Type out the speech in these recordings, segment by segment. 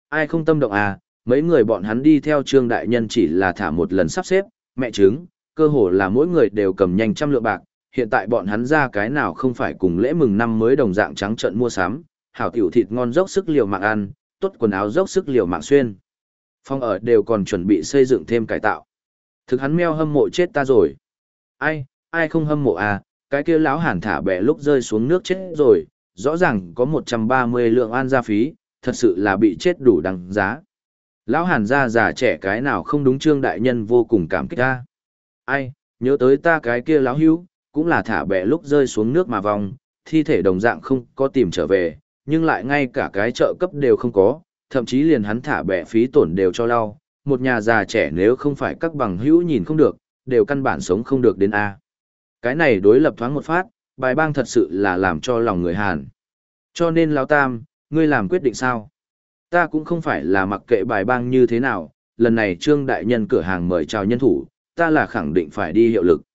Ai không tâm động à, mấy người bọn hắn đi theo Trương Đại Nhân chỉ là thả một lần sắp xếp, mẹ chứng, cơ hồ là mỗi người đều cầm nhanh trăm lượng bạc, hiện tại bọn hắn ra cái nào không phải cùng lễ mừng năm mới đồng dạng trắng trợn mua sắm, hảo tiểu thịt ngon dốc sức liều mạng ăn, tốt quần áo dốc sức liều mạng xuyên. Phòng ở đều còn chuẩn bị xây dựng thêm cải tạo. Thực hắn meo hâm mộ chết ta rồi. Ai không hâm mộ à, cái kia lão Hàn thả bè lúc rơi xuống nước chết rồi, rõ ràng có 130 lượng an gia phí, thật sự là bị chết đủ đằng giá. Lão Hàn già trẻ cái nào không đúng Trương Đại Nhân vô cùng cảm kích ta. Nhớ tới ta cái kia lão hữu, cũng là thả bè lúc rơi xuống nước mà vòng, thi thể đồng dạng không có tìm trở về, nhưng lại ngay cả cái trợ cấp đều không có, thậm chí liền hắn thả bè phí tổn đều cho lau. Một nhà già trẻ nếu không phải các bằng hữu nhìn không được, đều căn bản sống không được đến A. Cái này đối lập thoáng một phát, bài bang thật sự là làm cho lòng người Hàn. Cho nên Lão Tam, ngươi làm quyết định sao? Ta cũng không phải là mặc kệ bài bang như thế nào, lần này Trương Đại Nhân cửa hàng mời chào nhân thủ, ta là khẳng định phải đi hiệu lực.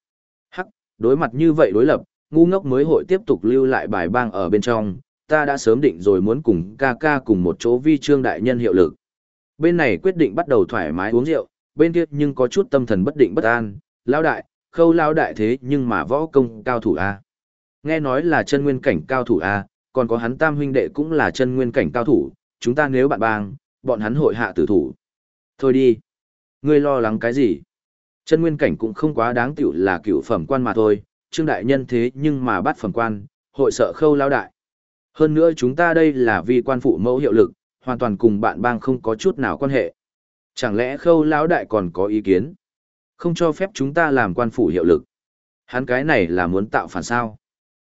Đối mặt như vậy đối lập, ngu ngốc mới hội tiếp tục lưu lại bài bang ở bên trong, ta đã sớm định rồi muốn cùng ca ca cùng một chỗ vi Trương Đại Nhân hiệu lực. Bên này quyết định bắt đầu thoải mái uống rượu, bên kia nhưng có chút tâm thần bất định bất an, lão đại, Khâu lão đại thế nhưng mà võ công cao thủ A. Nghe nói là chân nguyên cảnh cao thủ A, còn có hắn tam huynh đệ cũng là chân nguyên cảnh cao thủ, chúng ta nếu bạn bang, bọn hắn hội hạ tử thủ. Thôi đi, ngươi lo lắng cái gì? Chân nguyên cảnh cũng không quá đáng tiểu là cửu phẩm quan mà thôi, Trương Đại Nhân thế nhưng mà bắt phẩm quan, hội sợ Khâu lão đại. Hơn nữa chúng ta đây là vì quan phụ mẫu hiệu lực, hoàn toàn cùng bạn bang không có chút nào quan hệ. Chẳng lẽ Khâu lão đại còn có ý kiến? Không cho phép chúng ta làm quan phủ hiệu lực. Hắn cái này là muốn tạo phản sao?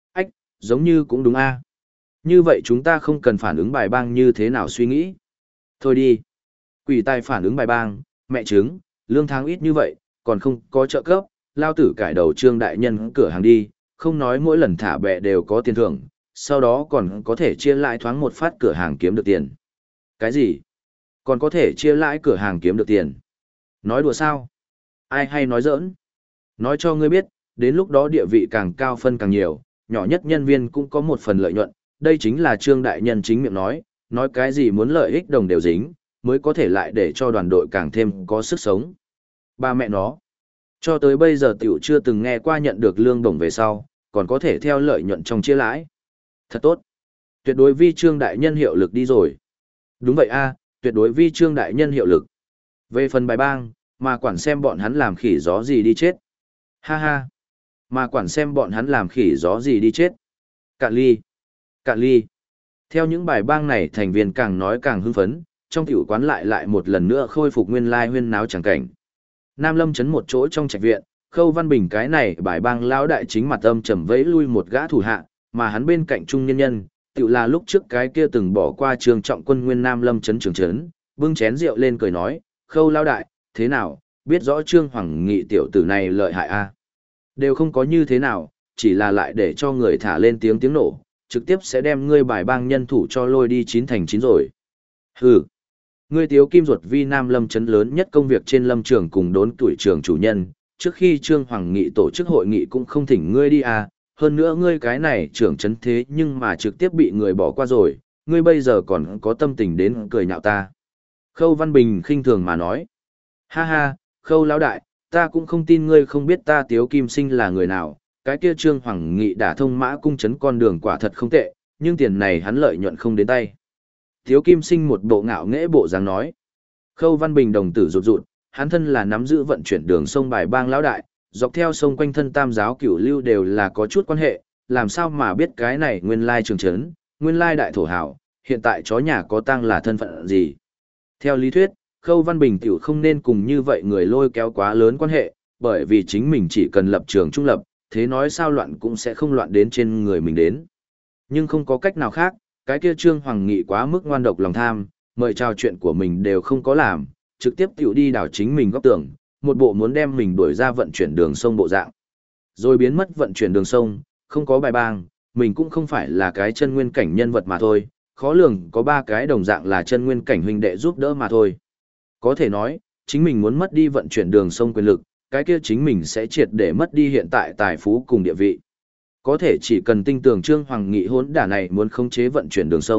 Giống như cũng đúng a. Như vậy chúng ta không cần phản ứng bài bang như thế nào suy nghĩ. Thôi đi. Quỷ tài phản ứng bài bang, mẹ chứng, lương tháng ít như vậy, còn không có trợ cấp, lao tử cải đầu Trương Đại Nhân cửa hàng đi, không nói mỗi lần thả bẹ đều có tiền thưởng, sau đó còn có thể chia lãi thoáng một phát cửa hàng kiếm được tiền. Cái gì? Còn có thể chia lãi cửa hàng kiếm được tiền? Nói đùa sao? Ai hay nói giỡn? Nói cho ngươi biết, đến lúc đó địa vị càng cao phân càng nhiều, nhỏ nhất nhân viên cũng có một phần lợi nhuận, đây chính là Trương Đại Nhân chính miệng nói cái gì muốn lợi ích đồng đều dính, mới có thể lại để cho đoàn đội càng thêm có sức sống. Ba mẹ nó, cho tới bây giờ tiểu chưa từng nghe qua nhận được lương bổng về sau, còn có thể theo lợi nhuận trong chia lãi. Thật tốt. Tuyệt đối vi Trương Đại Nhân hiệu lực đi rồi. Đúng vậy a, tuyệt đối vi Trương Đại Nhân hiệu lực. Về phần bài bang, mà quản xem bọn hắn làm khỉ gió gì đi chết. Ha ha. Mà quản xem bọn hắn làm khỉ gió gì đi chết. Cạn ly. Cạn ly. Theo những bài bang này thành viên càng nói càng hưng phấn, trong tiểu quán lại một lần nữa khôi phục nguyên lai huyên náo chẳng cảnh. Nam Lâm chấn một chỗ trong trạch viện, Khâu Văn Bình cái này bài bang lão đại chính mặt âm trầm vẫy lui một gã thủ hạ, mà hắn bên cạnh trung nhân nhân, tiểu là lúc trước cái kia từng bỏ qua Trường Trọng Quân nguyên Nam Lâm chấn trưởng trấn, bưng chén rượu lên cười nói, Khâu lão đại, thế nào, biết rõ Trương Hoàng Nghị tiểu tử này lợi hại a? Đều không có như thế nào, chỉ là lại để cho người thả lên tiếng nổ, trực tiếp sẽ đem ngươi bài bang nhân thủ cho lôi đi 9/9 rồi. Hừ, ngươi Tiếu Kim Ruột vi Nam Lâm chấn lớn nhất công việc trên lâm trường cùng đốn tuổi trường chủ nhân, trước khi Trương Hoàng Nghị tổ chức hội nghị cũng không thỉnh ngươi đi à, hơn nữa ngươi cái này trưởng chấn thế nhưng mà trực tiếp bị người bỏ qua rồi, ngươi bây giờ còn có tâm tình đến cười nhạo ta. Khâu Văn Bình khinh thường mà nói, ha ha, Khâu lão đại, ta cũng không tin ngươi không biết ta Tiếu Kim Sinh là người nào, cái kia Trương Hoàng Nghị đả thông Mã Cung chấn con đường quả thật không tệ, nhưng tiền này hắn lợi nhuận không đến tay. Tiếu Kim Sinh một bộ ngạo nghễ bộ dáng nói. Khâu Văn Bình đồng tử rụt rụt, hắn thân là nắm giữ vận chuyển đường sông bài bang lão đại, dọc theo sông quanh thân tam giáo cửu lưu đều là có chút quan hệ, làm sao mà biết cái này nguyên lai trường trấn, nguyên lai đại thổ hảo, hiện tại chó nhà có tang là thân phận gì. Theo lý thuyết, Khâu Văn Bình tiểu không nên cùng như vậy người lôi kéo quá lớn quan hệ, bởi vì chính mình chỉ cần lập trường trung lập, thế nói sao loạn cũng sẽ không loạn đến trên người mình đến. Nhưng không có cách nào khác, cái kia Trương Hoàng Nghị quá mức ngoan độc lòng tham, mời chào chuyện của mình đều không có làm, trực tiếp tiểu đi đảo chính mình góc tường, một bộ muốn đem mình đuổi ra vận chuyển đường sông bộ dạng. Rồi biến mất vận chuyển đường sông, không có bài bang, mình cũng không phải là cái chân nguyên cảnh nhân vật mà thôi, khó lường có 3 cái đồng dạng là chân nguyên cảnh huynh đệ giúp đỡ mà thôi. Có thể nói, chính mình muốn mất đi vận chuyển đường sông quyền lực, cái kia chính mình sẽ triệt để mất đi hiện tại tài phú cùng địa vị. Có thể chỉ cần tin tưởng Trương Hoàng Nghị hỗn đả này muốn khống chế vận chuyển đường sông,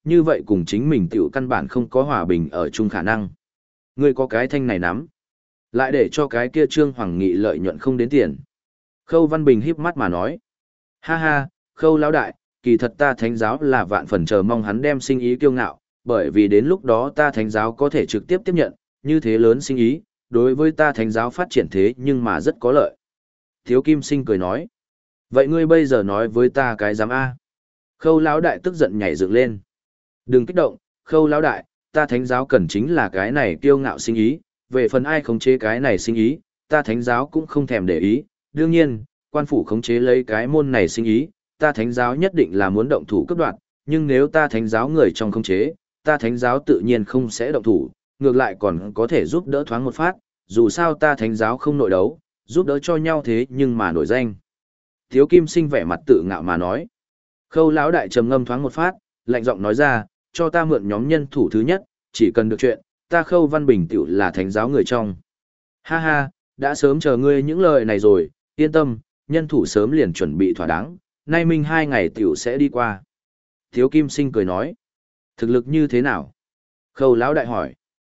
như vậy cùng chính mình tiểu căn bản không có hòa bình ở chung khả năng. Ngươi có cái thanh này nắm, lại để cho cái kia Trương Hoàng Nghị lợi nhuận không đến tiền. Khâu Văn Bình híp mắt mà nói. Ha ha, Khâu lão đại, kỳ thật ta thánh giáo là vạn phần chờ mong hắn đem sinh ý kiêu ngạo, bởi vì đến lúc đó ta thánh giáo có thể trực tiếp tiếp nhận, như thế lớn sinh ý, đối với ta thánh giáo phát triển thế nhưng mà rất có lợi. Thiếu Kim Sinh cười nói. Vậy ngươi bây giờ nói với ta cái dám A. Khâu lão đại tức giận nhảy dựng lên. Đừng kích động, Khâu lão đại, ta thánh giáo cần chính là cái này kiêu ngạo sinh ý, về phần ai khống chế cái này sinh ý, ta thánh giáo cũng không thèm để ý, đương nhiên, quan phủ khống chế lấy cái môn này sinh ý, ta thánh giáo nhất định là muốn động thủ cấp đoạt, nhưng nếu ta thánh giáo người trong khống chế, ta thánh giáo tự nhiên không sẽ động thủ, ngược lại còn có thể giúp đỡ thoáng một phát, dù sao ta thánh giáo không nội đấu, giúp đỡ cho nhau thế nhưng mà nổi danh. Thiếu Kim Sinh vẻ mặt tự ngạo mà nói. Khâu lão đại trầm ngâm thoáng một phát, lạnh giọng nói ra, cho ta mượn nhóm nhân thủ thứ nhất, chỉ cần được chuyện, ta Khâu Văn Bình tiểu là thánh giáo người trong. Ha ha, đã sớm chờ ngươi những lời này rồi, yên tâm, nhân thủ sớm liền chuẩn bị thỏa đáng, nay minh 2 ngày tiểu sẽ đi qua. Thiếu Kim Sinh cười nói, thực lực như thế nào? Khâu lão đại hỏi,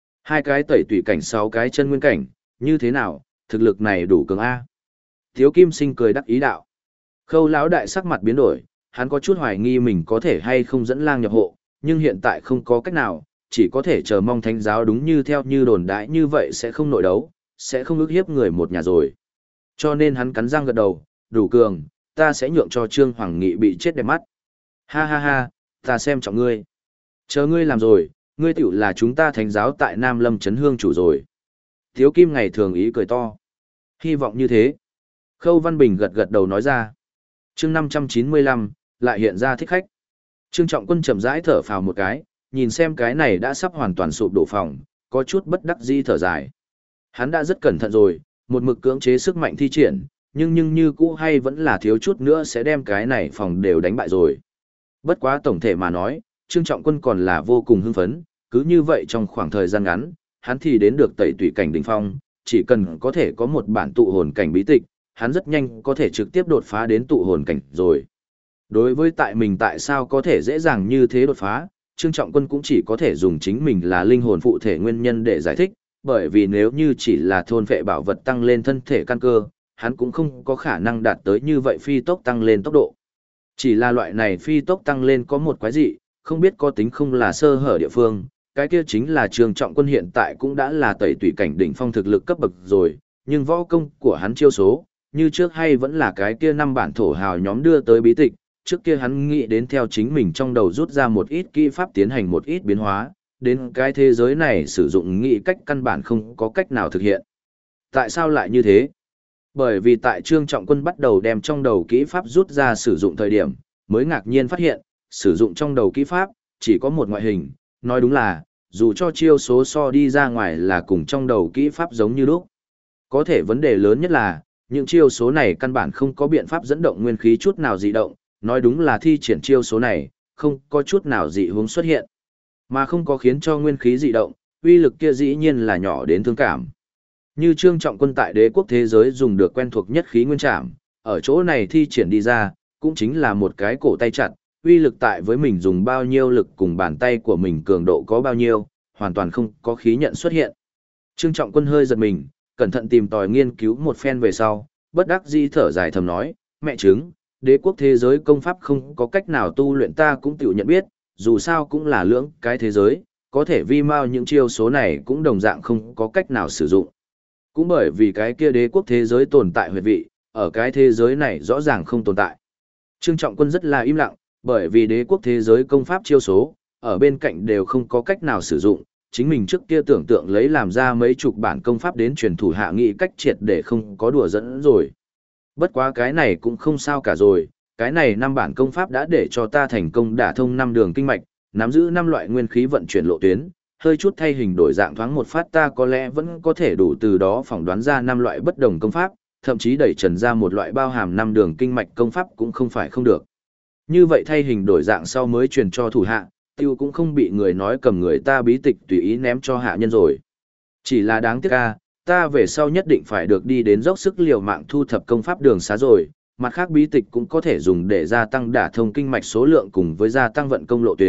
2 cái tẩy tùy cảnh 6 cái chân nguyên cảnh, như thế nào, thực lực này đủ cường A. Thiếu Kim Sinh cười đắc ý đạo. Khâu lão đại sắc mặt biến đổi, hắn có chút hoài nghi mình có thể hay không dẫn lang nhập hộ, nhưng hiện tại không có cách nào, chỉ có thể chờ mong thánh giáo đúng như theo như đồn đại như vậy sẽ không nội đấu, sẽ không ức hiếp người một nhà rồi. Cho nên hắn cắn răng gật đầu, đủ cường, ta sẽ nhượng cho Trương Hoàng Nghị bị chết đẹp mắt. Ha ha ha, ta xem trọng ngươi. Chờ ngươi làm rồi, ngươi tiểu là chúng ta thánh giáo tại Nam Lâm Trấn Hương chủ rồi. Thiếu Kim ngày thường ý cười to. Hy vọng như thế. Khâu Văn Bình gật gật đầu nói ra. Chương 595, lại hiện ra thích khách. Trương Trọng Quân chậm rãi thở phào một cái, nhìn xem cái này đã sắp hoàn toàn sụp đổ phòng, có chút bất đắc dĩ thở dài. Hắn đã rất cẩn thận rồi, một mực cưỡng chế sức mạnh thi triển, nhưng như cũ hay vẫn là thiếu chút nữa sẽ đem cái này phòng đều đánh bại rồi. Bất quá tổng thể mà nói, Trương Trọng Quân còn là vô cùng hưng phấn, cứ như vậy trong khoảng thời gian ngắn, hắn thì đến được tẩy tùy cảnh đỉnh phong, chỉ cần có thể có một bản tụ hồn cảnh bí tịch, hắn rất nhanh có thể trực tiếp đột phá đến tụ hồn cảnh rồi. Đối với tại mình tại sao có thể dễ dàng như thế đột phá, Trương Trọng Quân cũng chỉ có thể dùng chính mình là linh hồn phụ thể nguyên nhân để giải thích, bởi vì nếu như chỉ là thôn vệ bảo vật tăng lên thân thể căn cơ, hắn cũng không có khả năng đạt tới như vậy phi tốc tăng lên tốc độ. Chỉ là loại này phi tốc tăng lên có một quái dị, không biết có tính không là sơ hở địa phương, cái kia chính là Trương Trọng Quân hiện tại cũng đã là tẩy tùy cảnh đỉnh phong thực lực cấp bậc rồi, nhưng võ công của hắn chiêu số, như trước hay vẫn là cái kia 5 bản thổ hào nhóm đưa tới bí tịch, trước kia hắn nghĩ đến theo chính mình trong đầu rút ra một ít kỹ pháp tiến hành một ít biến hóa, đến cái thế giới này sử dụng nghĩ cách căn bản không có cách nào thực hiện. Tại sao lại như thế? Bởi vì tại Trương Trọng Quân bắt đầu đem trong đầu kỹ pháp rút ra sử dụng thời điểm, mới ngạc nhiên phát hiện, sử dụng trong đầu kỹ pháp, chỉ có một ngoại hình, nói đúng là, dù cho chiêu số so đi ra ngoài là cùng trong đầu kỹ pháp giống như lúc. Có thể vấn đề lớn nhất là, những chiêu số này căn bản không có biện pháp dẫn động nguyên khí chút nào dị động, nói đúng là thi triển chiêu số này, không có chút nào dị hướng xuất hiện, mà không có khiến cho nguyên khí dị động, uy lực kia dĩ nhiên là nhỏ đến thương cảm. Như Trương Trọng Quân tại đế quốc thế giới dùng được quen thuộc nhất khí nguyên trảm, ở chỗ này thi triển đi ra, cũng chính là một cái cổ tay chặt, uy lực tại với mình dùng bao nhiêu lực cùng bàn tay của mình cường độ có bao nhiêu, hoàn toàn không có khí nhận xuất hiện. Trương Trọng Quân hơi giật mình, cẩn thận tìm tòi nghiên cứu một phen về sau, bất đắc dĩ thở dài thầm nói, mẹ chứng, đế quốc thế giới công pháp không có cách nào tu luyện ta cũng tự nhận biết, dù sao cũng là lưỡng cái thế giới, có thể vi mau những chiêu số này cũng đồng dạng không có cách nào sử dụng. Cũng bởi vì cái kia đế quốc thế giới tồn tại huyệt vị, ở cái thế giới này rõ ràng không tồn tại. Trương Trọng Quân rất là im lặng, bởi vì đế quốc thế giới công pháp chiêu số, ở bên cạnh đều không có cách nào sử dụng, chính mình trước kia tưởng tượng lấy làm ra mấy chục bản công pháp đến truyền thủ hạ nghị cách triệt để không có đùa dẫn rồi. Bất quá cái này cũng không sao cả rồi, cái này 5 bản công pháp đã để cho ta thành công đả thông 5 đường kinh mạch, nắm giữ 5 loại nguyên khí vận chuyển lộ tuyến, hơi chút thay hình đổi dạng thoáng một phát ta có lẽ vẫn có thể đủ từ đó phỏng đoán ra 5 loại bất đồng công pháp, thậm chí đẩy trần ra một loại bao hàm 5 đường kinh mạch công pháp cũng không phải không được. Như vậy thay hình đổi dạng sau mới truyền cho thủ hạ, tiêu cũng không bị người nói cầm người ta bí tịch tùy ý ném cho hạ nhân rồi. Chỉ là đáng tiếc ta về sau nhất định phải được đi đến dốc sức liều mạng thu thập công pháp đường xá rồi, mặt khác bí tịch cũng có thể dùng để gia tăng đả thông kinh mạch số lượng cùng với gia tăng vận công lộ tuyến,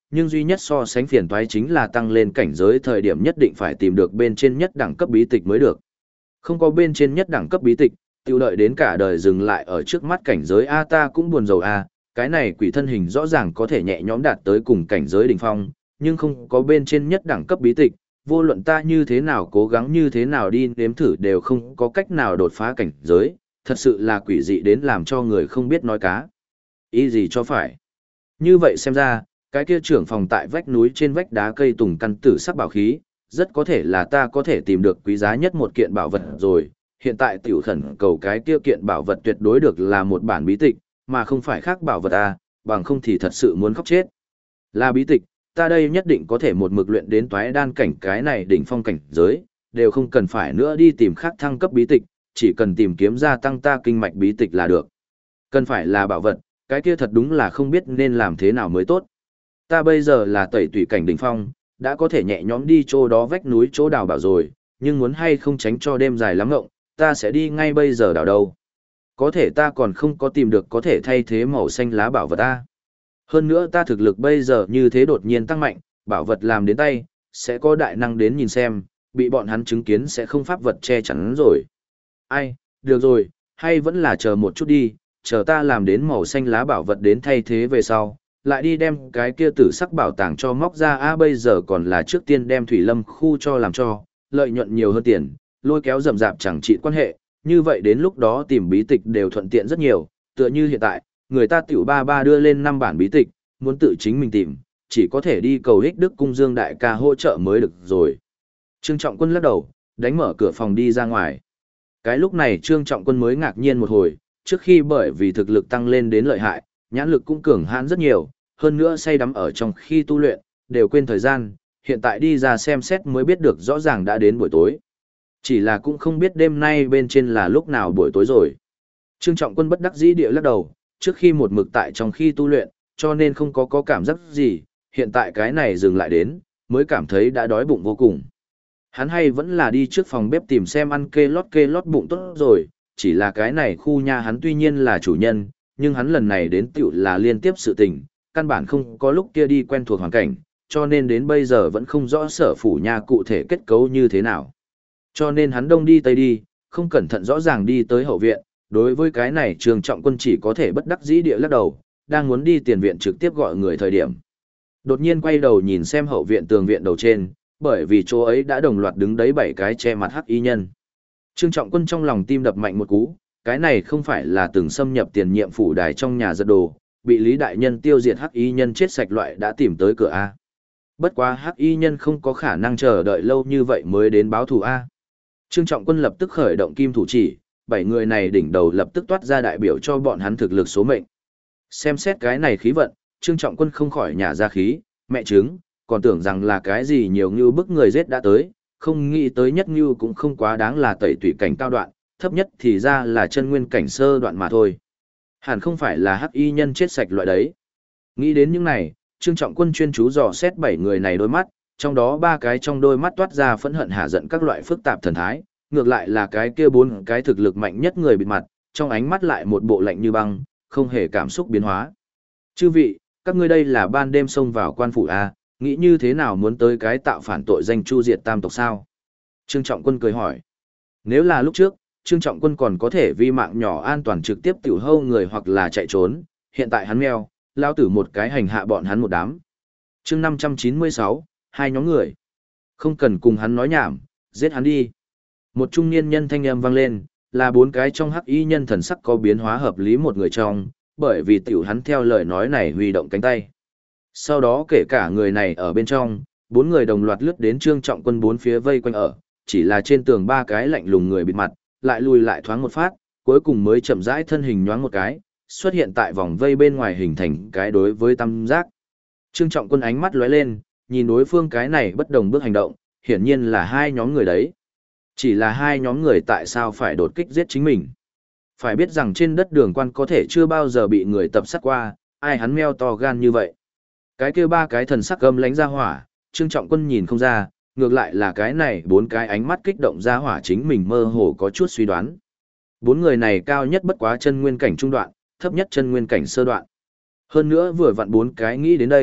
nhưng duy nhất so sánh phiền toái chính là tăng lên cảnh giới thời điểm nhất định phải tìm được bên trên nhất đẳng cấp bí tịch mới được. Không có bên trên nhất đẳng cấp bí tịch, tiêu đợi đến cả đời dừng lại ở trước mắt cảnh giới A ta cũng buồn rầu A, cái này quỷ thân hình rõ ràng có thể nhẹ nhõm đạt tới cùng cảnh giới đỉnh phong, nhưng không có bên trên nhất đẳng cấp bí tịch, vô luận ta như thế nào cố gắng như thế nào đi nếm thử đều không có cách nào đột phá cảnh giới, thật sự là quỷ dị đến làm cho người không biết nói cá. Ý gì cho phải. Như vậy xem ra, cái kia trưởng phòng tại vách núi trên vách đá cây tùng căn tử sắc bảo khí, rất có thể là ta có thể tìm được quý giá nhất một kiện bảo vật rồi. Hiện tại tiểu khẩn cầu cái kia kiện bảo vật tuyệt đối được là một bản bí tịch, mà không phải khác bảo vật à, bằng không thì thật sự muốn khóc chết. Là bí tịch, ta đây nhất định có thể một mực luyện đến toái đan cảnh cái này đỉnh phong cảnh giới, đều không cần phải nữa đi tìm khác thăng cấp bí tịch, chỉ cần tìm kiếm gia tăng ta kinh mạch bí tịch là được. Cần phải là bảo vật, cái kia thật đúng là không biết nên làm thế nào mới tốt. Ta bây giờ là tẩy tùy cảnh đỉnh phong, đã có thể nhẹ nhõm đi chỗ đó vách núi chỗ đào bảo rồi, nhưng muốn hay không tránh cho đêm dài lắm ngộng, ta sẽ đi ngay bây giờ đào đâu. Có thể ta còn không có tìm được có thể thay thế màu xanh lá bảo vật ta. Hơn nữa ta thực lực bây giờ như thế đột nhiên tăng mạnh, bảo vật làm đến tay, sẽ có đại năng đến nhìn xem, bị bọn hắn chứng kiến sẽ không pháp vật che chắn rồi. Ai, được rồi, hay vẫn là chờ một chút đi, chờ ta làm đến màu xanh lá bảo vật đến thay thế về sau, lại đi đem cái kia tử sắc bảo tàng cho móc ra bây giờ còn là trước tiên đem thủy lâm khu cho làm cho, lợi nhuận nhiều hơn tiền, lôi kéo rầm rạp chẳng trị quan hệ, như vậy đến lúc đó tìm bí tịch đều thuận tiện rất nhiều, tựa như hiện tại, người ta tiểu ba đưa lên 5 bản bí tịch, muốn tự chính mình tìm, chỉ có thể đi cầu Hích Đức Cung Dương đại ca hỗ trợ mới được rồi. Trương Trọng Quân lắc đầu, đánh mở cửa phòng đi ra ngoài. Cái lúc này Trương Trọng Quân mới ngạc nhiên một hồi, trước khi bởi vì thực lực tăng lên đến lợi hại, nhãn lực cũng cường hãn rất nhiều, hơn nữa say đắm ở trong khi tu luyện, đều quên thời gian, hiện tại đi ra xem xét mới biết được rõ ràng đã đến buổi tối. Chỉ là cũng không biết đêm nay bên trên là lúc nào buổi tối rồi. Trương Trọng Quân bất đắc dĩ địa lắc đầu, trước khi một mực tại trong khi tu luyện, cho nên không có cảm giác gì, hiện tại cái này dừng lại đến, mới cảm thấy đã đói bụng vô cùng. Hắn hay vẫn là đi trước phòng bếp tìm xem ăn kê lót bụng tốt rồi, chỉ là cái này khu nhà hắn tuy nhiên là chủ nhân, nhưng hắn lần này đến tiểu là liên tiếp sự tình, căn bản không có lúc kia đi quen thuộc hoàn cảnh, cho nên đến bây giờ vẫn không rõ sở phủ nhà cụ thể kết cấu như thế nào. Cho nên hắn đông đi tây đi, không cẩn thận rõ ràng đi tới hậu viện, đối với cái này Trương Trọng Quân chỉ có thể bất đắc dĩ địa lắc đầu, đang muốn đi tiền viện trực tiếp gọi người thời điểm. Đột nhiên quay đầu nhìn xem hậu viện tường viện đầu trên, bởi vì chỗ ấy đã đồng loạt đứng đấy 7 cái che mặt hắc y nhân. Trương Trọng Quân trong lòng tim đập mạnh một cú, cái này không phải là từng xâm nhập tiền nhiệm phủ đài trong nhà giật đồ, bị Lý đại nhân tiêu diệt hắc y nhân chết sạch loại đã tìm tới cửa a. Bất quá hắc y nhân không có khả năng chờ đợi lâu như vậy mới đến báo thù a. Trương Trọng Quân lập tức khởi động kim thủ chỉ, 7 người này đỉnh đầu lập tức toát ra đại biểu cho bọn hắn thực lực số mệnh. Xem xét cái này khí vận, Trương Trọng Quân không khỏi nhả ra khí, mẹ chứng, còn tưởng rằng là cái gì nhiều như bức người giết đã tới, không nghĩ tới nhất như cũng không quá đáng là tẩy tủy cảnh cao đoạn, thấp nhất thì ra là chân nguyên cảnh sơ đoạn mà thôi. Hẳn không phải là hắc y nhân chết sạch loại đấy. Nghĩ đến những này, Trương Trọng Quân chuyên chú dò xét 7 người này đôi mắt, trong đó 3 cái trong đôi mắt toát ra phẫn hận hạ giận các loại phức tạp thần thái, ngược lại là cái kia 4 cái thực lực mạnh nhất người bịt mặt, trong ánh mắt lại một bộ lạnh như băng, không hề cảm xúc biến hóa. Chư vị, các ngươi đây là ban đêm xông vào quan phủ A, nghĩ như thế nào muốn tới cái tạo phản tội danh chu diệt tam tộc sao? Trương Trọng Quân cười hỏi. Nếu là lúc trước, Trương Trọng Quân còn có thể vi mạng nhỏ an toàn trực tiếp tiểu hâu người hoặc là chạy trốn, hiện tại hắn mèo, lao tử một cái hành hạ bọn hắn một đám. Chương 596, 2 nhóm người. Không cần cùng hắn nói nhảm, giết hắn đi. Một trung niên nhân thanh âm vang lên, là 4 cái trong hắc y nhân thần sắc có biến hóa hợp lý một người trong, bởi vì tiểu hắn theo lời nói này huy động cánh tay. Sau đó kể cả người này ở bên trong, 4 người đồng loạt lướt đến Trương Trọng Quân 4 phía vây quanh ở, chỉ là trên tường 3 cái lạnh lùng người bịt mặt, lại lùi lại thoáng một phát, cuối cùng mới chậm rãi thân hình nhoáng một cái, xuất hiện tại vòng vây bên ngoài hình thành cái đối với tam giác. Trương Trọng Quân ánh mắt lóe lên, nhìn đối phương cái này bất đồng bước hành động, hiển nhiên là 2 nhóm người đấy. Chỉ là 2 nhóm người tại sao phải đột kích giết chính mình. Phải biết rằng trên đất đường quan có thể chưa bao giờ bị người tập sát qua, ai hắn meo to gan như vậy. Cái kia 3 cái thần sắc gầm lánh ra hỏa, Trương Trọng Quân nhìn không ra, ngược lại là cái này 4 cái ánh mắt kích động ra hỏa chính mình mơ hồ có chút suy đoán. 4 người này cao nhất bất quá chân nguyên cảnh trung đoạn, thấp nhất chân nguyên cảnh sơ đoạn. Hơn nữa vừa vặn 4 cái nghĩ đến đây,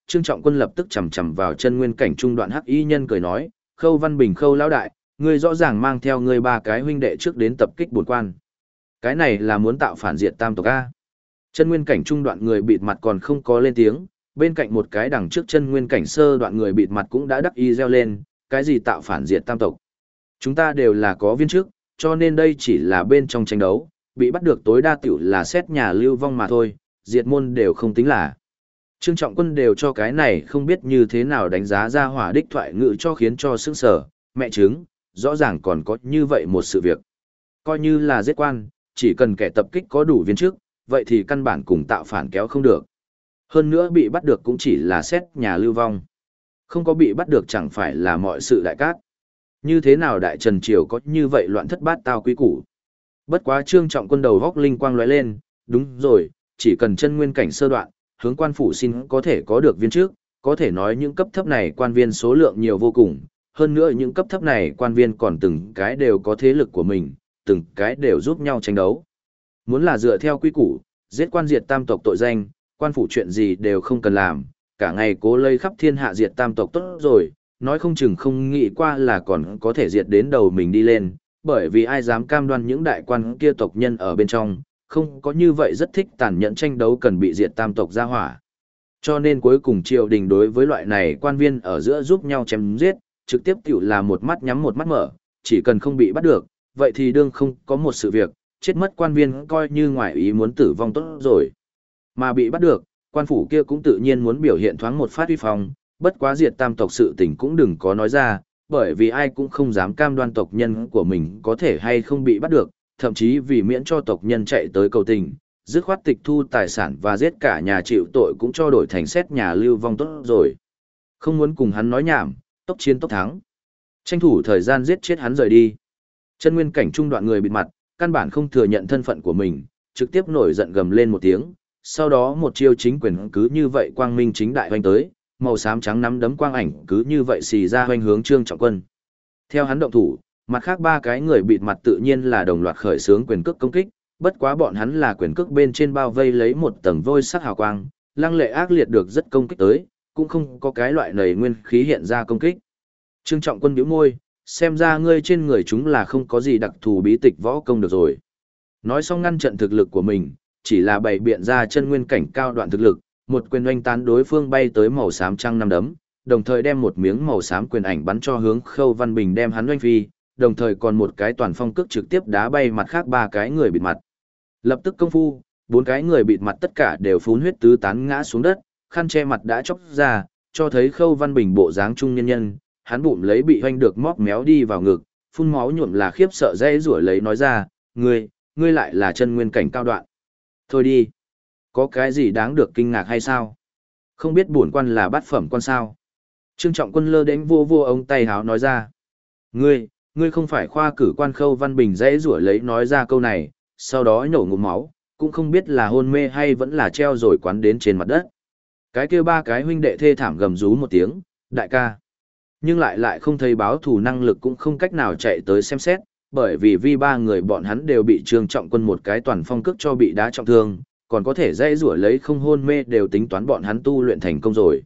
Trương Trọng Quân lập tức chầm chầm vào chân nguyên cảnh trung đoạn hắc y nhân cười nói, Khâu Văn Bình Khâu lão đại, ngươi rõ ràng mang theo ngươi ba cái huynh đệ trước đến tập kích bổn quan. Cái này là muốn tạo phản diệt tam tộc A. Chân nguyên cảnh trung đoạn người bịt mặt còn không có lên tiếng, bên cạnh một cái đằng trước chân nguyên cảnh sơ đoạn người bịt mặt cũng đã đắc y reo lên, cái gì tạo phản diệt tam tộc. Chúng ta đều là có viên chức, cho nên đây chỉ là bên trong tranh đấu, bị bắt được tối đa tiểu là xét nhà lưu vong mà thôi, diệt môn đều không tính là. Trương Trọng Quân đều cho cái này không biết như thế nào đánh giá ra hỏa đích thoại ngữ cho khiến cho sững sờ, mẹ chứng, rõ ràng còn có như vậy một sự việc. Coi như là giết quan, chỉ cần kẻ tập kích có đủ viên chức, vậy thì căn bản cùng tạo phản kéo không được. Hơn nữa bị bắt được cũng chỉ là xét nhà lưu vong. Không có bị bắt được chẳng phải là mọi sự đại cát. Như thế nào Đại Trần Triều có như vậy loạn thất bát tao quý củ. Bất quá Trương Trọng Quân đầu góc linh quang lóe lên, đúng rồi, chỉ cần chân nguyên cảnh sơ đoạn, hướng quan phủ xin có thể có được viên trước, có thể nói những cấp thấp này quan viên số lượng nhiều vô cùng, hơn nữa những cấp thấp này quan viên còn từng cái đều có thế lực của mình, từng cái đều giúp nhau tranh đấu. Muốn là dựa theo quy củ, giết quan diệt tam tộc tội danh, quan phủ chuyện gì đều không cần làm, cả ngày cố lây khắp thiên hạ diệt tam tộc tốt rồi, nói không chừng không nghĩ qua là còn có thể diệt đến đầu mình đi lên, bởi vì ai dám cam đoan những đại quan kia tộc nhân ở bên trong, không có như vậy rất thích tàn nhẫn tranh đấu cần bị diệt tam tộc ra hỏa. Cho nên cuối cùng triều đình đối với loại này quan viên ở giữa giúp nhau chém giết, trực tiếp tiểu là một mắt nhắm một mắt mở, chỉ cần không bị bắt được, vậy thì đương không có một sự việc, chết mất quan viên coi như ngoài ý muốn tử vong tốt rồi. Mà bị bắt được, quan phủ kia cũng tự nhiên muốn biểu hiện thoáng một phát uy phong, bất quá diệt tam tộc sự tình cũng đừng có nói ra, bởi vì ai cũng không dám cam đoan tộc nhân của mình có thể hay không bị bắt được, thậm chí vì miễn cho tộc nhân chạy tới cầu tình, dứt khoát tịch thu tài sản và giết cả nhà chịu tội cũng cho đổi thành xét nhà lưu vong tốt rồi. Không muốn cùng hắn nói nhảm, tốc chiến tốc thắng. Tranh thủ thời gian giết chết hắn rời đi. Chân nguyên cảnh trung đoạn người bịt mặt, căn bản không thừa nhận thân phận của mình, trực tiếp nổi giận gầm lên một tiếng, sau đó một chiêu chính quyền cứ như vậy quang minh chính đại hoành tới, màu xám trắng nắm đấm quang ảnh cứ như vậy xì ra hoành hướng Trương Trọng Quân. Theo hắn động thủ, mặt khác ba cái người bịt mặt tự nhiên là đồng loạt khởi xướng quyền cước công kích, bất quá bọn hắn là quyền cước bên trên bao vây lấy một tầng vôi sắc hào quang, lăng lệ ác liệt được rất công kích tới, cũng không có cái loại nầy nguyên khí hiện ra công kích. Trương Trọng Quân nhíu môi, xem ra ngươi trên người chúng là không có gì đặc thù bí tịch võ công được rồi. Nói xong ngăn trận thực lực của mình, chỉ là bày biện ra chân nguyên cảnh cao đoạn thực lực, một quyền oanh tán đối phương bay tới màu xám trăng năm đấm, đồng thời đem một miếng màu xám quyền ảnh bắn cho hướng Khâu Văn Bình đem hắn oanh phi, đồng thời còn một cái toàn phong cước trực tiếp đá bay mặt khác ba cái người bịt mặt. Lập tức công phu, bốn cái người bịt mặt tất cả đều phun huyết tứ tán ngã xuống đất, khăn che mặt đã chóc ra, cho thấy Khâu Văn Bình bộ dáng trung nhân nhân, hắn bụng lấy bị hoanh được móc méo đi vào ngực, phun máu nhuộm là khiếp sợ dễ rủa lấy nói ra, ngươi lại là chân nguyên cảnh cao đoạn. Thôi đi, có cái gì đáng được kinh ngạc hay sao? Không biết bổn quan là bát phẩm quan sao? Trương Trọng Quân lơ đến vô vô ông tay háo nói ra. Ngươi không phải khoa cử quan. Khâu Văn Bình dễ rủa lấy nói ra câu này, sau đó nhổ ngụm máu, cũng không biết là hôn mê hay vẫn là treo rồi quán đến trên mặt đất. Cái kia ba cái huynh đệ thê thảm gầm rú một tiếng, đại ca. Nhưng lại không thấy báo thù năng lực cũng không cách nào chạy tới xem xét, bởi vì ba người bọn hắn đều bị Trương Trọng Quân một cái toàn phong cước cho bị đá trọng thương, còn có thể dây rủa lấy không hôn mê đều tính toán bọn hắn tu luyện thành công rồi.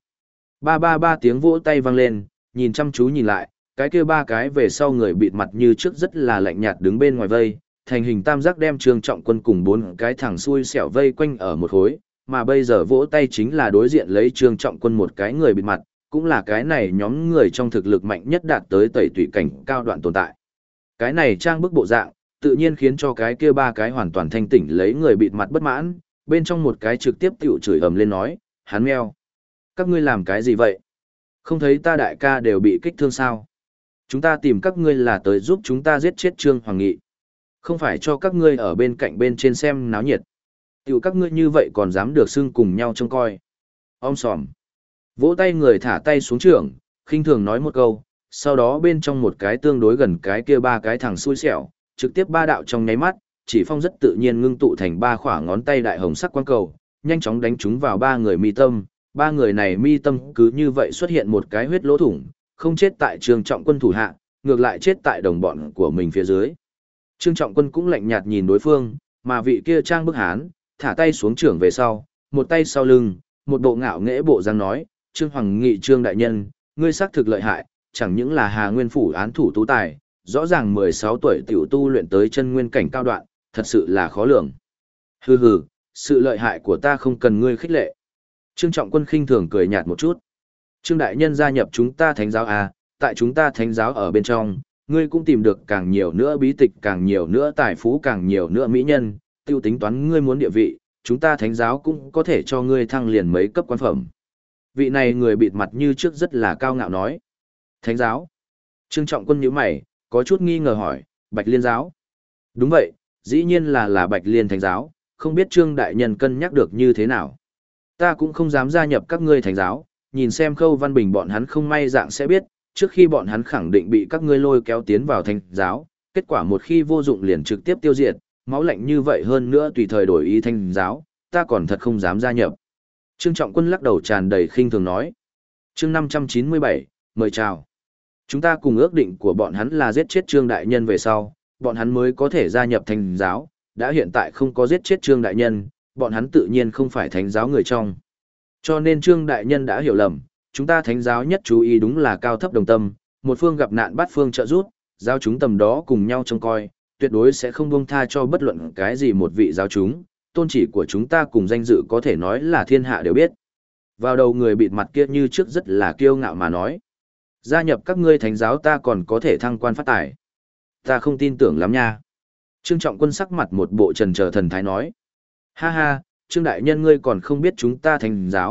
Ba tiếng vỗ tay vang lên, nhìn chăm chú nhìn lại, cái kia ba cái về sau người bịt mặt như trước rất là lạnh nhạt đứng bên ngoài vây, thành hình tam giác đem Trương Trọng Quân cùng bốn cái thằng xui xẻo vây quanh ở một khối, mà bây giờ vỗ tay chính là đối diện lấy Trương Trọng Quân một cái người bịt mặt, cũng là cái này nhóm người trong thực lực mạnh nhất đạt tới tẩy tủy cảnh cao đoạn tồn tại. Cái này trang bức bộ dạng, tự nhiên khiến cho cái kia ba cái hoàn toàn thanh tỉnh lấy người bịt mặt bất mãn, bên trong một cái trực tiếp tiểu chửi ầm lên nói, hắn meo. Các ngươi làm cái gì vậy? Không thấy ta đại ca đều bị kích thương sao? Chúng ta tìm các ngươi là tới giúp chúng ta giết chết Trương Hoàng Nghị. Không phải cho các ngươi ở bên cạnh bên trên xem náo nhiệt. Tiểu các ngươi như vậy còn dám được xưng cùng nhau trông coi. Om sòm. Vỗ tay người thả tay xuống trường, khinh thường nói một câu, sau đó bên trong một cái tương đối gần cái kia ba cái thằng xui xẻo, trực tiếp ba đạo trong nháy mắt, chỉ phong rất tự nhiên ngưng tụ thành ba khỏa ngón tay đại hồng sắc quang cầu, nhanh chóng đánh trúng vào ba người mi tâm, ba người này mi tâm cứ như vậy xuất hiện một cái huyết lỗ thủng, không chết tại Trương Trọng Quân thủ hạ, ngược lại chết tại đồng bọn của mình phía dưới. Trương Trọng Quân cũng lạnh nhạt nhìn đối phương, mà vị kia trang bức hán, thả tay xuống trưởng về sau, một tay sau lưng, một bộ ngạo nghễ bộ dáng nói, Trương Hoàng Nghị Trương đại nhân, ngươi xác thực lợi hại, chẳng những là Hà Nguyên phủ án thủ tú tài, rõ ràng 16 tuổi tiểu tu luyện tới chân nguyên cảnh cao đoạn, thật sự là khó lường. Hừ hừ, sự lợi hại của ta không cần ngươi khích lệ. Trương Trọng Quân khinh thường cười nhạt một chút. Trương đại nhân gia nhập chúng ta thánh giáo à, tại chúng ta thánh giáo ở bên trong, ngươi cũng tìm được càng nhiều nữa bí tịch, càng nhiều nữa tài phú, càng nhiều nữa mỹ nhân, tiêu tính toán ngươi muốn địa vị, chúng ta thánh giáo cũng có thể cho ngươi thăng liền mấy cấp quan phẩm. Vị này người bịt mặt như trước rất là cao ngạo nói. Thánh giáo? Trương Trọng Quân nhíu mày, có chút nghi ngờ hỏi, Bạch Liên giáo? Đúng vậy, dĩ nhiên là Bạch Liên thánh giáo, không biết Trương đại nhân cân nhắc được như thế nào. Ta cũng không dám gia nhập các ngươi thánh giáo, nhìn xem Khâu Văn Bình bọn hắn không may dạng sẽ biết, trước khi bọn hắn khẳng định bị các ngươi lôi kéo tiến vào thánh giáo, kết quả một khi vô dụng liền trực tiếp tiêu diệt, máu lạnh như vậy hơn nữa tùy thời đổi ý thánh giáo, ta còn thật không dám gia nhập. Trương Trọng Quân lắc đầu tràn đầy khinh thường nói. Chương 597, mời chào. Chúng ta cùng ước định của bọn hắn là giết chết Trương đại nhân về sau, bọn hắn mới có thể gia nhập thánh giáo, đã hiện tại không có giết chết Trương đại nhân, bọn hắn tự nhiên không phải thánh giáo người trong. Cho nên Trương đại nhân đã hiểu lầm, chúng ta thánh giáo nhất chú ý đúng là cao thấp đồng tâm, một phương gặp nạn bắt phương trợ giúp, giáo chúng tầm đó cùng nhau trông coi, tuyệt đối sẽ không buông tha cho bất luận cái gì một vị giáo chúng, tôn chỉ của chúng ta cùng danh dự có thể nói là thiên hạ đều biết. Vào đầu người bịt mặt kia như trước rất là kiêu ngạo mà nói. Gia nhập các ngươi thánh giáo ta còn có thể thăng quan phát tài. Ta không tin tưởng lắm nha. Trương Trọng Quân sắc mặt một bộ trần chờ thần thái nói. Ha ha, Trương đại nhân ngươi còn không biết chúng ta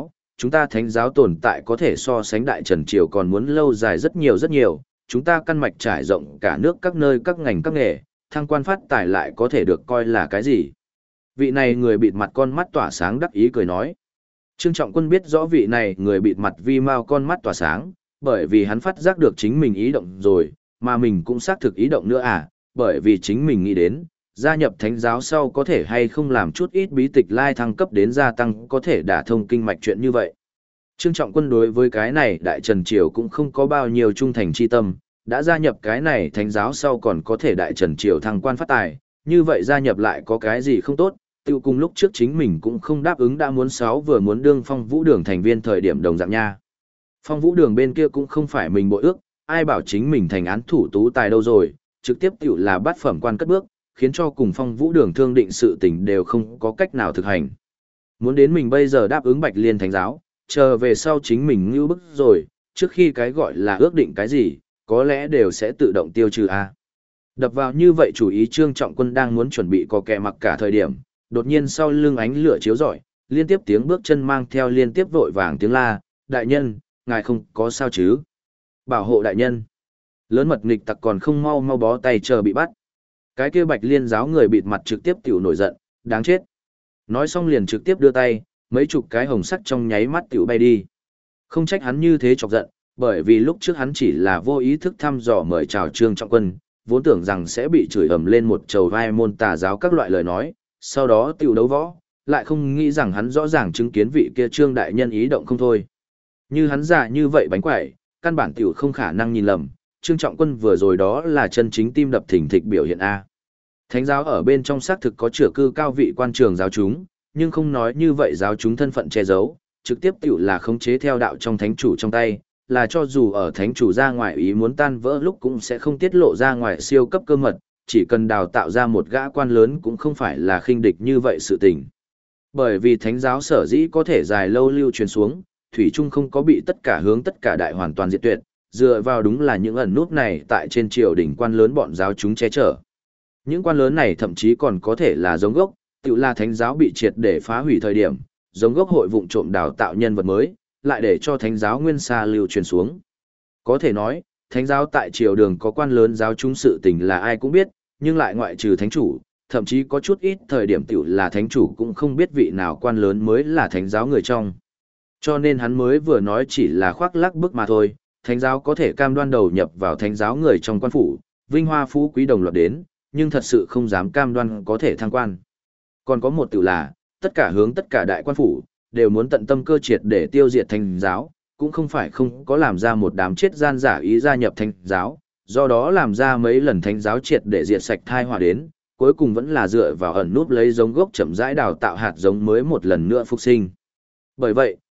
thánh giáo tồn tại có thể so sánh đại trần triều còn muốn lâu dài rất nhiều, chúng ta căn mạch trải rộng cả nước các nơi các ngành các nghề, thăng quan phát tài lại có thể được coi là cái gì. Vị này người bịt mặt con mắt tỏa sáng đắc ý cười nói. Trương Trọng Quân biết rõ vị này người bịt mặt vi mau con mắt tỏa sáng, bởi vì hắn phát giác được chính mình ý động rồi, mà mình cũng xác thực ý động nữa à, bởi vì chính mình nghĩ đến, gia nhập thánh giáo sau có thể hay không làm chút ít bí tịch lai thăng cấp đến gia tăng có thể đả thông kinh mạch chuyện như vậy. Trương Trọng Quân đối với cái này Đại Trần Triều cũng không có bao nhiêu trung thành chi tâm, đã gia nhập cái này thánh giáo sau còn có thể Đại Trần Triều thăng quan phát tài, như vậy gia nhập lại có cái gì không tốt, tiêu cùng lúc trước chính mình cũng không đáp ứng đã muốn vừa muốn đương Phong Vũ Đường thành viên thời điểm đồng dạng nha. Phong Vũ Đường bên kia cũng không phải mình bội ước, ai bảo chính mình thành án thủ tú tài đâu rồi, trực tiếp tiểu là bát phẩm quan cất bước, khiến cho cùng Phong Vũ Đường thương định sự tình đều không có cách nào thực hành. Muốn đến mình bây giờ đáp ứng Bạch Liên thánh giáo, chờ về sau chính mình ngưu bức rồi, trước khi cái gọi là ước định cái gì, có lẽ đều sẽ tự động tiêu trừ a. Đập vào như vậy chủ ý Trương Trọng Quân đang muốn chuẩn bị có kẻ mặc cả thời điểm, đột nhiên sau lưng ánh lửa chiếu rọi, liên tiếp tiếng bước chân mang theo liên tiếp vội vàng tiếng la, đại nhân, ngài không có sao chứ? Bảo hộ đại nhân. Lớn mật nghịch tặc còn không mau mau bó tay chờ bị bắt. Cái kia Bạch Liên giáo người bịt mặt trực tiếp tiểu nổi giận, đáng chết. Nói xong liền trực tiếp đưa tay, mấy chục cái hồng sắc trong nháy mắt tiểu bay đi. Không trách hắn như thế chọc giận, bởi vì lúc trước hắn chỉ là vô ý thức thăm dò mời chào Trương Trọng Quân, vốn tưởng rằng sẽ bị chửi ầm lên một trầu vai môn tà giáo các loại lời nói, sau đó tiểu đấu võ, lại không nghĩ rằng hắn rõ ràng chứng kiến vị kia Trương đại nhân ý động không thôi. Như hắn giả như vậy bánh quẩy, căn bản tiểu không khả năng nhìn lầm, Trương Trọng Quân vừa rồi đó là chân chính tim đập thình thịch biểu hiện A. Thánh giáo ở bên trong xác thực có chữa cư cao vị quan trường giáo chúng, nhưng không nói như vậy giáo chúng thân phận che giấu, trực tiếp tiểu là khống chế theo đạo trong thánh chủ trong tay, là cho dù ở thánh chủ ra ngoài ý muốn tan vỡ lúc cũng sẽ không tiết lộ ra ngoài siêu cấp cơ mật, chỉ cần đào tạo ra một gã quan lớn cũng không phải là khinh địch như vậy sự tình. Bởi vì thánh giáo sở dĩ có thể dài lâu lưu truyền xuống, thủy chung không có bị tất cả hướng tất cả đại hoàn toàn diệt tuyệt, dựa vào đúng là những ẩn nút này tại trên triều đỉnh quan lớn bọn giáo chúng che chở. Những quan lớn này thậm chí còn có thể là giống gốc, tự là thánh giáo bị triệt để phá hủy thời điểm, giống gốc hội vụng trộm đào tạo nhân vật mới, lại để cho thánh giáo nguyên xa lưu truyền xuống. Có thể nói, thánh giáo tại triều đường có quan lớn giáo chúng sự tình là ai cũng biết, nhưng lại ngoại trừ thánh chủ, thậm chí có chút ít thời điểm tiểu là thánh chủ cũng không biết vị nào quan lớn mới là thánh giáo người trong. Cho nên hắn mới vừa nói chỉ là khoác lác bức mà thôi, thánh giáo có thể cam đoan đầu nhập vào thánh giáo người trong quan phủ, vinh hoa phú quý đồng loạt đến, nhưng thật sự không dám cam đoan có thể thăng quan. Còn có một tiểu là, tất cả hướng tất cả đại quan phủ, đều muốn tận tâm cơ triệt để tiêu diệt thánh giáo, cũng không phải không có làm ra một đám chết gian giả ý gia nhập thánh giáo, do đó làm ra mấy lần thánh giáo triệt để diệt sạch thai họa đến, cuối cùng vẫn là dựa vào ẩn núp lấy giống gốc chậm rãi đào tạo hạt giống mới một lần nữa phục sinh. Bởi vậy,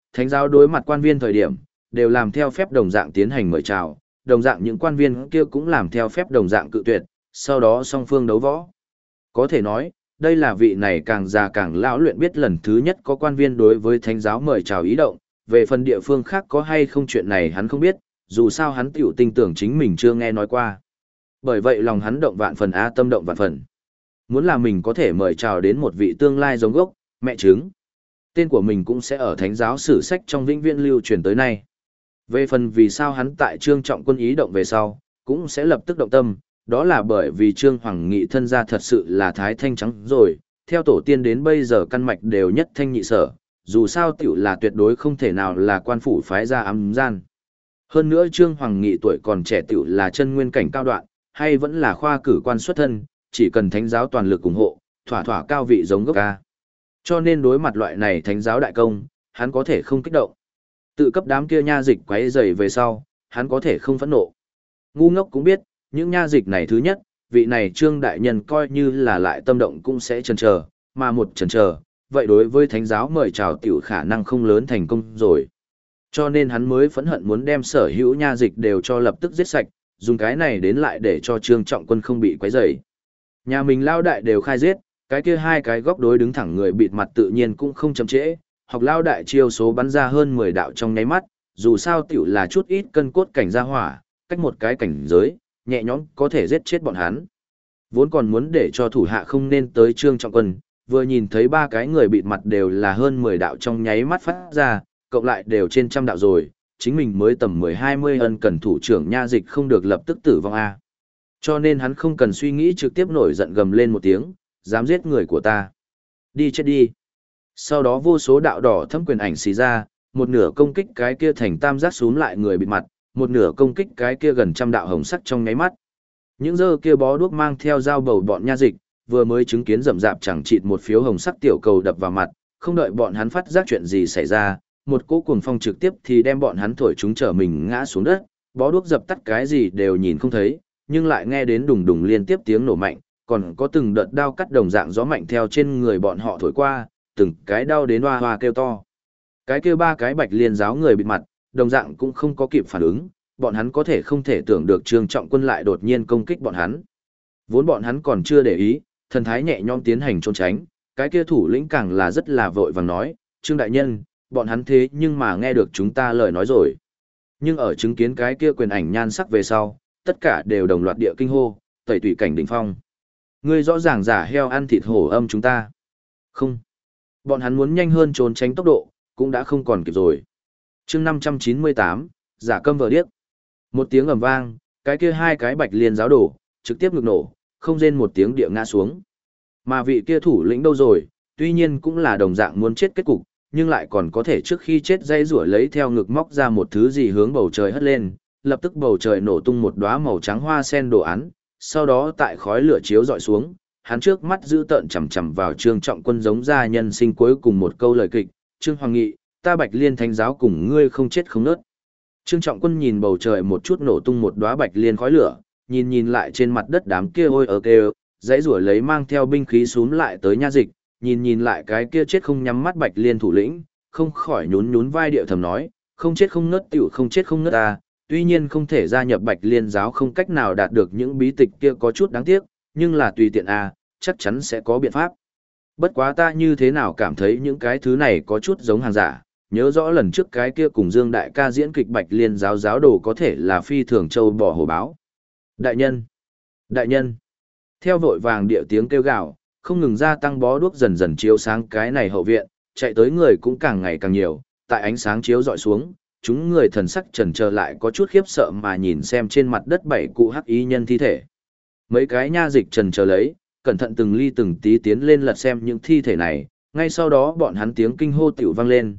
thánh giáo đối mặt quan viên thời điểm, đều làm theo phép đồng dạng tiến hành mời chào, đồng dạng những quan viên kia cũng làm theo phép đồng dạng cự tuyệt, sau đó song phương đấu võ. Có thể nói, đây là vị này càng già càng lão luyện biết lần thứ nhất có quan viên đối với thánh giáo mời chào ý động, về phần địa phương khác có hay không chuyện này hắn không biết, dù sao hắn tiểu tin tưởng chính mình chưa nghe nói qua. Bởi vậy lòng hắn động vạn phần tâm động vạn phần. Muốn là mình có thể mời chào đến một vị tương lai giống gốc, mẹ trứng. Tên của mình cũng sẽ ở thánh giáo sử sách trong vĩnh viễn lưu truyền tới nay. Về phần vì sao hắn tại Trương Trọng Quân ý động về sau, cũng sẽ lập tức động tâm, đó là bởi vì Trương Hoàng Nghị thân gia thật sự là thái thanh trắng rồi, theo tổ tiên đến bây giờ căn mạch đều nhất thanh nhị sở, dù sao tiểu là tuyệt đối không thể nào là quan phủ phái ra ám gian. Hơn nữa Trương Hoàng Nghị tuổi còn trẻ tiểu là chân nguyên cảnh cao đoạn, hay vẫn là khoa cử quan xuất thân, chỉ cần thánh giáo toàn lực ủng hộ, thỏa thỏa cao vị giống gốc ca. Cho nên đối mặt loại này thánh giáo đại công, hắn có thể không kích động. Tự cấp đám kia nha dịch quấy rầy về sau, hắn có thể không phẫn nộ. Ngu ngốc cũng biết, những nha dịch này thứ nhất, vị này Trương đại nhân coi như là lại tâm động cũng sẽ chần chờ, mà một chần chờ, vậy đối với thánh giáo mời chào tiểu khả năng không lớn thành công rồi. Cho nên hắn mới phẫn hận muốn đem sở hữu nha dịch đều cho lập tức giết sạch, dùng cái này đến lại để cho Trương Trọng Quân không bị quấy rầy. Nhà mình lao đại đều khai giết, cái kia hai cái góc đối đứng thẳng người bịt mặt tự nhiên cũng không chậm trễ, học lao đại chiêu số bắn ra hơn 10 đạo trong nháy mắt, dù sao tiểu là chút ít cân cốt cảnh gia hỏa, cách một cái cảnh giới, nhẹ nhõm có thể giết chết bọn hắn. Vốn còn muốn để cho thủ hạ không nên tới Trương Trọng Quân, vừa nhìn thấy ba cái người bịt mặt đều là hơn 10 đạo trong nháy mắt phát ra, cộng lại đều trên trăm đạo rồi, chính mình mới tầm 10-20 ân cần thủ trưởng nha dịch không được lập tức tử vong a. Cho nên hắn không cần suy nghĩ trực tiếp nổi giận gầm lên một tiếng, dám giết người của ta. Đi chết đi. Sau đó vô số đạo đỏ thâm quyền ảnh xì ra, một nửa công kích cái kia thành tam giác xuống lại người bịt mặt, một nửa công kích cái kia gần trăm đạo hồng sắc trong nháy mắt. Những giờ kia bó đuốc mang theo dao bầu bọn nha dịch, vừa mới chứng kiến rậm rạp chẳng chịt một phiếu hồng sắc tiểu cầu đập vào mặt, không đợi bọn hắn phát giác chuyện gì xảy ra, một cỗ cuồng phong trực tiếp thì đem bọn hắn thổi chúng trở mình ngã xuống đất, bó đuốc dập tắt cái gì đều nhìn không thấy, nhưng lại nghe đến đùng đùng liên tiếp tiếng nổ mạnh, còn có từng đợt đao cắt đồng dạng gió mạnh theo trên người bọn họ thổi qua, từng cái đau đến hoa hoa kêu to. Cái kêu ba cái Bạch Liên giáo người bịt mặt, đồng dạng cũng không có kịp phản ứng, bọn hắn có thể không thể tưởng được Trương Trọng Quân lại đột nhiên công kích bọn hắn. Vốn bọn hắn còn chưa để ý, thần thái nhẹ nhõm tiến hành trốn tránh, cái kia thủ lĩnh càng là rất là vội vàng nói, Trương đại nhân, bọn hắn thế nhưng mà nghe được chúng ta lời nói rồi. Nhưng ở chứng kiến cái kia quyền ảnh nhan sắc về sau, tất cả đều đồng loạt địa kinh hô, tẩy tùy cảnh đỉnh phong. Ngươi rõ ràng giả heo ăn thịt hổ âm chúng ta. Không. Bọn hắn muốn nhanh hơn trốn tránh tốc độ, cũng đã không còn kịp rồi. chương 598, giả câm vờ điếc. Một tiếng ầm vang, cái kia hai cái Bạch Liên giáo đổ, trực tiếp ngực nổ, không rên một tiếng địa ngã xuống. Mà vị kia thủ lĩnh đâu rồi, tuy nhiên cũng là đồng dạng muốn chết kết cục, nhưng lại còn có thể trước khi chết dây rủa lấy theo ngực móc ra một thứ gì hướng bầu trời hất lên, lập tức bầu trời nổ tung một đóa màu trắng hoa sen đồ án, sau đó tại khói lửa chiếu dọi xuống, hắn trước mắt giữ tợn chằm chằm vào Trương Trọng Quân giống ra nhân sinh cuối cùng một câu lời kịch, Trương Hoàng Nghị, ta Bạch Liên thánh giáo cùng ngươi không chết không nớt. Trương Trọng Quân nhìn bầu trời một chút nổ tung một đóa Bạch Liên khói lửa, nhìn lại trên mặt đất đám kia ôi ở kêu, dãy rủa lấy mang theo binh khí xuống lại tới nha dịch, nhìn lại cái kia chết không nhắm mắt Bạch Liên thủ lĩnh, không khỏi nhún vai điệu thầm nói, không chết không nớt tiểu không chết không nớt ta, tuy nhiên không thể gia nhập Bạch Liên giáo không cách nào đạt được những bí tịch kia có chút đáng tiếc, nhưng là tùy tiện chắc chắn sẽ có biện pháp. Bất quá ta như thế nào cảm thấy những cái thứ này có chút giống hàng giả, nhớ rõ lần trước cái kia cùng Dương đại ca diễn kịch Bạch Liên giáo giáo đồ có thể là phi thường châu bò hổ báo. Đại nhân! Đại nhân! Theo vội vàng điệu tiếng kêu gào, không ngừng gia tăng bó đuốc dần dần chiếu sáng cái này hậu viện, chạy tới người cũng càng ngày càng nhiều, tại ánh sáng chiếu dọi xuống, chúng người thần sắc chần chờ lại có chút khiếp sợ mà nhìn xem trên mặt đất bảy cụ hắc y nhân thi thể. Mấy cái nha dịch chần chờ lấy, cẩn thận từng ly từng tí tiến lên lật xem những thi thể này, ngay sau đó bọn hắn tiếng kinh hô tiểu vang lên,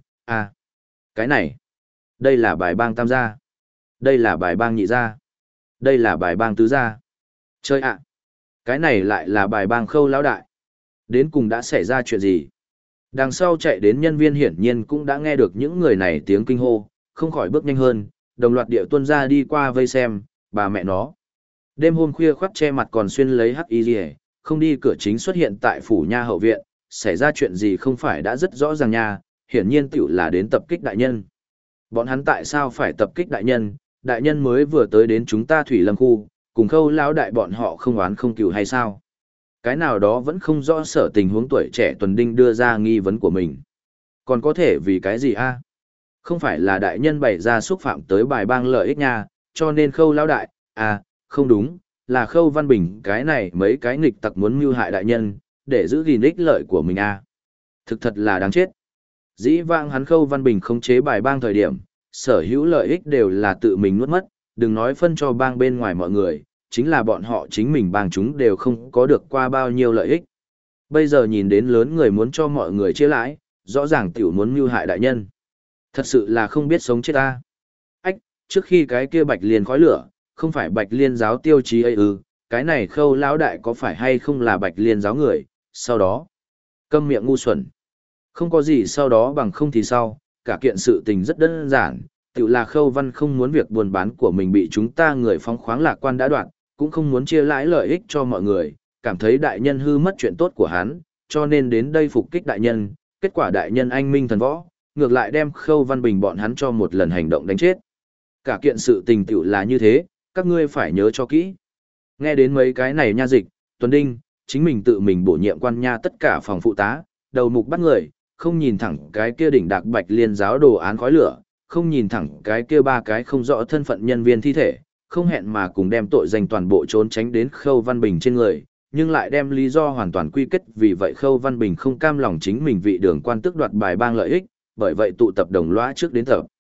cái này, đây là bài bang tam gia, đây là bài bang nhị gia, đây là bài bang tứ gia. Chơi ạ, cái này lại là bài bang Khâu lão đại. Đến cùng đã xảy ra chuyện gì? Đằng sau chạy đến nhân viên hiển nhiên cũng đã nghe được những người này tiếng kinh hô, không khỏi bước nhanh hơn, đồng loạt địa tuân ra đi qua vây xem, bà mẹ nó. Đêm hôm khuya khoắt che mặt còn xuyên lấy hắc y rìa, không đi cửa chính xuất hiện tại phủ nha hậu viện, xảy ra chuyện gì không phải đã rất rõ ràng nha, hiển nhiên tiểu là đến tập kích đại nhân. Bọn hắn tại sao phải tập kích đại nhân? Đại nhân mới vừa tới đến chúng ta Thủy Lâm khu, cùng Khâu lão đại bọn họ không oán không cừu hay sao? Cái nào đó vẫn không rõ sở tình huống tuổi trẻ Tuần Đinh đưa ra nghi vấn của mình. Còn có thể vì cái gì a? Không phải là đại nhân bày ra xúc phạm tới bài bang lợi ích nha, cho nên Khâu lão đại, không đúng, là Khâu Văn Bình cái này mấy cái nghịch tặc muốn mưu hại đại nhân, để giữ gìn ích lợi của mình a. Thực thật là đáng chết. Dĩ vãng hắn Khâu Văn Bình khống chế bài bang thời điểm, sở hữu lợi ích đều là tự mình nuốt mất, đừng nói phân cho bang bên ngoài mọi người, chính là bọn họ chính mình bang chúng đều không có được qua bao nhiêu lợi ích. Bây giờ nhìn đến lớn người muốn cho mọi người chia lãi, rõ ràng tiểu muốn mưu hại đại nhân. Thật sự là không biết sống chết ta. Ách, trước khi cái kia Bạch Liên khói lửa, không phải Bạch Liên giáo tiêu chí ấy ư, cái này Khâu lão đại có phải hay không là Bạch Liên giáo người, sau đó, câm miệng ngu xuẩn. Không có gì sau đó bằng không thì sau, cả kiện sự tình rất đơn giản, tự là Khâu Văn không muốn việc buôn bán của mình bị chúng ta người phóng khoáng lạc quan đã đoạn, cũng không muốn chia lãi lợi ích cho mọi người, cảm thấy đại nhân hư mất chuyện tốt của hắn, cho nên đến đây phục kích đại nhân, kết quả đại nhân anh minh thần võ, ngược lại đem Khâu Văn Bình bọn hắn cho một lần hành động đánh chết. Cả kiện sự tình tiểu là như thế, các ngươi phải nhớ cho kỹ. Nghe đến mấy cái này nha dịch, Tuần Đinh, chính mình tự mình bổ nhiệm quan nha tất cả phòng phụ tá, đầu mục bắt người, không nhìn thẳng cái kia đỉnh đạc Bạch Liên giáo đồ án khói lửa, không nhìn thẳng cái kia ba cái không rõ thân phận nhân viên thi thể, không hẹn mà cùng đem tội danh toàn bộ trốn tránh đến Khâu Văn Bình trên người, nhưng lại đem lý do hoàn toàn quy kết vì vậy Khâu Văn Bình không cam lòng chính mình vị đường quan tước đoạt bài bang lợi ích, bởi vậy tụ tập đồng lõa trước đến tập.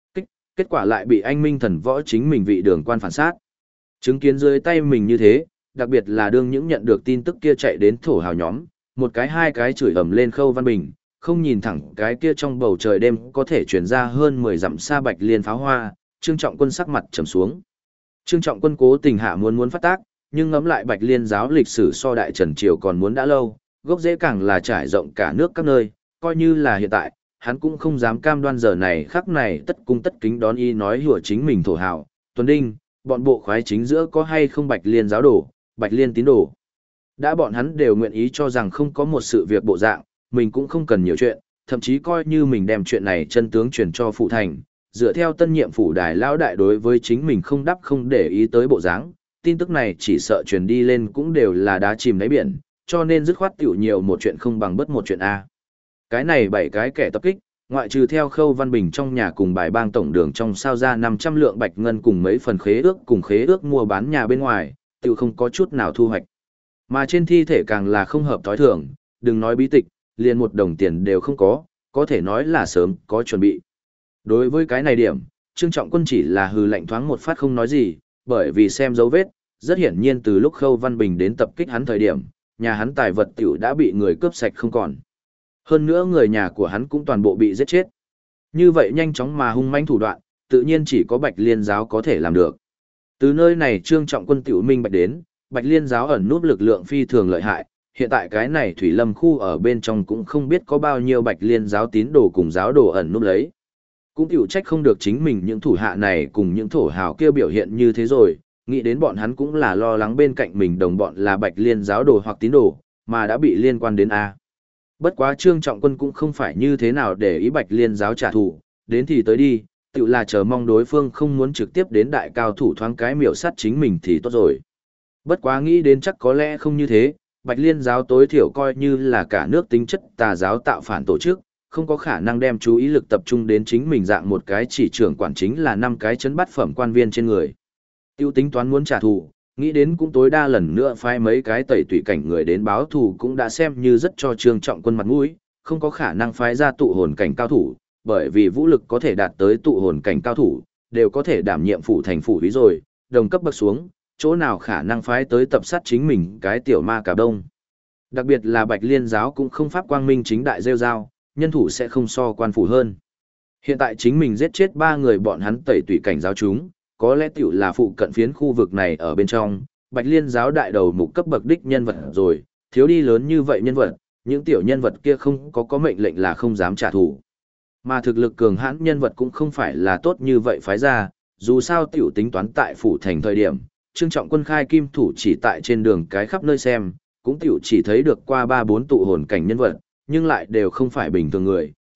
Kết quả lại bị anh minh thần võ chính mình vị đường quan phản sát. Chứng kiến dưới tay mình như thế, đặc biệt là đương những nhận được tin tức kia chạy đến thổ hào nhóm, một cái hai cái chửi ầm lên Khâu Văn Bình, không nhìn thẳng cái kia trong bầu trời đêm có thể truyền ra hơn 10 dặm xa Bạch Liên pháo hoa, Trương Trọng Quân sắc mặt trầm xuống. Trương Trọng Quân cố tình hạ muốn phát tác, nhưng ngẫm lại Bạch Liên giáo lịch sử so Đại Trần Triều còn muốn đã lâu, gốc rễ càng là trải rộng cả nước các nơi, coi như là hiện tại, hắn cũng không dám cam đoan giờ này khắc này tất cung tất kính đón y nói hùa chính mình thổ hào. Tuần Đinh, bọn bộ khoái chính giữa có hay không Bạch Liên giáo đồ, Bạch Liên tín đồ. Đã bọn hắn đều nguyện ý cho rằng không có một sự việc bộ dạng, mình cũng không cần nhiều chuyện, thậm chí coi như mình đem chuyện này chân tướng truyền cho phụ thành, dựa theo tân nhiệm phủ đài lão đại đối với chính mình không đắp không để ý tới bộ dáng, tin tức này chỉ sợ truyền đi lên cũng đều là đá chìm đáy biển, cho nên dứt khoát tiểu nhiều một chuyện không bằng bất một chuyện a. Cái này 7 cái kẻ tập kích, ngoại trừ theo Khâu Văn Bình trong nhà cùng bài bang tổng đường trong sao ra 500 lượng bạch ngân cùng mấy phần khế ước mua bán nhà bên ngoài, tiểu không có chút nào thu hoạch. Mà trên thi thể càng là không hợp thói thường, đừng nói bí tịch, liền một đồng tiền đều không có thể nói là sớm có chuẩn bị. Đối với cái này điểm, Trương Trọng Quân chỉ là hừ lạnh thoáng một phát không nói gì, bởi vì xem dấu vết, rất hiển nhiên từ lúc Khâu Văn Bình đến tập kích hắn thời điểm, nhà hắn tài vật tiểu đã bị người cướp sạch không còn. Hơn nữa người nhà của hắn cũng toàn bộ bị giết chết. Như vậy nhanh chóng mà hung manh thủ đoạn, tự nhiên chỉ có Bạch Liên giáo có thể làm được. Từ nơi này Trương Trọng Quân tiểu minh bạch đến, Bạch Liên giáo ẩn núp lực lượng phi thường lợi hại, hiện tại cái này Thủy Lâm khu ở bên trong cũng không biết có bao nhiêu Bạch Liên giáo tín đồ cùng giáo đồ ẩn núp lấy. Cũng tiểu trách không được chính mình những thủ hạ này cùng những thổ hào kia biểu hiện như thế rồi, nghĩ đến bọn hắn cũng là lo lắng bên cạnh mình đồng bọn là Bạch Liên giáo đồ hoặc tín đồ, mà đã bị liên quan đến A. Bất quá Trương Trọng Quân cũng không phải như thế nào để ý Bạch Liên giáo trả thù, đến thì tới đi, tự là chờ mong đối phương không muốn trực tiếp đến đại cao thủ thoáng cái miểu sát chính mình thì tốt rồi. Bất quá nghĩ đến chắc có lẽ không như thế, Bạch Liên giáo tối thiểu coi như là cả nước tính chất tà giáo tạo phản tổ chức, không có khả năng đem chú ý lực tập trung đến chính mình dạng một cái chỉ trưởng quản chính là 5 cái chấn bắt phẩm quan viên trên người. Tiêu tính toán muốn trả thù, nghĩ đến cũng tối đa lần nữa phái mấy cái tẩy tủy cảnh người đến báo thù cũng đã xem như rất cho Trương Trọng Quân mặt mũi, không có khả năng phái ra tụ hồn cảnh cao thủ, bởi vì vũ lực có thể đạt tới tụ hồn cảnh cao thủ, đều có thể đảm nhiệm phủ thành phủ úy rồi, đồng cấp bậc xuống, chỗ nào khả năng phái tới tập sát chính mình cái tiểu ma cà đông. Đặc biệt là Bạch Liên giáo cũng không pháp quang minh chính đại rêu rao, nhân thủ sẽ không so quan phủ hơn. Hiện tại chính mình giết chết 3 người bọn hắn tẩy tủy cảnh giáo chúng, có lẽ tiểu là phụ cận phiến khu vực này ở bên trong, Bạch Liên giáo đại đầu mục cấp bậc đích nhân vật rồi, thiếu đi lớn như vậy nhân vật, những tiểu nhân vật kia không có mệnh lệnh là không dám trả thù. Mà thực lực cường hãn nhân vật cũng không phải là tốt như vậy phái ra, dù sao tiểu tính toán tại phủ thành thời điểm, Trương Trọng Quân khai kim thủ chỉ tại trên đường cái khắp nơi xem, cũng tiểu chỉ thấy được qua 3-4 tụ hồn cảnh nhân vật, nhưng lại đều không phải bình thường người,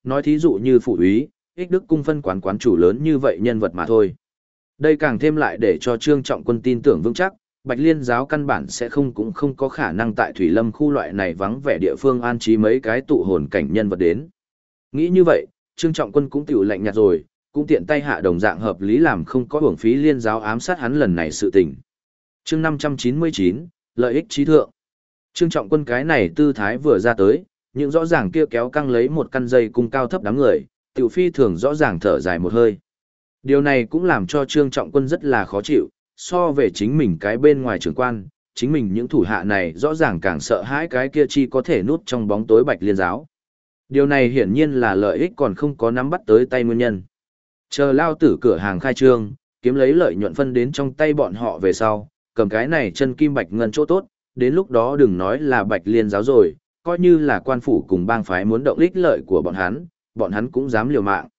nói thí dụ như phụ úy, ích đức cung phân quán quán chủ lớn như vậy nhân vật mà thôi. Đây càng thêm lại để cho Trương Trọng Quân tin tưởng vững chắc, Bạch Liên giáo căn bản sẽ cũng không có khả năng tại Thủy Lâm khu loại này vắng vẻ địa phương an trí mấy cái tụ hồn cảnh nhân vật đến. Nghĩ như vậy, Trương Trọng Quân cũng tiểu lạnh nhạt rồi, cũng tiện tay hạ đồng dạng hợp lý làm không có uổng phí Liên giáo ám sát hắn lần này sự tình. Chương 599, lợi ích trí thượng. Trương Trọng Quân cái này tư thái vừa ra tới, những rõ ràng kia kéo căng lấy một căn dây cung cao thấp đám người, tiểu phi thường rõ ràng thở dài một hơi. Điều này cũng làm cho Trương Trọng Quân rất là khó chịu, so về chính mình cái bên ngoài trưởng quan, chính mình những thủ hạ này rõ ràng càng sợ hãi cái kia chi có thể núp trong bóng tối Bạch Liên giáo. Điều này hiển nhiên là lợi ích còn không có nắm bắt tới tay nguyên nhân. Chờ lao tử cửa hàng khai trương, kiếm lấy lợi nhuận phân đến trong tay bọn họ về sau, cầm cái này chân kim bạch ngân chỗ tốt, đến lúc đó đừng nói là Bạch Liên giáo rồi, coi như là quan phủ cùng bang phái muốn động ích lợi của bọn hắn cũng dám liều mạng.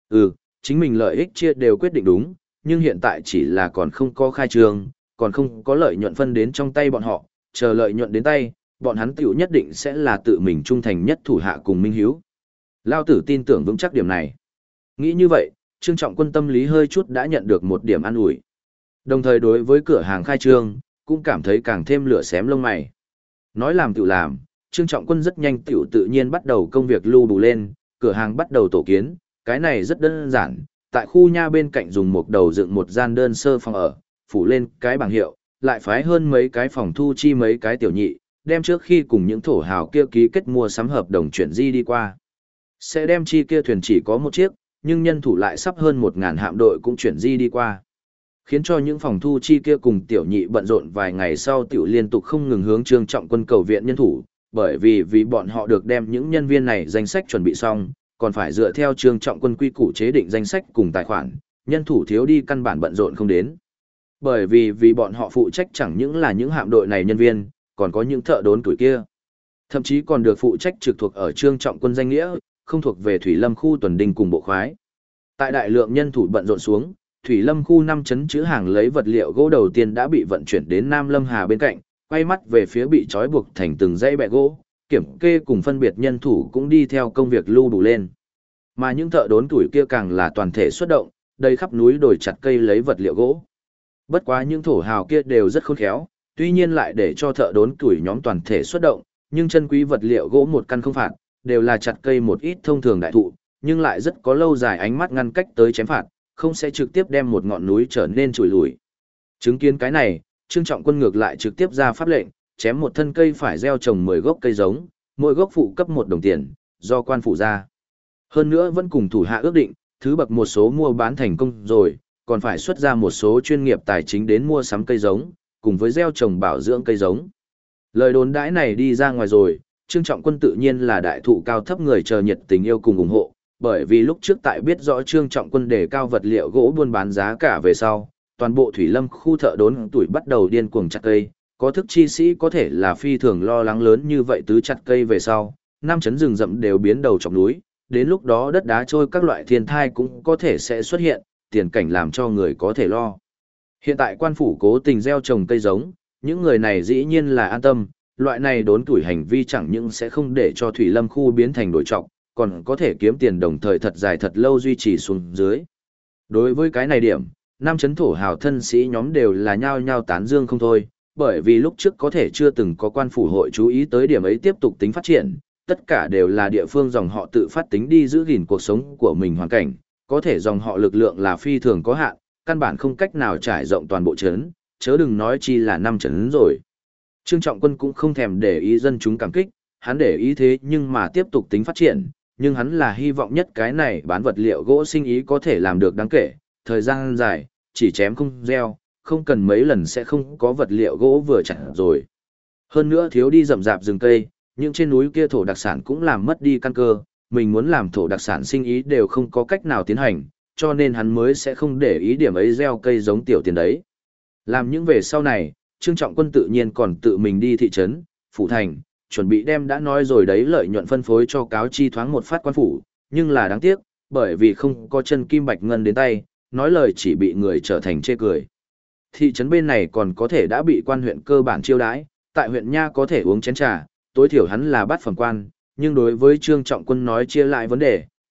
Chính mình lợi ích chia đều quyết định đúng, nhưng hiện tại chỉ là còn không có khai trương, còn không có lợi nhuận phân đến trong tay bọn họ, chờ lợi nhuận đến tay, bọn hắn tiểu nhất định sẽ là tự mình trung thành nhất thủ hạ cùng minh hiếu. Lao tử tin tưởng vững chắc điểm này. Nghĩ như vậy, Trương Trọng Quân tâm lý hơi chút đã nhận được một điểm an ủi. Đồng thời đối với cửa hàng khai trương, cũng cảm thấy càng thêm lửa xém lông mày. Nói làm tự làm, Trương Trọng Quân rất nhanh tiểu tự nhiên bắt đầu công việc lưu đủ lên, cửa hàng bắt đầu tổ kiến, cái này rất đơn giản, tại khu nha bên cạnh dùng một đầu dựng một gian đơn sơ phòng ở, phủ lên cái bảng hiệu, lại phái hơn mấy cái phòng thu chi mấy cái tiểu nhị, đem trước khi cùng những thổ hào kia ký kết mua sắm hợp đồng chuyển di đi qua. Sẽ đem chi kia thuyền chỉ có một chiếc, nhưng nhân thủ lại sắp hơn 1000 hạm đội cũng chuyển di đi qua. Khiến cho những phòng thu chi kia cùng tiểu nhị bận rộn vài ngày sau tiểu liên tục không ngừng hướng Trương Trọng Quân cầu viện nhân thủ, bởi vì bọn họ được đem những nhân viên này danh sách chuẩn bị xong, còn phải dựa theo Trương Trọng Quân quy củ chế định danh sách cùng tài khoản, nhân thủ thiếu đi căn bản bận rộn không đến. Bởi vì bọn họ phụ trách chẳng những là những hạm đội này nhân viên, còn có những thợ đốn tuổi kia. Thậm chí còn được phụ trách trực thuộc ở Trương Trọng Quân danh nghĩa, không thuộc về Thủy Lâm khu tuần đinh cùng bộ khoái. Tại đại lượng nhân thủ bận rộn xuống, Thủy Lâm khu 5 chấn chữ hàng lấy vật liệu gỗ đầu tiên đã bị vận chuyển đến Nam Lâm Hà bên cạnh, quay mắt về phía bị trói buộc thành từng dãy bẹ gỗ, kiểm kê cùng phân biệt nhân thủ cũng đi theo công việc lưu đủ lên. Mà những thợ đốn tuổi kia càng là toàn thể xuất động, đầy khắp núi đồi chặt cây lấy vật liệu gỗ. Bất quá những thổ hào kia đều rất khôn khéo, tuy nhiên lại để cho thợ đốn tuổi nhóm toàn thể xuất động, nhưng chân quý vật liệu gỗ một căn không phạt, đều là chặt cây một ít thông thường đại thụ, nhưng lại rất có lâu dài ánh mắt ngăn cách tới chém phạt, không sẽ trực tiếp đem một ngọn núi trở nên trụi lùi. Chứng kiến cái này, Trương Trọng Quân ngược lại trực tiếp ra pháp lệnh, chém một thân cây phải gieo trồng 10 gốc cây giống, mỗi gốc phụ cấp 1 đồng tiền, do quan phủ ra. Hơn nữa vẫn cùng thủ hạ ước định, thứ bậc một số mua bán thành công rồi, còn phải xuất ra một số chuyên nghiệp tài chính đến mua sắm cây giống, cùng với gieo trồng bảo dưỡng cây giống. Lời đồn đãi này đi ra ngoài rồi, Trương Trọng Quân tự nhiên là đại thụ cao thấp người chờ nhiệt tình yêu cùng ủng hộ, bởi vì lúc trước tại biết rõ Trương Trọng Quân đề cao vật liệu gỗ buôn bán giá cả về sau, toàn bộ Thủy Lâm khu thợ đốn tuổi bắt đầu điên cuồng chặt cây, có thức chi sĩ có thể là phi thường lo lắng lớn như vậy tứ chặt cây về sau, 5 chấn rừng rậm đều biến đầu chọc núi, đến lúc đó đất đá trôi các loại thiên thai cũng có thể sẽ xuất hiện, tiền cảnh làm cho người có thể lo. Hiện tại quan phủ cố tình gieo trồng cây giống, những người này dĩ nhiên là an tâm, loại này đốn tuổi hành vi chẳng những sẽ không để cho Thủy Lâm khu biến thành đổi trọc, còn có thể kiếm tiền đồng thời thật dài thật lâu duy trì xuống dưới. Đối với cái này điểm, năm chấn thổ hào thân sĩ nhóm đều là nhao nhao tán dương không thôi, bởi vì lúc trước có thể chưa từng có quan phủ hội chú ý tới điểm ấy tiếp tục tính phát triển, tất cả đều là địa phương dòng họ tự phát tính đi giữ gìn cuộc sống của mình hoàn cảnh, có thể dòng họ lực lượng là phi thường có hạn, căn bản không cách nào trải rộng toàn bộ trấn, chớ đừng nói chi là 5 trấn rồi. Trương Trọng Quân cũng không thèm để ý dân chúng cảm kích, hắn để ý thế nhưng mà tiếp tục tính phát triển, nhưng hắn là hy vọng nhất cái này bán vật liệu gỗ sinh ý có thể làm được đáng kể, thời gian dài, chỉ chém không gieo, không cần mấy lần sẽ không có vật liệu gỗ vừa chặt rồi. Hơn nữa thiếu đi rậm rạp rừng cây, những trên núi kia thổ đặc sản cũng làm mất đi căn cơ, mình muốn làm thổ đặc sản sinh ý đều không có cách nào tiến hành, cho nên hắn mới sẽ không để ý điểm ấy gieo cây giống tiểu tiền đấy. Làm những về sau này, Trương Trọng Quân tự nhiên còn tự mình đi thị trấn, phủ thành, chuẩn bị đem đã nói rồi đấy lợi nhuận phân phối cho cáo chi thoáng một phát quan phủ, nhưng là đáng tiếc, bởi vì không có chân kim bạch ngân đến tay, nói lời chỉ bị người trở thành chê cười. Thị trấn bên này còn có thể đã bị quan huyện cơ bản chiêu đãi, tại huyện Nha có thể uống chén trà, tối thiểu hắn là bát phẩm quan, nhưng đối với Trương Trọng Quân nói chia lại vấn đề,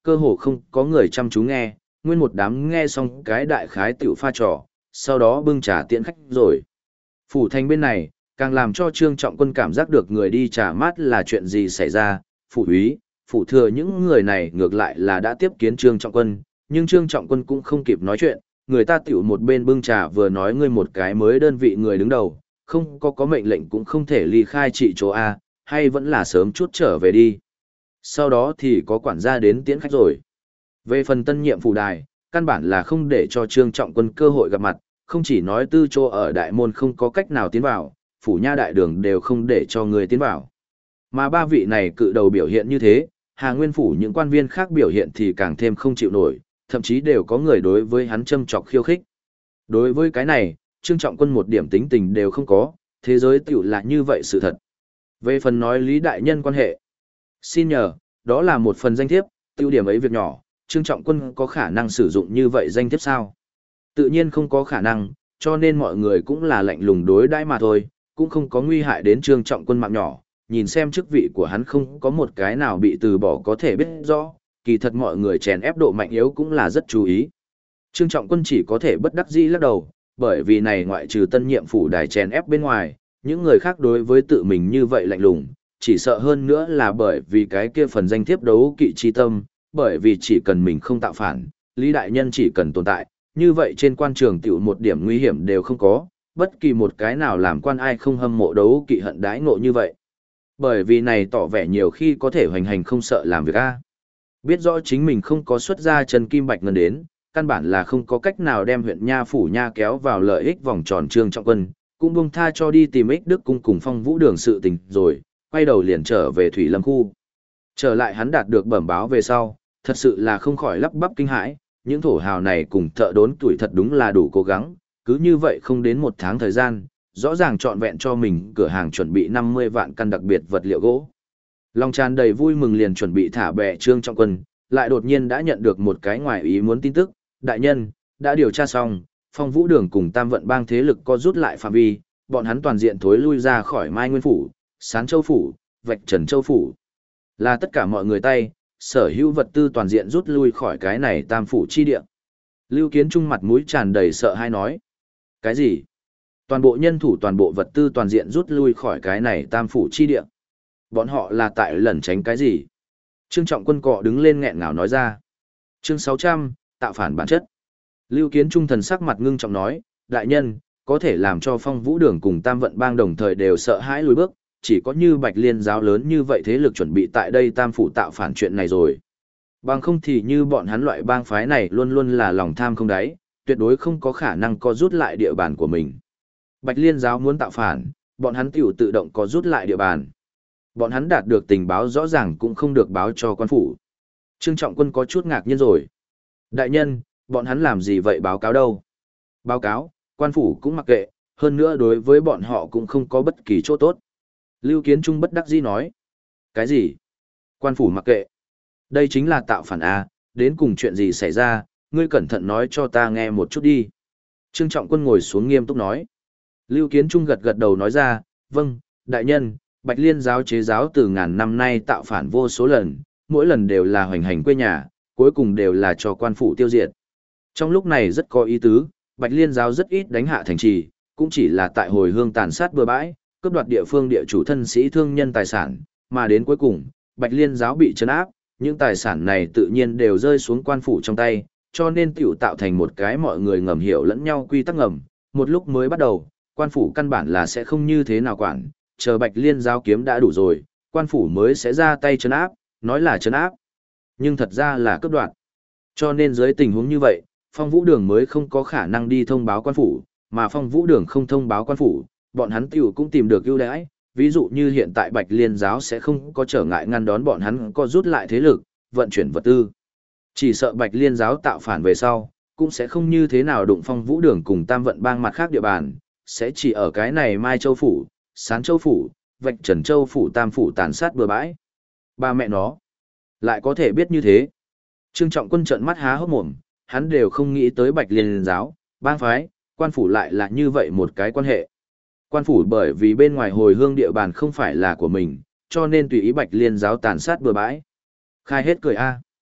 cơ hồ không có người chăm chú nghe, nguyên một đám nghe xong cái đại khái tiểu pha trò, sau đó bưng trà tiễn khách rồi. Phủ thành bên này, càng làm cho Trương Trọng Quân cảm giác được người đi trà mát là chuyện gì xảy ra, phủ úy, phủ thừa những người này ngược lại là đã tiếp kiến Trương Trọng Quân, nhưng Trương Trọng Quân cũng không kịp nói chuyện, người ta tiểu một bên bưng trà vừa nói ngươi một cái mới đơn vị người đứng đầu, không có mệnh lệnh cũng không thể ly khai trị chỗ A, hay vẫn là sớm chút trở về đi. Sau đó thì có quản gia đến tiễn khách rồi. Về phần tân nhiệm phủ đài, căn bản là không để cho Trương Trọng Quân cơ hội gặp mặt, không chỉ nói tư chỗ ở đại môn không có cách nào tiến vào, phủ nha đại đường đều không để cho người tiến vào. Mà ba vị này cự đầu biểu hiện như thế, Hà Nguyên phủ những quan viên khác biểu hiện thì càng thêm không chịu nổi, thậm chí đều có người đối với hắn châm chọc khiêu khích. Đối với cái này, Trương Trọng Quân một điểm tính tình đều không có, thế giới tiểu là như vậy sự thật. Về phần nói Lý Đại Nhân quan hệ, xin nhờ, đó là một phần danh thiếp, tiêu điểm ấy việc nhỏ, Trương Trọng Quân có khả năng sử dụng như vậy danh thiếp sao? Tự nhiên không có khả năng, cho nên mọi người cũng là lạnh lùng đối đãi mà thôi, cũng không có nguy hại đến Trương Trọng Quân mạng nhỏ, nhìn xem chức vị của hắn không có một cái nào bị từ bỏ có thể biết rõ, kỳ thật mọi người chèn ép độ mạnh yếu cũng là rất chú ý. Trương Trọng Quân chỉ có thể bất đắc dĩ lắc đầu, bởi vì này ngoại trừ tân nhiệm phủ đài chèn ép bên ngoài, những người khác đối với tự mình như vậy lạnh lùng, chỉ sợ hơn nữa là bởi vì cái kia phần danh thiếp đấu kỵ chi tâm, bởi vì chỉ cần mình không tạo phản, Lý Đại Nhân chỉ cần tồn tại, như vậy trên quan trường tiểu một điểm nguy hiểm đều không có, bất kỳ một cái nào làm quan ai không hâm mộ đấu kỵ hận đãi ngộ như vậy. Bởi vì này tỏ vẻ nhiều khi có thể hoành hành không sợ làm việc A. Biết rõ chính mình không có xuất ra chân kim bạch ngân đến, căn bản là không có cách nào đem huyện nha phủ nha kéo vào lợi ích vòng tròn Trương Trọng Quân, cũng buông tha cho đi tìm ích đức cung cùng Phong Vũ Đường sự tình rồi, quay đầu liền trở về Thủy Lâm khu. Trở lại hắn đạt được bẩm báo về sau, thật sự là không khỏi lắp bắp kinh hãi, những thổ hào này cùng thợ đốn tuổi thật đúng là đủ cố gắng, cứ như vậy không đến một tháng thời gian, rõ ràng trọn vẹn cho mình cửa hàng chuẩn bị 50 vạn căn đặc biệt vật liệu gỗ. Lòng tràn đầy vui mừng liền chuẩn bị thả bè Trương Trọng Quân, lại đột nhiên đã nhận được một cái ngoài ý muốn tin tức, đại nhân, đã điều tra xong, Phong Vũ Đường cùng Tam Vận Bang thế lực có rút lại phạm vi, bọn hắn toàn diện thối lui ra khỏi Mai Nguyên phủ, Sán Châu phủ, Vạch Trần Châu phủ. Là tất cả mọi người tay, sở hữu vật tư toàn diện rút lui khỏi cái này Tam phủ chi địa. Lưu Kiến Trung mặt mũi tràn đầy sợ hãi nói: "Cái gì? Toàn bộ nhân thủ toàn bộ vật tư toàn diện rút lui khỏi cái này Tam phủ chi địa? Bọn họ là tại lẩn tránh cái gì?" Trương Trọng Quân cọ đứng lên nghẹn ngào nói ra. Chương 600, tạo phản bản chất. Lưu Kiến Trung thần sắc mặt ngưng trọng nói: "Đại nhân, có thể làm cho Phong Vũ Đường cùng Tam Vận Bang đồng thời đều sợ hãi lùi bước, chỉ có như Bạch Liên giáo lớn như vậy thế lực chuẩn bị tại đây Tam phủ tạo phản chuyện này rồi. Bằng không thì như bọn hắn loại bang phái này luôn luôn là lòng tham không đáy, tuyệt đối không có khả năng có rút lại địa bàn của mình. Bạch Liên giáo muốn tạo phản, bọn hắn tiểu tự động có rút lại địa bàn. Bọn hắn đạt được tình báo rõ ràng cũng không được báo cho quan phủ." Trương Trọng Quân có chút ngạc nhiên rồi. "Đại nhân, bọn hắn làm gì vậy báo cáo đâu?" "Báo cáo, quan phủ cũng mặc kệ, hơn nữa đối với bọn họ cũng không có bất kỳ chỗ tốt." Lưu Kiến Trung bất đắc dĩ nói. "Cái gì? Quan phủ mặc kệ? Đây chính là tạo phản A, đến cùng chuyện gì xảy ra, ngươi cẩn thận nói cho ta nghe một chút đi." Trương Trọng Quân ngồi xuống nghiêm túc nói. Lưu Kiến Trung gật gật đầu nói ra: "Vâng, đại nhân, Bạch Liên giáo chế giáo từ ngàn năm nay tạo phản vô số lần, mỗi lần đều là hoành hành quê nhà, cuối cùng đều là cho quan phủ tiêu diệt. Trong lúc này rất có ý tứ, Bạch Liên giáo rất ít đánh hạ thành trì, cũng chỉ là tại hồi hương tàn sát bừa bãi, cướp đoạt địa phương địa chủ thân sĩ thương nhân tài sản, mà đến cuối cùng, Bạch Liên giáo bị trấn áp, những tài sản này tự nhiên đều rơi xuống quan phủ trong tay, cho nên tiểu tạo thành một cái mọi người ngầm hiểu lẫn nhau quy tắc ngầm, một lúc mới bắt đầu, quan phủ căn bản là sẽ không như thế nào quản, chờ Bạch Liên giáo kiếm đã đủ rồi, quan phủ mới sẽ ra tay trấn áp, nói là trấn áp, nhưng thật ra là cướp đoạt. Cho nên dưới tình huống như vậy, Phong Vũ Đường mới không có khả năng đi thông báo quan phủ, mà Phong Vũ Đường không thông báo quan phủ, bọn hắn tiểu cũng tìm được ưu đãi, ví dụ như hiện tại Bạch Liên giáo sẽ không có trở ngại ngăn đón bọn hắn có rút lại thế lực, vận chuyển vật tư. Chỉ sợ Bạch Liên giáo tạo phản về sau, cũng sẽ không như thế nào đụng Phong Vũ Đường cùng Tam Vận Bang mặt khác địa bàn, sẽ chỉ ở cái này Mai Châu phủ, Sán Châu phủ, Vạch Trần Châu phủ Tam phủ tàn sát bừa bãi. Ba mẹ nó, lại có thể biết như thế. Trương Trọng Quân trợn mắt há hốc mồm, hắn đều không nghĩ tới Bạch Liên giáo, bang phái, quan phủ lại là như vậy một cái quan hệ. Quan phủ bởi vì bên ngoài hồi hương địa bàn không phải là của mình, cho nên tùy ý Bạch Liên giáo tàn sát bừa bãi. Khai hết cười a.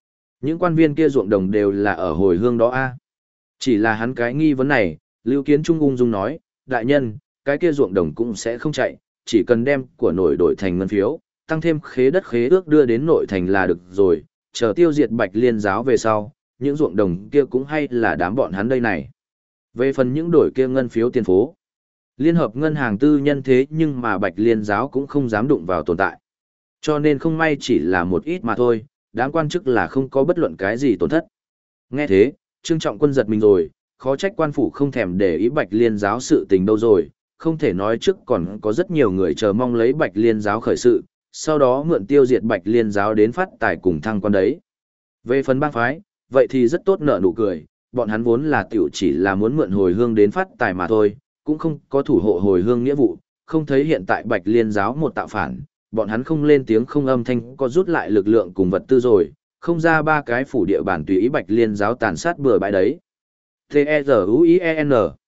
Những quan viên kia ruộng đồng đều là ở hồi hương đó a. Chỉ là hắn cái nghi vấn này, Lưu Kiến Trung ung dung nói, đại nhân, cái kia ruộng đồng cũng sẽ không chạy, chỉ cần đem của nội đổi thành ngân phiếu, tăng thêm khế đất khế ước đưa đến nội thành là được rồi, chờ tiêu diệt Bạch Liên giáo về sau, những ruộng đồng kia cũng hay là đám bọn hắn đây này. Về phần những đổi kia ngân phiếu tiền phố, liên hợp ngân hàng tư nhân thế nhưng mà Bạch Liên giáo cũng không dám đụng vào tồn tại. Cho nên không may chỉ là một ít mà thôi, đám quan chức là không có bất luận cái gì tổn thất. Nghe thế, Trương Trọng Quân giật mình rồi, khó trách quan phủ không thèm để ý Bạch Liên giáo sự tình đâu rồi, không thể nói trước còn có rất nhiều người chờ mong lấy Bạch Liên giáo khởi sự, sau đó mượn tiêu diệt Bạch Liên giáo đến phát tài cùng thăng quan đấy. Về phần bang phái, vậy thì rất tốt nở nụ cười, bọn hắn vốn là tiểu chỉ là muốn mượn hồi hương đến phát tài mà thôi, cũng không có thủ hộ hồi hương nghĩa vụ, không thấy hiện tại Bạch Liên giáo một tạo phản, bọn hắn không lên tiếng không âm thanh có rút lại lực lượng cùng vật tư rồi, không ra ba cái phủ địa bản tùy ý Bạch Liên giáo tàn sát bừa bãi đấy. T-E-Z-U-I-E-N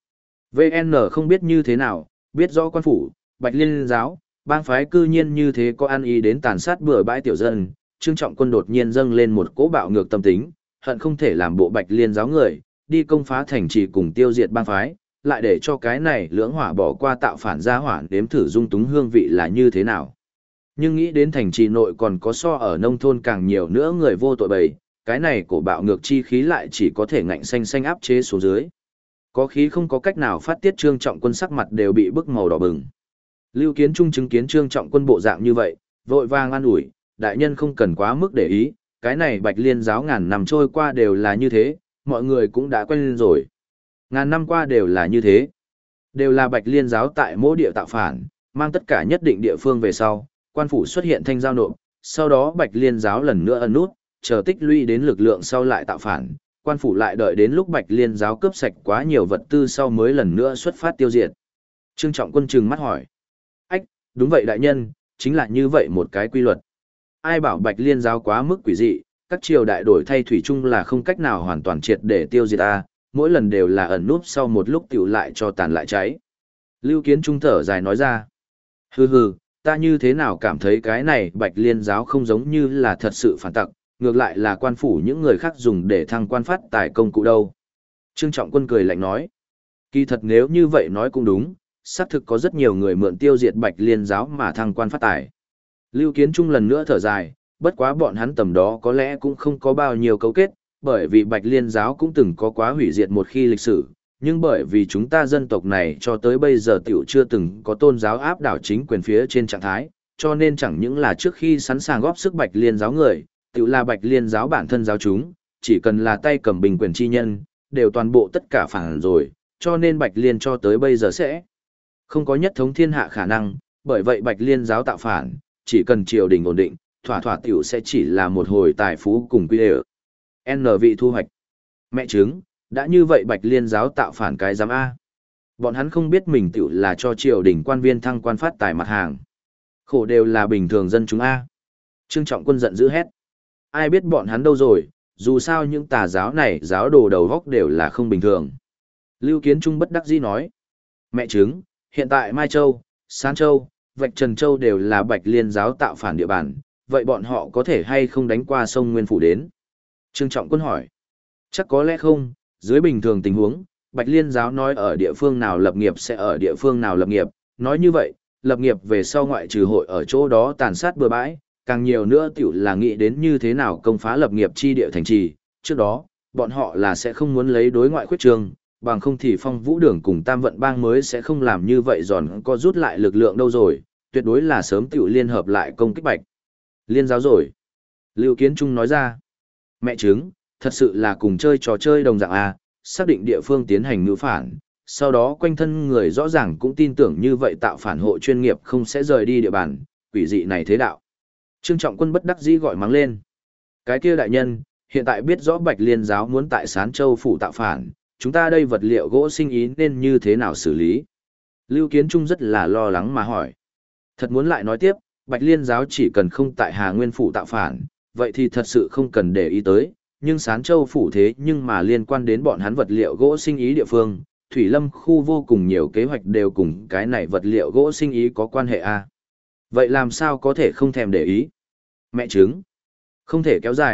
VN không biết như thế nào, biết rõ quan phủ, Bạch Liên giáo, bang phái cư nhiên như thế có ăn ý đến tàn sát bừa bãi tiểu dân, Trương Trọng Quân đột nhiên dâng lên một cỗ bạo ngược tâm tính, hận không thể làm bộ Bạch Liên giáo người, đi công phá thành trì cùng tiêu diệt bang phái, lại để cho cái này lưỡng hỏa bỏ qua tạo phản gia hỏa đếm thử dung túng hương vị là như thế nào. Nhưng nghĩ đến thành trì nội còn có so ở nông thôn càng nhiều nữa người vô tội bầy, cái này cổ bạo ngược chi khí lại chỉ có thể ngạnh xanh xanh áp chế xuống dưới. Có khí không có cách nào phát tiết, Trương Trọng Quân sắc mặt đều bị bức màu đỏ bừng. Lưu Kiến Trung chứng kiến Trương Trọng Quân bộ dạng như vậy, vội vàng an ủi, đại nhân không cần quá mức để ý, cái này Bạch Liên giáo ngàn năm trôi qua đều là như thế, mọi người cũng đã quen lên rồi. Ngàn năm qua đều là như thế. Đều là Bạch Liên giáo tại mỗi địa tạo phản, mang tất cả nhất định địa phương về sau, quan phủ xuất hiện thanh giao nộp, sau đó Bạch Liên giáo lần nữa ẩn nút, chờ tích lũy đến lực lượng sau lại tạo phản, quan phủ lại đợi đến lúc Bạch Liên giáo cướp sạch quá nhiều vật tư sau mới lần nữa xuất phát tiêu diệt. Trương Trọng Quân trừng mắt hỏi. Ách, đúng vậy đại nhân, chính là như vậy một cái quy luật. Ai bảo Bạch Liên giáo quá mức quỷ dị, các triều đại đổi thay thủy chung là không cách nào hoàn toàn triệt để tiêu diệt ta, mỗi lần đều là ẩn núp sau một lúc tiểu lại cho tàn lại cháy. Lưu Kiến Trung thở dài nói ra. Hừ hừ, ta như thế nào cảm thấy cái này Bạch Liên giáo không giống như là thật sự phản tặc, ngược lại là quan phủ những người khác dùng để thăng quan phát tài công cụ đâu. Trương Trọng Quân cười lạnh nói. Kỳ thật nếu như vậy nói cũng đúng, xác thực có rất nhiều người mượn tiêu diệt Bạch Liên giáo mà thăng quan phát tài. Lưu Kiến Trung lần nữa thở dài, bất quá bọn hắn tầm đó có lẽ cũng không có bao nhiêu cấu kết, bởi vì Bạch Liên giáo cũng từng có quá hủy diệt một khi lịch sử, nhưng bởi vì chúng ta dân tộc này cho tới bây giờ tiểu chưa từng có tôn giáo áp đảo chính quyền phía trên trạng thái, cho nên chẳng những là trước khi sẵn sàng góp sức Bạch Liên giáo người, tiểu là Bạch Liên giáo bản thân giáo chúng, chỉ cần là tay cầm bình quyền chi nhân, đều toàn bộ tất cả phản rồi, cho nên Bạch Liên cho tới bây giờ sẽ không có nhất thống thiên hạ khả năng, bởi vậy Bạch Liên giáo tạo phản, chỉ cần triều đình ổn định, thỏa thỏa tiểu sẽ chỉ là một hồi tài phú cùng quy đều. N vị thu hoạch. Mẹ chứng, đã như vậy Bạch Liên giáo tạo phản cái giám A. Bọn hắn không biết mình tiểu là cho triều đình quan viên thăng quan phát tài mặt hàng. Khổ đều là bình thường dân chúng A. Trương Trọng Quân giận dữ hét. Ai biết bọn hắn đâu rồi, dù sao những tà giáo này giáo đồ đầu góc đều là không bình thường. Lưu Kiến Trung bất đắc dĩ nói. Mẹ chứng, hiện tại Mai Châu, Sán Châu, Vạch Trần Châu đều là Bạch Liên giáo tạo phản địa bàn, vậy bọn họ có thể hay không đánh qua sông Nguyên Phủ đến? Trương Trọng Quân hỏi. Chắc có lẽ không, dưới bình thường tình huống, Bạch Liên giáo nói ở địa phương nào lập nghiệp sẽ ở địa phương nào lập nghiệp, nói như vậy, lập nghiệp về sau ngoại trừ hội ở chỗ đó tàn sát bừa bãi, càng nhiều nữa tiểu là nghĩ đến như thế nào công phá lập nghiệp chi địa thành trì, trước đó, bọn họ là sẽ không muốn lấy đối ngoại khuyết trương, bằng không thì Phong Vũ Đường cùng Tam Vận Bang mới sẽ không làm như vậy giòn có rút lại lực lượng đâu rồi, tuyệt đối là sớm tiểu liên hợp lại công kích Bạch Liên giáo rồi. Lưu Kiến Trung nói ra, mẹ chứng, thật sự là cùng chơi trò chơi đồng dạng A, xác định địa phương tiến hành ngữ phản, sau đó quanh thân người rõ ràng cũng tin tưởng như vậy tạo phản hộ chuyên nghiệp không sẽ rời đi địa bàn, quỷ dị này thế đạo. Trương Trọng Quân bất đắc dĩ gọi mắng lên. Cái kia đại nhân, hiện tại biết rõ Bạch Liên giáo muốn tại Sán Châu phủ tạo phản, chúng ta đây vật liệu gỗ sinh ý nên như thế nào xử lý? Lưu Kiến Trung rất là lo lắng mà hỏi. Thật muốn lại nói tiếp, Bạch Liên giáo chỉ cần không tại Hà Nguyên phủ tạo phản, vậy thì thật sự không cần để ý tới, nhưng Sán Châu phủ thế nhưng mà liên quan đến bọn hắn vật liệu gỗ sinh ý địa phương, Thủy Lâm khu vô cùng nhiều kế hoạch đều cùng cái này vật liệu gỗ sinh ý có quan hệ a. Vậy làm sao có thể không thèm để ý? Mẹ chứng, không thể kéo dài,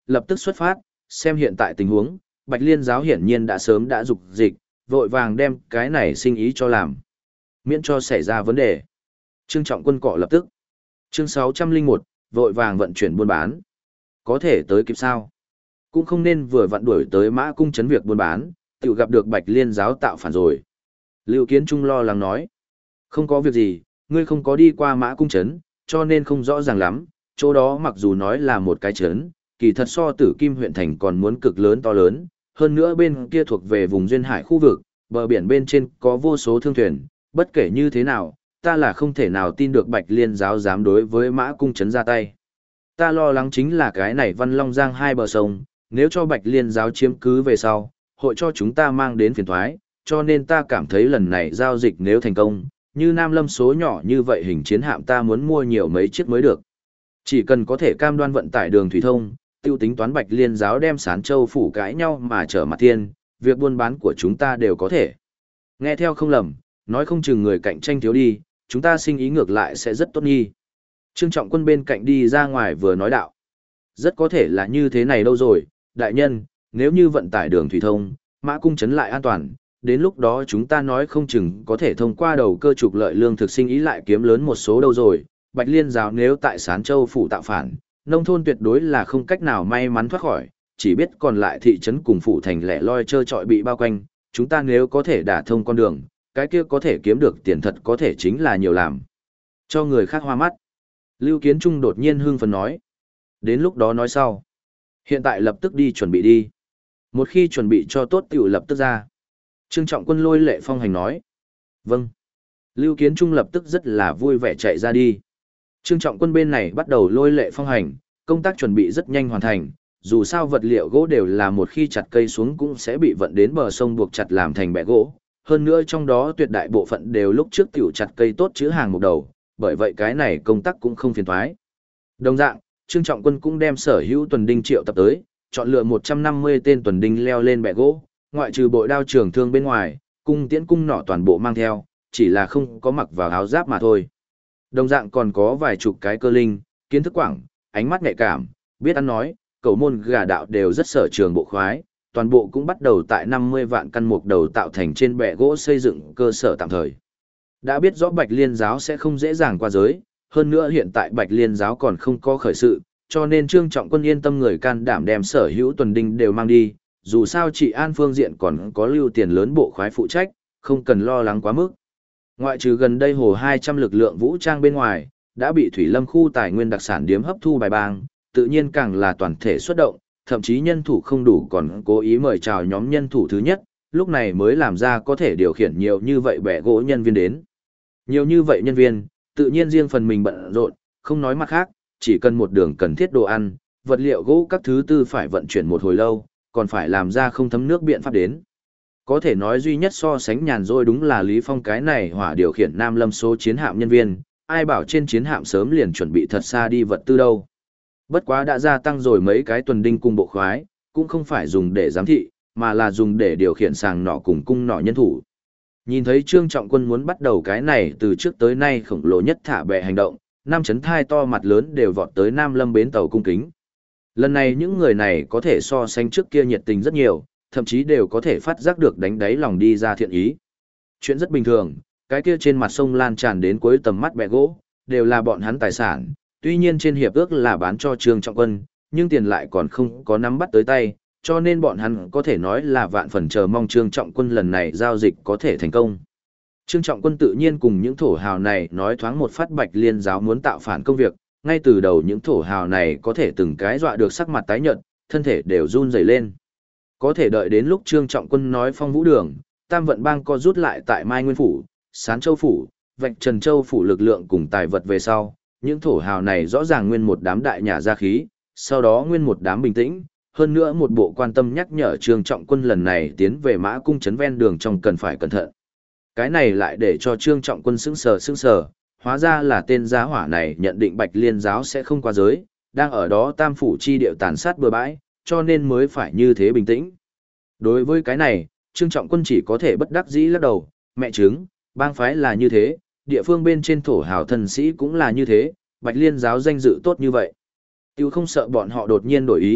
lập tức xuất phát, xem hiện tại tình huống, Bạch Liên giáo hiển nhiên đã sớm đã dục dịch, vội vàng đem cái này sinh ý cho làm. Miễn cho xảy ra vấn đề. Trương Trọng Quân cọ lập tức. Chương 601, vội vàng vận chuyển buôn bán. Có thể tới kịp sao? Cũng không nên vừa vặn đuổi tới Mã Cung trấn việc buôn bán, tự gặp được Bạch Liên giáo tạo phản rồi. Lưu Kiến Trung lo lắng nói. Không có việc gì, ngươi không có đi qua Mã Cung trấn, cho nên không rõ ràng lắm, chỗ đó mặc dù nói là một cái trấn, kỳ thật so Tử Kim huyện thành còn muốn cực lớn to lớn, hơn nữa bên kia thuộc về vùng duyên hải khu vực, bờ biển bên trên có vô số thương thuyền, bất kể như thế nào, ta là không thể nào tin được Bạch Liên giáo dám đối với Mã Cung trấn ra tay. Ta lo lắng chính là cái này Văn Long Giang hai bờ sông, nếu cho Bạch Liên giáo chiếm cứ về sau, hội cho chúng ta mang đến phiền toái, cho nên ta cảm thấy lần này giao dịch nếu thành công, như Nam Lâm số nhỏ như vậy hình chiến hạm ta muốn mua nhiều mấy chiếc mới được. Chỉ cần có thể cam đoan vận tải đường thủy thông, tiêu tính toán Bạch Liên giáo đem Sán Châu phủ cãi nhau mà trở mặt thiên, việc buôn bán của chúng ta đều có thể. Nghe theo không lầm, nói không chừng người cạnh tranh thiếu đi, chúng ta sinh ý ngược lại sẽ rất tốt nghi. Trương Trọng Quân bên cạnh đi ra ngoài vừa nói đạo. Rất có thể là như thế này đâu rồi, đại nhân, nếu như vận tải đường thủy thông, Mã Cung trấn lại an toàn, đến lúc đó chúng ta nói không chừng có thể thông qua đầu cơ trục lợi lương thực sinh ý lại kiếm lớn một số đâu rồi. Bạch Liên giáo nếu tại Sán Châu phủ tạo phản, nông thôn tuyệt đối là không cách nào may mắn thoát khỏi, chỉ biết còn lại thị trấn cùng phủ thành lẻ loi trơ trọi bị bao quanh, chúng ta nếu có thể đả thông con đường, cái kia có thể kiếm được tiền thật có thể chính là nhiều làm. Cho người khác hoa mắt. Lưu Kiến Trung đột nhiên hưng phấn nói. Đến lúc đó nói sau. Hiện tại lập tức đi chuẩn bị đi. Một khi chuẩn bị cho tốt tiểu lập tức ra. Trương Trọng Quân lôi Lệ Phong hành nói. Vâng. Lưu Kiến Trung lập tức rất là vui vẻ chạy ra đi. Trương Trọng Quân bên này bắt đầu lôi Lệ Phong hành, công tác chuẩn bị rất nhanh hoàn thành. Dù sao vật liệu gỗ đều là một khi chặt cây xuống cũng sẽ bị vận đến bờ sông buộc chặt làm thành bè gỗ. Hơn nữa trong đó tuyệt đại bộ phận đều lúc trước tiểu chặt cây tốt chữ hàng một đầu, bởi vậy cái này công tác cũng không phiền toái. Đồng dạng, Trương Trọng Quân cũng đem sở hữu tuần đinh triệu tập tới, chọn lựa 150 tên tuần đinh leo lên bè gỗ, ngoại trừ bội đao trường thương bên ngoài, cung tiễn cung nỏ toàn bộ mang theo, chỉ là không có mặc vào áo giáp mà thôi. Đồng dạng còn có vài chục cái cơ linh, kiến thức quảng, ánh mắt nhạy cảm, biết ăn nói, cầu môn gà đạo đều rất sở trường bộ khoái, toàn bộ cũng bắt đầu tại 50 vạn căn mục đầu tạo thành trên bè gỗ xây dựng cơ sở tạm thời. Đã biết rõ Bạch Liên giáo sẽ không dễ dàng qua giới, hơn nữa hiện tại Bạch Liên giáo còn không có khởi sự, cho nên Trương Trọng Quân yên tâm người can đảm đem sở hữu tuần đinh đều mang đi, dù sao trị an phương diện còn có lưu tiền lớn bộ khoái phụ trách, không cần lo lắng quá mức. Ngoại trừ gần đây hồ 200 lực lượng vũ trang bên ngoài, đã bị Thủy Lâm khu tài nguyên đặc sản điếm hấp thu bài bang, tự nhiên càng là toàn thể xuất động, thậm chí nhân thủ không đủ còn cố ý mời chào nhóm nhân thủ thứ nhất, lúc này mới làm ra có thể điều khiển nhiều như vậy bẻ gỗ nhân viên đến. Nhiều như vậy nhân viên, tự nhiên riêng phần mình bận rộn, không nói mặt khác, chỉ cần một đường cần thiết đồ ăn, vật liệu gỗ các thứ tư phải vận chuyển một hồi lâu, còn phải làm ra không thấm nước biện pháp đến. Có thể nói duy nhất so sánh nhàn rỗi đúng là Lý Phong cái này hỏa điều khiển Nam Lâm số chiến hạm nhân viên, ai bảo trên chiến hạm sớm liền chuẩn bị thật xa đi vật tư đâu. Bất quá đã gia tăng rồi mấy cái tuần đinh cùng bộ khoái, cũng không phải dùng để giám thị, mà là dùng để điều khiển sàng nỏ cùng cung nỏ nhân thủ. Nhìn thấy Trương Trọng Quân muốn bắt đầu cái này từ trước tới nay khổng lồ nhất thả bè hành động, năm chấn thai to mặt lớn đều vọt tới Nam Lâm bến tàu cung kính. Lần này những người này có thể so sánh trước kia nhiệt tình rất nhiều, thậm chí đều có thể phát giác được đánh đáy lòng đi ra thiện ý. Chuyện rất bình thường, cái kia trên mặt sông lan tràn đến cuối tầm mắt bè gỗ, đều là bọn hắn tài sản, tuy nhiên trên hiệp ước là bán cho Trương Trọng Quân, nhưng tiền lại còn không có nắm bắt tới tay, cho nên bọn hắn có thể nói là vạn phần chờ mong Trương Trọng Quân lần này giao dịch có thể thành công. Trương Trọng Quân tự nhiên cùng những thổ hào này nói thoáng một phát Bạch Liên giáo muốn tạo phản công việc, ngay từ đầu những thổ hào này có thể từng cái dọa được sắc mặt tái nhợt, thân thể đều run rẩy lên. Có thể đợi đến lúc Trương Trọng Quân nói Phong Vũ Đường, Tam Vận Bang co rút lại tại Mai Nguyên Phủ, Sán Châu Phủ, Vạch Trần Châu Phủ lực lượng cùng tài vật về sau, những thổ hào này rõ ràng nguyên một đám đại nhà gia khí, sau đó nguyên một đám bình tĩnh, hơn nữa một bộ quan tâm nhắc nhở Trương Trọng Quân lần này tiến về Mã Cung trấn ven đường trong cần phải cẩn thận. Cái này lại để cho Trương Trọng Quân sững sờ, hóa ra là tên giá hỏa này nhận định Bạch Liên giáo sẽ không qua giới, đang ở đó Tam phủ chi điệu tàn sát bừa bãi, cho nên mới phải như thế bình tĩnh. Đối với cái này, Trương Trọng Quân chỉ có thể bất đắc dĩ lắc đầu, mẹ chứng, bang phái là như thế, địa phương bên trên thổ hào thần sĩ cũng là như thế, Bạch Liên giáo danh dự tốt như vậy. Tiêu không sợ bọn họ đột nhiên đổi ý,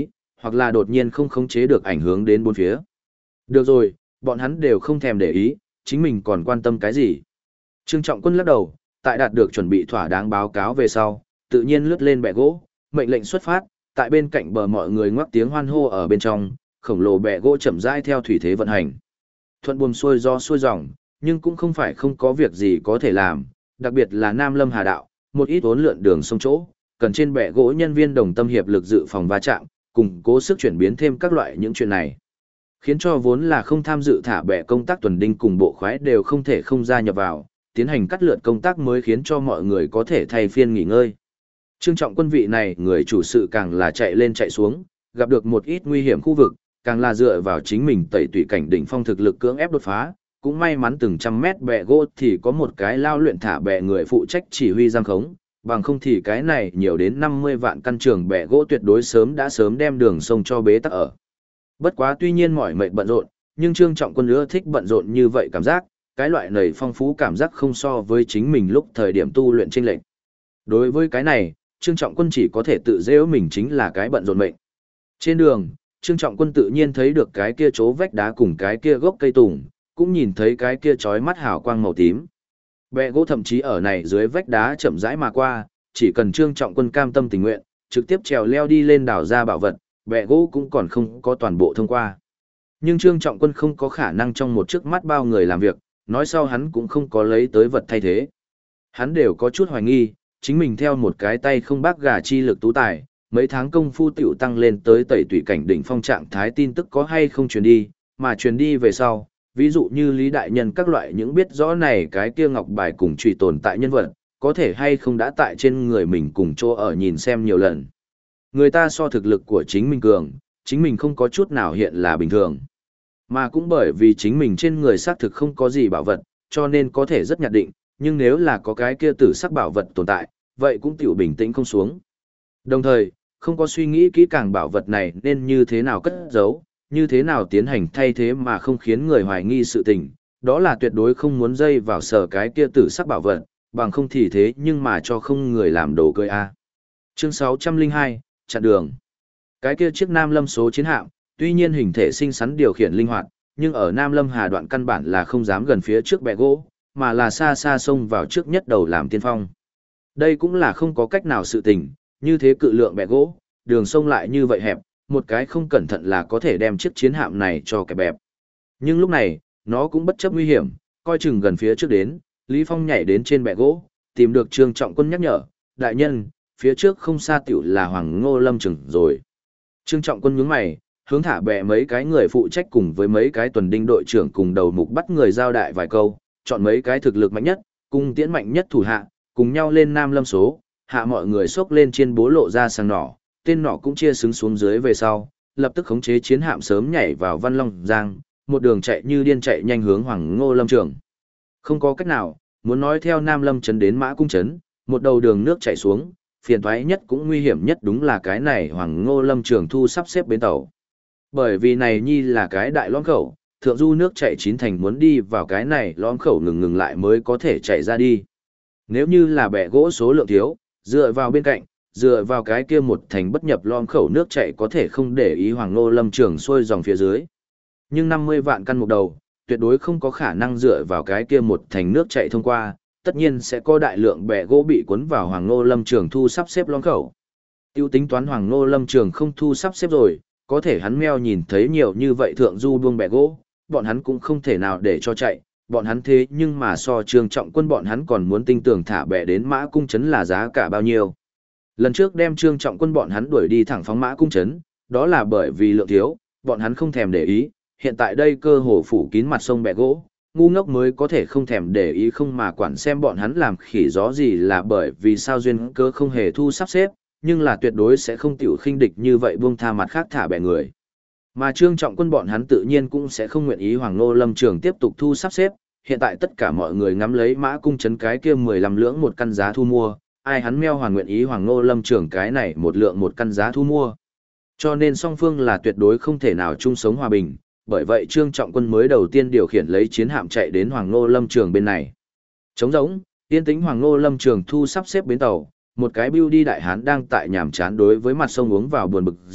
hoặc là đột nhiên không khống chế được ảnh hưởng đến bốn phía. Được rồi, bọn hắn đều không thèm để ý, chính mình còn quan tâm cái gì. Trương Trọng Quân lắc đầu, tại đạt được chuẩn bị thỏa đáng báo cáo về sau, tự nhiên lướt lên bè gỗ, mệnh lệnh xuất phát, tại bên cạnh bờ mọi người ngoắc tiếng hoan hô ở bên trong, khổng lồ bè gỗ chậm rãi theo thủy thế vận hành. Thuận buồm xuôi gió xuôi dòng, nhưng cũng không phải không có việc gì có thể làm, đặc biệt là Nam Lâm Hà Đạo, một ít uốn lượn đường sông chỗ, cần trên bè gỗ nhân viên đồng tâm hiệp lực dự phòng va chạm, cùng cố sức chuyển biến thêm các loại những chuyện này. Khiến cho vốn là không tham dự thả bè công tác tuần đinh cùng bộ khoái đều không thể không gia nhập vào, tiến hành cắt lượt công tác mới khiến cho mọi người có thể thay phiên nghỉ ngơi. Trương Trọng Quân vị này người chủ sự càng là chạy lên chạy xuống, gặp được một ít nguy hiểm khu vực, càng là dựa vào chính mình tẩy tùy cảnh đỉnh phong thực lực cưỡng ép đột phá, cũng may mắn từng trăm mét bè gỗ thì có một cái lao luyện thả bè người phụ trách chỉ huy giang khống, bằng không thì cái này nhiều đến 50 vạn căn trường bè gỗ tuyệt đối sớm đem đường sông cho bế tắc ở. Bất quá tuy nhiên mỏi mệt bận rộn, nhưng Trương Trọng Quân ưa thích bận rộn như vậy cảm giác, cái loại này phong phú cảm giác không so với chính mình lúc thời điểm tu luyện chênh lệch. Đối với cái này, Trương Trọng Quân chỉ có thể tự giễu mình chính là cái bận rộn mệnh. Trên đường, Trương Trọng Quân tự nhiên thấy được cái kia chỗ vách đá cùng cái kia gốc cây tùng, cũng nhìn thấy cái kia chói mắt hào quang màu tím. Bè gỗ thậm chí ở này dưới vách đá chậm rãi mà qua, chỉ cần Trương Trọng Quân cam tâm tình nguyện, trực tiếp trèo leo đi lên đảo ra bảo vật, bè gỗ cũng còn không có toàn bộ thông qua. Nhưng Trương Trọng Quân không có khả năng trong một trước mắt bao người làm việc, nói sau hắn cũng không có lấy tới vật thay thế. Hắn đều có chút hoài nghi, chính mình theo một cái tay không bác gà chi lực tú tài, mấy tháng công phu tiểu tăng lên tới tẩy tùy cảnh đỉnh phong trạng thái tin tức có hay không truyền đi, mà truyền đi về sau, ví dụ như Lý Đại Nhân các loại những biết rõ này cái kia ngọc bài cùng truy tồn tại nhân vật, có thể hay không đã tại trên người mình cùng chỗ ở nhìn xem nhiều lần. Người ta so thực lực của chính mình cường, chính mình không có chút nào hiện là bình thường. Mà cũng bởi vì chính mình trên người xác thực không có gì bảo vật, cho nên có thể rất nhạt định, nhưng nếu là có cái kia tử sắc bảo vật tồn tại, vậy cũng tiểu bình tĩnh không xuống. Đồng thời, không có suy nghĩ kỹ càng bảo vật này nên như thế nào cất giấu, như thế nào tiến hành thay thế mà không khiến người hoài nghi sự tình, đó là tuyệt đối không muốn dây vào sở cái kia tử sắc bảo vật, bằng không thì thế nhưng mà cho không người làm đồ cười a. Chương 602, chặn đường. Cái kia chiếc Nam Lâm số chiến hạm, tuy nhiên hình thể xinh xắn điều khiển linh hoạt, nhưng ở Nam Lâm Hà đoạn căn bản là không dám gần phía trước bè gỗ, mà là xa xa xông vào trước nhất đầu làm tiên phong. Đây cũng là không có cách nào sự tình, như thế cự lượng bè gỗ, đường sông lại như vậy hẹp, một cái không cẩn thận là có thể đem chiếc chiến hạm này cho kẹp bẹp. Nhưng lúc này, nó cũng bất chấp nguy hiểm, coi chừng gần phía trước đến, Lý Phong nhảy đến trên bè gỗ, tìm được Trương Trọng Quân nhắc nhở, đại nhân, phía trước không xa tiểu là Hoàng Ngô Lâm Trừng rồi. Trương Trọng Quân nhướng mày, hướng thả bè mấy cái người phụ trách cùng với mấy cái tuần đinh đội trưởng cùng đầu mục bắt người giao đại vài câu, chọn mấy cái thực lực mạnh nhất, cung tiễn mạnh nhất thủ hạ, cùng nhau lên Nam Lâm số, hạ mọi người xốc lên trên bố lộ ra sang nỏ, tên nỏ cũng chia xứng xuống dưới về sau, lập tức khống chế chiến hạm sớm nhảy vào Văn Long Giang, một đường chạy như điên chạy nhanh hướng Hoàng Ngô Lâm Trường. Không có cách nào, muốn nói theo Nam Lâm trấn đến Mã Cung trấn, một đầu đường nước chảy xuống, phiền toái nhất cũng nguy hiểm nhất đúng là cái này Hoàng Ngô Lâm Trường thu sắp xếp bến tàu. Bởi vì này nhi là cái đại lõm khẩu, thượng du nước chảy chín thành muốn đi vào cái này lõm khẩu ngừng lại mới có thể chạy ra đi. Nếu như là bè gỗ số lượng thiếu, dựa vào bên cạnh, dựa vào cái kia một thành bất nhập lõm khẩu nước chảy có thể không để ý Hoàng Ngô Lâm Trường xuôi dòng phía dưới. Nhưng 50 vạn căn một đầu, tuyệt đối không có khả năng dựa vào cái kia một thành nước chảy thông qua, tất nhiên sẽ có đại lượng bè gỗ bị cuốn vào Hoàng Ngô Lâm Trường thu sắp xếp lõm khẩu. Tiêu tính toán Hoàng Ngô Lâm Trường không thu sắp xếp rồi, có thể hắn meo nhìn thấy nhiều như vậy thượng du buông bè gỗ, bọn hắn cũng không thể nào để cho chạy, bọn hắn thế nhưng mà so Trương Trọng Quân bọn hắn còn muốn tinh tường thả bè đến Mã Cung trấn là giá cả bao nhiêu. Lần trước đem Trương Trọng Quân bọn hắn đuổi đi thẳng phóng Mã Cung trấn, đó là bởi vì lượng thiếu, bọn hắn không thèm để ý, hiện tại đây cơ hồ phủ kín mặt sông bè gỗ, ngu ngốc mới có thể không thèm để ý không mà quản xem bọn hắn làm khỉ gió gì là bởi vì sao duyên cơ không hề thu sắp xếp, nhưng là tuyệt đối sẽ không tiểu khinh địch như vậy buông tha mặt khác thả bè người. Mà Trương Trọng Quân bọn hắn tự nhiên cũng sẽ không nguyện ý Hoàng Ngô Lâm Trường tiếp tục thu sắp xếp, hiện tại tất cả mọi người ngắm lấy Mã Cung trấn cái kia 15 lưỡng một căn giá thu mua, ai hắn meo hoàn nguyện ý Hoàng Ngô Lâm Trường cái này một lượng một căn giá thu mua. Cho nên song phương là tuyệt đối không thể nào chung sống hòa bình, bởi vậy Trương Trọng Quân mới đầu tiên điều khiển lấy chiến hạm chạy đến Hoàng Ngô Lâm Trường bên này. Trống rỗng, yên tĩnh Hoàng Ngô Lâm Trường thu sắp xếp bến tàu, một cái bưu đi đại hán đang tại nhàm chán đối với mặt sông uống vào buồn bực rượu,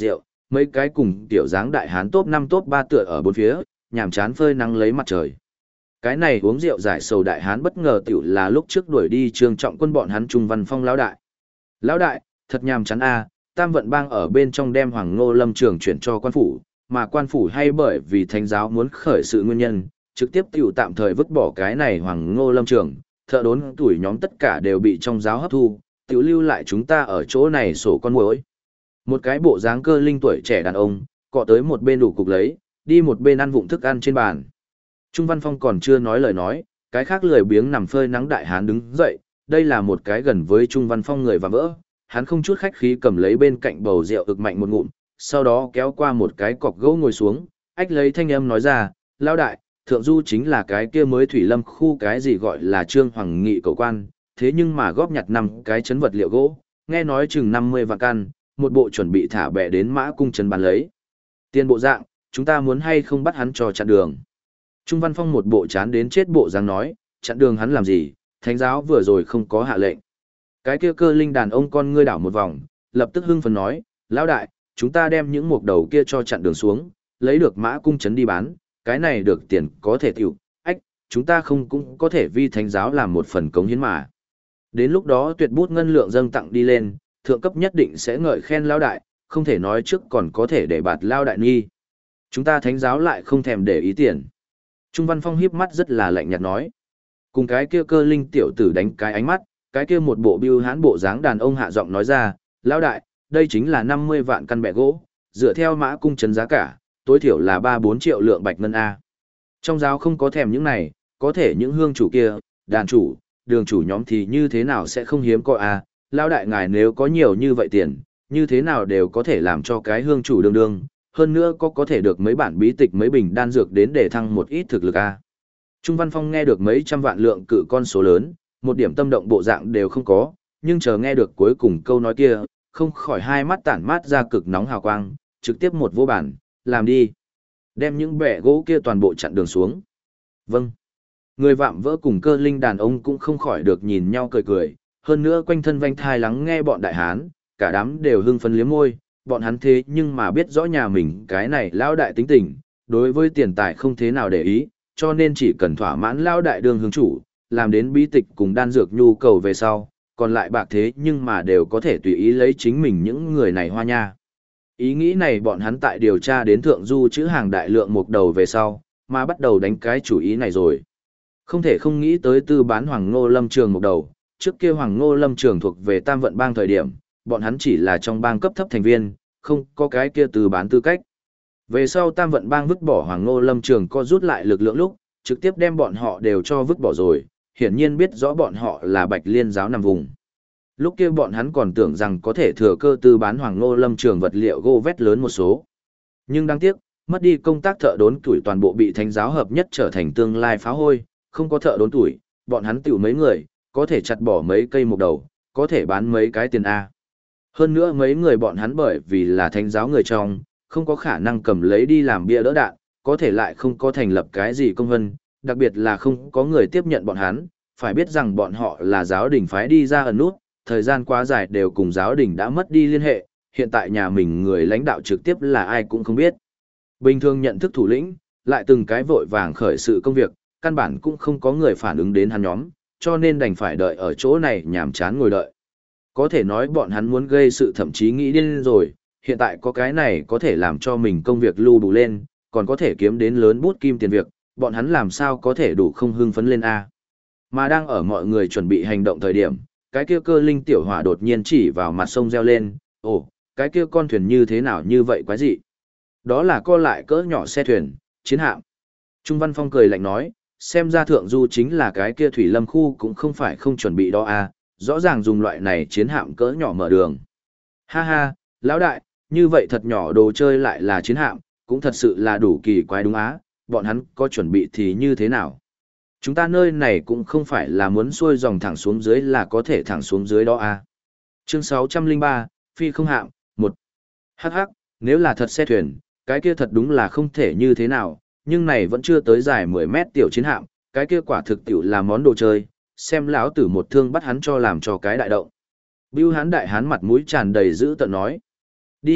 mấy cái cùng tiểu dáng đại hán top 5 top 3 tựa ở bốn phía, nhàm chán phơi nắng lấy mặt trời. Cái này uống rượu giải sầu đại hán bất ngờ tiểu là lúc trước đuổi đi Trương Trọng Quân bọn hắn Trung Văn Phong lão đại. Lão đại, thật nhàm chán a, Tam Vận Bang ở bên trong đem Hoàng Ngô Lâm Trường chuyển cho quan phủ, mà quan phủ hay bởi vì thánh giáo muốn khởi sự nguyên nhân, trực tiếp tiểu tạm thời vứt bỏ cái này Hoàng Ngô Lâm Trường, thợ đốn tuổi nhóm tất cả đều bị trong giáo hấp thu, tiểu lưu lại chúng ta ở chỗ này sổ con muỗi. Một cái bộ dáng cơ linh tuổi trẻ đàn ông, cọ tới một bên đủ cục lấy, đi một bên ăn vụng thức ăn trên bàn. Trung Văn Phong còn chưa nói lời nói, cái khác lười biếng nằm phơi nắng đại hán đứng dậy, đây là một cái gần với Trung Văn Phong người và vỡ, hắn không chút khách khí cầm lấy bên cạnh bầu rượu ực mạnh một ngụm, sau đó kéo qua một cái cọc gỗ ngồi xuống, ách lấy thanh âm nói ra, lao đại, thượng du chính là cái kia mới thủy lâm khu cái gì gọi là Trương Hoàng Nghị cầu quan, thế nhưng mà góp nhặt 5 cái chấn vật liệu gỗ, nghe nói chừng 50 vạn căn, một bộ chuẩn bị thả bè đến Mã Cung trấn bán lấy. Tiền bộ dạng, chúng ta muốn hay không bắt hắn cho chặn đường. Trung Văn Phong một bộ chán đến chết bộ dáng nói, chặn đường hắn làm gì, thánh giáo vừa rồi không có hạ lệnh. Cái kia cơ linh đàn ông con ngươi đảo một vòng, lập tức hưng phấn nói, lão đại, chúng ta đem những mục đầu kia cho chặn đường xuống, lấy được Mã Cung trấn đi bán, cái này được tiền có thể tiểu, ách, chúng ta không cũng có thể vi thánh giáo làm một phần cống hiến mà. Đến lúc đó tuyệt bút ngân lượng dâng tặng đi lên, thượng cấp nhất định sẽ ngợi khen lão đại, không thể nói trước còn có thể để bạt lao đại nghi. Chúng ta thánh giáo lại không thèm để ý tiền. Trung Văn Phong hiếp mắt rất là lạnh nhạt nói. Cùng cái kia cơ linh tiểu tử đánh cái ánh mắt, cái kia một bộ bưu hán bộ dáng đàn ông hạ giọng nói ra, lão đại, đây chính là 50 vạn căn bẹ gỗ, dựa theo Mã Cung trấn giá cả, tối thiểu là 3-4 triệu lượng bạch ngân A. Trong giáo không có thèm những này, có thể những hương chủ kia, đàn chủ, đường chủ nhóm thì như thế nào sẽ không hiếm có A, lão đại ngài nếu có nhiều như vậy tiền, như thế nào đều có thể làm cho cái hương chủ đương đương, hơn nữa có thể được mấy bản bí tịch mấy bình đan dược đến để thăng một ít thực lực A. Trung Văn Phong nghe được mấy trăm vạn lượng cự con số lớn, một điểm tâm động bộ dạng đều không có, nhưng chờ nghe được cuối cùng câu nói kia, không khỏi hai mắt tản mát ra cực nóng hào quang, trực tiếp một vô bản, làm đi. Đem những bẻ gỗ kia toàn bộ chặn đường xuống. Vâng. Người vạm vỡ cùng cơ linh đàn ông cũng không khỏi được nhìn nhau cười cười, hơn nữa quanh thân vanh thai lắng nghe bọn đại hán, cả đám đều hưng phấn liếm môi, bọn hắn thế nhưng mà biết rõ nhà mình cái này lão đại tính tình, đối với tiền tài không thế nào để ý, cho nên chỉ cần thỏa mãn lão đại đường hướng chủ, làm đến bí tịch cùng đan dược nhu cầu về sau, còn lại bạc thế nhưng mà đều có thể tùy ý lấy chính mình những người này hoa nha. Ý nghĩ này bọn hắn tại điều tra đến thượng du chữ hàng đại lượng một đầu về sau, mà bắt đầu đánh cái chủ ý này rồi. Không thể không nghĩ tới tư bán Hoàng Ngô Lâm Trường một đầu, trước kia Hoàng Ngô Lâm Trường thuộc về Tam Vận Bang thời điểm, bọn hắn chỉ là trong bang cấp thấp thành viên, không có cái kia tư bán tư cách. Về sau Tam Vận Bang vứt bỏ Hoàng Ngô Lâm Trường co rút lại lực lượng lúc, trực tiếp đem bọn họ đều cho vứt bỏ rồi, hiển nhiên biết rõ bọn họ là Bạch Liên giáo nằm vùng. Lúc kia bọn hắn còn tưởng rằng có thể thừa cơ tư bán Hoàng Ngô Lâm Trường vật liệu gỗ vét lớn một số. Nhưng đáng tiếc, mất đi công tác thợ đốn tuổi toàn bộ bị thánh giáo hợp nhất trở thành tương lai phá hôi, không có thợ đốn tuổi, bọn hắn tiểu mấy người, có thể chặt bỏ mấy cây một đầu, có thể bán mấy cái tiền A. Hơn nữa mấy người bọn hắn bởi vì là thánh giáo người trong, không có khả năng cầm lấy đi làm bia đỡ đạn, có thể lại không có thành lập cái gì công vân, đặc biệt là không có người tiếp nhận bọn hắn, phải biết rằng bọn họ là giáo đình phái đi ra ẩn nút, thời gian quá dài đều cùng giáo đình đã mất đi liên hệ, hiện tại nhà mình người lãnh đạo trực tiếp là ai cũng không biết. Bình thường nhận thức thủ lĩnh, lại từng cái vội vàng khởi sự công việc, căn bản cũng không có người phản ứng đến hắn nhóm, cho nên đành phải đợi ở chỗ này nhàm chán ngồi đợi. Có thể nói bọn hắn muốn gây sự thậm chí nghĩ điên rồi, hiện tại có cái này có thể làm cho mình công việc lưu đủ lên, còn có thể kiếm đến lớn bút kim tiền việc, bọn hắn làm sao có thể đủ không hưng phấn lên A. Mà đang ở mọi người chuẩn bị hành động thời điểm, cái kia cơ linh tiểu hỏa đột nhiên chỉ vào mặt sông reo lên, ồ, cái kia con thuyền như thế nào như vậy quái dị. Đó là co lại cỡ nhỏ xe thuyền, chiến hạm. Trung Văn Phong cười lạnh nói, xem ra thượng du chính là cái kia thủy lâm khu cũng không phải không chuẩn bị đó à, rõ ràng dùng loại này chiến hạm cỡ nhỏ mở đường. Ha ha, lão đại, như vậy thật nhỏ đồ chơi lại là chiến hạm, cũng thật sự là đủ kỳ quái đúng á, bọn hắn có chuẩn bị thì như thế nào? Chúng ta nơi này cũng không phải là muốn xuôi dòng thẳng xuống dưới là có thể thẳng xuống dưới đó à. Chương 603, Phi không hạm, 1. Hắc hắc, nếu là thật xe thuyền, cái kia thật đúng là không thể như thế nào, nhưng này vẫn chưa tới dài 10 mét tiểu chiến hạm, cái kia quả thực tiểu là món đồ chơi, xem lão tử một thương bắt hắn cho làm cho cái đại động. Bưu hán đại hán mặt mũi tràn đầy dữ tợn nói. Đi,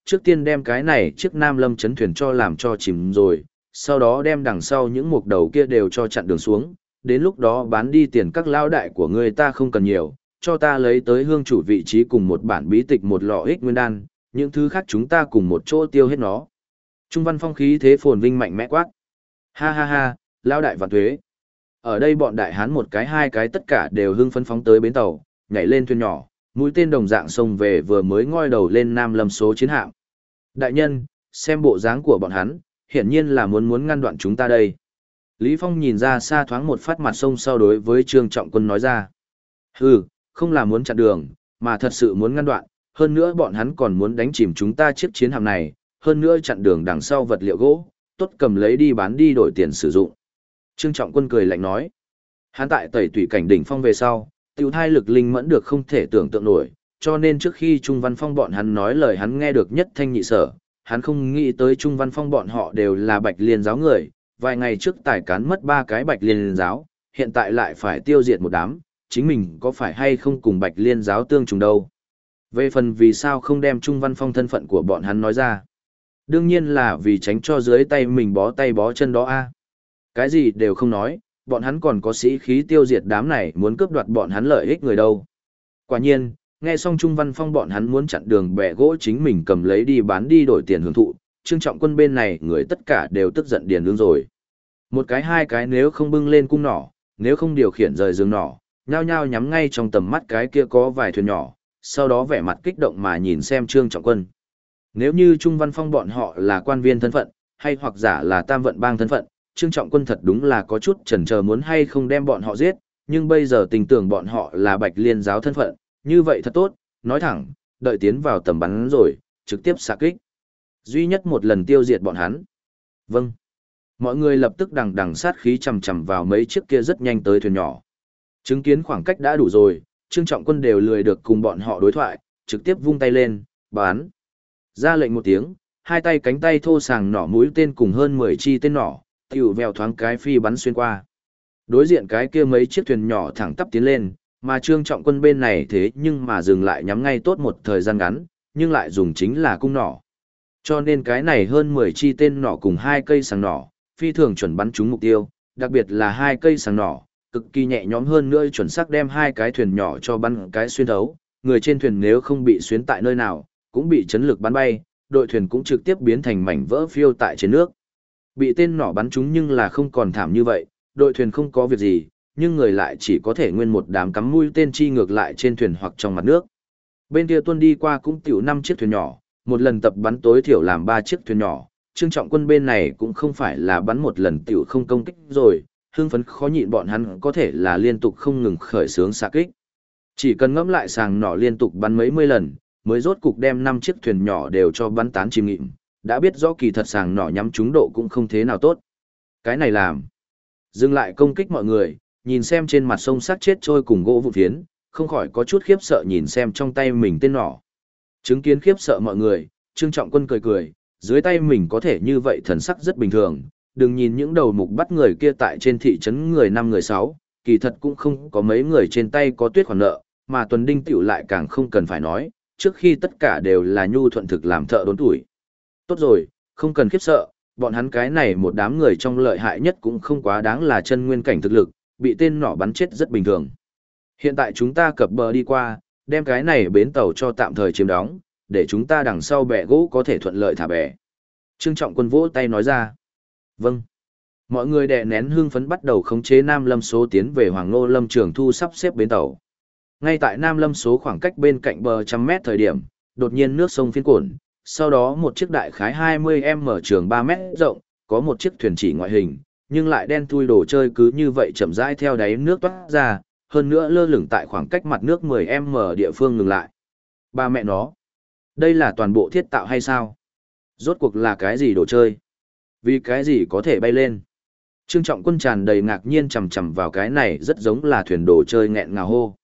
trước tiên đem cái này chiếc Nam Lâm chấn thuyền cho làm cho chìm rồi, sau đó đem đằng sau những mục đầu kia đều cho chặn đường xuống, đến lúc đó bán đi tiền các lao đại của người ta không cần nhiều, cho ta lấy tới hương chủ vị trí cùng một bản bí tịch một lọ ích nguyên đan, những thứ khác chúng ta cùng một chỗ tiêu hết nó. Trung Văn Phong khí thế phồn vinh mạnh mẽ quát. Ha ha ha, lao đại vạn tuế. Ở đây bọn đại hán một cái hai cái tất cả đều hưng phấn phóng tới bến tàu, nhảy lên thuyền nhỏ, mũi tên đồng dạng xông về vừa mới ngoi đầu lên Nam Lâm số chiến hạm. Đại nhân, xem bộ dáng của bọn hắn, hiển nhiên là muốn ngăn đoạn chúng ta đây. Lý Phong nhìn ra xa thoáng một phát mặt sông sau đối với Trương Trọng Quân nói ra. Hừ, không là muốn chặn đường, mà thật sự muốn ngăn đoạn, hơn nữa bọn hắn còn muốn đánh chìm chúng ta chiếc chiến hạm này, hơn nữa chặn đường đằng sau vật liệu gỗ, tốt cầm lấy đi bán đi đổi tiền sử dụng. Trương Trọng Quân cười lạnh nói. Hắn tại Tẩy Tủy cảnh đỉnh phong về sau, tiểu thai lực linh mẫn được không thể tưởng tượng nổi, cho nên trước khi Trung Văn Phong bọn hắn nói lời hắn nghe được nhất thanh nhị sở, hắn không nghĩ tới Trung Văn Phong bọn họ đều là Bạch Liên giáo người, vài ngày trước tài cán mất 3 cái Bạch Liên giáo, hiện tại lại phải tiêu diệt một đám, chính mình có phải hay không cùng Bạch Liên giáo tương trùng đâu. Về phần vì sao không đem Trung Văn Phong thân phận của bọn hắn nói ra. Đương nhiên là vì tránh cho dưới tay bó chân đó a. Cái gì đều không nói, bọn hắn còn có sĩ khí tiêu diệt đám này muốn cướp đoạt bọn hắn lợi ích người đâu. Quả nhiên, nghe xong Trung Văn Phong bọn hắn muốn chặn đường bẻ gỗ chính mình cầm lấy đi bán đi đổi tiền hưởng thụ, Trương Trọng Quân bên này người tất cả đều tức giận điền lương rồi. Một cái hai cái nếu không bưng lên cung nỏ, nếu không điều khiển rời giường nỏ, nhao nhao nhắm ngay trong tầm mắt cái kia có vài thuyền nhỏ, sau đó vẻ mặt kích động mà nhìn xem Trương Trọng Quân. Nếu như Trung Văn Phong bọn họ là quan viên thân phận, hay hoặc giả là Tam Vận Bang thân phận, Trương Trọng Quân thật đúng là có chút chần chờ muốn hay không đem bọn họ giết, nhưng bây giờ tình tưởng bọn họ là Bạch Liên giáo thân phận, như vậy thật tốt, nói thẳng, đợi tiến vào tầm bắn rồi, trực tiếp xạ kích. Duy nhất một lần tiêu diệt bọn hắn. Vâng. Mọi người lập tức đằng đằng sát khí chầm chầm vào mấy chiếc kia rất nhanh tới thuyền nhỏ. Chứng kiến khoảng cách đã đủ rồi, Trương Trọng Quân đều lười được cùng bọn họ đối thoại, trực tiếp vung tay lên, bắn. Ra lệnh một tiếng, hai tay cánh tay thô sàng nỏ mũi tên cùng hơn 10 chi tên nỏ, tiểu vèo thoáng cái phi bắn xuyên qua. Đối diện cái kia mấy chiếc thuyền nhỏ thẳng tắp tiến lên, mà Trương Trọng Quân bên này thế nhưng mà dừng lại nhắm ngay tốt một thời gian ngắn, nhưng lại dùng chính là cung nỏ. Cho nên cái này hơn 10 chi tên nỏ cùng 2 cây sàng nỏ, phi thường chuẩn bắn trúng mục tiêu, đặc biệt là 2 cây sàng nỏ, cực kỳ nhẹ nhõm hơn nữa chuẩn xác đem 2 cái thuyền nhỏ cho bắn cái xuyên thấu, người trên thuyền nếu không bị xuyến tại nơi nào, cũng bị chấn lực bắn bay, đội thuyền cũng trực tiếp biến thành mảnh vỡ phiêu tại trên nước. Bị tên nỏ bắn trúng nhưng là không còn thảm như vậy, đội thuyền không có việc gì, nhưng người lại chỉ có thể nguyên một đám cắm mũi tên chi ngược lại trên thuyền hoặc trong mặt nước. Bên kia tuân đi qua cũng tiểu 5 chiếc thuyền nhỏ, một lần tập bắn tối thiểu làm 3 chiếc thuyền nhỏ, Trương Trọng Quân bên này cũng không phải là bắn một lần tiểu không công kích rồi, hưng phấn khó nhịn bọn hắn có thể là liên tục không ngừng khởi xướng xạ kích. Chỉ cần ngẫm lại sàng nỏ liên tục bắn mấy mươi lần, mới rốt cục đem 5 chiếc thuyền nhỏ đều cho bắn tán chìm nghịm, đã biết rõ kỳ thật sàng nỏ nhắm trúng độ cũng không thế nào tốt. Cái này làm. Dừng lại công kích mọi người, nhìn xem trên mặt sông xác chết trôi cùng gỗ vụn phiến, không khỏi có chút khiếp sợ nhìn xem trong tay mình tên nỏ. Chứng kiến khiếp sợ mọi người, Trương Trọng Quân cười cười, dưới tay mình có thể như vậy thần sắc rất bình thường, đừng nhìn những đầu mục bắt người kia tại trên thị trấn người 5 người 6, kỳ thật cũng không có mấy người trên tay có tuyết khoản nợ, mà Tuần Đinh tiểu lại càng không cần phải nói, trước khi tất cả đều là nhu thuận thực làm thợ đốn tuổi. Tốt rồi, không cần khiếp sợ, bọn hắn cái này một đám người trong lợi hại nhất cũng không quá đáng là chân nguyên cảnh thực lực, bị tên nỏ bắn chết rất bình thường. Hiện tại chúng ta cập bờ đi qua, đem cái này bến tàu cho tạm thời chiếm đóng, để chúng ta đằng sau bè gỗ có thể thuận lợi thả bè. Trương Trọng Quân vỗ tay nói ra. Vâng. Mọi người đè nén hương phấn bắt đầu khống chế Nam Lâm số tiến về Hoàng Nô Lâm Trường Thu sắp xếp bến tàu. Ngay tại Nam Lâm số khoảng cách bên cạnh bờ trăm mét thời điểm, đột nhiên nước sông phiên cuộn, sau đó một chiếc đại khái 20m trường 3 mét rộng, có một chiếc thuyền chỉ ngoại hình, nhưng lại đen thui đồ chơi cứ như vậy chậm rãi theo đáy nước toát ra, hơn nữa lơ lửng tại khoảng cách mặt nước 10m địa phương ngừng lại. Ba mẹ nó, đây là toàn bộ thiết tạo hay sao? Rốt cuộc là cái gì đồ chơi? Vì cái gì có thể bay lên? Trương Trọng Quân tràn đầy ngạc nhiên chằm chằm vào cái này rất giống là thuyền đồ chơi nghẹn ngào hô.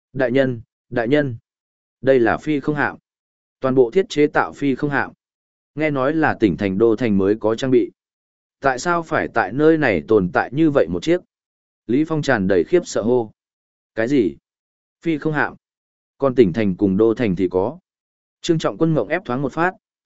Đại nhân, đây là phi không hạm. Toàn bộ thiết chế tạo phi không hạm. Nghe nói là tỉnh thành đô thành mới có trang bị. Tại sao phải tại nơi này tồn tại như vậy một chiếc? Lý Phong tràn đầy khiếp sợ hô. Cái gì? Phi không hạm. Còn tỉnh thành cùng đô thành thì có. Trương Trọng Quân mộng ép thoáng một phát,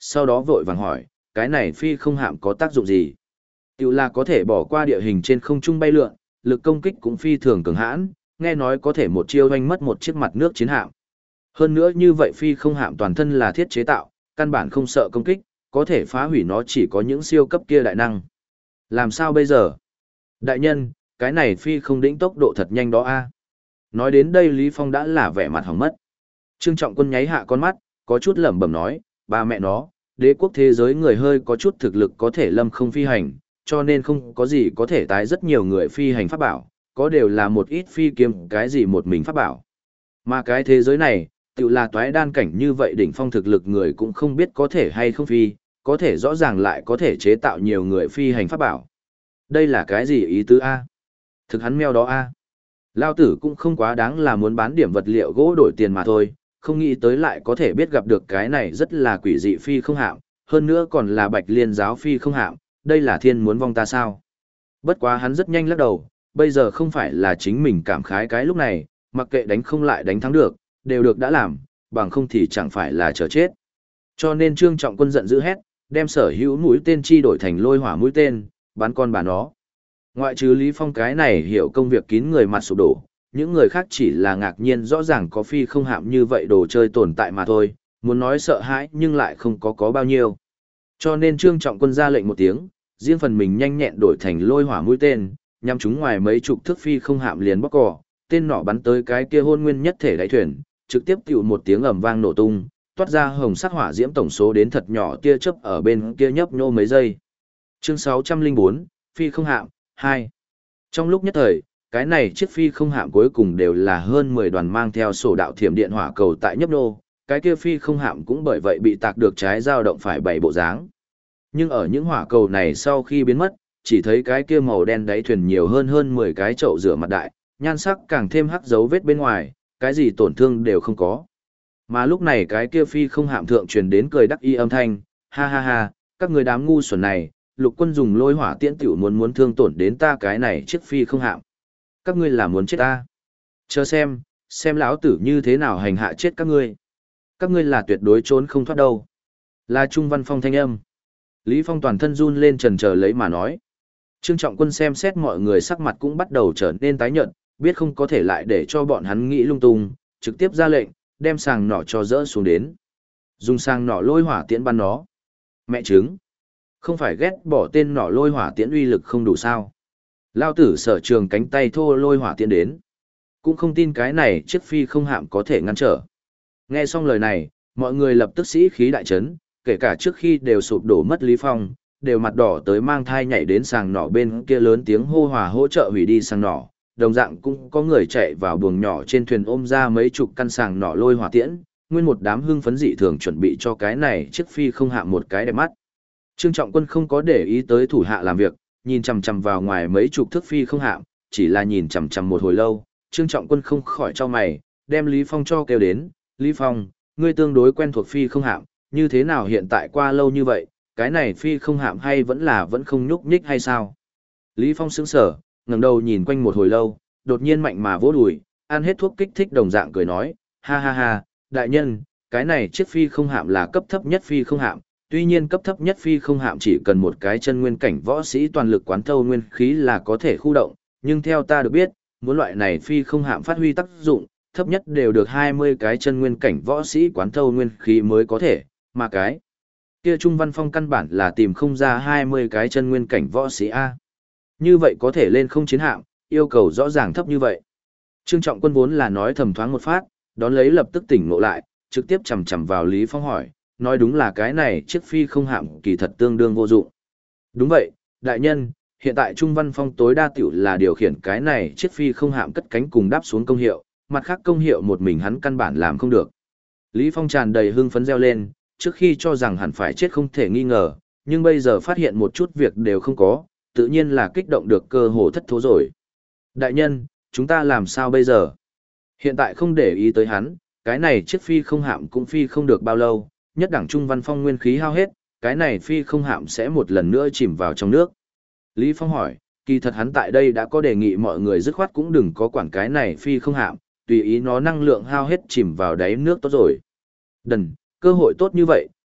sau đó vội vàng hỏi, cái này phi không hạm có tác dụng gì? Tiểu là có thể bỏ qua địa hình trên không trung bay lượn, lực công kích cũng phi thường cường hãn, nghe nói có thể một chiêu đánh mất một chiếc mặt nước chiến hạm. Hơn nữa như vậy phi không hạm toàn thân là thiết chế tạo, căn bản không sợ công kích, có thể phá hủy nó chỉ có những siêu cấp kia đại năng. Làm sao bây giờ? Đại nhân, cái này phi không đỉnh tốc độ thật nhanh đó a. Nói đến đây Lý Phong đã là vẻ mặt hỏng mất. Trương Trọng Quân nháy hạ con mắt, có chút lẩm bẩm nói, ba mẹ nó, đế quốc thế giới người hơi có chút thực lực có thể lâm không phi hành, cho nên không có gì có thể tái rất nhiều người phi hành pháp bảo, có đều là một ít phi kiếm cái gì một mình pháp bảo. Mà cái thế giới này, tự là toái đan cảnh như vậy đỉnh phong thực lực người cũng không biết có thể hay không phi, có thể rõ ràng lại có thể chế tạo nhiều người phi hành pháp bảo. Đây là cái gì ý tứ A? Thực hắn meo đó A. Lao tử cũng không quá đáng là muốn bán điểm vật liệu gỗ đổi tiền mà thôi, không nghĩ tới lại có thể biết gặp được cái này rất là quỷ dị phi không hạm, hơn nữa còn là bạch liên giáo phi không hạm, đây là thiên muốn vong ta sao? Bất quá hắn rất nhanh lắc đầu, bây giờ không phải là chính mình cảm khái cái lúc này, mặc kệ đánh không lại đánh thắng được, đều được đã làm, bằng không thì chẳng phải là chờ chết. Cho nên Trương Trọng Quân giận dữ hét, đem sở hữu mũi tên chi đổi thành lôi hỏa mũi tên, bắn con bà nó. Ngoại trừ Lý Phong cái này hiểu công việc kín người mặt sụp đổ, những người khác chỉ là ngạc nhiên rõ ràng có phi không hạm như vậy đồ chơi tồn tại mà thôi, muốn nói sợ hãi nhưng lại không có bao nhiêu. Cho nên Trương Trọng Quân ra lệnh một tiếng, riêng phần mình nhanh nhẹn đổi thành lôi hỏa mũi tên, nhắm chúng ngoài mấy chục thước phi không hạm liền bóc cò, tên nỏ bắn tới cái kia hôn nguyên nhất thể đáy thuyền, trực tiếp tiểu một tiếng ầm vang nổ tung, toát ra hồng sắc hỏa diễm tổng số đến thật nhỏ tia chớp ở bên kia nhấp nhô mấy giây. Chương 604, phi không hạm 2. Trong lúc nhất thời, cái này chiếc phi không hạm cuối cùng đều là hơn 10 đoàn mang theo sổ đạo thiểm điện hỏa cầu tại nhấp nhô, cái kia phi không hạm cũng bởi vậy bị tạc được trái dao động phải bảy bộ dáng. Nhưng ở những hỏa cầu này sau khi biến mất, chỉ thấy cái kia màu đen đáy thuyền nhiều hơn 10 cái chậu rửa mặt đại, nhan sắc càng thêm hắc dấu vết bên ngoài, cái gì tổn thương đều không có. Mà lúc này cái kia phi không hạm thượng truyền đến cười đắc y âm thanh, ha ha ha, các người đám ngu xuẩn này, lục quân dùng lôi hỏa tiễn tiểu muốn thương tổn đến ta cái này chiếc phi không hạm. Các ngươi là muốn chết ta. Chờ xem lão tử như thế nào hành hạ chết các ngươi. Các ngươi là tuyệt đối trốn không thoát đâu. Là Trung Văn Phong thanh âm. Lý Phong toàn thân run lên trần chờ lấy mà nói. Trương Trọng Quân xem xét mọi người sắc mặt cũng bắt đầu trở nên tái nhợt, biết không có thể lại để cho bọn hắn nghĩ lung tung, trực tiếp ra lệnh, đem sàng nỏ cho dỡ xuống đến. Dùng sàng nỏ lôi hỏa tiễn bắn nó. Mẹ trứng. Không phải ghét bỏ tên nỏ lôi hỏa tiễn uy lực không đủ sao. Lao tử sở trường cánh tay thô lôi hỏa tiễn đến. Cũng không tin cái này chiếc phi không hạm có thể ngăn trở. Nghe xong lời này, mọi người lập tức sĩ khí đại chấn, kể cả trước khi đều sụp đổ mất Lý Phong, đều mặt đỏ tới mang thai nhảy đến sàng nỏ bên kia lớn tiếng hô hòa hỗ trợ hủy đi sàng nỏ. Đồng dạng cũng có người chạy vào buồng nhỏ trên thuyền ôm ra mấy chục căn sàng nỏ lôi hỏa tiễn, nguyên một đám hưng phấn dị thường chuẩn bị cho cái này chiếc phi không hạm một cái đẹp mắt. Trương Trọng Quân không có để ý tới thủ hạ làm việc, nhìn chằm chằm vào ngoài mấy chục thước phi không hạm, chỉ là nhìn chằm chằm một hồi lâu, Trương Trọng Quân không khỏi chau mày, đem Lý Phong cho kêu đến, Lý Phong, ngươi tương đối quen thuộc phi không hạm, như thế nào hiện tại qua lâu như vậy, cái này phi không hạm hay vẫn không nhúc nhích hay sao? Lý Phong sững sờ, ngẩng đầu nhìn quanh một hồi lâu, đột nhiên mạnh mà vỗ đùi, ăn hết thuốc kích thích đồng dạng cười nói, ha ha ha, đại nhân, cái này chiếc phi không hạm là cấp thấp nhất phi không hạm, tuy nhiên cấp thấp nhất phi không hạm chỉ cần một cái chân nguyên cảnh võ sĩ toàn lực quán thâu nguyên khí là có thể khu động, nhưng theo ta được biết, muốn loại này phi không hạm phát huy tác dụng, thấp nhất đều được 20 cái chân nguyên cảnh võ sĩ quán thâu nguyên khí mới có thể, mà cái kia Trung Văn Phong căn bản là tìm không ra 20 cái chân nguyên cảnh võ sĩ A. Như vậy có thể lên không chiến hạm, yêu cầu rõ ràng thấp như vậy. Trương Trọng Quân vốn là nói thầm thoáng một phát, đón lấy lập tức tỉnh ngộ lại, trực tiếp chầm chầm vào Lý Phong hỏi, nói đúng là cái này chiếc phi không hạm kỳ thật tương đương vô dụng. Đúng vậy, đại nhân, hiện tại Trung Văn Phong tối đa tiểu là điều khiển cái này chiếc phi không hạm cất cánh cùng đáp xuống công hiệu, mặt khác công hiệu một mình hắn căn bản làm không được. Lý Phong tràn đầy hưng phấn reo lên, trước khi cho rằng hẳn phải chết không thể nghi ngờ, nhưng bây giờ phát hiện một chút việc đều không có, tự nhiên là kích động được cơ hồ thất thố rồi. Đại nhân, chúng ta làm sao bây giờ? Hiện tại không để ý tới hắn, cái này chiếc phi không hạm cũng phi không được bao lâu, nhất đẳng Trung Văn Phong nguyên khí hao hết, cái này phi không hạm sẽ một lần nữa chìm vào trong nước. Lý Phong hỏi, kỳ thật hắn tại đây đã có đề nghị mọi người dứt khoát cũng đừng có quản cái này phi không hạm, tùy ý nó năng lượng hao hết chìm vào đáy nước tốt rồi. Đần, cơ hội tốt như vậy,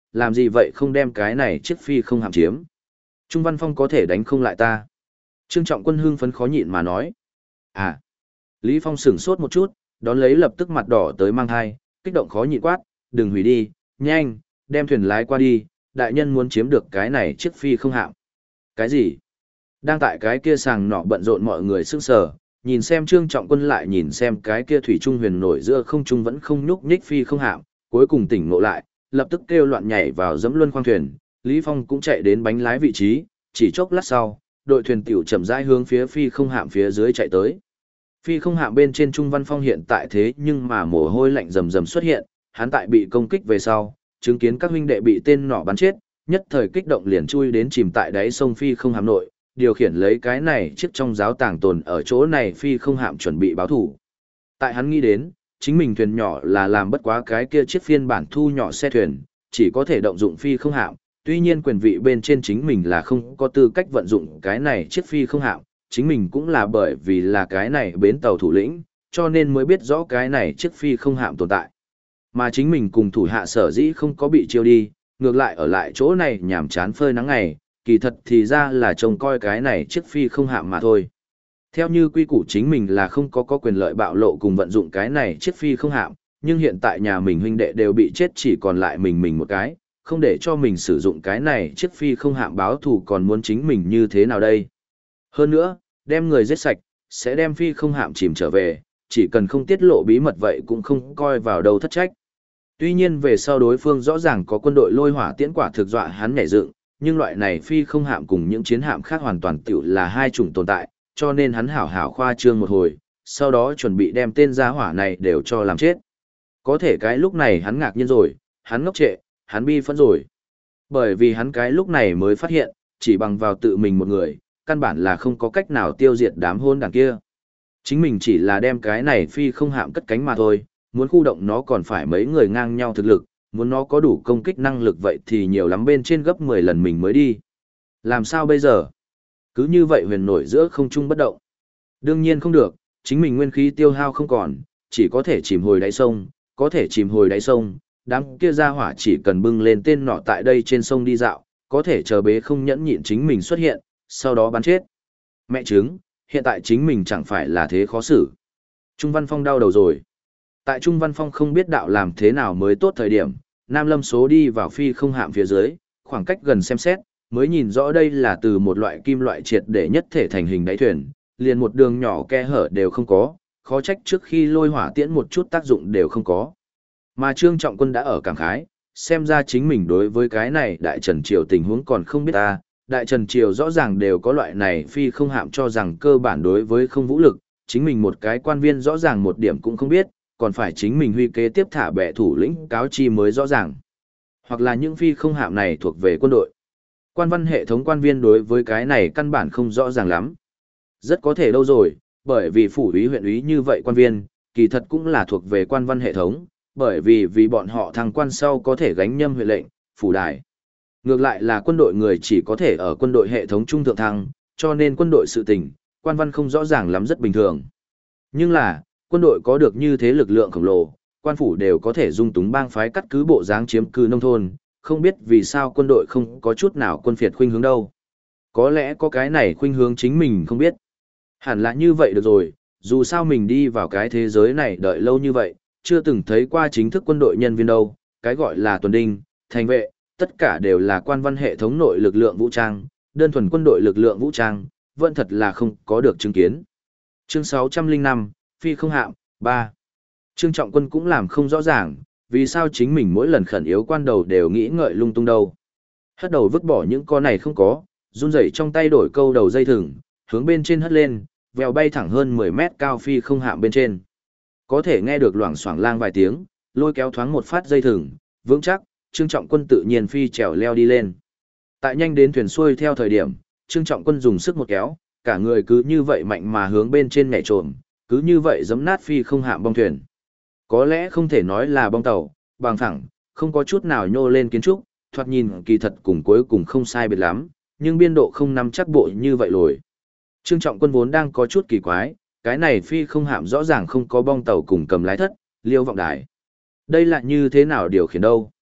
làm gì vậy không đem cái này chiếc phi không hạm chiếm. Trung Văn Phong có thể đánh không lại ta. Trương Trọng Quân hưng phấn khó nhịn mà nói. À. Lý Phong sửng sốt một chút, đón lấy lập tức mặt đỏ tới mang hai, kích động khó nhịn quát, đừng hủy đi, nhanh, đem thuyền lái qua đi, đại nhân muốn chiếm được cái này chiếc phi không hạm. Cái gì? Đang tại cái kia sàng nọ bận rộn mọi người sững sờ, nhìn xem Trương Trọng Quân lại nhìn xem cái kia thủy trung huyền nổi giữa không trung vẫn không nhúc nhích phi không hạm, cuối cùng tỉnh ngộ lại, lập tức kêu loạn nhảy vào dẫm luân khoang thuyền, Lý Phong cũng chạy đến bánh lái vị trí, chỉ chốc lát sau, đội thuyền tiểu chậm rãi hướng phía phi không hạm phía dưới chạy tới. Phi không hạm bên trên Trung Văn Phong hiện tại thế nhưng mà mồ hôi lạnh rầm rầm xuất hiện, hắn tại bị công kích về sau, chứng kiến các huynh đệ bị tên nỏ bắn chết, nhất thời kích động liền chui đến chìm tại đáy sông phi không hạm nội, điều khiển lấy cái này chiếc trong giáo tàng tồn ở chỗ này phi không hạm chuẩn bị báo thủ. Tại hắn nghĩ đến, chính mình thuyền nhỏ là làm bất quá cái kia chiếc phiên bản thu nhỏ xe thuyền, chỉ có thể động dụng phi không hạm, tuy nhiên quyền vị bên trên chính mình là không có tư cách vận dụng cái này chiếc phi không hạm, chính mình cũng là bởi vì là cái này bến tàu thủ lĩnh, cho nên mới biết rõ cái này chiếc phi không hạm tồn tại. Mà chính mình cùng thủ hạ sở dĩ không có bị chiêu đi, ngược lại ở lại chỗ này nhàm chán phơi nắng ngày, kỳ thật thì ra là trông coi cái này chiếc phi không hạm mà thôi. Theo như quy củ chính mình là không có quyền lợi bạo lộ cùng vận dụng cái này chiếc phi không hạm, nhưng hiện tại nhà mình huynh đệ đều bị chết chỉ còn lại mình một cái, không để cho mình sử dụng cái này chiếc phi không hạm báo thù còn muốn chính mình như thế nào đây. Hơn nữa, đem người giết sạch, sẽ đem phi không hạm chìm trở về, chỉ cần không tiết lộ bí mật vậy cũng không coi vào đâu thất trách. Tuy nhiên về sau đối phương rõ ràng có quân đội lôi hỏa tiễn quả thực dọa hắn nhảy dựng, nhưng loại này phi không hạm cùng những chiến hạm khác hoàn toàn tiểu là hai chủng tồn tại, cho nên hắn hảo hảo khoa trương một hồi, sau đó chuẩn bị đem tên gia hỏa này đều cho làm chết. Có thể cái lúc này hắn ngạc nhiên rồi, hắn ngốc trệ, hắn bi phẫn rồi. Bởi vì hắn cái lúc này mới phát hiện, chỉ bằng vào tự mình một người, căn bản là không có cách nào tiêu diệt đám hôn đảng kia. Chính mình chỉ là đem cái này phi không hạm cất cánh mà thôi, muốn khu động nó còn phải mấy người ngang nhau thực lực, muốn nó có đủ công kích năng lực vậy thì nhiều lắm bên trên gấp 10 lần mình mới đi. Làm sao bây giờ? Cứ như vậy huyền nổi giữa không trung bất động. Đương nhiên không được, chính mình nguyên khí tiêu hao không còn, chỉ có thể chìm hồi đáy sông, có thể chìm hồi đáy sông, đám kia ra hỏa chỉ cần bưng lên tên nọ tại đây trên sông đi dạo, có thể chờ bế không nhẫn nhịn chính mình xuất hiện, sau đó bắn chết. Mẹ chứng, hiện tại chính mình chẳng phải là thế khó xử. Trung Văn Phong đau đầu rồi. Tại Trung Văn Phong không biết đạo làm thế nào mới tốt thời điểm, Nam Lâm Số đi vào phi không hạm phía dưới, khoảng cách gần xem xét, mới nhìn rõ đây là từ một loại kim loại triệt để nhất thể thành hình đáy thuyền, liền một đường nhỏ khe hở đều không có, khó trách trước khi lôi hỏa tiễn một chút tác dụng đều không có. Mà Trương Trọng Quân đã ở cảm khái, xem ra chính mình đối với cái này Đại Trần Triều tình huống còn không biết ta, Đại Trần Triều rõ ràng đều có loại này phi không hạm cho rằng cơ bản đối với không vũ lực, chính mình một cái quan viên rõ ràng một điểm cũng không biết, còn phải chính mình huy kế tiếp thả bệ thủ lĩnh cáo chi mới rõ ràng. Hoặc là những phi không hạm này thuộc về quân đội. Quan văn hệ thống quan viên đối với cái này căn bản không rõ ràng lắm. Rất có thể đâu rồi, bởi vì phủ úy huyện úy như vậy quan viên, kỳ thật cũng là thuộc về quan văn hệ thống, bởi vì bọn họ thăng quan sau có thể gánh nhâm huyện lệnh, phủ đài. Ngược lại là quân đội người chỉ có thể ở quân đội hệ thống trung thượng thăng, cho nên quân đội sự tình, quan văn không rõ ràng lắm rất bình thường. Nhưng là, quân đội có được như thế lực lượng khổng lồ, quan phủ đều có thể dung túng bang phái cắt cứ bộ dáng chiếm cư nông thôn, không biết vì sao quân đội không có chút nào quân phiệt khuynh hướng đâu. Có lẽ có cái này khuynh hướng chính mình không biết. Hẳn là như vậy được rồi, dù sao mình đi vào cái thế giới này đợi lâu như vậy, chưa từng thấy qua chính thức quân đội nhân viên đâu, cái gọi là tuần đinh, thành vệ, tất cả đều là quan văn hệ thống nội lực lượng vũ trang, đơn thuần quân đội lực lượng vũ trang, vẫn thật là không có được chứng kiến. Chương 605, Phi không hạm, 3. Trương Trọng Quân cũng làm không rõ ràng, vì sao chính mình mỗi lần khẩn yếu quan đầu đều nghĩ ngợi lung tung đâu. Hất đầu vứt bỏ những con này không có, run rẩy trong tay đổi câu đầu dây thừng, hướng bên trên hất lên, vèo bay thẳng hơn 10 mét cao phi không hạm bên trên. Có thể nghe được loảng xoảng lang vài tiếng, lôi kéo thoáng một phát dây thừng, vững chắc, Trương Trọng Quân tự nhiên phi trèo leo đi lên. Tại nhanh đến thuyền xuôi theo thời điểm, Trương Trọng Quân dùng sức một kéo, cả người cứ như vậy mạnh mà hướng bên trên nhảy trồm, cứ như vậy giẫm nát phi không hạm bong thuyền. Có lẽ không thể nói là bong tàu, bằng thẳng, không có chút nào nhô lên kiến trúc, thoạt nhìn kỳ thật cùng cuối cùng không sai biệt lắm, nhưng biên độ không nắm chắc bộ như vậy rồi. Trương Trọng Quân vốn đang có chút kỳ quái, cái này phi không hạm rõ ràng không có bong tàu cùng cầm lái thất, liêu vọng đài. Đây là như thế nào điều khiển đâu?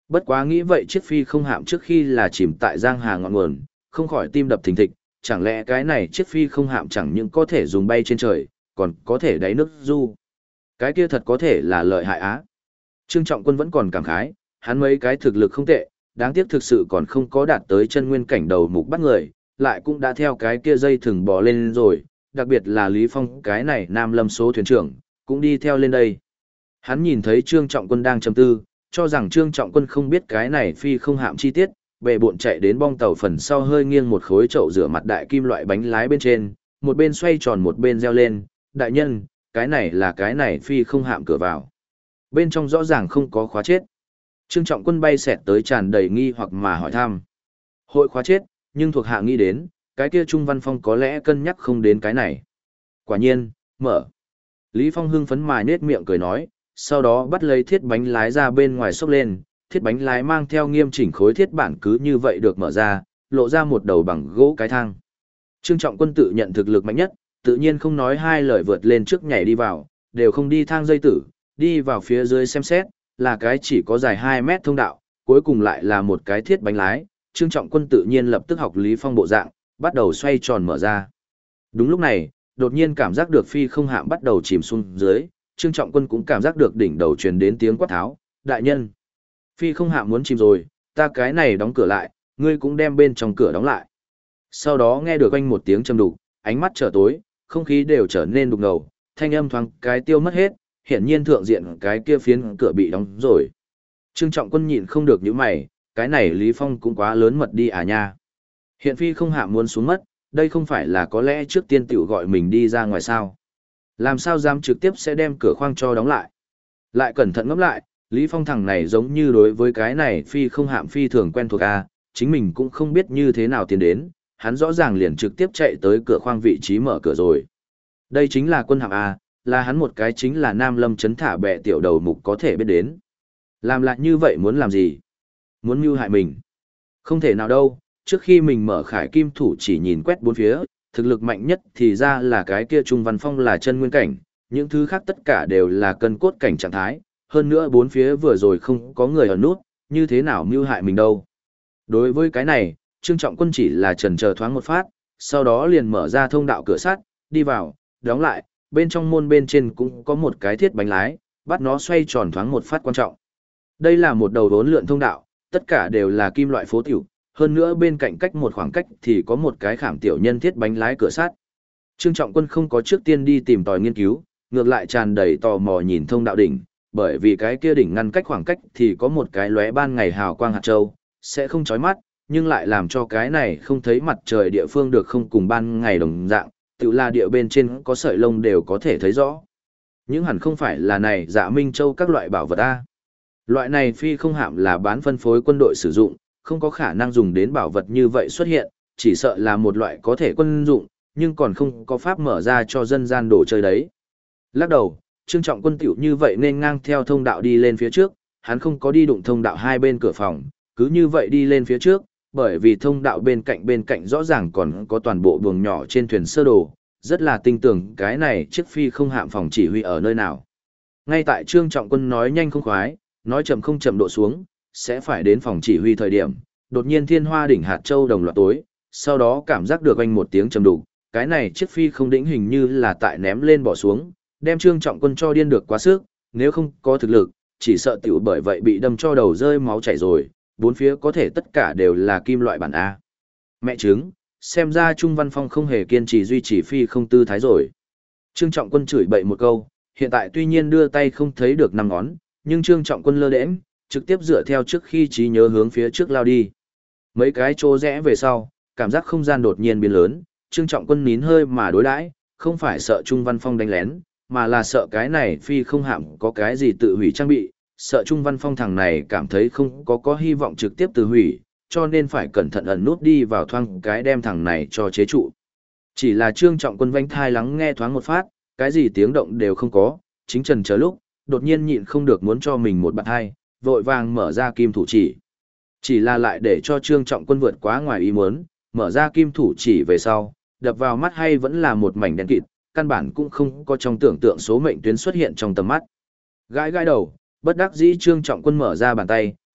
Bất quá nghĩ vậy chiếc phi không hạm trước khi là chìm tại giang hà ngọn nguồn, không khỏi tim đập thình thịch, chẳng lẽ cái này chiếc phi không hạm chẳng những có thể dùng bay trên trời, còn có thể đáy nước du. Cái kia thật có thể là lợi hại á. Trương Trọng Quân vẫn còn cảm khái, hắn mấy cái thực lực không tệ, đáng tiếc thực sự còn không có đạt tới chân nguyên cảnh đầu mục bắt người, lại cũng đã theo cái kia dây thừng bò lên rồi, đặc biệt là Lý Phong cái này Nam Lâm số thuyền trưởng, cũng đi theo lên đây. Hắn nhìn thấy Trương Trọng Quân đang trầm tư, cho rằng Trương Trọng Quân không biết cái này phi không hạm chi tiết, bệ bộn chạy đến bong tàu phần sau hơi nghiêng một khối chậu rửa mặt đại kim loại bánh lái bên trên, một bên xoay tròn một bên reo lên, đại nhân, cái này là cái này phi không hạm cửa vào. Bên trong rõ ràng không có khóa chết. Trương Trọng Quân bay xẹt tới tràn đầy nghi hoặc mà hỏi thăm. Hội khóa chết, nhưng thuộc hạ nghĩ đến, cái kia Trung Văn Phong có lẽ cân nhắc không đến cái này. Quả nhiên, mở. Lý Phong hưng phấn mà nết miệng cười nói, sau đó bắt lấy thiết bánh lái ra bên ngoài xốc lên, thiết bánh lái mang theo nghiêm chỉnh khối thiết bản cứ như vậy được mở ra, lộ ra một đầu bằng gỗ cái thang. Trương Trọng Quân tự nhận thực lực mạnh nhất, tự nhiên không nói hai lời vượt lên trước nhảy đi vào, đều không đi thang dây tử, đi vào phía dưới xem xét, là cái chỉ có dài 2 mét thông đạo, cuối cùng lại là một cái thiết bánh lái, Trương Trọng Quân tự nhiên lập tức học Lý Phong bộ dạng, bắt đầu xoay tròn mở ra. Đúng lúc này, đột nhiên cảm giác được phi không hạm bắt đầu chìm xuống dưới, Trương Trọng Quân cũng cảm giác được đỉnh đầu truyền đến tiếng quát tháo, đại nhân, phi không hạm muốn chìm rồi, ta cái này đóng cửa lại, ngươi cũng đem bên trong cửa đóng lại. Sau đó nghe được anh một tiếng trầm đục, ánh mắt trở tối, không khí đều trở nên đục ngầu, thanh âm thoáng cái tiêu mất hết, hiển nhiên thượng diện cái kia phiến cửa bị đóng rồi. Trương Trọng Quân nhịn không được những mày, cái này Lý Phong cũng quá lớn mật đi à nha. Hiện phi không hạm muốn xuống mất, đây không phải là có lẽ trước tiên tiểu gọi mình đi ra ngoài sao. Làm sao dám trực tiếp sẽ đem cửa khoang cho đóng lại. Lại cẩn thận ngẫm lại, Lý Phong thằng này giống như đối với cái này phi không hạm phi thường quen thuộc a, chính mình cũng không biết như thế nào tiến đến, hắn rõ ràng liền trực tiếp chạy tới cửa khoang vị trí mở cửa rồi. Đây chính là quân hạm a, là hắn một cái chính là Nam Lâm chấn thả bè tiểu đầu mục có thể biết đến. Làm lại như vậy muốn làm gì? Muốn mưu hại mình? Không thể nào đâu, trước khi mình mở khải kim thủ chỉ nhìn quét bốn phía, thực lực mạnh nhất thì ra là cái kia Trung Văn Phong là chân nguyên cảnh, những thứ khác tất cả đều là cân cốt cảnh trạng thái, hơn nữa bốn phía vừa rồi không có người ở nút, như thế nào mưu hại mình đâu. Đối với cái này, Trương Trọng Quân chỉ là chần chờ thoáng một phát, sau đó liền mở ra thông đạo cửa sắt, đi vào, đóng lại, bên trong môn bên trên cũng có một cái thiết bánh lái, bắt nó xoay tròn thoáng một phát quan trọng. Đây là một đầu đốn lượn thông đạo, tất cả đều là kim loại phố tiểu, hơn nữa bên cạnh cách một khoảng cách thì có một cái khảm tiểu nhân thiết bánh lái cửa sắt. Trương Trọng Quân không có trước tiên đi tìm tòi nghiên cứu, ngược lại tràn đầy tò mò nhìn thông đạo đỉnh, bởi vì cái kia đỉnh ngăn cách khoảng cách thì có một cái lóe ban ngày hào quang hạt châu, sẽ không chói mắt, nhưng lại làm cho cái này không thấy mặt trời địa phương được không cùng ban ngày đồng dạng, tự là địa bên trên có sợi lông đều có thể thấy rõ. Những hẳn không phải là này Dạ Minh Châu các loại bảo vật A. Loại này phi không hạm là bán phân phối quân đội sử dụng, không có khả năng dùng đến bảo vật như vậy xuất hiện, chỉ sợ là một loại có thể quân dụng, nhưng còn không có pháp mở ra cho dân gian đồ chơi đấy. Lắc đầu, Trương Trọng Quân tiểu như vậy nên ngang theo thông đạo đi lên phía trước, hắn không có đi đụng thông đạo hai bên cửa phòng, cứ như vậy đi lên phía trước, bởi vì thông đạo bên cạnh rõ ràng còn có toàn bộ buồng nhỏ trên thuyền sơ đồ, rất là tinh tưởng cái này chiếc phi không hạm phòng chỉ huy ở nơi nào. Ngay tại Trương Trọng Quân nói nhanh không khoái, nói chậm không chậm độ xuống, sẽ phải đến phòng chỉ huy thời điểm, đột nhiên thiên hoa đỉnh hạt châu đồng loạt tối, sau đó cảm giác được anh một tiếng trầm đục, cái này chiếc phi không đỉnh hình như là tại ném lên bỏ xuống, đem Trương Trọng Quân cho điên được quá sức, nếu không có thực lực, chỉ sợ tiểu bởi vậy bị đâm cho đầu rơi máu chảy rồi, bốn phía có thể tất cả đều là kim loại bản A. Mẹ chứng, xem ra Trung Văn Phong không hề kiên trì duy trì phi không tư thái rồi. Trương Trọng Quân chửi bậy một câu, hiện tại tuy nhiên đưa tay không thấy được năm ngón, nhưng Trương Trọng Quân lơ đễnh, trực tiếp dựa theo trước khi trí nhớ hướng phía trước lao đi. Mấy cái chỗ rẽ về sau, cảm giác không gian đột nhiên biến lớn, Trương Trọng Quân nín hơi mà đối đãi, không phải sợ Trung Văn Phong đánh lén, mà là sợ cái này phi không hạm có cái gì tự hủy trang bị, sợ Trung Văn Phong thằng này cảm thấy không có hy vọng trực tiếp tự hủy, cho nên phải cẩn thận ẩn nút đi vào thoang cái đem thằng này cho chế trụ. Chỉ là Trương Trọng Quân vánh thai lắng nghe thoáng một phát, cái gì tiếng động đều không có, chính trần chờ lúc, đột nhiên nhịn không được muốn cho mình một bạn hai, vội vàng mở ra kim thủ chỉ. Chỉ là lại để cho Trương Trọng Quân vượt quá ngoài ý muốn, mở ra kim thủ chỉ về sau, đập vào mắt hay vẫn là một mảnh đen kịt, căn bản cũng không có trong tưởng tượng số mệnh tuyến xuất hiện trong tầm mắt. Gãi gãi đầu, bất đắc dĩ Trương Trọng Quân mở ra bàn tay,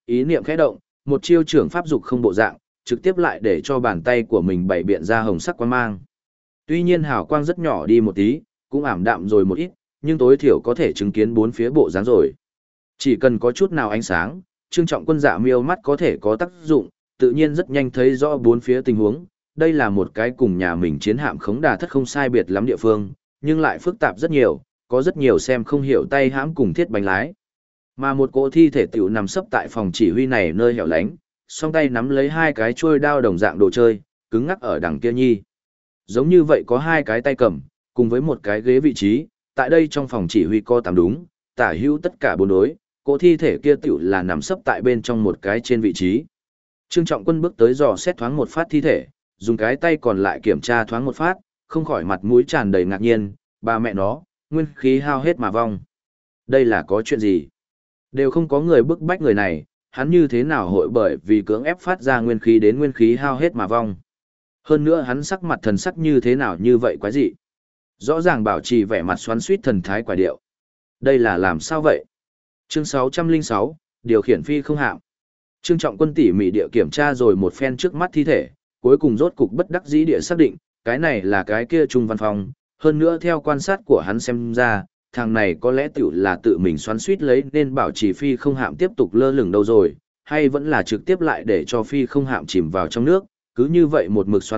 Ý niệm khẽ động, một chiêu trưởng pháp dục không bộ dạng, trực tiếp lại để cho bàn tay của mình bày biện ra hồng sắc quang mang. Tuy nhiên hào quang rất nhỏ đi một tí, cũng ảm đạm rồi một ít, nhưng tối thiểu có thể chứng kiến bốn phía bộ dáng rồi. Chỉ cần có chút nào ánh sáng, Trương Trọng Quân Dạ Miêu mắt có thể có tác dụng, tự nhiên rất nhanh thấy rõ bốn phía tình huống. Đây là một cái cùng nhà mình chiến hạm Khống Đà Thất không sai biệt lắm địa phương, nhưng lại phức tạp rất nhiều, có rất nhiều xem không hiểu tay hãm cùng thiết bánh lái. Mà một cỗ thi thể tiểu nằm sấp tại phòng chỉ huy này nơi hẻo lánh, song tay nắm lấy hai cái chuôi đao đồng dạng đồ chơi, cứng ngắc ở đằng kia nhi. Giống như vậy có hai cái tay cầm, cùng với một cái ghế vị trí, tại đây trong phòng chỉ huy có 8 đúng, tả hữu tất cả bốn đối, cỗ thi thể kia tiểu là nằm sấp tại bên trong một cái trên vị trí. Trương Trọng Quân bước tới dò xét thoáng một phát thi thể, dùng cái tay còn lại kiểm tra thoáng một phát, không khỏi mặt mũi tràn đầy ngạc nhiên, bà mẹ nó, nguyên khí hao hết mà vong. Đây là có chuyện gì? Đều không có người bức bách người này, hắn như thế nào hội bởi vì cưỡng ép phát ra nguyên khí đến nguyên khí hao hết mà vong. Hơn nữa hắn sắc mặt thần sắc như thế nào như vậy quái dị. Rõ ràng bảo trì vẻ mặt xoắn xuýt thần thái quả điệu. Đây là làm sao vậy? Chương 606, điều khiển phi không hạm. Trương Trọng Quân tỉ mỉ địa kiểm tra rồi một phen trước mắt thi thể, cuối cùng rốt cục bất đắc dĩ địa xác định, cái này là cái kia Trung Văn Phong, hơn nữa theo quan sát của hắn xem ra, thằng này có lẽ tiểu là tự mình xoắn suýt lấy nên bảo trì phi không hạm tiếp tục lơ lửng đâu rồi, hay vẫn là trực tiếp lại để cho phi không hạm chìm vào trong nước, cứ như vậy một mực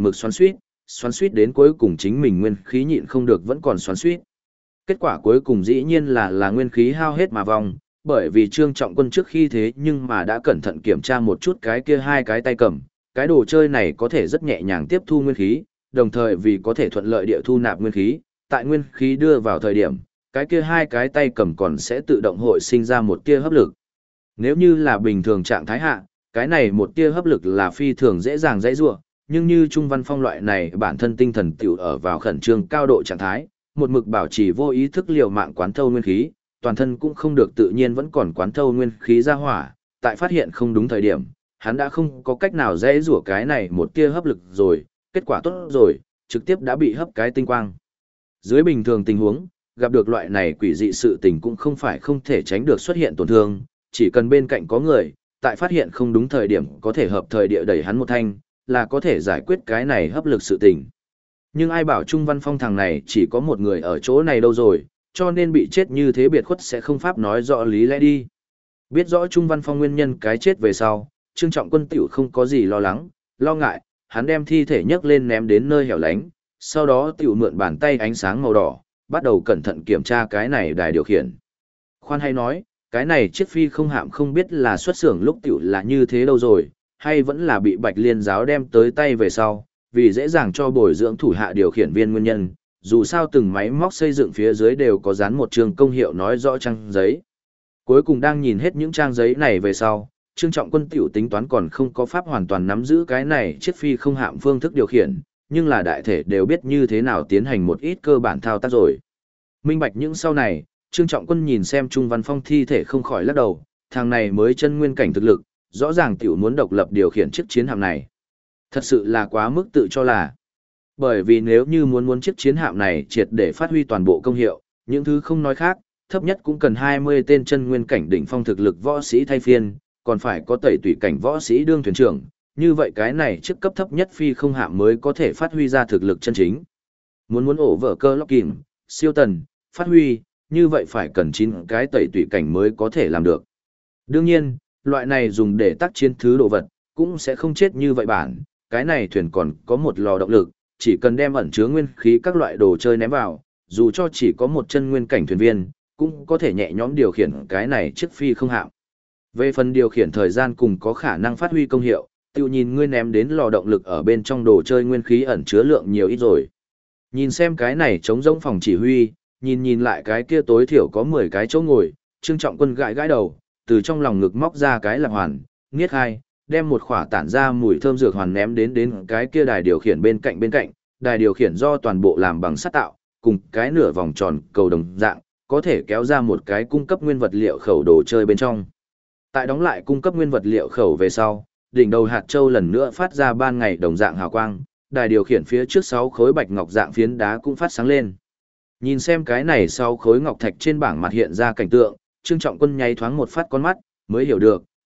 xoắn suýt đến cuối cùng chính mình nguyên khí nhịn không được vẫn còn xoắn suýt. Kết quả cuối cùng dĩ nhiên là nguyên khí hao hết mà vong, bởi vì Trương Trọng Quân trước khi thế nhưng mà đã cẩn thận kiểm tra một chút cái kia hai cái tay cầm, cái đồ chơi này có thể rất nhẹ nhàng tiếp thu nguyên khí, đồng thời vì có thể thuận lợi địa thu nạp nguyên khí, tại nguyên khí đưa vào thời điểm, cái kia hai cái tay cầm còn sẽ tự động hội sinh ra một tia hấp lực. Nếu như là bình thường trạng thái hạ, cái này một tia hấp lực là phi thường dễ dàng dãy rủa, nhưng như Trung Văn Phong loại này bản thân tinh thần tiểu ở vào khẩn trương cao độ trạng thái, một mực bảo trì vô ý thức liều mạng quán thâu nguyên khí, toàn thân cũng không được tự nhiên vẫn còn quán thâu nguyên khí ra hỏa, tại phát hiện không đúng thời điểm, hắn đã không có cách nào dễ rủa cái này một tia hấp lực rồi, kết quả tốt rồi, trực tiếp đã bị hấp cái tinh quang. Dưới bình thường tình huống, gặp được loại này quỷ dị sự tình cũng không phải không thể tránh được xuất hiện tổn thương, chỉ cần bên cạnh có người, tại phát hiện không đúng thời điểm có thể hợp thời địa đẩy hắn một thanh, là có thể giải quyết cái này hấp lực sự tình. Nhưng ai bảo Trung Văn Phong thằng này chỉ có một người ở chỗ này đâu rồi, cho nên bị chết như thế biệt khuất sẽ không pháp nói rõ lý lẽ đi. Biết rõ Trung Văn Phong nguyên nhân cái chết về sau, Trương Trọng Quân tiểu không có gì lo lắng, lo ngại, hắn đem thi thể nhấc lên ném đến nơi hẻo lánh, sau đó tiểu mượn bàn tay ánh sáng màu đỏ, bắt đầu cẩn thận kiểm tra cái này đài điều khiển. Khoan hay nói, cái này chiếc phi không hạm không biết là xuất xưởng lúc tiểu là như thế đâu rồi, hay vẫn là bị Bạch Liên giáo đem tới tay về sau, vì dễ dàng cho bồi dưỡng thủ hạ điều khiển viên nguyên nhân, dù sao từng máy móc xây dựng phía dưới đều có dán một trường công hiệu nói rõ trang giấy. Cuối cùng đang nhìn hết những trang giấy này về sau, Trương Trọng Quân tiểu tính toán còn không có pháp hoàn toàn nắm giữ cái này chiếc phi không hạm phương thức điều khiển, nhưng là đại thể đều biết như thế nào tiến hành một ít cơ bản thao tác rồi. Minh bạch những sau này, Trương Trọng Quân nhìn xem Trung Văn Phong thi thể không khỏi lắc đầu, thằng này mới chân nguyên cảnh thực lực, rõ ràng tiểu muốn độc lập điều khiển chiếc chiến hạm này. Thật sự là quá mức tự cho là. Bởi vì nếu như muốn chiếc chiến hạm này triệt để phát huy toàn bộ công hiệu, những thứ không nói khác, thấp nhất cũng cần 20 tên chân nguyên cảnh đỉnh phong thực lực võ sĩ thay phiên, còn phải có tẩy tùy cảnh võ sĩ đương thuyền trưởng, như vậy cái này chiếc cấp thấp nhất phi không hạm mới có thể phát huy ra thực lực chân chính. Muốn ổ vở cơ lóc kìm, siêu tần, phát huy, như vậy phải cần 9 cái tẩy tùy cảnh mới có thể làm được. Đương nhiên, loại này dùng để tác chiến thứ đồ vật, cũng sẽ không chết như vậy bản, cái này thuyền còn có một lò động lực, chỉ cần đem ẩn chứa nguyên khí các loại đồ chơi ném vào, dù cho chỉ có một chân nguyên cảnh thuyền viên, cũng có thể nhẹ nhõm điều khiển cái này chiếc phi không hạm. Về phần điều khiển thời gian cùng có khả năng phát huy công hiệu, tiêu nhìn ngươi ném đến lò động lực ở bên trong đồ chơi nguyên khí ẩn chứa lượng nhiều ít rồi. Nhìn xem cái này trống rỗng phòng chỉ huy, nhìn lại cái kia tối thiểu có 10 cái chỗ ngồi, Trương Trọng Quân gãi gãi đầu, từ trong lòng ngực móc ra cái lạc hoàn, nghiết hai, đem một khỏa tản ra mùi thơm dược hoàn ném đến cái kia đài điều khiển bên cạnh, đài điều khiển do toàn bộ làm bằng sắt tạo, cùng cái nửa vòng tròn cầu đồng dạng, có thể kéo ra một cái cung cấp nguyên vật liệu khẩu đồ chơi bên trong. Tại đóng lại cung cấp nguyên vật liệu khẩu về sau, đỉnh đầu hạt châu lần nữa phát ra ban ngày đồng dạng hào quang, đài điều khiển phía trước 6 khối bạch ngọc dạng phiến đá cũng phát sáng lên. Nhìn xem cái này 6 khối ngọc thạch trên bảng mặt hiện ra cảnh tượng, Trương Trọng Quân nháy thoáng một phát con mắt, mới hiểu được,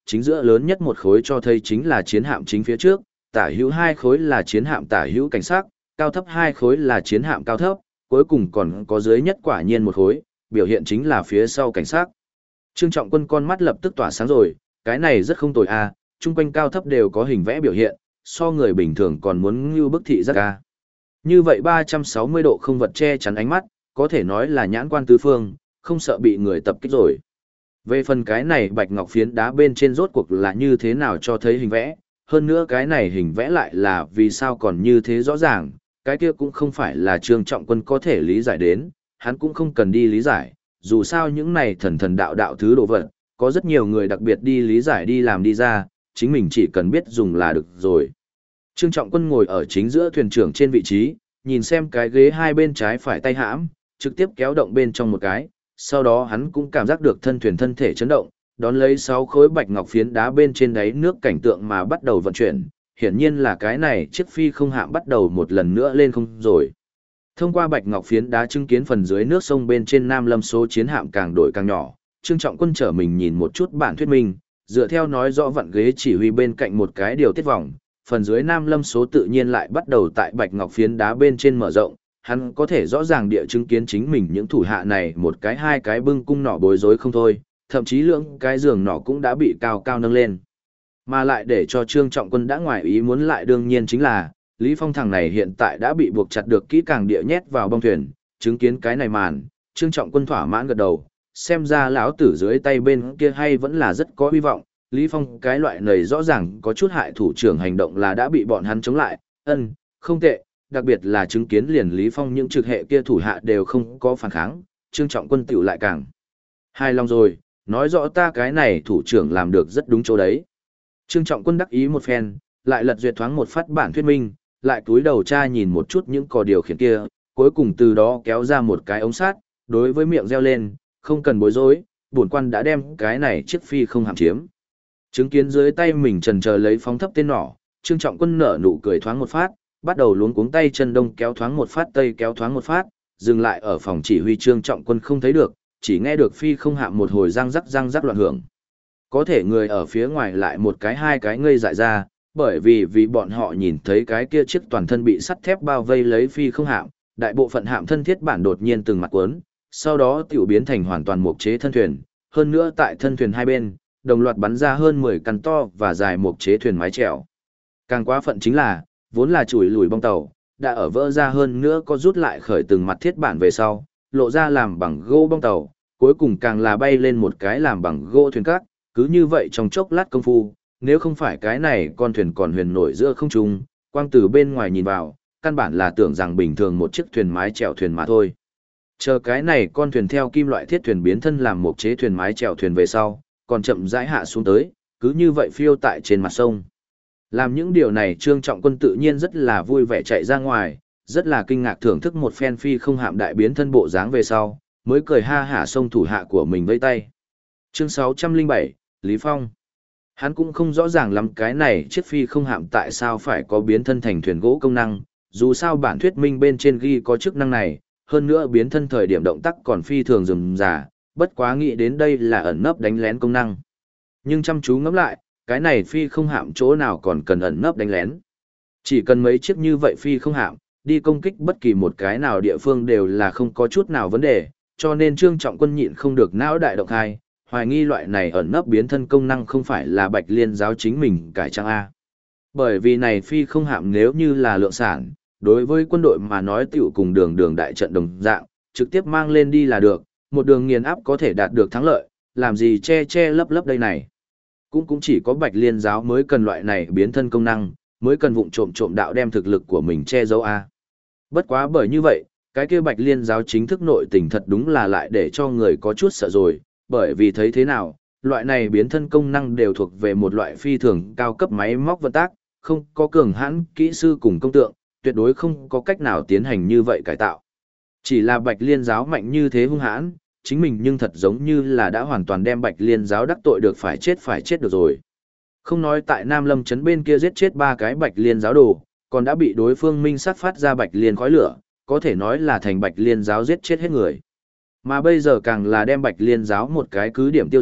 chính giữa lớn nhất một khối cho thấy chính là chiến hạm chính phía trước, tả hữu hai khối là chiến hạm tả hữu cảnh sát, cao thấp hai khối là chiến hạm cao thấp, cuối cùng còn có dưới nhất quả nhiên một khối, biểu hiện chính là phía sau cảnh sát. Trương Trọng Quân con mắt lập tức tỏa sáng rồi, cái này rất không tồi a, chung quanh cao thấp đều có hình vẽ biểu hiện, so người bình thường còn muốn như bức thị rất a. Như vậy 360 độ không vật che chắn ánh mắt, có thể nói là nhãn quan tứ phương, không sợ bị người tập kích rồi. Về phần cái này bạch ngọc phiến đá bên trên rốt cuộc là như thế nào cho thấy hình vẽ, hơn nữa cái này hình vẽ lại là vì sao còn như thế rõ ràng, cái kia cũng không phải là Trương Trọng Quân có thể lý giải đến, hắn cũng không cần đi lý giải, dù sao những này thần thần đạo đạo thứ đồ vật, có rất nhiều người đặc biệt đi lý giải đi làm đi ra, chính mình chỉ cần biết dùng là được rồi. Trương Trọng Quân ngồi ở chính giữa thuyền trưởng trên vị trí, nhìn xem cái ghế hai bên trái phải tay hãm, trực tiếp kéo động bên trong một cái, sau đó hắn cũng cảm giác được thân thuyền thân thể chấn động, đón lấy 6 khối bạch ngọc phiến đá bên trên đáy nước cảnh tượng mà bắt đầu vận chuyển, hiển nhiên là cái này chiếc phi không hạm bắt đầu một lần nữa lên không rồi. Thông qua bạch ngọc phiến đá chứng kiến phần dưới nước sông bên trên Nam Lâm số chiến hạm càng đổi càng nhỏ, Trương Trọng Quân trở mình nhìn một chút bản thuyết minh, dựa theo nói rõ vặn ghế chỉ huy bên cạnh một cái điều tiết vòng, phần dưới Nam Lâm số tự nhiên lại bắt đầu tại bạch ngọc phiến đá bên trên mở rộng, hắn có thể rõ ràng địa chứng kiến chính mình những thủ hạ này một cái hai cái bưng cung nỏ bối rối không thôi, thậm chí lượng cái giường nỏ cũng đã bị cao cao nâng lên. Mà lại để cho Trương Trọng Quân đã ngoài ý muốn lại đương nhiên chính là, Lý Phong thằng này hiện tại đã bị buộc chặt được kỹ càng địa nhét vào bong thuyền, chứng kiến cái này màn, Trương Trọng Quân thỏa mãn gật đầu, xem ra lão tử dưới tay bên kia hay vẫn là rất có hy vọng, Lý Phong cái loại này rõ ràng có chút hại thủ trưởng hành động là đã bị bọn hắn chống lại, không tệ, đặc biệt là chứng kiến liền Lý Phong những trực hệ kia thủ hạ đều không có phản kháng, Trương Trọng Quân tiểu lại càng hài lòng rồi, nói rõ ta cái này thủ trưởng làm được rất đúng chỗ đấy. Trương Trọng Quân đắc ý một phen, lại lật duyệt thoáng một phát bản thuyết minh, lại cúi đầu tra nhìn một chút những cò điều khiển kia, cuối cùng từ đó kéo ra một cái ống sắt, đối với miệng reo lên, không cần bối rối, bổn quan đã đem cái này chiếc phi không hạm chiếm. Chứng kiến dưới tay mình trần chờ lấy phóng thấp tên nỏ, Trương Trọng Quân nở nụ cười thoáng một phát, bắt đầu luống cuống tay chân đông kéo thoáng một phát tây kéo thoáng một phát, dừng lại ở phòng chỉ huy Trương Trọng Quân không thấy được, chỉ nghe được phi không hạm một hồi răng rắc loạn hưởng. Có thể người ở phía ngoài lại một cái hai cái ngây dại ra, bởi vì bọn họ nhìn thấy cái kia chiếc toàn thân bị sắt thép bao vây lấy phi không hạm, đại bộ phận hạm thân thiết bản đột nhiên từng mặt cuốn, sau đó tiểu biến thành hoàn toàn mục chế thân thuyền, hơn nữa tại thân thuyền hai bên, đồng loạt bắn ra hơn 10 căn to và dài mục chế thuyền mái chèo. Càng quá phận chính là, vốn là chùi lùi bong tàu, đã ở vỡ ra hơn nữa có rút lại khởi từng mặt thiết bản về sau, lộ ra làm bằng gỗ bong tàu, cuối cùng càng là bay lên một cái làm bằng gỗ thuyền cát, cứ như vậy trong chốc lát công phu, nếu không phải cái này con thuyền còn huyền nổi giữa không trung, quang từ bên ngoài nhìn vào, căn bản là tưởng rằng bình thường một chiếc thuyền mái chèo thuyền mà thôi. Chờ cái này con thuyền theo kim loại thiết thuyền biến thân làm một chế thuyền mái chèo thuyền về sau, còn chậm rãi hạ xuống tới, cứ như vậy phiêu tại trên mặt sông. Làm những điều này Trương Trọng Quân tự nhiên rất là vui vẻ chạy ra ngoài, rất là kinh ngạc thưởng thức một phen phi không hạm đại biến thân bộ dáng về sau, mới cười ha hả xông thủ hạ của mình vây tay. Chương 607, Lý Phong. Hắn cũng không rõ ràng lắm cái này chiếc phi không hạm tại sao phải có biến thân thành thuyền gỗ công năng, dù sao bản thuyết minh bên trên ghi có chức năng này, hơn nữa biến thân thời điểm động tác còn phi thường rườm rà, bất quá nghĩ đến đây là ẩn nấp đánh lén công năng. Nhưng chăm chú ngẫm lại, cái này phi không hạm chỗ nào còn cần ẩn nấp đánh lén. Chỉ cần mấy chiếc như vậy phi không hạm, đi công kích bất kỳ một cái nào địa phương đều là không có chút nào vấn đề, cho nên Trương Trọng Quân nhịn không được não đại động hai, hoài nghi loại này ẩn nấp biến thân công năng không phải là Bạch Liên giáo chính mình cải trang A. Bởi vì này phi không hạm nếu như là lượng sản, đối với quân đội mà nói tiểu cùng đường đại trận đồng dạng, trực tiếp mang lên đi là được, một đường nghiền áp có thể đạt được thắng lợi, làm gì che lấp đây này. Cũng chỉ có Bạch Liên giáo mới cần loại này biến thân công năng, mới cần vụng trộm đạo đem thực lực của mình che giấu A. Bất quá bởi như vậy, cái kia Bạch Liên giáo chính thức nội tình thật đúng là lại để cho người có chút sợ rồi, bởi vì thấy thế nào, loại này biến thân công năng đều thuộc về một loại phi thường cao cấp máy móc vận tác, không có cường hãn, kỹ sư cùng công tượng, tuyệt đối không có cách nào tiến hành như vậy cải tạo. Chỉ là Bạch Liên giáo mạnh như thế hung hãn, chính mình nhưng thật giống như là đã hoàn toàn đem Bạch Liên giáo đắc tội được phải chết được rồi. Không nói tại Nam Lâm trấn bên kia giết chết 3 cái Bạch Liên giáo đồ, còn đã bị đối phương minh sát phát ra Bạch Liên khói lửa, có thể nói là thành Bạch Liên giáo giết chết hết người. Mà bây giờ càng là đem Bạch Liên giáo một cái cứ điểm tiêu diệt,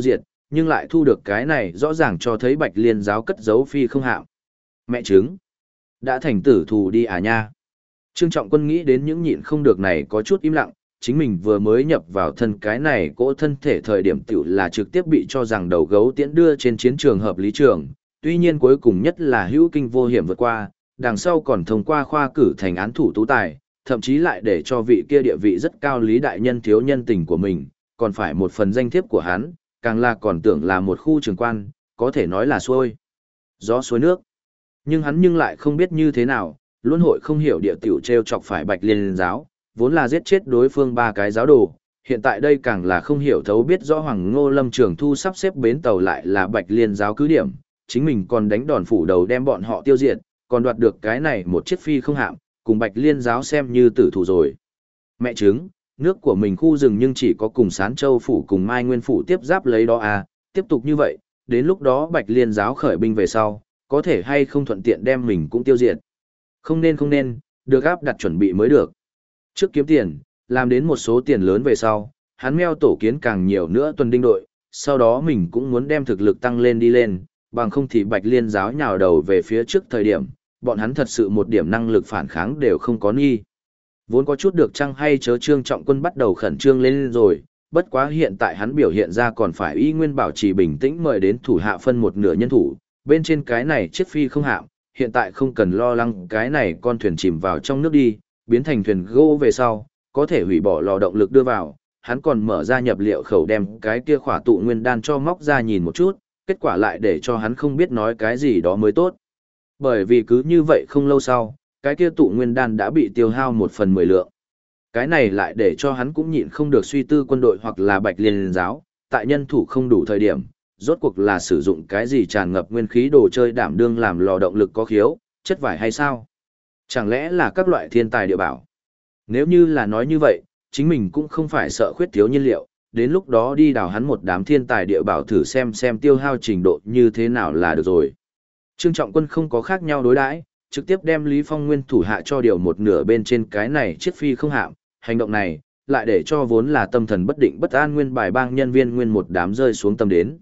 nhưng lại thu được cái này rõ ràng cho thấy Bạch Liên giáo cất giấu phi không hạm. Mẹ chứng, đã thành tử thù đi à nha. Trương Trọng Quân nghĩ đến những nhịn không được này có chút im lặng, chính mình vừa mới nhập vào thân cái này cỗ thân thể thời điểm tiểu là trực tiếp bị cho rằng đầu gấu tiễn đưa trên chiến trường hợp lý trường, tuy nhiên cuối cùng nhất là hữu kinh vô hiểm vượt qua, đằng sau còn thông qua khoa cử thành án thủ tú tài, thậm chí lại để cho vị kia địa vị rất cao Lý đại nhân thiếu nhân tình của mình, còn phải một phần danh thiếp của hắn, càng là còn tưởng là một khu trường quan, có thể nói là xuôi gió xuôi nước. Nhưng hắn nhưng lại không biết như thế nào, luân hội không hiểu địa tiểu treo chọc phải Bạch Liên giáo, vốn là giết chết đối phương ba cái giáo đồ, hiện tại đây càng là không hiểu thấu biết rõ Hoàng Ngô Lâm Trường Thu sắp xếp bến tàu lại là Bạch Liên giáo cứ điểm, chính mình còn đánh đòn phủ đầu đem bọn họ tiêu diệt, còn đoạt được cái này một chiếc phi không hạm, cùng Bạch Liên giáo xem như tử thủ rồi. Mẹ chứng, nước của mình khu rừng nhưng chỉ có cùng Sán Châu phủ cùng Mai Nguyên phủ tiếp giáp lấy đó à, tiếp tục như vậy, đến lúc đó Bạch Liên giáo khởi binh về sau, có thể hay không thuận tiện đem mình cũng tiêu diệt. Không nên, được áp đặt chuẩn bị mới được. Trước kiếm tiền, làm đến một số tiền lớn về sau, hắn meo tổ kiến càng nhiều nữa tuần đinh đội, sau đó mình cũng muốn đem thực lực tăng lên đi lên, bằng không thì Bạch Liên giáo nhào đầu về phía trước thời điểm, bọn hắn thật sự một điểm năng lực phản kháng đều không có nghi. Vốn có chút được chăng hay chớ Trương Trọng Quân bắt đầu khẩn trương lên rồi, bất quá hiện tại hắn biểu hiện ra còn phải y nguyên bảo trì bình tĩnh mời đến thủ hạ phân một nửa nhân thủ, bên trên cái này chiếc phi không hạm, hiện tại không cần lo lắng cái này con thuyền chìm vào trong nước đi, biến thành thuyền gỗ về sau, có thể hủy bỏ lò động lực đưa vào, hắn còn mở ra nhập liệu khẩu đem cái kia khỏa tụ nguyên đan cho móc ra nhìn một chút, kết quả lại để cho hắn không biết nói cái gì đó mới tốt. Bởi vì cứ như vậy không lâu sau, cái kia tụ nguyên đan đã bị tiêu hao 1/10 lượng. Cái này lại để cho hắn cũng nhịn không được suy tư quân đội hoặc là Bạch Liên giáo, tại nhân thủ không đủ thời điểm, rốt cuộc là sử dụng cái gì tràn ngập nguyên khí đồ chơi đảm đương làm lò động lực có khiếu, chất vải hay sao? Chẳng lẽ là các loại thiên tài địa bảo? Nếu như là nói như vậy, chính mình cũng không phải sợ khuyết thiếu nhiên liệu, đến lúc đó đi đào hắn một đám thiên tài địa bảo thử xem tiêu hao trình độ như thế nào là được rồi. Trương Trọng Quân không có khác nhau đối đãi, trực tiếp đem Lý Phong nguyên thủ hạ cho điều một nửa bên trên cái này chiếc phi không hạm, hành động này lại để cho vốn là tâm thần bất định bất an nguyên bài bang nhân viên nguyên một đám rơi xuống tâm đến.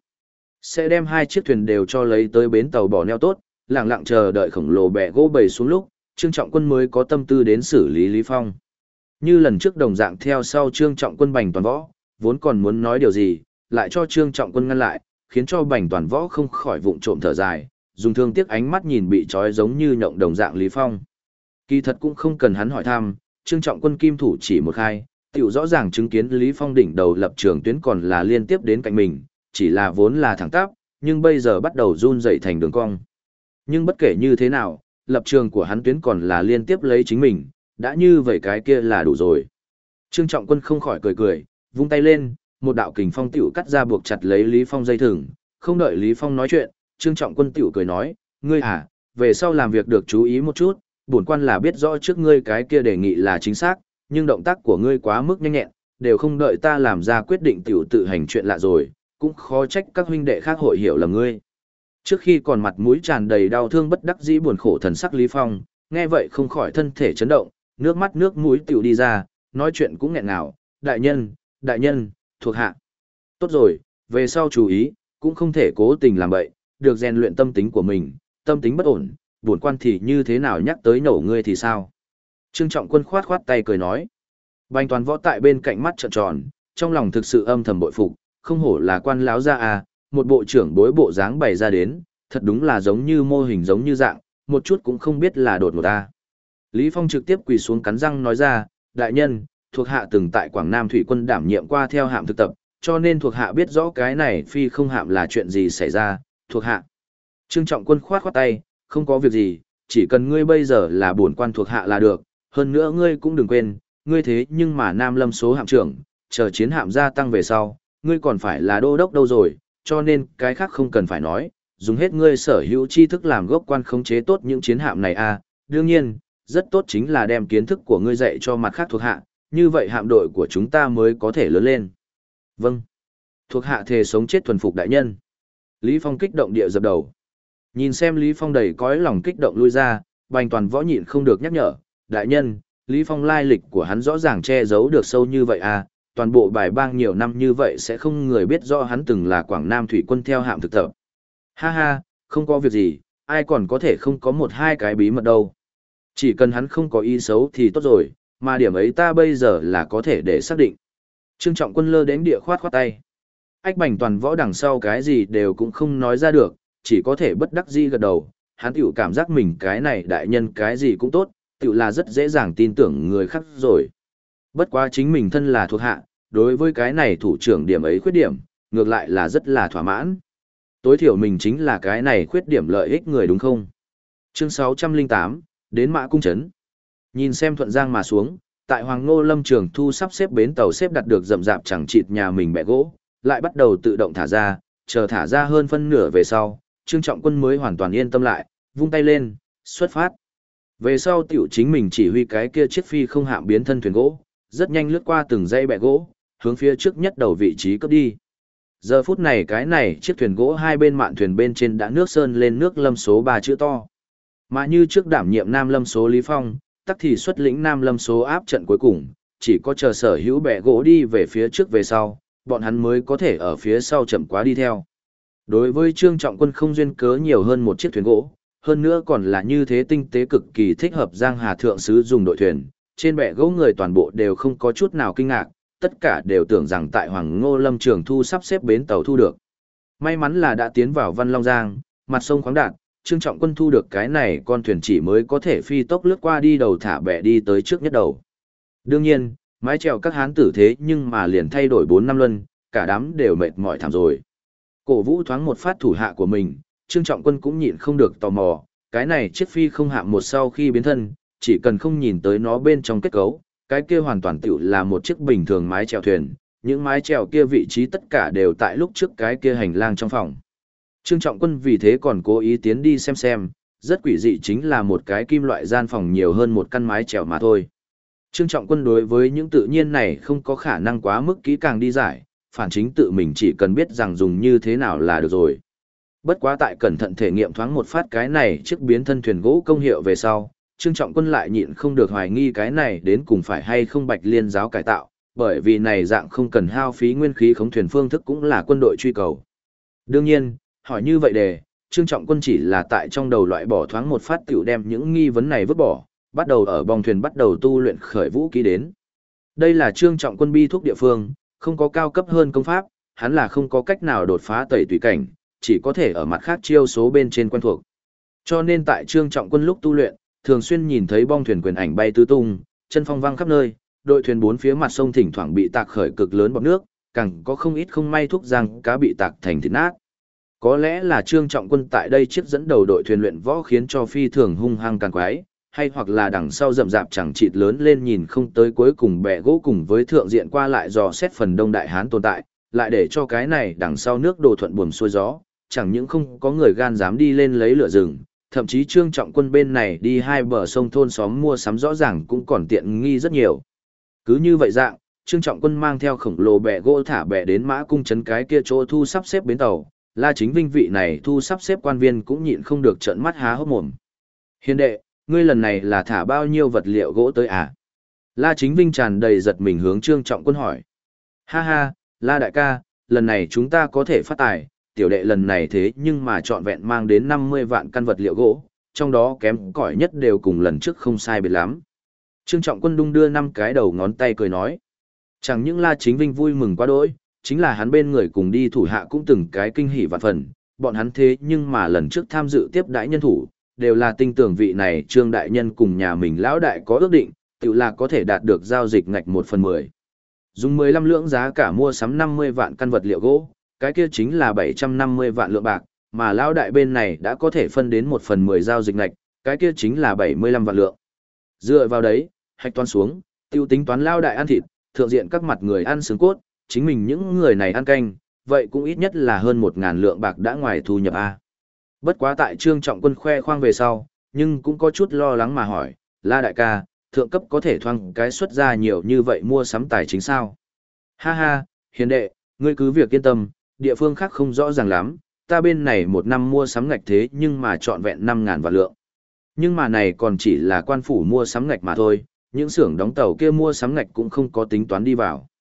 Sẽ đem hai chiếc thuyền đều cho lấy tới bến tàu bỏ neo tốt, lặng lặng chờ đợi khổng lồ bè gỗ bầy xuống lúc, Trương Trọng Quân mới có tâm tư đến xử lý Lý Phong. Như lần trước đồng dạng theo sau Trương Trọng Quân bành toàn võ, vốn còn muốn nói điều gì, lại cho Trương Trọng Quân ngăn lại, khiến cho bành toàn võ không khỏi vụng trộm thở dài, dùng thương tiếc ánh mắt nhìn bị trói giống như nhộng đồng dạng Lý Phong. Kỳ thật cũng không cần hắn hỏi thăm, Trương Trọng Quân kim thủ chỉ một khai, tiểu rõ ràng chứng kiến Lý Phong đỉnh đầu lập trường tuyến còn là liên tiếp đến cạnh mình, chỉ là vốn là thẳng tắp, nhưng bây giờ bắt đầu run dậy thành đường cong. Nhưng bất kể như thế nào, lập trường của hắn tuyến còn là liên tiếp lấy chính mình, đã như vậy cái kia là đủ rồi. Trương Trọng Quân không khỏi cười, vung tay lên, một đạo kình phong tiểu cắt ra buộc chặt lấy Lý Phong dây thừng, không đợi Lý Phong nói chuyện, Trương Trọng Quân tiểu cười nói, ngươi à, về sau làm việc được chú ý một chút, bổn quan là biết rõ trước ngươi cái kia đề nghị là chính xác, nhưng động tác của ngươi quá mức nhanh nhẹn, đều không đợi ta làm ra quyết định tiểu tự hành chuyện lạ rồi, cũng khó trách các huynh đệ khác hội hiểu lầm ngươi. Trước khi còn mặt mũi tràn đầy đau thương bất đắc dĩ buồn khổ thần sắc Lý Phong, nghe vậy không khỏi thân thể chấn động, nước mắt nước mũi tiểu đi ra, nói chuyện cũng nghẹn ngào, đại nhân, thuộc hạ. Tốt rồi, về sau chú ý, cũng không thể cố tình làm bậy, được rèn luyện tâm tính của mình, tâm tính bất ổn, buồn quan thì như thế nào nhắc tới nổ ngươi thì sao? Trương Trọng Quân khoát khoát tay cười nói. Bành toàn võ tại bên cạnh mắt trợn tròn, trong lòng thực sự âm thầm bội phục, không hổ là quan láo ra à, một bộ trưởng bối bộ dáng bày ra đến, thật đúng là giống như mô hình giống như dạng, một chút cũng không biết là đột ngột ta. Lý Phong trực tiếp quỳ xuống cắn răng nói ra, đại nhân, thuộc hạ từng tại Quảng Nam Thủy quân đảm nhiệm qua theo hạm thực tập, cho nên thuộc hạ biết rõ cái này phi không hạm là chuyện gì xảy ra, thuộc hạ. Trương Trọng Quân khoát khoát tay, không có việc gì, chỉ cần ngươi bây giờ là bổn quan thuộc hạ là được, hơn nữa ngươi cũng đừng quên, ngươi thế nhưng mà Nam Lâm số hạm trưởng, chờ chiến hạm gia tăng về sau, ngươi còn phải là đô đốc đâu rồi, cho nên cái khác không cần phải nói, dùng hết ngươi sở hữu tri thức làm gốc quan khống chế tốt những chiến hạm này à, đương nhiên, rất tốt chính là đem kiến thức của ngươi dạy cho mặt khác thuộc hạ, như vậy hạm đội của chúng ta mới có thể lớn lên. Vâng. Thuộc hạ thề sống chết thuần phục đại nhân. Lý Phong kích động địa dập đầu. Nhìn xem Lý Phong đầy cõi lòng kích động lui ra, Bành Toàn Võ nhịn không được nhắc nhở, đại nhân, Lý Phong lai lịch của hắn rõ ràng che giấu được sâu như vậy à, toàn bộ bài bang nhiều năm như vậy sẽ không người biết rõ hắn từng là Quảng Nam thủy quân theo hạm thực tập. Ha ha, không có việc gì, ai còn có thể không có một hai cái bí mật đâu. Chỉ cần hắn không có ý xấu thì tốt rồi, mà điểm ấy ta bây giờ là có thể để xác định. Trương Trọng Quân lơ đến địa khoát khoát tay. Ách Bành Toàn võ đằng sau cái gì đều cũng không nói ra được, chỉ có thể bất đắc dĩ gật đầu. Hắn tiểu cảm giác mình cái này đại nhân cái gì cũng tốt, tiểu là rất dễ dàng tin tưởng người khác rồi. Bất quá chính mình thân là thuộc hạ, đối với cái này thủ trưởng điểm ấy khuyết điểm, ngược lại là rất là thỏa mãn. Tối thiểu mình chính là cái này khuyết điểm lợi ích người đúng không? Chương 608, đến Mã Cung Trấn. Nhìn xem thuận giang mà xuống, tại Hoàng Ngô Lâm Trường Thu sắp xếp bến tàu xếp đặt được rậm rạp chẳng chịt nhà mình bẹ gỗ, lại bắt đầu tự động thả ra, chờ thả ra hơn phân nửa về sau, Trương Trọng Quân mới hoàn toàn yên tâm lại, vung tay lên, xuất phát. Về sau tiểu chính mình chỉ huy cái kia chiếc phi không hạm biến thân thuyền gỗ, rất nhanh lướt qua từng dãy bẹ gỗ, hướng phía trước nhất đầu vị trí cấp đi. Giờ phút này cái này chiếc thuyền gỗ hai bên mạn thuyền bên trên đã nước sơn lên nước lâm số 3 chữ to. Mà như trước đảm nhiệm Nam Lâm số Lý Phong, tắc thì xuất lĩnh Nam Lâm số áp trận cuối cùng, chỉ có chờ sở hữu bè gỗ đi về phía trước về sau, bọn hắn mới có thể ở phía sau chậm quá đi theo. Đối với Trương Trọng Quân không duyên cớ nhiều hơn một chiếc thuyền gỗ, hơn nữa còn là như thế tinh tế cực kỳ thích hợp Giang Hà Thượng Sứ dùng đội thuyền, trên bè gỗ người toàn bộ đều không có chút nào kinh ngạc, tất cả đều tưởng rằng tại Hoàng Ngô Lâm Trường Thu sắp xếp bến tàu thu được. May mắn là đã tiến vào Văn Long Giang, mặt sông khoáng đạt, Trương Trọng Quân thu được cái này con thuyền chỉ mới có thể phi tốc lướt qua đi đầu thả bè đi tới trước nhất đầu. Đương nhiên, mái chèo các hán tử thế nhưng mà liền thay đổi 4 năm luân, cả đám đều mệt mỏi thảm rồi. Cổ vũ thoáng một phát thủ hạ của mình, Trương Trọng Quân cũng nhịn không được tò mò, cái này chiếc phi không hạm một sau khi biến thân, chỉ cần không nhìn tới nó bên trong kết cấu, cái kia hoàn toàn tiểu là một chiếc bình thường mái chèo thuyền, những mái chèo kia vị trí tất cả đều tại lúc trước cái kia hành lang trong phòng. Trương Trọng Quân vì thế còn cố ý tiến đi xem, rất quỷ dị chính là một cái kim loại gian phòng nhiều hơn một căn mái chèo mà thôi. Trương Trọng Quân đối với những tự nhiên này không có khả năng quá mức kỹ càng đi giải, phản chính tự mình chỉ cần biết rằng dùng như thế nào là được rồi. Bất quá tại cẩn thận thể nghiệm thoáng một phát cái này chiếc biến thân thuyền gỗ công hiệu về sau, Trương Trọng Quân lại nhịn không được hoài nghi cái này đến cùng phải hay không Bạch Liên giáo cải tạo, bởi vì này dạng không cần hao phí nguyên khí khống thuyền phương thức cũng là quân đội truy cầu. Đương nhiên, hỏi như vậy để, Trương Trọng Quân chỉ là tại trong đầu loại bỏ thoáng một phát tiểu đem những nghi vấn này vứt bỏ, bắt đầu ở bong thuyền bắt đầu tu luyện khởi vũ khí đến. Đây là Trương Trọng Quân bi thúc địa phương, không có cao cấp hơn công pháp, hắn là không có cách nào đột phá tẩy tùy cảnh, chỉ có thể ở mặt khác chiêu số bên trên quen thuộc. Cho nên tại Trương Trọng Quân lúc tu luyện, thường xuyên nhìn thấy bong thuyền quyền ảnh bay tứ tung, chân phong vang khắp nơi, đội thuyền bốn phía mặt sông thỉnh thoảng bị tạc khởi cực lớn bọt nước, càng có không ít không may thuốc răng cá bị tạc thành thịt nát. Có lẽ là Trương Trọng Quân tại đây chiếc dẫn đầu đội thuyền luyện võ khiến cho phi thường hung hăng càng quái, hay hoặc là đằng sau rậm rạp chẳng chịt lớn lên nhìn không tới cuối cùng bè gỗ cùng với thượng diện qua lại dò xét phần đông đại hán tồn tại, lại để cho cái này đằng sau nước đồ thuận buồm xuôi gió, chẳng những không có người gan dám đi lên lấy lửa rừng, thậm chí Trương Trọng Quân bên này đi hai bờ sông thôn xóm mua sắm rõ ràng cũng còn tiện nghi rất nhiều. Cứ như vậy dạng, Trương Trọng Quân mang theo khổng lồ bè gỗ thả bè đến Mã Cung trấn cái kia chỗ thu sắp xếp bến tàu, La Chính Vinh vị này thu sắp xếp quan viên cũng nhịn không được trợn mắt há hốc mồm. Hiền đệ, ngươi lần này là thả bao nhiêu vật liệu gỗ tới à? La Chính Vinh tràn đầy giật mình hướng Trương Trọng Quân hỏi. Ha ha, La đại ca, lần này chúng ta có thể phát tài, tiểu đệ lần này thế nhưng mà trọn vẹn mang đến 50 vạn căn vật liệu gỗ, trong đó kém cỏi nhất đều cùng lần trước không sai biệt lắm. Trương Trọng Quân đung đưa 5 cái đầu ngón tay cười nói. Chẳng những La Chính Vinh vui mừng quá đỗi, chính là hắn bên người cùng đi thủ hạ cũng từng cái kinh hỉ vạn phần, bọn hắn thế nhưng mà lần trước tham dự tiếp đãi nhân thủ, đều là tinh tưởng vị này Trương đại nhân cùng nhà mình lão đại có ước định, tự là có thể đạt được giao dịch ngạch 1/10. Dùng 15 lượng giá cả mua sắm 50 vạn căn vật liệu gỗ, cái kia chính là 750 vạn lượng bạc, mà lão đại bên này đã có thể phân đến 1/10 giao dịch ngạch, cái kia chính là 75 vạn lượng. Dựa vào đấy, hạch toán xuống, tiêu tính toán lão đại ăn thịt, thượng diện các mặt người ăn xương cốt, chính mình những người này ăn canh, vậy cũng ít nhất là hơn 1.000 lượng bạc đã ngoài thu nhập A. Bất quá tại Trương Trọng Quân khoe khoang về sau, nhưng cũng có chút lo lắng mà hỏi, La đại ca, thượng cấp có thể thoang cái xuất ra nhiều như vậy mua sắm tài chính sao? Ha ha, hiền đệ, ngươi cứ việc yên tâm, địa phương khác không rõ ràng lắm, ta bên này một năm mua sắm ngạch thế nhưng mà trọn vẹn 5.000 vạn lượng. Nhưng mà này còn chỉ là quan phủ mua sắm ngạch mà thôi, những xưởng đóng tàu kia mua sắm ngạch cũng không có tính toán đi vào.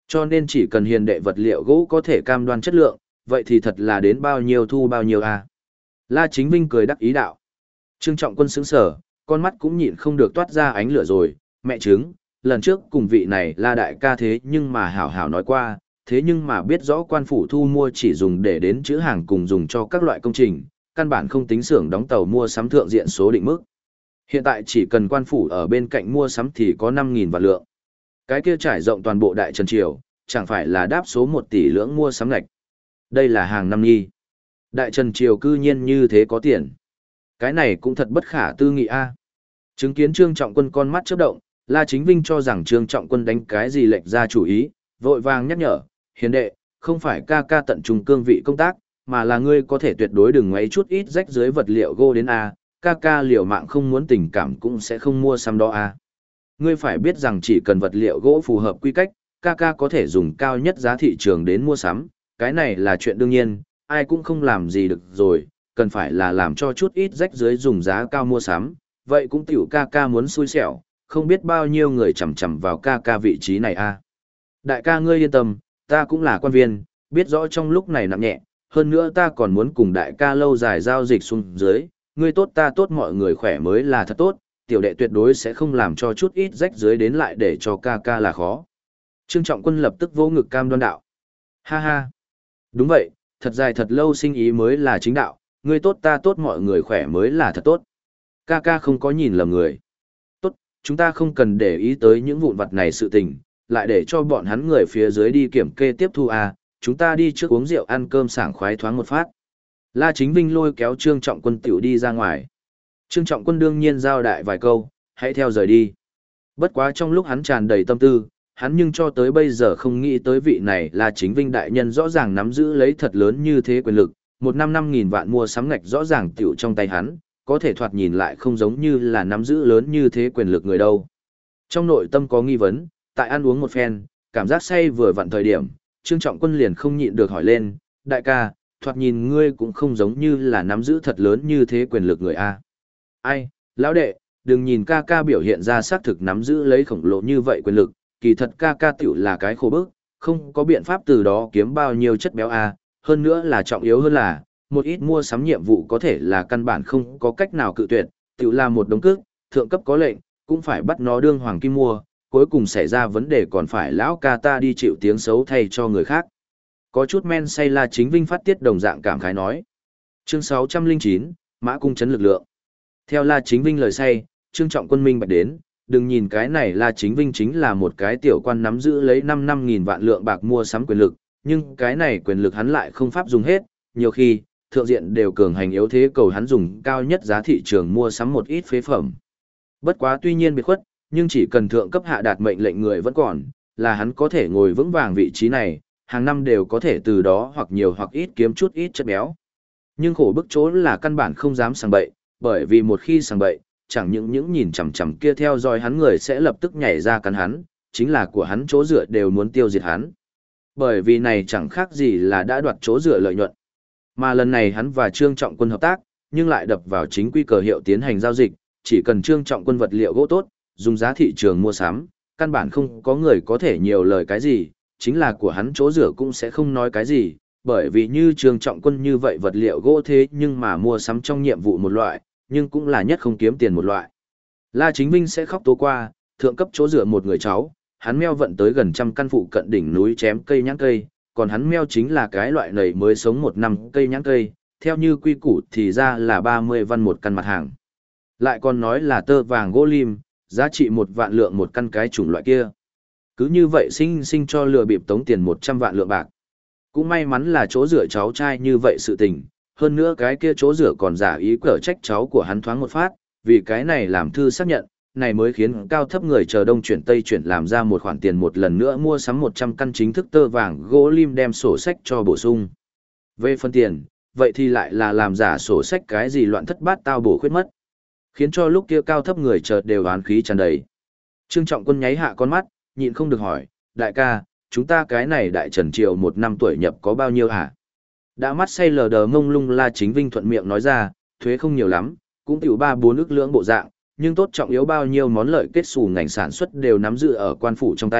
Cho nên chỉ cần hiền đệ vật liệu gỗ có thể cam đoan chất lượng, vậy thì thật là đến bao nhiêu thu bao nhiêu à. La Chính Vinh cười đắc ý đạo. Trương Trọng Quân sững sờ, con mắt cũng nhịn không được toát ra ánh lửa rồi, mẹ chứng, lần trước cùng vị này La đại ca thế nhưng mà hảo hảo nói qua, thế nhưng mà biết rõ quan phủ thu mua chỉ dùng để đến chữ hàng cùng dùng cho các loại công trình, căn bản không tính xưởng đóng tàu mua sắm thượng diện số định mức. Hiện tại chỉ cần quan phủ ở bên cạnh mua sắm thì có 5.000 vạn lượng. Cái kia trải rộng toàn bộ Đại Trần Triều, chẳng phải là đáp số 1 tỷ lưỡng mua sắm ngạch. Đây là hàng năm nhi. Đại Trần Triều cư nhiên như thế có tiền. Cái này cũng thật bất khả tư nghị a. Chứng kiến Trương Trọng Quân con mắt chớp động, La Chính Vinh cho rằng Trương Trọng Quân đánh cái gì lệch ra chủ ý, vội vàng nhắc nhở, hiền đệ, không phải ca ca tận trung cương vị công tác, mà là ngươi có thể tuyệt đối đừng ngoáy chút ít rách dưới vật liệu gỗ đến a, ca ca liều mạng không muốn tình cảm cũng sẽ không mua xăm đó a. Ngươi phải biết rằng chỉ cần vật liệu gỗ phù hợp quy cách, ca ca có thể dùng cao nhất giá thị trường đến mua sắm, cái này là chuyện đương nhiên, ai cũng không làm gì được rồi, cần phải là làm cho chút ít rách dưới dùng giá cao mua sắm, vậy cũng tiểu ca ca muốn xui xẻo, không biết bao nhiêu người chầm chầm vào ca ca vị trí này a. Đại ca ngươi yên tâm, ta cũng là quan viên, biết rõ trong lúc này nặng nhẹ, hơn nữa ta còn muốn cùng đại ca lâu dài giao dịch xuống dưới, ngươi tốt ta tốt mọi người khỏe mới là thật tốt, tiểu đệ tuyệt đối sẽ không làm cho chút ít rách dưới đến lại để cho ca ca là khó. Trương Trọng Quân lập tức vô ngực cam đoan đạo. Ha ha. Đúng vậy, thật dài thật lâu sinh ý mới là chính đạo, ngươi tốt ta tốt mọi người khỏe mới là thật tốt. Ca ca không có nhìn lầm người. Tốt, chúng ta không cần để ý tới những vụn vặt này sự tình, lại để cho bọn hắn người phía dưới đi kiểm kê tiếp thu à, chúng ta đi trước uống rượu ăn cơm sảng khoái thoáng một phát. La Chính Vinh lôi kéo Trương Trọng Quân tiểu đi ra ngoài. Trương Trọng Quân đương nhiên giao đại vài câu, hãy theo rời đi. Bất quá trong lúc hắn tràn đầy tâm tư, hắn nhưng cho tới bây giờ không nghĩ tới vị này là Chính Vinh đại nhân rõ ràng nắm giữ lấy thật lớn như thế quyền lực, một năm 5.000 vạn mua sắm ngạch rõ ràng tiểu trong tay hắn, có thể thoạt nhìn lại không giống như là nắm giữ lớn như thế quyền lực người đâu. Trong nội tâm có nghi vấn, tại ăn uống một phen, cảm giác say vừa vặn thời điểm, Trương Trọng Quân liền không nhịn được hỏi lên, đại ca, thoạt nhìn ngươi cũng không giống như là nắm giữ thật lớn như thế quyền lực người A. Ai, lão đệ, đừng nhìn ca ca biểu hiện ra xác thực nắm giữ lấy khổng lồ như vậy quyền lực, kỳ thật ca ca tiểu là cái khổ bức, không có biện pháp từ đó kiếm bao nhiêu chất béo A, hơn nữa là trọng yếu hơn là, một ít mua sắm nhiệm vụ có thể là căn bản không có cách nào cự tuyệt, tiểu là một đống cước, thượng cấp có lệnh, cũng phải bắt nó đương hoàng kim mua, cuối cùng xảy ra vấn đề còn phải lão ca ta đi chịu tiếng xấu thay cho người khác. Có chút men say La Chính Vinh phát tiết đồng dạng cảm khái nói. Chương 609, Mã Cung Trấn lực lượng. Theo La Chính Vinh lời say, Trương Trọng Quân minh bạch đến, đừng nhìn cái này La Chính Vinh chính là một cái tiểu quan nắm giữ lấy 5.000 vạn lượng bạc mua sắm quyền lực, nhưng cái này quyền lực hắn lại không pháp dùng hết, nhiều khi, thượng diện đều cường hành yếu thế cầu hắn dùng cao nhất giá thị trường mua sắm một ít phế phẩm. Bất quá tuy nhiên biệt khuất, nhưng chỉ cần thượng cấp hạ đạt mệnh lệnh người vẫn còn, là hắn có thể ngồi vững vàng vị trí này, hàng năm đều có thể từ đó hoặc nhiều hoặc ít kiếm chút ít chất béo. Nhưng khổ bức chỗ là căn bản không dám sang bậy, bởi vì một khi sang bậy, chẳng những nhìn chằm chằm kia theo dõi hắn người sẽ lập tức nhảy ra cắn hắn, chính là của hắn chỗ dựa đều muốn tiêu diệt hắn. Bởi vì này chẳng khác gì là đã đoạt chỗ dựa lợi nhuận. Mà lần này hắn và Trương Trọng Quân hợp tác, nhưng lại đập vào chính quy cờ hiệu tiến hành giao dịch, chỉ cần Trương Trọng Quân vật liệu gỗ tốt, dùng giá thị trường mua sắm, căn bản không có người có thể nhiều lời cái gì, chính là của hắn chỗ rửa cũng sẽ không nói cái gì, bởi vì như Trương Trọng Quân như vậy vật liệu gỗ thế nhưng mà mua sắm trong nhiệm vụ một loại, nhưng cũng là nhất không kiếm tiền một loại. La Chính Vinh sẽ khóc tố qua, thượng cấp chỗ rửa một người cháu, hắn meo vận tới gần trăm căn phụ cận đỉnh núi chém cây nhãn cây, còn hắn meo chính là cái loại này mới sống một năm cây nhãn cây, theo như quy củ thì ra là 30 văn một căn mặt hàng. Lại còn nói là tơ vàng gỗ lim, giá trị 1 vạn lượng một căn cái chủng loại kia. Cứ như vậy sinh cho lừa bịp tống tiền 100 vạn lượng bạc. Cũng may mắn là chỗ rửa cháu trai như vậy sự tình, hơn nữa cái kia chỗ rửa còn giả ý cở trách cháu của hắn thoáng một phát, vì cái này làm thư xác nhận, này mới khiến cao thấp người chờ đông chuyển tây chuyển làm ra một khoản tiền một lần nữa mua sắm 100 căn chính thức tơ vàng gỗ lim đem sổ sách cho bổ sung. Về phần tiền, vậy thì lại là làm giả sổ sách cái gì loạn thất bát tao bổ khuyết mất. Khiến cho lúc kia cao thấp người chợt đều oán khí tràn đầy. Trương Trọng Quân nháy hạ con mắt, nhịn không được hỏi, đại ca, chúng ta cái này đại trần triều 1 năm tuổi nhập có bao nhiêu hả? Đã mắt say lờ đờ ngông lung La Chính Vinh thuận miệng nói ra, thuế không nhiều lắm, cũng tiểu 3-4 ức lưỡng bộ dạng, nhưng tốt trọng yếu bao nhiêu món lợi kết xù ngành sản xuất đều nắm giữ ở quan phủ trong tay,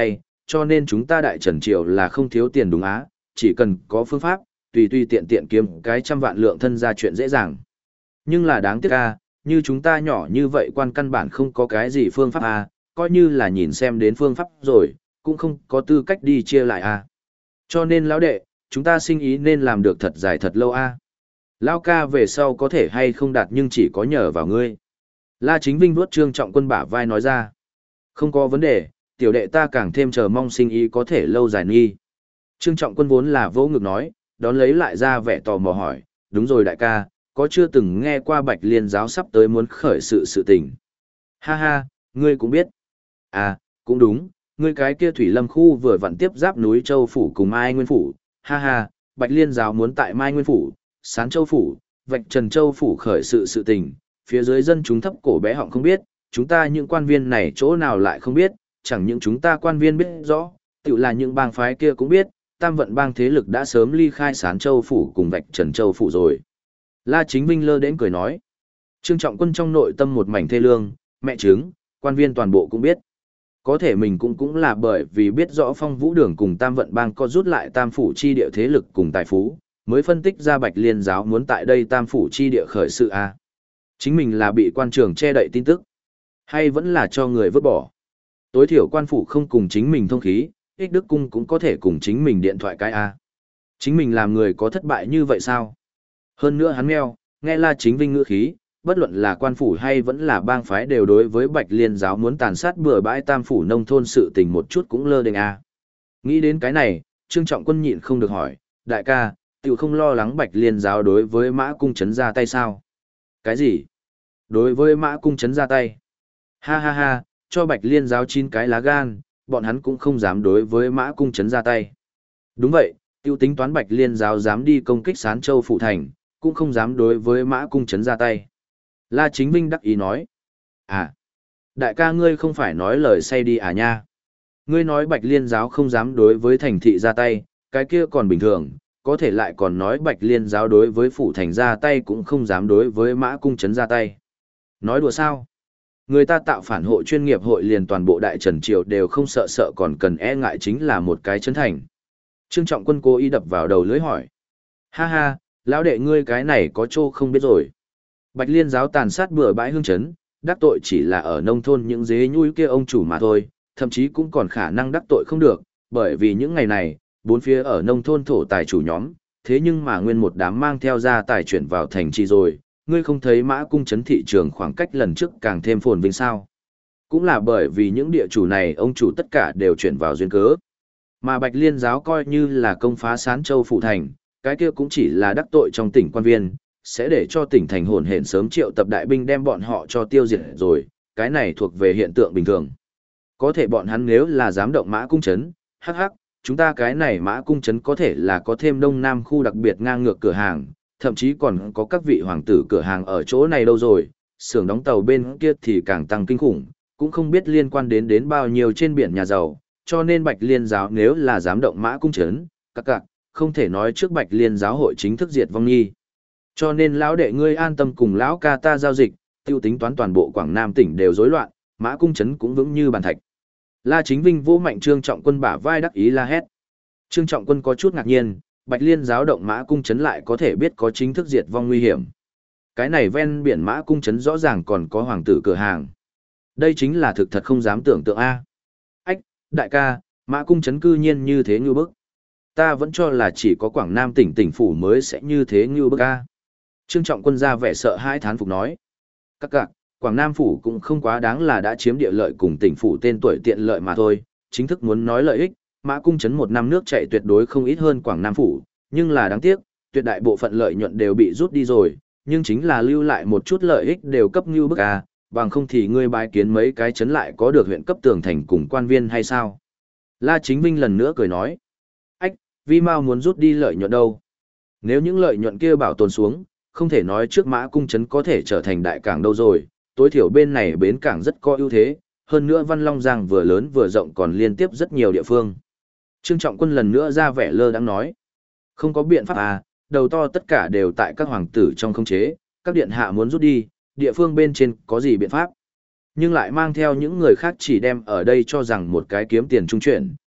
cho nên chúng ta Đại Trần Triều là không thiếu tiền đúng á, chỉ cần có phương pháp, tùy tùy tiện tiện kiếm cái 100 vạn lượng thân ra chuyện dễ dàng. Nhưng là đáng tiếc a, như chúng ta nhỏ như vậy quan căn bản không có cái gì phương pháp a, coi như là nhìn xem đến phương pháp rồi, cũng không có tư cách đi chia lại a. Cho nên lão đệ, chúng ta sinh ý nên làm được thật dài thật lâu a. Lão ca về sau có thể hay không đạt nhưng chỉ có nhờ vào ngươi. La Chính Vinh vuốt Trương Trọng Quân bả vai nói ra. Không có vấn đề, tiểu đệ ta càng thêm chờ mong sinh ý có thể lâu dài nghi. Trương Trọng Quân vốn là vỗ ngực nói, đón lấy lại ra vẻ tò mò hỏi, đúng rồi đại ca, có chưa từng nghe qua Bạch Liên giáo sắp tới muốn khởi sự tình. Ha ha, ngươi cũng biết. À, cũng đúng, ngươi cái kia Thủy Lâm khu vừa vặn tiếp giáp núi Châu Phủ cùng Mai Nguyên Phủ. Ha ha, Bạch Liên giáo muốn tại Mai Nguyên Phủ, Sán Châu Phủ, Vạch Trần Châu Phủ khởi sự tình, phía dưới dân chúng thấp cổ bé họng không biết, chúng ta những quan viên này chỗ nào lại không biết, chẳng những chúng ta quan viên biết rõ, tự là những bang phái kia cũng biết, tam vận bang thế lực đã sớm ly khai Sán Châu Phủ cùng Vạch Trần Châu Phủ rồi. La Chính Vinh lơ đến cười nói. Trương Trọng Quân trong nội tâm một mảnh thê lương, mẹ chứng, quan viên toàn bộ cũng biết. Có thể mình cũng là bởi vì biết rõ Phong Vũ Đường cùng Tam Vận Bang có rút lại Tam Phủ chi địa thế lực cùng tài phú, mới phân tích ra Bạch Liên giáo muốn tại đây Tam Phủ chi địa khởi sự a. Chính mình là bị quan trường che đậy tin tức, hay vẫn là cho người vứt bỏ. Tối thiểu quan phủ không cùng chính mình thông khí, ích đức cung cũng có thể cùng chính mình điện thoại cái a. Chính mình làm người có thất bại như vậy sao? Hơn nữa hắn meo, nghe La Chính Vinh ngữ khí, bất luận là quan phủ hay vẫn là bang phái đều đối với Bạch Liên giáo muốn tàn sát bừa bãi Tam Phủ nông thôn sự tình một chút cũng lơ đênh a. Nghĩ đến cái này, Trương Trọng Quân nhịn không được hỏi, đại ca, tiểu không lo lắng Bạch Liên giáo đối với Mã Cung Trấn ra tay sao? Cái gì? Đối với Mã Cung Trấn ra tay? Ha ha ha, cho Bạch Liên giáo 9 cái lá gan, bọn hắn cũng không dám đối với Mã Cung Trấn ra tay. Đúng vậy, tiêu tính toán Bạch Liên giáo dám đi công kích Sán Châu Phủ Thành, cũng không dám đối với Mã Cung Trấn ra tay. La Chính Vinh đắc ý nói. À, đại ca ngươi không phải nói lời say đi à nha. Ngươi nói Bạch Liên giáo không dám đối với thành thị ra tay, cái kia còn bình thường, có thể lại còn nói Bạch Liên giáo đối với Phủ Thành ra tay cũng không dám đối với Mã Cung Trấn ra tay. Nói đùa sao? Người ta tạo phản hội chuyên nghiệp hội liền toàn bộ Đại Trần Triều đều không sợ còn cần e ngại chính là một cái trấn thành. Trương Trọng Quân cố ý đập vào đầu lưới hỏi. Ha ha, lão đệ ngươi cái này có chỗ không biết rồi. Bạch Liên giáo tàn sát bừa bãi hương trấn, đắc tội chỉ là ở nông thôn những dế nhui kia ông chủ mà thôi, thậm chí cũng còn khả năng đắc tội không được, bởi vì những ngày này, bốn phía ở nông thôn thổ tài chủ nhóm, thế nhưng mà nguyên một đám mang theo ra tài chuyển vào thành trì rồi, ngươi không thấy Mã Cung Trấn thị trường khoảng cách lần trước càng thêm phồn vinh sao. Cũng là bởi vì những địa chủ này ông chủ tất cả đều chuyển vào duyên cớ. Mà Bạch Liên giáo coi như là công phá Sán Châu Phủ Thành, cái kia cũng chỉ là đắc tội trong tỉnh quan viên, sẽ để cho tỉnh thành hồn hển sớm triệu tập đại binh đem bọn họ cho tiêu diệt rồi, cái này thuộc về hiện tượng bình thường. Có thể bọn hắn nếu là dám động Mã Cung Trấn, hắc hắc, chúng ta cái này Mã Cung Trấn có thể là có thêm Đông Nam khu đặc biệt ngang ngược cửa hàng, thậm chí còn có các vị hoàng tử cửa hàng ở chỗ này đâu rồi, xưởng đóng tàu bên kia thì càng tăng kinh khủng, cũng không biết liên quan đến bao nhiêu trên biển nhà giàu, cho nên Bạch Liên giáo nếu là dám động Mã Cung Trấn, các cạc, không thể nói trước Bạch Liên giáo hội chính thức diệt vong nghi. Cho nên lão đệ ngươi an tâm cùng lão ca ta giao dịch, tiêu tính toán toàn bộ Quảng Nam tỉnh đều rối loạn, Mã Cung Trấn cũng vững như bàn thạch. La Chính Vinh vỗ mạnh Trương Trọng Quân bả vai đắc ý la hét. Trương Trọng Quân có chút ngạc nhiên, Bạch Liên giáo động Mã Cung Trấn lại có thể biết có chính thức diệt vong nguy hiểm. Cái này ven biển Mã Cung Trấn rõ ràng còn có hoàng tử cửa hàng. Đây chính là thực thật không dám tưởng tượng a. Ách, đại ca, Mã Cung Trấn cư nhiên như thế như bức. Ta vẫn cho là chỉ có Quảng Nam tỉnh phủ mới sẽ như thế như bức a. Trương Trọng Quân ra vẻ sợ hãi thán phục nói. Các cạc, Quảng Nam phủ cũng không quá đáng là đã chiếm địa lợi cùng tỉnh phủ tên tuổi tiện lợi mà thôi, chính thức muốn nói lợi ích, Mã Cung Trấn một năm nước chạy tuyệt đối không ít hơn Quảng Nam phủ, nhưng là đáng tiếc, tuyệt đại bộ phận lợi nhuận đều bị rút đi rồi, nhưng chính là lưu lại một chút lợi ích đều cấp như bức a, bằng không thì ngươi bái kiến mấy cái trấn lại có được huyện cấp tường thành cùng quan viên hay sao? La Chính Vinh lần nữa cười nói. Ách, Vi Mao muốn rút đi lợi nhuận đâu? Nếu những lợi nhuận kia bảo tồn xuống, không thể nói trước Mã Cung Trấn có thể trở thành đại cảng đâu rồi, tối thiểu bên này bến cảng rất có ưu thế, hơn nữa Văn Long Giang vừa lớn vừa rộng còn liên tiếp rất nhiều địa phương. Trương Trọng Quân lần nữa ra vẻ lơ đãng nói. Không có biện pháp à, đầu to tất cả đều tại các hoàng tử trong khống chế, các điện hạ muốn rút đi, địa phương bên trên có gì biện pháp. Nhưng lại mang theo những người khác chỉ đem ở đây cho rằng một cái kiếm tiền trung chuyển,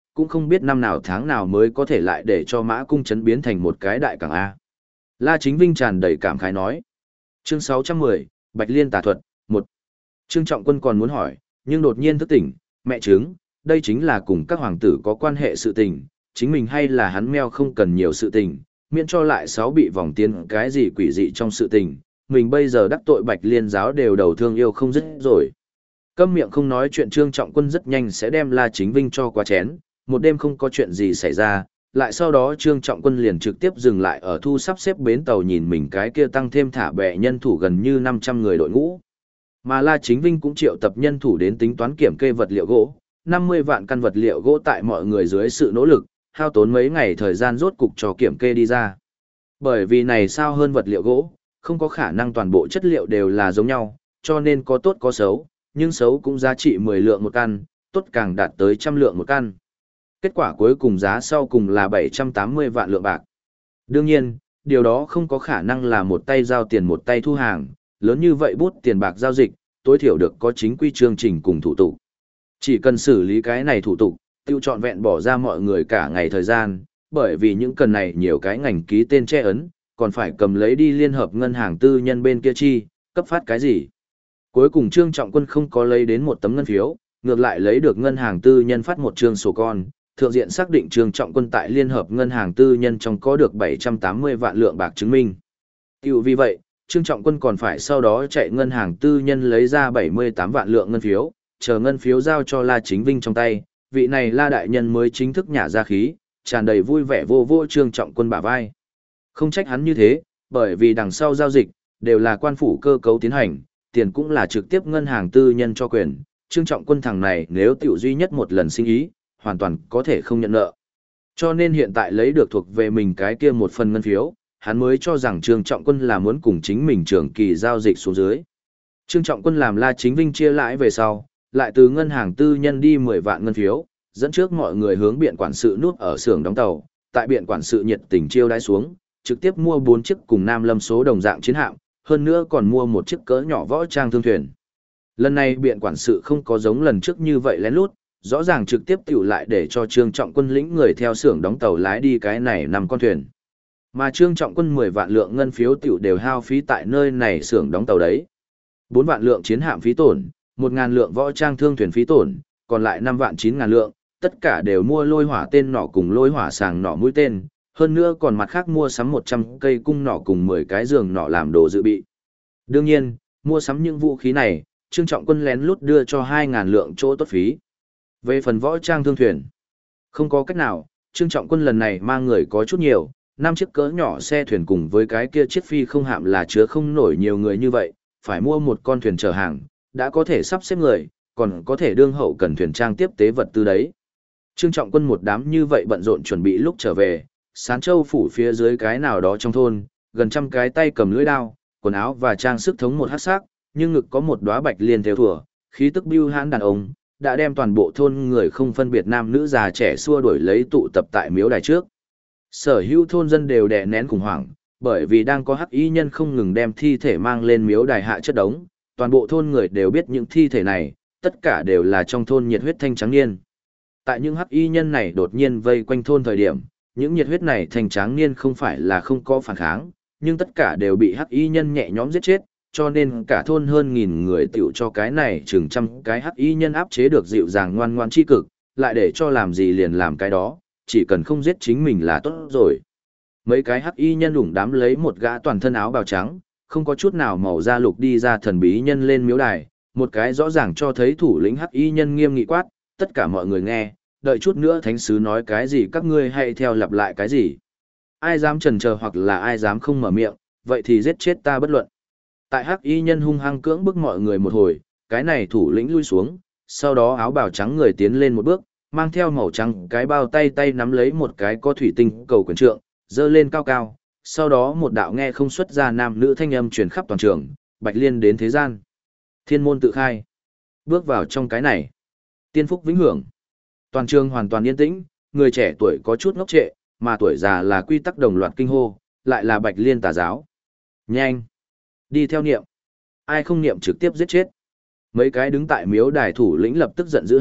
cũng không biết năm nào tháng nào mới có thể lại để cho Mã Cung Trấn biến thành một cái đại cảng A. La Chính Vinh tràn đầy cảm khái nói. Chương 610, Bạch Liên tà thuật, 1. Trương Trọng Quân còn muốn hỏi, nhưng đột nhiên thức tỉnh, mẹ chứng, đây chính là cùng các hoàng tử có quan hệ sự tình, chính mình hay là hắn meo không cần nhiều sự tình, miễn cho lại sáu bị vòng tiến cái gì quỷ dị trong sự tình, mình bây giờ đắc tội Bạch Liên giáo đều đầu thương yêu không dứt rồi. Câm miệng không nói chuyện Trương Trọng Quân rất nhanh sẽ đem La Chính Vinh cho quá chén, một đêm không có chuyện gì xảy ra, lại sau đó Trương Trọng Quân liền trực tiếp dừng lại ở thu sắp xếp bến tàu nhìn mình cái kia tăng thêm thả bè nhân thủ gần như 500 người đội ngũ. Mà La Chính Vinh cũng triệu tập nhân thủ đến tính toán kiểm kê vật liệu gỗ, 50 vạn căn vật liệu gỗ tại mọi người dưới sự nỗ lực, hao tốn mấy ngày thời gian rốt cục cho kiểm kê đi ra. Bởi vì này sao hơn vật liệu gỗ, không có khả năng toàn bộ chất liệu đều là giống nhau, cho nên có tốt có xấu, nhưng xấu cũng giá trị 10 lượng một căn, tốt càng đạt tới 100 lượng một căn. Kết quả cuối cùng giá sau cùng là 780 vạn lượng bạc. Đương nhiên, điều đó không có khả năng là một tay giao tiền một tay thu hàng, lớn như vậy bút tiền bạc giao dịch, tối thiểu được có chính quy chương trình cùng thủ tục. Chỉ cần xử lý cái này thủ tục, tiêu trọn vẹn bỏ ra mọi người cả ngày thời gian, bởi vì những cần này nhiều cái ngành ký tên che ấn, còn phải cầm lấy đi liên hợp ngân hàng tư nhân bên kia chi, cấp phát cái gì. Cuối cùng Trương Trọng Quân không có lấy đến một tấm ngân phiếu, ngược lại lấy được ngân hàng tư nhân phát một trương sổ con, thượng diện xác định Trương Trọng Quân tại liên hợp ngân hàng tư nhân trong có được 780 vạn lượng bạc chứng minh. Tiểu vì vậy, Trương Trọng Quân còn phải sau đó chạy ngân hàng tư nhân lấy ra 78 vạn lượng ngân phiếu, chờ ngân phiếu giao cho La Chính Vinh trong tay, vị này La đại nhân mới chính thức nhả ra khí, tràn đầy vui vẻ vô vô Trương Trọng Quân bả vai. Không trách hắn như thế, bởi vì đằng sau giao dịch đều là quan phủ cơ cấu tiến hành, tiền cũng là trực tiếp ngân hàng tư nhân cho quyền, Trương Trọng Quân thằng này nếu tiểu duy nhất một lần sinh ý, hoàn toàn có thể không nhận nợ. Cho nên hiện tại lấy được thuộc về mình cái kia một phần ngân phiếu, hắn mới cho rằng Trương Trọng Quân là muốn cùng chính mình trường kỳ giao dịch xuống dưới. Trương Trọng Quân làm La Chính Vinh chia lãi về sau, lại từ ngân hàng tư nhân đi 10 vạn ngân phiếu, dẫn trước mọi người hướng biện quản sự núp ở xưởng đóng tàu, tại biện quản sự nhiệt tình chiêu đãi xuống, trực tiếp mua 4 chiếc cùng Nam Lâm số đồng dạng chiến hạm, hơn nữa còn mua một chiếc cỡ nhỏ võ trang thương thuyền. Lần này biện quản sự không có giống lần trước như vậy lén lút, rõ ràng trực tiếp tiểu lại để cho Trương Trọng Quân lĩnh người theo xưởng đóng tàu lái đi cái này 5 con thuyền. Mà Trương Trọng Quân 10 vạn lượng ngân phiếu tiểu đều hao phí tại nơi này xưởng đóng tàu đấy. 4 vạn lượng chiến hạm phí tổn, 1.000 lượng võ trang thương thuyền phí tổn, còn lại 5 vạn 9.000 lượng, tất cả đều mua lôi hỏa tên nỏ cùng lôi hỏa sàng nỏ mũi tên, hơn nữa còn mặt khác mua sắm 100 cây cung nỏ cùng 10 cái giường nỏ làm đồ dự bị. Đương nhiên, mua sắm những vũ khí này, Trương Trọng Quân lén lút đưa cho 2.000 lượng chỗ tốt phí. Về phần võ trang thương thuyền, không có cách nào, Trương Trọng Quân lần này mang người có chút nhiều, 5 chiếc cỡ nhỏ xe thuyền cùng với cái kia chiếc phi không hạm là chứa không nổi nhiều người như vậy, phải mua một con thuyền chở hàng, đã có thể sắp xếp người, còn có thể đương hậu cần thuyền trang tiếp tế vật tư đấy. Trương Trọng Quân một đám như vậy bận rộn chuẩn bị lúc trở về, Sán Châu phủ phía dưới cái nào đó trong thôn, gần trăm cái tay cầm lưỡi đao, quần áo và trang sức thống một hắc sắc, nhưng ngực có một đóa bạch liên theo thủa, khí tức bưu hãn đàn ông, đã đem toàn bộ thôn người không phân biệt nam nữ già trẻ xua đuổi lấy tụ tập tại miếu đài trước. Sở hữu thôn dân đều đè nén khủng hoảng, bởi vì đang có hắc y nhân không ngừng đem thi thể mang lên miếu đài hạ chất đống, toàn bộ thôn người đều biết những thi thể này, tất cả đều là trong thôn nhiệt huyết thanh trắng niên. Tại những hắc y nhân này đột nhiên vây quanh thôn thời điểm, những nhiệt huyết này thanh trắng niên không phải là không có phản kháng, nhưng tất cả đều bị hắc y nhân nhẹ nhõm giết chết, cho nên cả thôn hơn 1000 người tiểu cho cái này chừng trăm cái hắc y nhân áp chế được dịu dàng ngoan ngoan chi cực, lại để cho làm gì liền làm cái đó, chỉ cần không giết chính mình là tốt rồi. Mấy cái hắc y nhân đủng đám lấy một gã toàn thân áo bào trắng, không có chút nào màu da lục đi ra thần bí nhân lên miếu đài, một cái rõ ràng cho thấy thủ lĩnh hắc y nhân nghiêm nghị quát, tất cả mọi người nghe, đợi chút nữa thánh sứ nói cái gì các ngươi hãy theo lặp lại cái gì. Ai dám chần chờ hoặc là ai dám không mở miệng, vậy thì giết chết ta bất luận. Tại hắc y nhân hung hăng cưỡng bức mọi người một hồi, cái này thủ lĩnh lui xuống, sau đó áo bào trắng người tiến lên một bước, mang theo màu trắng cái bao tay tay nắm lấy một cái có thủy tinh cầu quyền trượng, dơ lên cao cao, sau đó một đạo nghe không xuất ra nam nữ thanh âm truyền khắp toàn trường, Bạch Liên đến thế gian. Thiên môn tự khai. Bước vào trong cái này. Tiên phúc vĩnh hưởng. Toàn trường hoàn toàn yên tĩnh, người trẻ tuổi có chút ngốc trệ, mà tuổi già là quy tắc đồng loạt kinh hô, lại là Bạch Liên tà giáo. Nhanh! Đi theo niệm. Ai không niệm trực tiếp giết chết. Mấy cái đứng tại miếu đài thủ lĩnh lập tức giận dữ hét,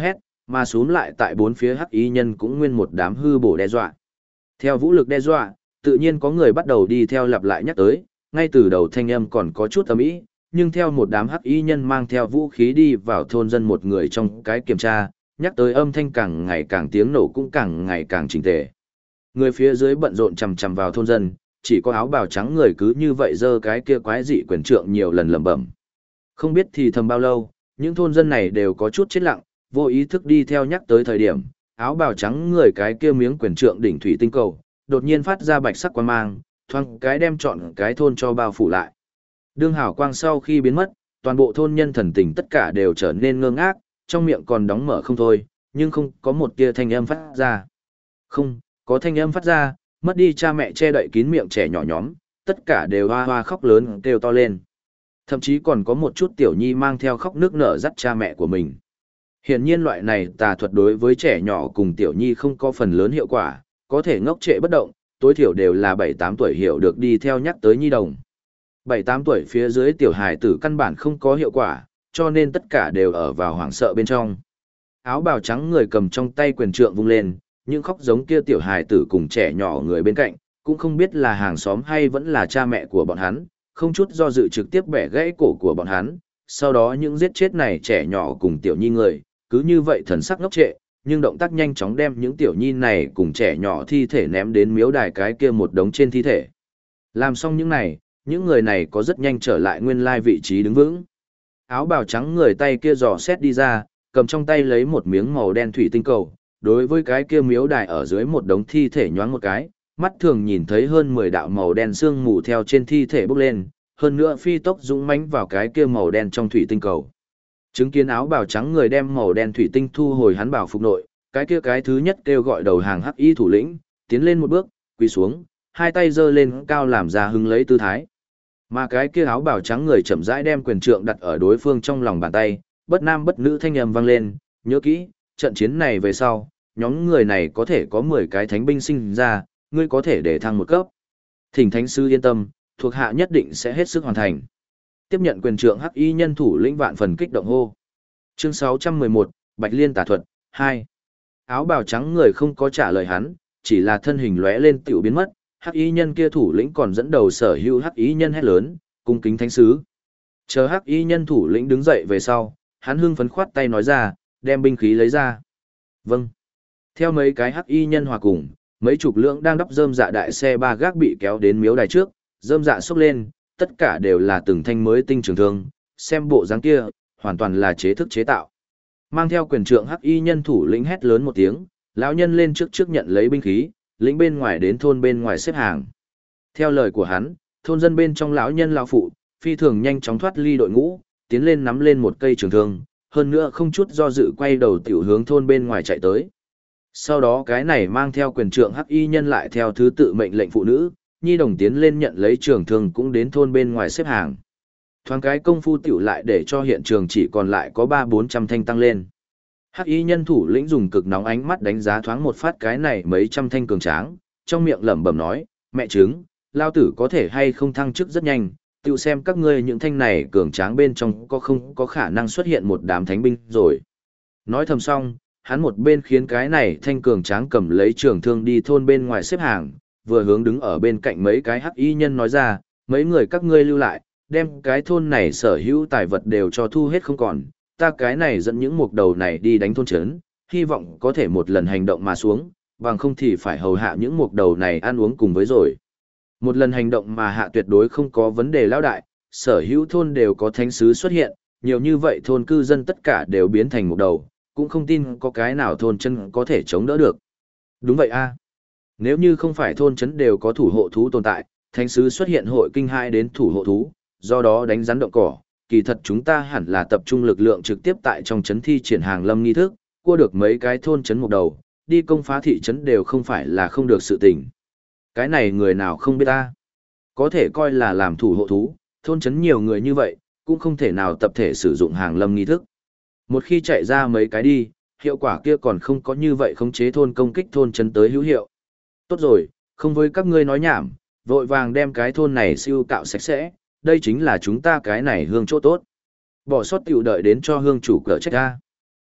Mà xuống lại tại bốn phía hắc y nhân cũng nguyên một đám hư bổ đe dọa. Theo vũ lực đe dọa, tự nhiên có người bắt đầu đi theo lặp lại nhắc tới, ngay từ đầu thanh âm còn có chút ầm ĩ, nhưng theo một đám hắc y nhân mang theo vũ khí đi vào thôn dân một người trong cái kiểm tra, nhắc tới âm thanh càng ngày càng tiếng nổ cũng càng ngày càng chỉnh tề. Người phía dưới bận rộn chằm chằm vào thôn dân, chỉ có áo bào trắng người cứ như vậy giơ cái kia quái dị quyền trượng nhiều lần lẩm bẩm. Không biết thì thầm bao lâu, những thôn dân này đều có chút chết lặng, vô ý thức đi theo nhắc tới thời điểm, áo bào trắng người cái kia miếng quyền trượng đỉnh thủy tinh cầu, đột nhiên phát ra bạch sắc quang mang, thoáng cái đem trọn cái thôn cho bao phủ lại. Đương hào quang sau khi biến mất, toàn bộ thôn nhân thần tình tất cả đều trở nên ngơ ngác, trong miệng còn đóng mở không thôi, nhưng không có một tia thanh âm phát ra. Không, có thanh âm phát ra, mất đi cha mẹ che đậy kín miệng trẻ nhỏ nhóm, tất cả đều hoa hoa khóc lớn kêu to lên. Thậm chí còn có một chút tiểu nhi mang theo khóc nước nở dắt cha mẹ của mình. Hiển nhiên loại này tà thuật đối với trẻ nhỏ cùng tiểu nhi không có phần lớn hiệu quả, có thể ngốc trệ bất động, tối thiểu đều là 7-8 tuổi hiểu được đi theo nhắc tới nhi đồng. 7-8 tuổi phía dưới tiểu hài tử căn bản không có hiệu quả, cho nên tất cả đều ở vào hoảng sợ bên trong. Áo bào trắng người cầm trong tay quyền trượng vung lên, những khóc giống kia tiểu hài tử cùng trẻ nhỏ người bên cạnh, cũng không biết là hàng xóm hay vẫn là cha mẹ của bọn hắn, không chút do dự trực tiếp bẻ gãy cổ của bọn hắn, sau đó những giết chết này trẻ nhỏ cùng tiểu nhi người, cứ như vậy thần sắc ngốc trệ, nhưng động tác nhanh chóng đem những tiểu nhi này cùng trẻ nhỏ thi thể ném đến miếu đài cái kia một đống trên thi thể. Làm xong những này, những người này có rất nhanh trở lại nguyên lai vị trí đứng vững. Áo bào trắng người tay kia dò xét đi ra, cầm trong tay lấy một miếng màu đen thủy tinh cầu, đối với cái kia miếu đài ở dưới một đống thi thể nhoáng một cái, mắt thường nhìn thấy hơn 10 đạo màu đen sương mù theo trên thi thể bốc lên, hơn nữa phi tốc dũng mãnh vào cái kia màu đen trong thủy tinh cầu. Chứng kiến áo bào trắng người đem màu đen thủy tinh thu hồi hắn bảo phục nội, cái kia cái thứ nhất kêu gọi đầu hàng hắc y thủ lĩnh, tiến lên một bước, quỳ xuống, hai tay giơ lên cao làm ra hứng lấy tư thái. Mà cái kia áo bào trắng người chậm rãi đem quyền trượng đặt ở đối phương trong lòng bàn tay, bất nam bất nữ thanh âm vang lên, nhớ kỹ, trận chiến này về sau, nhóm người này có thể có 10 cái thánh binh sinh ra, ngươi có thể để thăng một cấp. Thỉnh thánh sư yên tâm, thuộc hạ nhất định sẽ hết sức hoàn thành. Tiếp nhận quyền trượng hắc y nhân thủ lĩnh vạn phần kích động hô. Chương 611, Bạch Liên tà thuật 2. Áo bào trắng người không có trả lời hắn, chỉ là thân hình lóe lên tiểu biến mất, hắc y nhân kia thủ lĩnh còn dẫn đầu sở hữu hắc y nhân hét lớn, cung kính thánh sứ. Chờ hắc y nhân thủ lĩnh đứng dậy về sau, hắn hưng phấn khoát tay nói ra, đem binh khí lấy ra. Vâng. Theo mấy cái hắc y nhân hòa cùng, mấy chục lượng đang đắp rơm dạ đại xe ba gác bị kéo đến miếu đài trước, rơm dạ xốc lên, tất cả đều là từng thanh mới tinh trường thương, xem bộ dáng kia, hoàn toàn là chế thức chế tạo. Mang theo quyền trượng hắc y nhân thủ lĩnh hét lớn một tiếng, lão nhân lên trước nhận lấy binh khí, lĩnh bên ngoài đến thôn bên ngoài xếp hàng. Theo lời của hắn, thôn dân bên trong lão nhân lão phụ, phi thường nhanh chóng thoát ly đội ngũ, tiến lên nắm lên một cây trường thương, hơn nữa không chút do dự quay đầu tiểu hướng thôn bên ngoài chạy tới. Sau đó cái này mang theo quyền trượng hắc y nhân lại theo thứ tự mệnh lệnh phụ nữ, nhi đồng tiến lên nhận lấy trường thương cũng đến thôn bên ngoài xếp hàng. Thoáng cái công phu tiểu lại để cho hiện trường chỉ còn lại có 300-400 thanh tăng lên. Hắc y nhân thủ lĩnh dùng cực nóng ánh mắt đánh giá thoáng một phát cái này mấy trăm thanh cường tráng, trong miệng lẩm bẩm nói, mẹ chứng, lao tử có thể hay không thăng chức rất nhanh, tiểu xem các ngươi những thanh này cường tráng bên trong có không có khả năng xuất hiện một đám thánh binh rồi. Nói thầm xong, hắn một bên khiến cái này thanh cường tráng cầm lấy trường thương đi thôn bên ngoài xếp hàng, vừa hướng đứng ở bên cạnh mấy cái hắc y nhân nói ra, mấy người các ngươi lưu lại, đem cái thôn này sở hữu tài vật đều cho thu hết không còn, ta cái này dẫn những mục đầu này đi đánh thôn trấn, hy vọng có thể một lần hành động mà xuống, bằng không thì phải hầu hạ những mục đầu này ăn uống cùng với rồi. Một lần hành động mà hạ tuyệt đối không có vấn đề lão đại, sở hữu thôn đều có thánh sứ xuất hiện, nhiều như vậy thôn cư dân tất cả đều biến thành mục đầu, cũng không tin có cái nào thôn trấn có thể chống đỡ được. Đúng vậy a. Nếu như không phải thôn trấn đều có thủ hộ thú tồn tại, thánh sứ xuất hiện hội kinh hai đến thủ hộ thú, do đó đánh rắn động cỏ, kỳ thật chúng ta hẳn là tập trung lực lượng trực tiếp tại trong trấn thi triển hàng lâm nghi thức, cua được mấy cái thôn trấn một đầu, đi công phá thị trấn đều không phải là không được sự tình. Cái này người nào không biết ta. Có thể coi là làm thủ hộ thú, thôn trấn nhiều người như vậy, cũng không thể nào tập thể sử dụng hàng lâm nghi thức. Một khi chạy ra mấy cái đi, hiệu quả kia còn không có như vậy khống chế thôn công kích thôn trấn tới hữu hiệu. Tốt rồi, không với các ngươi nói nhảm, vội vàng đem cái thôn này siêu cạo sạch sẽ, đây chính là chúng ta cái này hương chỗ tốt. Bỏ sót tiểu đợi đến cho hương chủ cỡ trách ra.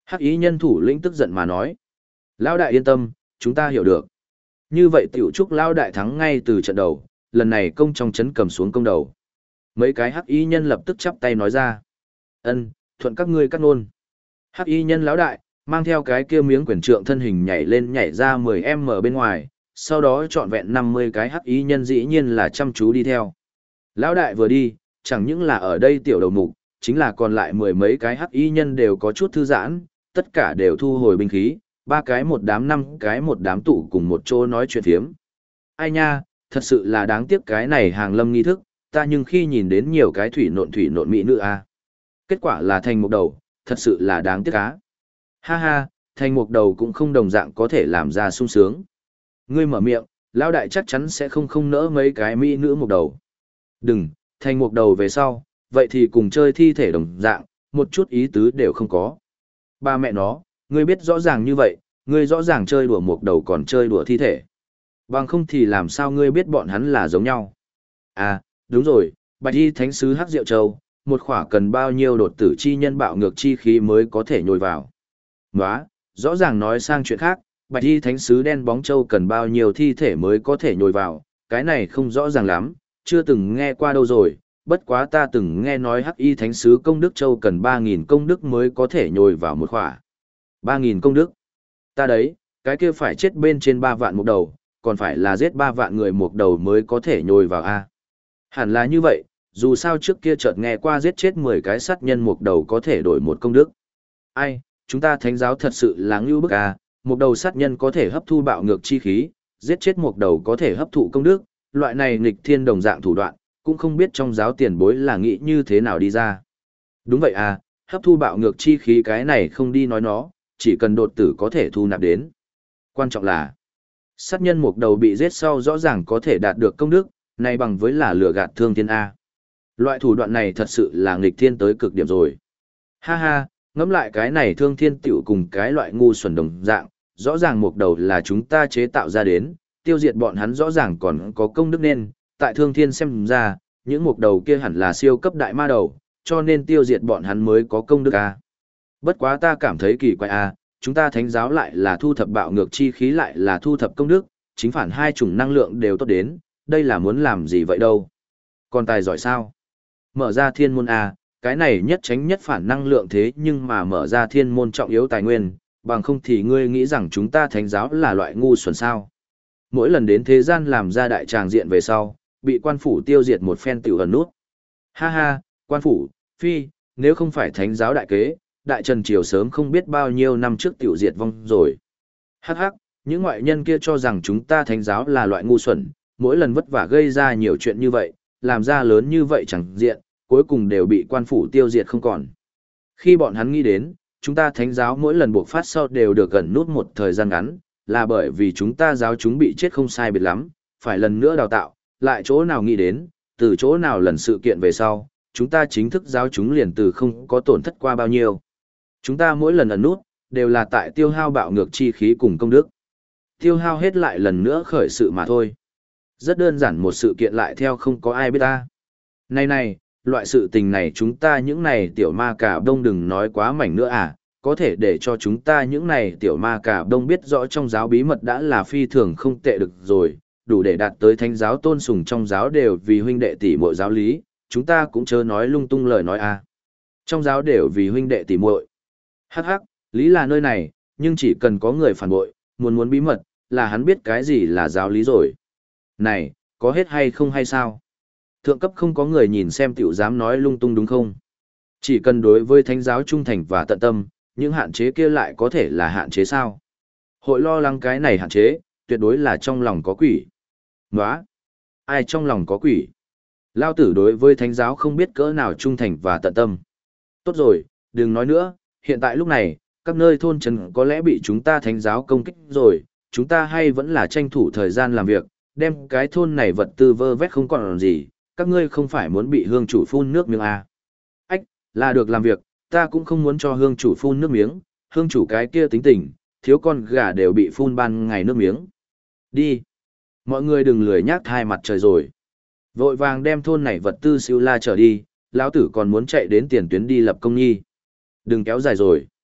Hắc ý nhân thủ lĩnh tức giận mà nói. Lão đại yên tâm, chúng ta hiểu được. Như vậy tiểu trúc lão đại thắng ngay từ trận đầu, lần này công trong chấn cầm xuống công đầu. Mấy cái hắc y nhân lập tức chắp tay nói ra. Ân, thuận các ngươi cắt nôn. Hắc y nhân lão đại, mang theo cái kia miếng quyển trượng thân hình nhảy lên nhảy ra 10m bên ngoài, sau đó trọn vẹn 50 cái hắc y nhân dĩ nhiên là chăm chú đi theo. Lão đại vừa đi, chẳng những là ở đây tiểu đầu mục, chính là còn lại mười mấy cái hắc y nhân đều có chút thư giãn, tất cả đều thu hồi binh khí, ba cái một đám năm cái một đám tụ cùng một chỗ nói chuyện phiếm. Ai nha, thật sự là đáng tiếc cái này hàng lâm nghi thức, ta nhưng khi nhìn đến nhiều cái thủy nộn mỹ nữ a. Kết quả là thành một đầu, thật sự là đáng tiếc cá. Ha ha, thành một đầu cũng không đồng dạng có thể làm ra sung sướng. Ngươi mở miệng, lão đại chắc chắn sẽ không nỡ mấy cái mỹ nữ một đầu. Đừng, thành một đầu về sau, vậy thì cùng chơi thi thể đồng dạng, một chút ý tứ đều không có. Ba mẹ nó, ngươi biết rõ ràng như vậy, ngươi rõ ràng chơi đùa một đầu còn chơi đùa thi thể. Bằng không thì làm sao ngươi biết bọn hắn là giống nhau. À, đúng rồi, Bạch Y Thánh Sứ Hắc Diệu Châu, một khỏa cần bao nhiêu đột tử chi nhân bạo ngược chi khí mới có thể nhồi vào. Nóa, rõ ràng nói sang chuyện khác, Bạch Y Thánh Sứ Đen Bóng Châu cần bao nhiêu thi thể mới có thể nhồi vào, cái này không rõ ràng lắm, chưa từng nghe qua đâu rồi, bất quá ta từng nghe nói Hắc Y Thánh Sứ Công Đức Châu cần 3.000 công đức mới có thể nhồi vào một khỏa. 3.000 công đức. Ta đấy, cái kia phải chết bên trên 3 vạn một đầu, còn phải là giết 3 vạn người một đầu mới có thể nhồi vào A. Hẳn là như vậy, dù sao trước kia chợt nghe qua giết chết 10 cái sát nhân một đầu có thể đổi một công đức. Ai, chúng ta thánh giáo thật sự là ngưu bức A, một đầu sát nhân có thể hấp thu bạo ngược chi khí, giết chết một đầu có thể hấp thụ công đức, loại này nghịch thiên đồng dạng thủ đoạn, cũng không biết trong giáo tiền bối là nghĩ như thế nào đi ra. Đúng vậy à, hấp thu bạo ngược chi khí cái này không đi nói nó, chỉ cần đột tử có thể thu nạp đến. Quan trọng là, sát nhân một đầu bị giết sau rõ ràng có thể đạt được công đức, này bằng với là lừa gạt thương thiên A. Loại thủ đoạn này thật sự là nghịch thiên tới cực điểm rồi. Ha ha, ngẫm lại cái này thương thiên tiểu cùng cái loại ngu xuẩn đồng dạng, rõ ràng một đầu là chúng ta chế tạo ra đến, tiêu diệt bọn hắn rõ ràng còn có công đức nên, tại thương thiên xem ra, những một đầu kia hẳn là siêu cấp đại ma đầu, cho nên tiêu diệt bọn hắn mới có công đức A. Bất quá ta cảm thấy kỳ quái A, chúng ta thánh giáo lại là thu thập bạo ngược chi khí lại là thu thập công đức, chính phản hai chủng năng lượng đều tốt đến, đây là muốn làm gì vậy đâu. Còn tài giỏi sao? Mở ra thiên môn A, cái này nhất tránh nhất phản năng lượng thế nhưng mà mở ra thiên môn trọng yếu tài nguyên, bằng không thì ngươi nghĩ rằng chúng ta thánh giáo là loại ngu xuẩn sao. Mỗi lần đến thế gian làm ra đại tràng diện về sau, bị quan phủ tiêu diệt một phen tiểu ẩn nút. Ha ha, quan phủ, phi, nếu không phải thánh giáo đại kế, đại trần triều sớm không biết bao nhiêu năm trước tiểu diệt vong rồi. Hắc hắc, những ngoại nhân kia cho rằng chúng ta thánh giáo là loại ngu xuẩn, mỗi lần vất vả gây ra nhiều chuyện như vậy, làm ra lớn như vậy chẳng diện, cuối cùng đều bị quan phủ tiêu diệt không còn. Khi bọn hắn nghĩ đến, chúng ta thánh giáo mỗi lần buộc phát sau đều được gần nút một thời gian ngắn, là bởi vì chúng ta giáo chúng bị chết không sai biệt lắm, phải lần nữa đào tạo, lại chỗ nào nghĩ đến, từ chỗ nào lần sự kiện về sau, chúng ta chính thức giáo chúng liền từ không có tổn thất qua bao nhiêu. Chúng ta mỗi lần ẩn nút, đều là tại tiêu hao bạo ngược chi khí cùng công đức. Tiêu hao hết lại lần nữa khởi sự mà thôi. Rất đơn giản một sự kiện lại theo không có ai biết ta. Này, loại sự tình này chúng ta những này tiểu ma cà đông đừng nói quá mảnh nữa à, có thể để cho chúng ta những này tiểu ma cà đông biết rõ trong giáo bí mật đã là phi thường không tệ được rồi, đủ để đạt tới thánh giáo tôn sùng trong giáo đều vì huynh đệ tỷ muội giáo lý, chúng ta cũng chớ nói lung tung lời nói à. Trong giáo đều vì huynh đệ tỷ muội. Hắc hắc, lý là nơi này, nhưng chỉ cần có người phản bội, muốn bí mật, là hắn biết cái gì là giáo lý rồi. Này, có hết hay không hay sao? Thượng cấp không có người nhìn xem tiểu dám nói lung tung đúng không? Chỉ cần đối với thánh giáo trung thành và tận tâm, những hạn chế kia lại có thể là hạn chế sao? Hội lo lắng cái này hạn chế, tuyệt đối là trong lòng có quỷ. Nóa! Ai trong lòng có quỷ? Lao tử đối với thánh giáo không biết cỡ nào trung thành và tận tâm. Tốt rồi, đừng nói nữa, hiện tại lúc này, các nơi thôn trấn có lẽ bị chúng ta thánh giáo công kích rồi, chúng ta hay vẫn là tranh thủ thời gian làm việc, đem cái thôn này vật tư vơ vét không còn gì, các ngươi không phải muốn bị hương chủ phun nước miếng à. Ách, là được làm việc, ta cũng không muốn cho hương chủ phun nước miếng, hương chủ cái kia tính tình, thiếu con gà đều bị phun ban ngày nước miếng. Đi. Mọi người đừng lười nhác hai mặt trời rồi. Vội vàng đem thôn này vật tư siêu la trở đi, lão tử còn muốn chạy đến tiền tuyến đi lập công nhi. Đừng kéo dài rồi.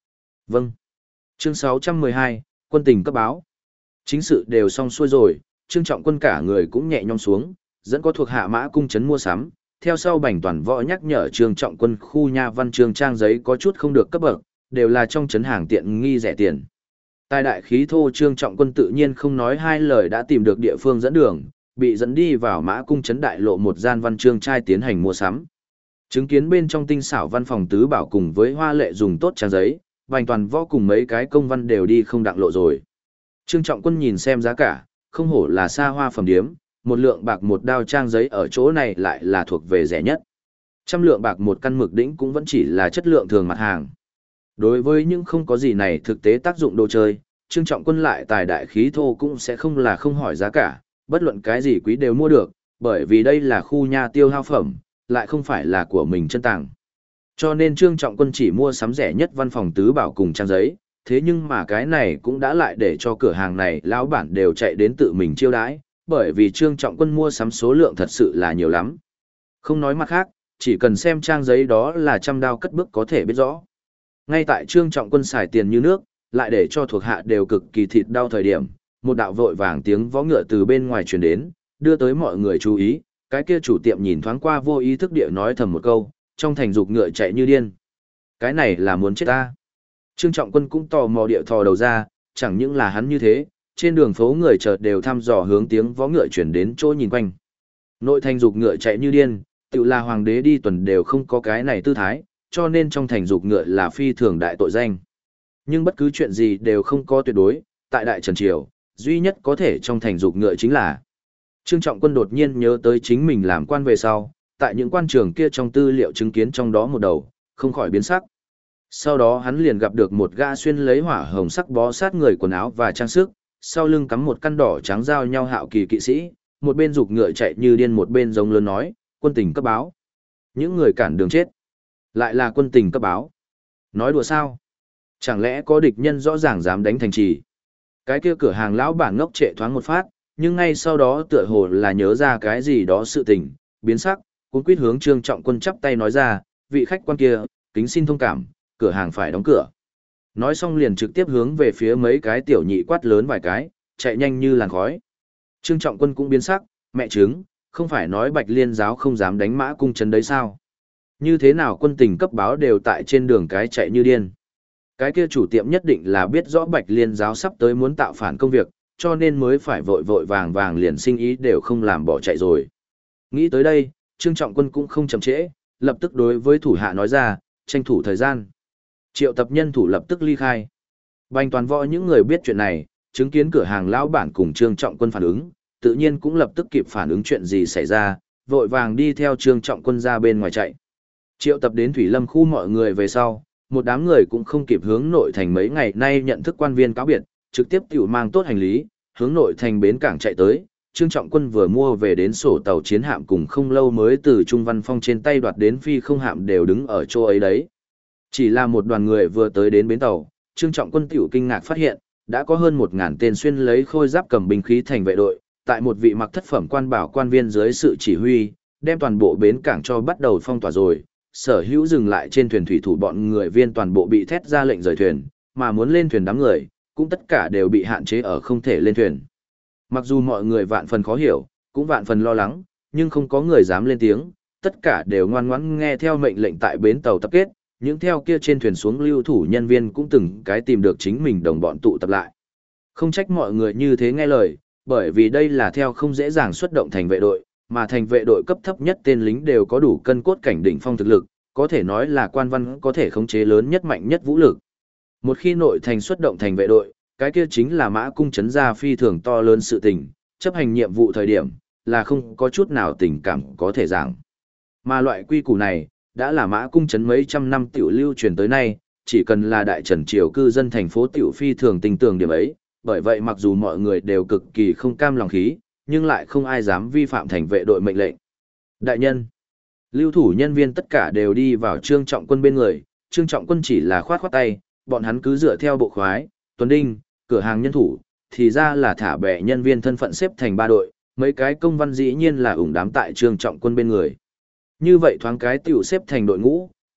Vâng. Chương 612, quân tình cấp báo. Chính sự đều xong xuôi rồi, Trương Trọng Quân cả người cũng nhẹ nhõm xuống, dẫn có thuộc hạ Mã Cung trấn mua sắm, theo sau Bành Toàn Võ nhắc nhở Trương Trọng Quân khu nha văn chương trang giấy có chút không được cấp bậc, đều là trong trấn hàng tiện nghi rẻ tiền. Tài đại khí thô Trương Trọng Quân tự nhiên không nói hai lời đã tìm được địa phương dẫn đường, bị dẫn đi vào Mã Cung trấn đại lộ một gian văn chương trai tiến hành mua sắm. Chứng kiến bên trong tinh xảo văn phòng tứ bảo cùng với hoa lệ dùng tốt trang giấy, Bành Toàn Võ cùng mấy cái công văn đều đi không đặng lộ rồi. Trương Trọng Quân nhìn xem giá cả, không hổ là xa hoa phẩm điếm, một lượng bạc một đao trang giấy ở chỗ này lại là thuộc về rẻ nhất. 100 lượng bạc một căn mực đỉnh cũng vẫn chỉ là chất lượng thường mặt hàng. Đối với những không có gì này thực tế tác dụng đồ chơi, Trương Trọng Quân lại tài đại khí thô cũng sẽ không là không hỏi giá cả, bất luận cái gì quý đều mua được, bởi vì đây là khu nha tiêu hao phẩm, lại không phải là của mình chân tàng. Cho nên Trương Trọng Quân chỉ mua sắm rẻ nhất văn phòng tứ bảo cùng trang giấy, thế nhưng mà cái này cũng đã lại để cho cửa hàng này lão bản đều chạy đến tự mình chiêu đãi, bởi vì Trương Trọng Quân mua sắm số lượng thật sự là nhiều lắm. Không nói mặt khác, chỉ cần xem trang giấy đó là trăm đao cất bước có thể biết rõ. Ngay tại Trương Trọng Quân xài tiền như nước, lại để cho thuộc hạ đều cực kỳ thịt đau thời điểm, một đạo vội vàng tiếng vó ngựa từ bên ngoài truyền đến, đưa tới mọi người chú ý, cái kia chủ tiệm nhìn thoáng qua vô ý thức địa nói thầm một câu, trong thành dục ngựa chạy như điên. Cái này là muốn chết ta. Trương Trọng Quân cũng tò mò địa thò đầu ra, chẳng những là hắn như thế, trên đường phố người chợt đều thăm dò hướng tiếng vó ngựa chuyển đến chỗ nhìn quanh. Nội thành dục ngựa chạy như điên, tự là hoàng đế đi tuần đều không có cái này tư thái, cho nên trong thành dục ngựa là phi thường đại tội danh. Nhưng bất cứ chuyện gì đều không có tuyệt đối, tại Đại Trần Triều, duy nhất có thể trong thành dục ngựa chính là Trương Trọng Quân đột nhiên nhớ tới chính mình làm quan về sau, tại những quan trường kia trong tư liệu chứng kiến trong đó một đầu, không khỏi biến sắc. Sau đó hắn liền gặp được một gã xuyên lấy hỏa hồng sắc bó sát người quần áo và trang sức, sau lưng cắm một căn đỏ trắng giao nhau hạo kỳ kỵ sĩ, một bên giục ngựa chạy như điên một bên giống lớn nói, quân tình cấp báo. Những người cản đường chết. Lại là quân tình cấp báo. Nói đùa sao? Chẳng lẽ có địch nhân rõ ràng dám đánh thành trì? Cái kia cửa hàng lão bản ngốc trệ thoáng một phát, nhưng ngay sau đó tựa hồ là nhớ ra cái gì đó sự tình, biến sắc, cuống quýt hướng Trương Trọng Quân chắp tay nói ra, vị khách quan kia, kính xin thông cảm, cửa hàng phải đóng cửa. Nói xong liền trực tiếp hướng về phía mấy cái tiểu nhị quát lớn vài cái, chạy nhanh như làn khói. Trương Trọng Quân cũng biến sắc, mẹ chứng, không phải nói Bạch Liên giáo không dám đánh Mã Cung trấn đấy sao? Như thế nào quân tình cấp báo đều tại trên đường cái chạy như điên? Cái kia chủ tiệm nhất định là biết rõ Bạch Liên giáo sắp tới muốn tạo phản công việc, cho nên mới phải vội vội vàng vàng liền sinh ý đều không làm bỏ chạy rồi. Nghĩ tới đây, Trương Trọng Quân cũng không chậm trễ, lập tức đối với thủ hạ nói ra, tranh thủ thời gian. Triệu tập nhân thủ lập tức ly khai. Bành Toàn Võ những người biết chuyện này, chứng kiến cửa hàng lão bản cùng Trương Trọng Quân phản ứng, tự nhiên cũng lập tức kịp phản ứng chuyện gì xảy ra, vội vàng đi theo Trương Trọng Quân ra bên ngoài chạy. Triệu tập đến Thủy Lâm khu mọi người về sau, một đám người cũng không kịp hướng nội thành mấy ngày nay nhận thức quan viên cáo biệt, trực tiếp tiểu mang tốt hành lý, hướng nội thành bến cảng chạy tới. Trương Trọng Quân vừa mua về đến sổ tàu chiến hạm cùng không lâu mới từ Trung Văn Phong trên tay đoạt đến phi không hạm đều đứng ở chỗ ấy đấy. Chỉ là một đoàn người vừa tới đến bến tàu, Trương Trọng Quân tiểu kinh ngạc phát hiện, đã có hơn 1000 tên xuyên lấy khôi giáp cầm binh khí thành vệ đội, tại một vị mặc thất phẩm quan bảo quan viên dưới sự chỉ huy, đem toàn bộ bến cảng cho bắt đầu phong tỏa rồi. Sở hữu dừng lại trên thuyền thủy thủ bọn người viên toàn bộ bị thét ra lệnh rời thuyền, mà muốn lên thuyền đám người, cũng tất cả đều bị hạn chế ở không thể lên thuyền. Mặc dù mọi người vạn phần khó hiểu, cũng vạn phần lo lắng, nhưng không có người dám lên tiếng, tất cả đều ngoan ngoãn nghe theo mệnh lệnh tại bến tàu tập kết, những theo kia trên thuyền xuống lưu thủ nhân viên cũng từng cái tìm được chính mình đồng bọn tụ tập lại. Không trách mọi người như thế nghe lời, bởi vì đây là theo không dễ dàng xuất động thành vệ đội, mà thành vệ đội cấp thấp nhất tên lính đều có đủ cân cốt cảnh đỉnh phong thực lực, có thể nói là quan văn có thể khống chế lớn nhất mạnh nhất vũ lực. Một khi nội thành xuất động thành vệ đội, cái kia chính là Mã Cung trấn ra phi thường to lớn sự tình, chấp hành nhiệm vụ thời điểm, là không có chút nào tình cảm có thể giảng. Mà loại quy củ này, đã là Mã Cung trấn mấy trăm năm tiểu lưu truyền tới nay, chỉ cần là Đại Trần triều cư dân thành phố tiểu phi thường tình tường điểm ấy, bởi vậy mặc dù mọi người đều cực kỳ không cam lòng khí, nhưng lại không ai dám vi phạm thành vệ đội mệnh lệnh. Đại nhân, lưu thủ nhân viên tất cả đều đi vào Trương Trọng Quân bên người, Trương Trọng Quân chỉ là khoát khoát tay, bọn hắn cứ dựa theo bộ khoái, tuần đinh, cửa hàng nhân thủ, thì ra là thả bè nhân viên thân phận xếp thành 3 đội, mấy cái công văn dĩ nhiên là ủng đám tại Trương Trọng Quân bên người. Như vậy thoáng cái tiểu xếp thành đội ngũ,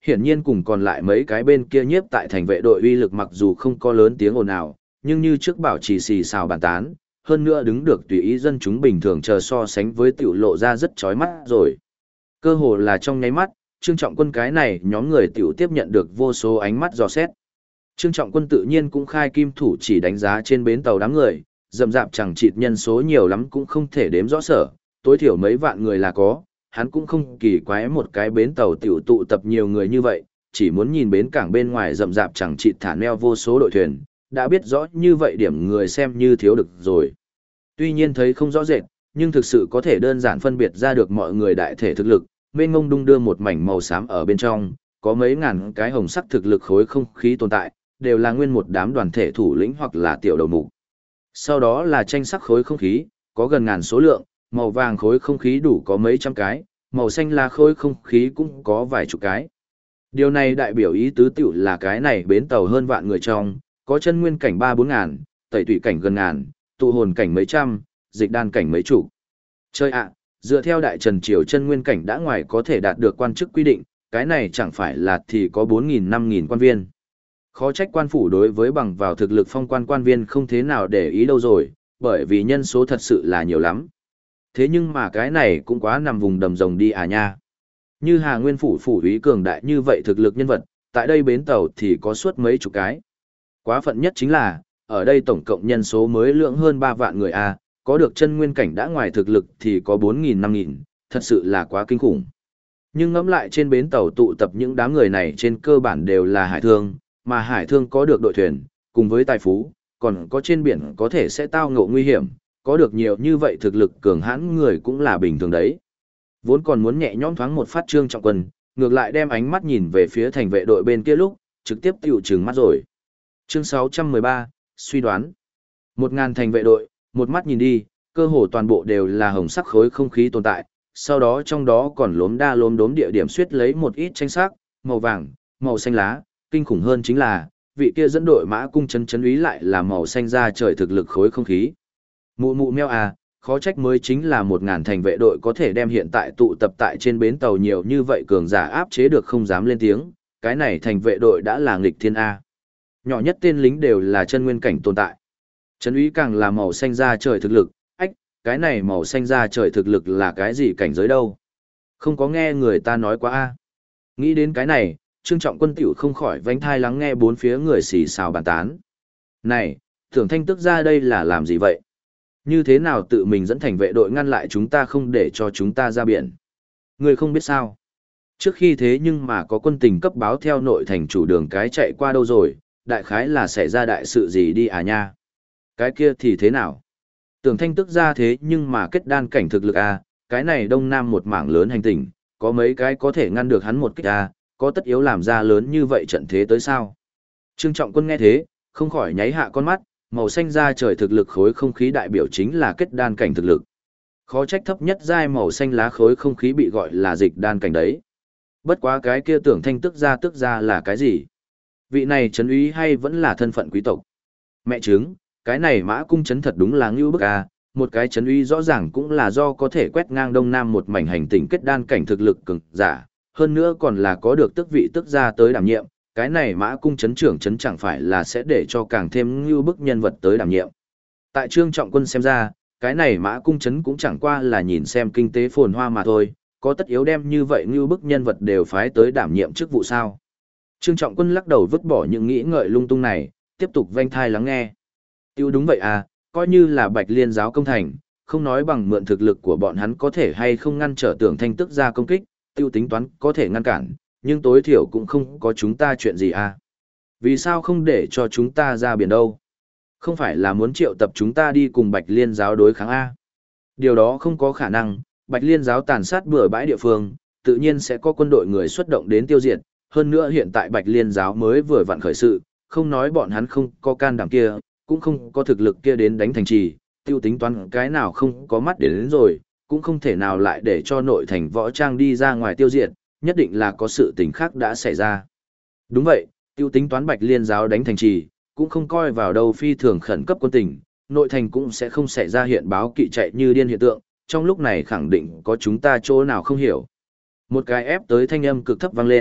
hiển nhiên cùng còn lại mấy cái bên kia nhiếp tại thành vệ đội uy lực mặc dù không có lớn tiếng ồn ào, nhưng như trước bảo trì xì xào bàn tán, hơn nữa đứng được tùy ý dân chúng bình thường chờ so sánh với tiểu lộ ra rất chói mắt rồi. Cơ hồ là trong nháy mắt, Trương Trọng Quân cái này nhóm người tiểu tiếp nhận được vô số ánh mắt dò xét. Trương Trọng Quân tự nhiên cũng khai kim thủ chỉ đánh giá trên bến tàu đám người, rậm rạp chẳng chịt nhân số nhiều lắm cũng không thể đếm rõ sở, tối thiểu mấy vạn người là có, hắn cũng không kỳ quái một cái bến tàu tiểu tụ tập nhiều người như vậy, chỉ muốn nhìn bến cảng bên ngoài rậm rạp chẳng chịt thả neo vô số đội thuyền, đã biết rõ như vậy điểm người xem như thiếu được rồi. Tuy nhiên thấy không rõ rệt, nhưng thực sự có thể đơn giản phân biệt ra được mọi người đại thể thực lực, mênh ngông đung đưa một mảnh màu xám ở bên trong, có mấy ngàn cái hồng sắc thực lực khối không khí tồn tại, đều là nguyên một đám đoàn thể thủ lĩnh hoặc là tiểu đầu mục. Sau đó là tranh sắc khối không khí, có gần ngàn số lượng, màu vàng khối không khí đủ có mấy trăm cái, màu xanh là khối không khí cũng có vài chục cái. Điều này đại biểu ý tứ tiểu là cái này bến tàu hơn vạn người trong, có chân nguyên cảnh 3-4 ngàn, tẩy tủy cảnh gần ngàn, tụ hồn cảnh mấy trăm, dịch đan cảnh mấy chục. Chơi ạ, dựa theo đại trần triều chân nguyên cảnh đã ngoài có thể đạt được quan chức quy định, cái này chẳng phải là thì có 4.000-5.000 quan viên. Khó trách quan phủ đối với bằng vào thực lực phong quan viên không thế nào để ý đâu rồi, bởi vì nhân số thật sự là nhiều lắm. Thế nhưng mà cái này cũng quá nằm vùng đầm rồng đi à nha. Như Hà Nguyên phủ phủ úy cường đại như vậy thực lực nhân vật, tại đây bến tàu thì có suốt mấy chục cái. Quá phận nhất chính là, ở đây tổng cộng nhân số mới lượng hơn 3 vạn người a, có được chân nguyên cảnh đã ngoài thực lực thì có 4.000-5.000, thật sự là quá kinh khủng. Nhưng ngẫm lại trên bến tàu tụ tập những đám người này trên cơ bản đều là hải thương, mà hải thương có được đội thuyền, cùng với tài phú, còn có trên biển có thể sẽ tao ngộ nguy hiểm, có được nhiều như vậy thực lực cường hãn người cũng là bình thường đấy. Vốn còn muốn nhẹ nhõm thoáng một phát Trương Trọng Quân, ngược lại đem ánh mắt nhìn về phía thành vệ đội bên kia lúc, trực tiếp tiểu trừng mắt rồi. Chương 613, suy đoán. 1.000 thành vệ đội, một mắt nhìn đi, cơ hồ toàn bộ đều là hồng sắc khối không khí tồn tại, sau đó trong đó còn lốm đa lốm đốm địa điểm suýt lấy một ít tranh sắc, màu vàng, màu xanh lá, kinh khủng hơn chính là, vị kia dẫn đội mã cung chấn úy lại là màu xanh da trời thực lực khối không khí. Mụ mụ meo à, khó trách mới chính là 1.000 thành vệ đội có thể đem hiện tại tụ tập tại trên bến tàu nhiều như vậy cường giả áp chế được không dám lên tiếng, cái này thành vệ đội đã là nghịch thiên A. Nhỏ nhất tên lính đều là chân nguyên cảnh tồn tại. Trấn úy càng là màu xanh da trời thực lực, ách, cái này màu xanh da trời thực lực là cái gì cảnh giới đâu? Không có nghe người ta nói quá A. Nghĩ đến cái này, Trương Trọng Quân tiểu không khỏi vánh thai lắng nghe bốn phía người xì xào bàn tán. Này, Tưởng Thanh tức ra đây là làm gì vậy? Như thế nào tự mình dẫn thành vệ đội ngăn lại chúng ta không để cho chúng ta ra biển? Người không biết sao? Trước khi thế nhưng mà có quân tình cấp báo theo nội thành chủ đường cái chạy qua đâu rồi, đại khái là xảy ra đại sự gì đi à nha? Cái kia thì thế nào? Tưởng Thanh tức ra thế nhưng mà kết đan cảnh thực lực à, cái này đông nam một mảng lớn hành tinh, có mấy cái có thể ngăn được hắn một kích à, có tất yếu làm ra lớn như vậy trận thế tới sao? Trương Trọng Quân nghe thế, không khỏi nháy hạ con mắt, màu xanh da trời thực lực khối không khí đại biểu chính là kết đan cảnh thực lực. Khó trách thấp nhất giai màu xanh lá khối không khí bị gọi là dịch đan cảnh đấy. Bất quá cái kia Tưởng Thanh tức ra là cái gì? Vị này trấn úy hay vẫn là thân phận quý tộc? Mẹ chứng, cái này mã cung trấn thật đúng là ngưu bức à, một cái trấn úy rõ ràng cũng là do có thể quét ngang đông nam một mảnh hành tinh kết đan cảnh thực lực cường giả, hơn nữa còn là có được tước vị tước gia tới đảm nhiệm, cái này mã cung trấn trưởng trấn chẳng phải là sẽ để cho càng thêm ngưu bức nhân vật tới đảm nhiệm. Tại Trương Trọng Quân xem ra, cái này mã cung trấn cũng chẳng qua là nhìn xem kinh tế phồn hoa mà thôi, có tất yếu đem như vậy ngưu bức nhân vật đều phái tới đảm nhiệm chức vụ sao. Trương Trọng Quân lắc đầu vứt bỏ những nghĩ ngợi lung tung này, tiếp tục vênh thai lắng nghe. Tiêu đúng vậy à, coi như là Bạch Liên giáo công thành, không nói bằng mượn thực lực của bọn hắn có thể hay không ngăn trở Tưởng Thanh tức ra công kích, tiêu tính toán có thể ngăn cản, nhưng tối thiểu cũng không có chúng ta chuyện gì à. Vì sao không để cho chúng ta ra biển đâu? Không phải là muốn triệu tập chúng ta đi cùng Bạch Liên giáo đối kháng A. Điều đó không có khả năng, Bạch Liên giáo tàn sát bừa bãi địa phương, tự nhiên sẽ có quân đội người xuất động đến tiêu diệt, hơn nữa hiện tại Bạch Liên giáo mới vừa vặn khởi sự, không nói bọn hắn không có can đảm kia, cũng không có thực lực kia đến đánh thành trì, tiêu tính toán cái nào không có mắt đến rồi, cũng không thể nào lại để cho nội thành võ trang đi ra ngoài tiêu diệt, nhất định là có sự tình khác đã xảy ra. Đúng vậy, tiêu tính toán Bạch Liên giáo đánh thành trì, cũng không coi vào đâu phi thường khẩn cấp quân tình, nội thành cũng sẽ không xảy ra hiện báo kỵ chạy như điên hiện tượng, trong lúc này khẳng định có chúng ta chỗ nào không hiểu. Một cái ép tới thanh âm cực thấp vang lên,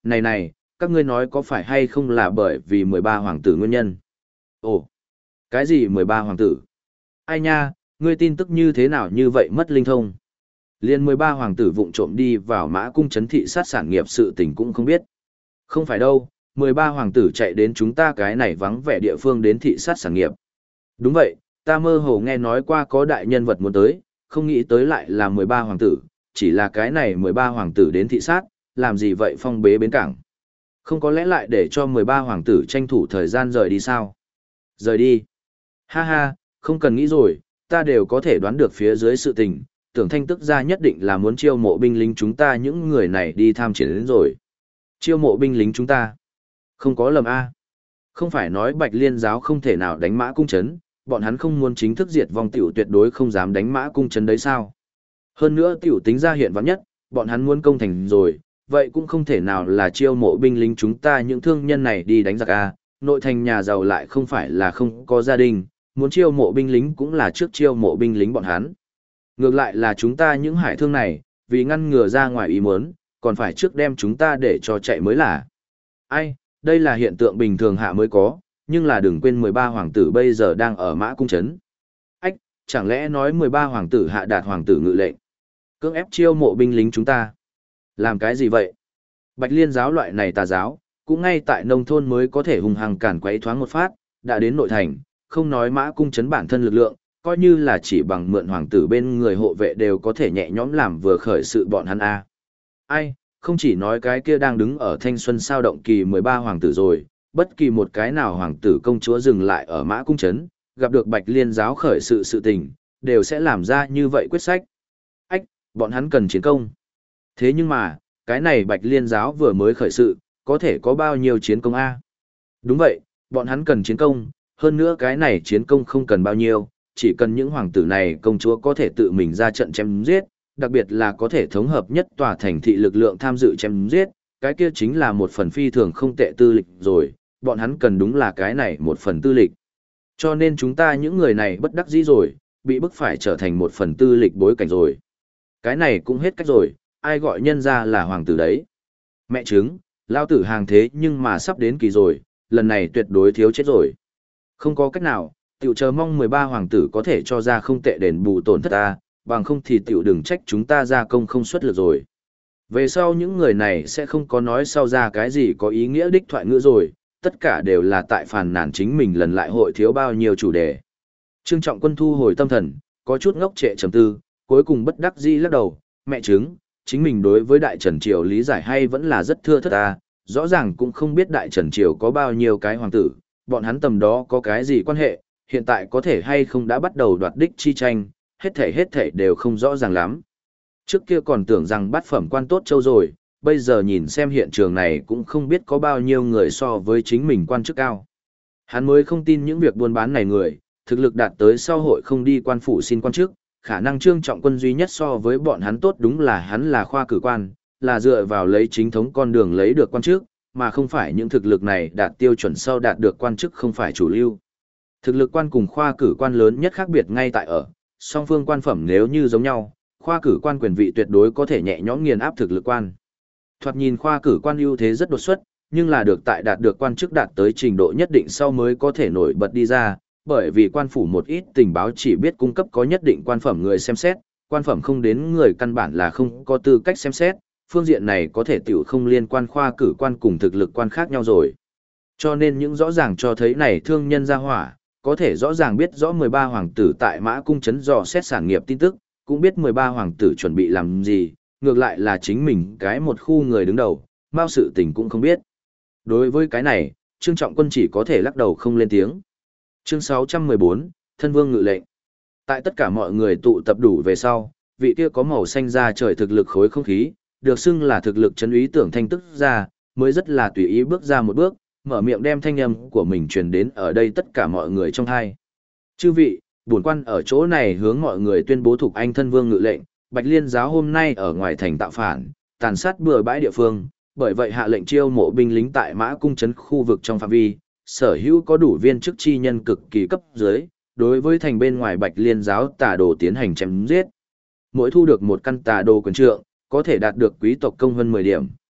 Này, các ngươi nói có phải hay không là bởi vì 13 hoàng tử nguyên nhân? Ồ, cái gì 13 hoàng tử? Ai nha, ngươi tin tức như thế nào như vậy mất linh thông? Liên 13 hoàng tử vụng trộm đi vào Mã Cung trấn thị sát sản nghiệp sự tình cũng không biết. Không phải đâu, 13 hoàng tử chạy đến chúng ta cái này vắng vẻ địa phương đến thị sát sản nghiệp. Đúng vậy, ta mơ hồ nghe nói qua có đại nhân vật muốn tới, không nghĩ tới lại là 13 hoàng tử, chỉ là cái này 13 hoàng tử đến thị sát, làm gì vậy phong bế bến cảng. Không có lẽ lại để cho 13 hoàng tử tranh thủ thời gian rời đi sao? Rời đi. Ha ha, không cần nghĩ rồi, ta đều có thể đoán được phía dưới sự tình, tưởng thanh tức ra nhất định là muốn chiêu mộ binh lính chúng ta những người này đi tham chiến đến rồi. Chiêu mộ binh lính chúng ta. Không có lầm a. Không phải nói Bạch Liên giáo không thể nào đánh Mã Cung trấn, bọn hắn không muốn chính thức diệt vong tiểu tuyệt đối không dám đánh Mã Cung trấn đấy sao? Hơn nữa tiểu tính ra hiện vắng nhất, bọn hắn muốn công thành rồi, vậy cũng không thể nào là chiêu mộ binh lính chúng ta những thương nhân này đi đánh giặc a. Nội thành nhà giàu lại không phải là không có gia đình, muốn chiêu mộ binh lính cũng là trước chiêu mộ binh lính bọn hắn. Ngược lại là chúng ta những hải thương này, vì ngăn ngừa ra ngoài ý muốn, còn phải trước đem chúng ta để cho chạy mới là. Ai, đây là hiện tượng bình thường hạ mới có, nhưng là đừng quên 13 hoàng tử bây giờ đang ở Mã Cung trấn. Ách, chẳng lẽ nói 13 hoàng tử hạ đạt hoàng tử ngự lệnh, cưỡng ép chiêu mộ binh lính chúng ta? Làm cái gì vậy? Bạch Liên giáo loại này tà giáo, cũng ngay tại nông thôn mới có thể hung hăng càn quấy thoáng một phát, đã đến nội thành, không nói Mã Cung trấn bản thân lực lượng, coi như là chỉ bằng mượn hoàng tử bên người hộ vệ đều có thể nhẹ nhõm làm vừa khởi sự bọn hắn a. Ai, không chỉ nói cái kia đang đứng ở thanh xuân sao động kỳ 13 hoàng tử rồi, bất kỳ một cái nào hoàng tử công chúa dừng lại ở Mã Cung trấn, gặp được Bạch Liên giáo khởi sự tình, đều sẽ làm ra như vậy quyết sách. Ách, bọn hắn cần chiến công. Thế nhưng mà, cái này Bạch Liên giáo vừa mới khởi sự, có thể có bao nhiêu chiến công a? Đúng vậy, bọn hắn cần chiến công, hơn nữa cái này chiến công không cần bao nhiêu, chỉ cần những hoàng tử này công chúa có thể tự mình ra trận chém giết, đặc biệt là có thể thống hợp nhất tòa thành thị lực lượng tham dự chém giết, cái kia chính là một phần phi thường không tệ tư lịch rồi, bọn hắn cần đúng là cái này một phần tư lịch. Cho nên chúng ta những người này bất đắc dĩ rồi, bị bức phải trở thành một phần tư lịch bối cảnh rồi. Cái này cũng hết cách rồi, ai gọi nhân ra là hoàng tử đấy. Mẹ chứng, lao tử hàng thế nhưng mà sắp đến kỳ rồi, lần này tuyệt đối thiếu chết rồi. Không có cách nào, tiểu chờ mong 13 hoàng tử có thể cho ra không tệ đền bù tổn thất ta, bằng không thì tiểu đừng trách chúng ta ra công không xuất lực rồi. Về sau những người này sẽ không có nói sau ra cái gì có ý nghĩa đích thoại ngữ rồi, tất cả đều là tại phàn nàn chính mình lần lại hội thiếu bao nhiêu chủ đề. Trương Trọng Quân thu hồi tâm thần, có chút ngốc trệ trầm tư, cuối cùng bất đắc dĩ lắc đầu, mẹ chứng, chính mình đối với Đại Trần Triều lý giải hay vẫn là rất thưa thớt ta, rõ ràng cũng không biết Đại Trần Triều có bao nhiêu cái hoàng tử, bọn hắn tầm đó có cái gì quan hệ, hiện tại có thể hay không đã bắt đầu đoạt đích chi tranh, hết thảy đều không rõ ràng lắm. Trước kia còn tưởng rằng bát phẩm quan tốt châu rồi, bây giờ nhìn xem hiện trường này cũng không biết có bao nhiêu người so với chính mình quan chức cao. Hắn mới không tin những việc buôn bán này người, thực lực đạt tới sau hội không đi quan phủ xin quan chức, khả năng Trương Trọng Quân duy nhất so với bọn hắn tốt đúng là hắn là khoa cử quan, là dựa vào lấy chính thống con đường lấy được quan chức, mà không phải những thực lực này đạt tiêu chuẩn sau đạt được quan chức không phải chủ lưu. Thực lực quan cùng khoa cử quan lớn nhất khác biệt ngay tại ở, song phương quan phẩm nếu như giống nhau, khoa cử quan quyền vị tuyệt đối có thể nhẹ nhõm nghiền áp thực lực quan. Thoạt nhìn khoa cử quan ưu thế rất đột xuất, nhưng là được tại đạt được quan chức đạt tới trình độ nhất định sau mới có thể nổi bật đi ra, bởi vì quan phủ một ít tình báo chỉ biết cung cấp có nhất định quan phẩm người xem xét, quan phẩm không đến người căn bản là không có tư cách xem xét, phương diện này có thể tiểu không liên quan khoa cử quan cùng thực lực quan khác nhau rồi. Cho nên những rõ ràng cho thấy này thương nhân ra hỏa, có thể rõ ràng biết rõ 13 hoàng tử tại Mã Cung trấn dò xét sản nghiệp tin tức, cũng biết 13 hoàng tử chuẩn bị làm gì, ngược lại là chính mình cái một khu người đứng đầu, bao sự tình cũng không biết. Đối với cái này, Trương Trọng Quân chỉ có thể lắc đầu không lên tiếng. Chương 614, Thân Vương ngự lệnh. Tại tất cả mọi người tụ tập đủ về sau, vị kia có màu xanh da trời thực lực khối không khí, được xưng là thực lực chấn úy tưởng thanh tức ra, mới rất là tùy ý bước ra một bước, mở miệng đem thanh âm của mình truyền đến ở đây tất cả mọi người trong hai. Chư vị, bổn quan ở chỗ này hướng mọi người tuyên bố thuộc anh Thân Vương ngự lệnh, Bạch Liên giáo hôm nay ở ngoài thành tạo phản, tàn sát bừa bãi địa phương, bởi vậy hạ lệnh chiêu mộ binh lính tại Mã Cung trấn khu vực trong phạm vi, sở hữu có đủ viên chức chi nhân cực kỳ cấp dưới, đối với thành bên ngoài Bạch Liên giáo tà đồ tiến hành chém giết. Mỗi thu được một căn tà đồ quyền trượng, có thể đạt được quý tộc công hơn 10 điểm,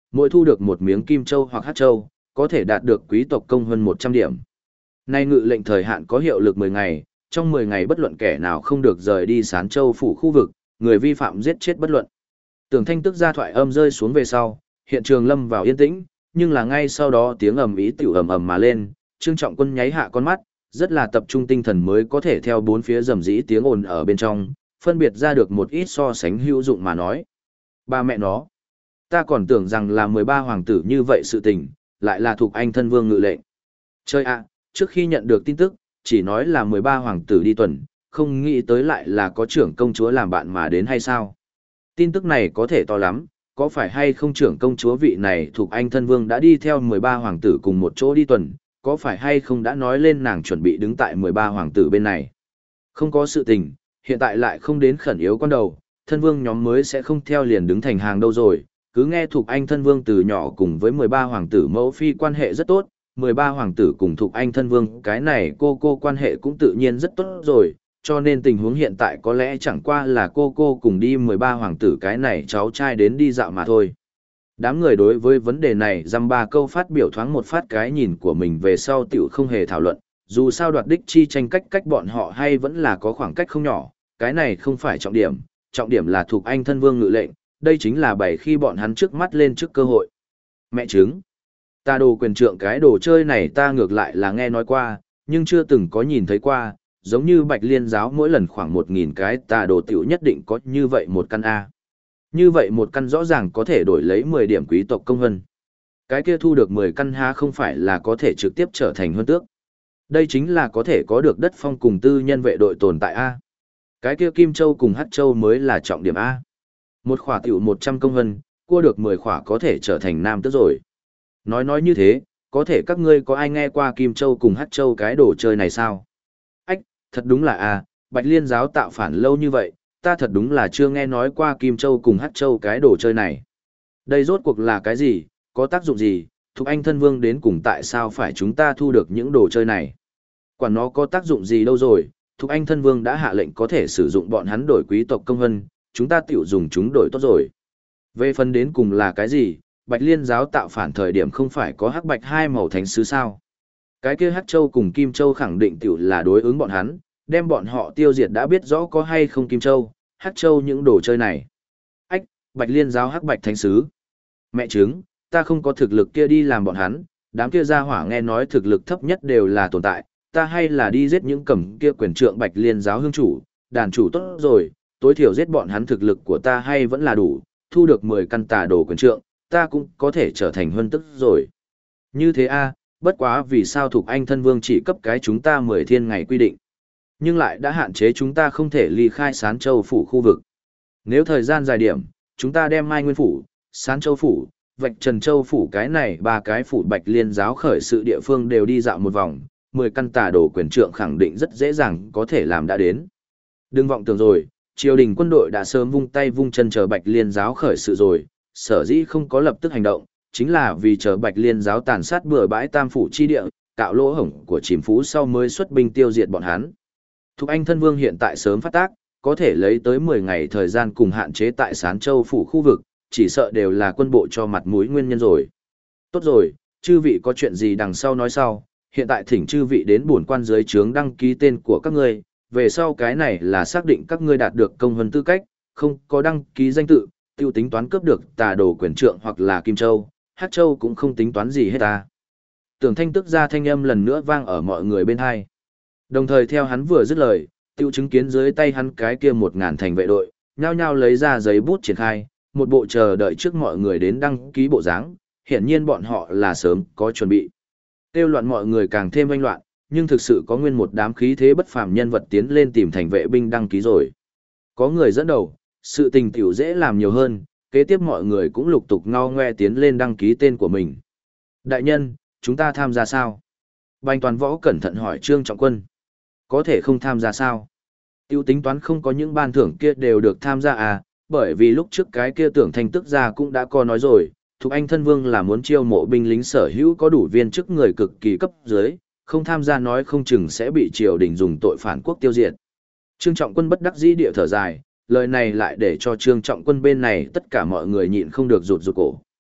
mỗi thu được một miếng kim châu hoặc hắc châu, có thể đạt được quý tộc công hơn 100 điểm. Nay ngự lệnh thời hạn có hiệu lực 10 ngày, trong 10 ngày bất luận kẻ nào không được rời đi Sán Châu phủ khu vực, người vi phạm giết chết bất luận. Tưởng Thanh tức ra thoại âm rơi xuống về sau, hiện trường lâm vào yên tĩnh, nhưng là ngay sau đó tiếng ầm ĩ tiểu ầm ầm mà lên, Trương Trọng Quân nháy hạ con mắt, rất là tập trung tinh thần mới có thể theo bốn phía rầm rĩ tiếng ồn ở bên trong, phân biệt ra được một ít so sánh hữu dụng mà nói. Ba mẹ nó, ta còn tưởng rằng là 13 hoàng tử như vậy sự tình, lại là thuộc anh thân vương ngự lệnh. Chơi ạ, trước khi nhận được tin tức, chỉ nói là 13 hoàng tử đi tuần, không nghĩ tới lại là có trưởng công chúa làm bạn mà đến hay sao. Tin tức này có thể to lắm, có phải hay không trưởng công chúa vị này thuộc anh thân vương đã đi theo 13 hoàng tử cùng một chỗ đi tuần, có phải hay không đã nói lên nàng chuẩn bị đứng tại 13 hoàng tử bên này. Không có sự tình, hiện tại lại không đến khẩn yếu con đầu, thân vương nhóm mới sẽ không theo liền đứng thành hàng đâu rồi, cứ nghe thuộc anh thân vương từ nhỏ cùng với 13 hoàng tử mẫu phi quan hệ rất tốt, 13 hoàng tử cùng thuộc anh thân vương cái này cô quan hệ cũng tự nhiên rất tốt rồi, cho nên tình huống hiện tại có lẽ chẳng qua là cô cùng đi 13 hoàng tử cái này cháu trai đến đi dạo mà thôi. Đám người đối với vấn đề này dăm ba câu phát biểu thoáng một phát cái nhìn của mình về sau tiểu không hề thảo luận, dù sao đoạt đích chi tranh cách bọn họ hay vẫn là có khoảng cách không nhỏ, cái này không phải trọng điểm là thuộc anh thân vương ngự lệnh, đây chính là bảy khi bọn hắn trước mắt lên trước cơ hội. Mẹ chứng, ta đồ quyền trượng cái đồ chơi này ta ngược lại là nghe nói qua, nhưng chưa từng có nhìn thấy qua, giống như Bạch Liên giáo mỗi lần khoảng 1.000 cái tà đồ tiểu nhất định có như vậy một căn A. Như vậy một căn rõ ràng có thể đổi lấy 10 điểm quý tộc công hân. Cái kia thu được 10 căn ha không phải là có thể trực tiếp trở thành huân tước. Đây chính là có thể có được đất phong cùng tư nhân vệ đội tồn tại A. Cái kia Kim Châu cùng Hắc Châu mới là trọng điểm A. Một khỏa tiểu 100 công hân, cua được 10 khỏa có thể trở thành nam tước rồi. Nói như thế, có thể các ngươi có ai nghe qua Kim Châu cùng Hắc Châu cái đồ chơi này sao? Ách, thật đúng là A, Bạch Liên giáo tạo phản lâu như vậy, ta thật đúng là chưa nghe nói qua Kim Châu cùng Hắc Châu cái đồ chơi này. Đây rốt cuộc là cái gì, có tác dụng gì, Thục Anh thân vương đến cùng tại sao phải chúng ta thu được những đồ chơi này? Quản nó có tác dụng gì đâu rồi, Thục Anh thân vương đã hạ lệnh có thể sử dụng bọn hắn đổi quý tộc công hân, chúng ta tiểu dùng chúng đổi tốt rồi. Về phần đến cùng là cái gì, Bạch Liên giáo tạo phản thời điểm không phải có hắc bạch hai màu thánh sứ sao? Cái kia Hắc Châu cùng Kim Châu khẳng định tiểu là đối ứng bọn hắn, đem bọn họ tiêu diệt đã biết rõ có hay không Kim Châu, Hắc Châu những đồ chơi này. Ách, Bạch Liên giáo hắc bạch thánh sứ. Mẹ chứng, ta không có thực lực kia đi làm bọn hắn, đám kia gia hỏa nghe nói thực lực thấp nhất đều là tồn tại, ta hay là đi giết những cầm kia quyền trượng Bạch Liên giáo hương chủ, đàn chủ tốt rồi, tối thiểu giết bọn hắn thực lực của ta hay vẫn là đủ, thu được 10 căn tà đồ quyền trượng, ta cũng có thể trở thành huân tức rồi. Như thế a, bất quá vì sao Thục Anh thân vương chỉ cấp cái chúng ta 10 thiên ngày quy định, nhưng lại đã hạn chế chúng ta không thể ly khai Sán Châu phủ khu vực. Nếu thời gian dài điểm, chúng ta đem Mai Nguyên phủ, Sán Châu phủ, Vạch Trần Châu phủ cái này ba cái phủ Bạch Liên giáo khởi sự địa phương đều đi dạo một vòng, 10 căn tà đồ quyền trượng khẳng định rất dễ dàng có thể làm đã đến. Đừng vọng tưởng rồi, triều đình quân đội đã sớm vung tay vung chân chờ Bạch Liên giáo khởi sự rồi, sở dĩ không có lập tức hành động, chính là vì chờ Bạch Liên giáo tàn sát bừa bãi tam phủ chi địa, cạo lỗ hổng của chìm phú sau mới xuất binh tiêu diệt bọn hắn. Thục Anh thân vương hiện tại sớm phát tác, có thể lấy tới 10 ngày thời gian cùng hạn chế tại Sán Châu phủ khu vực, chỉ sợ đều là quân bộ cho mặt mũi nguyên nhân rồi. Tốt rồi, chư vị có chuyện gì đằng sau nói sau, hiện tại thỉnh chư vị đến bổn quan dưới trướng đăng ký tên của các ngươi, về sau cái này là xác định các ngươi đạt được công huân tư cách, không có đăng ký danh tự, tiêu tính toán cướp được tà đồ quyền trượng hoặc là Kim Châu, Hắc Châu cũng không tính toán gì hết ta. Tưởng Thanh tức ra thanh âm lần nữa vang ở mọi người bên hai. Đồng thời theo hắn vừa dứt lời, tiêu chứng kiến dưới tay hắn cái kia 1000 thành vệ đội, nhao nhao lấy ra giấy bút triển khai, một bộ chờ đợi trước mọi người đến đăng ký bộ dáng, hiển nhiên bọn họ là sớm có chuẩn bị. Tiêu loạn mọi người càng thêm oanh loạn, nhưng thực sự có nguyên một đám khí thế bất phàm nhân vật tiến lên tìm thành vệ binh đăng ký rồi. Có người dẫn đầu, sự tình tiểu dễ làm nhiều hơn, kế tiếp mọi người cũng lục tục ngao ngoe tiến lên đăng ký tên của mình. Đại nhân, chúng ta tham gia sao? Bành Toàn Võ cẩn thận hỏi Trương Trọng Quân. Có thể không tham gia sao? Tiêu tính toán không có những ban thưởng kia đều được tham gia à, bởi vì lúc trước cái kia Tưởng Thanh tức ra cũng đã có nói rồi, Thục Anh thân vương là muốn chiêu mộ binh lính sở hữu có đủ viên chức người cực kỳ cấp dưới, không tham gia nói không chừng sẽ bị triều đình dùng tội phản quốc tiêu diệt. Trương Trọng Quân bất đắc dĩ địa thở dài, lời này lại để cho Trương Trọng Quân bên này tất cả mọi người nhịn không được rụt rụt cổ.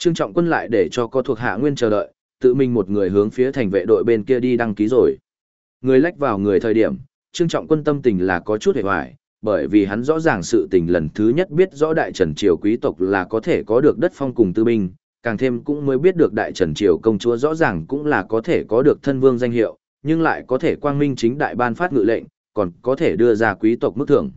Trương Trọng Quân lại để cho có thuộc hạ nguyên chờ đợi, tự mình một người hướng phía thành vệ đội bên kia đi đăng ký rồi. Người lách vào người thời điểm, Trương Trọng Quân tâm tình là có chút hề hoài, bởi vì hắn rõ ràng sự tình lần thứ nhất biết rõ Đại Trần Triều quý tộc là có thể có được đất phong cùng tư binh, càng thêm cũng mới biết được Đại Trần Triều công chúa rõ ràng cũng là có thể có được thân vương danh hiệu, nhưng lại có thể quang minh chính đại ban phát ngự lệnh, còn có thể đưa ra quý tộc mức thưởng.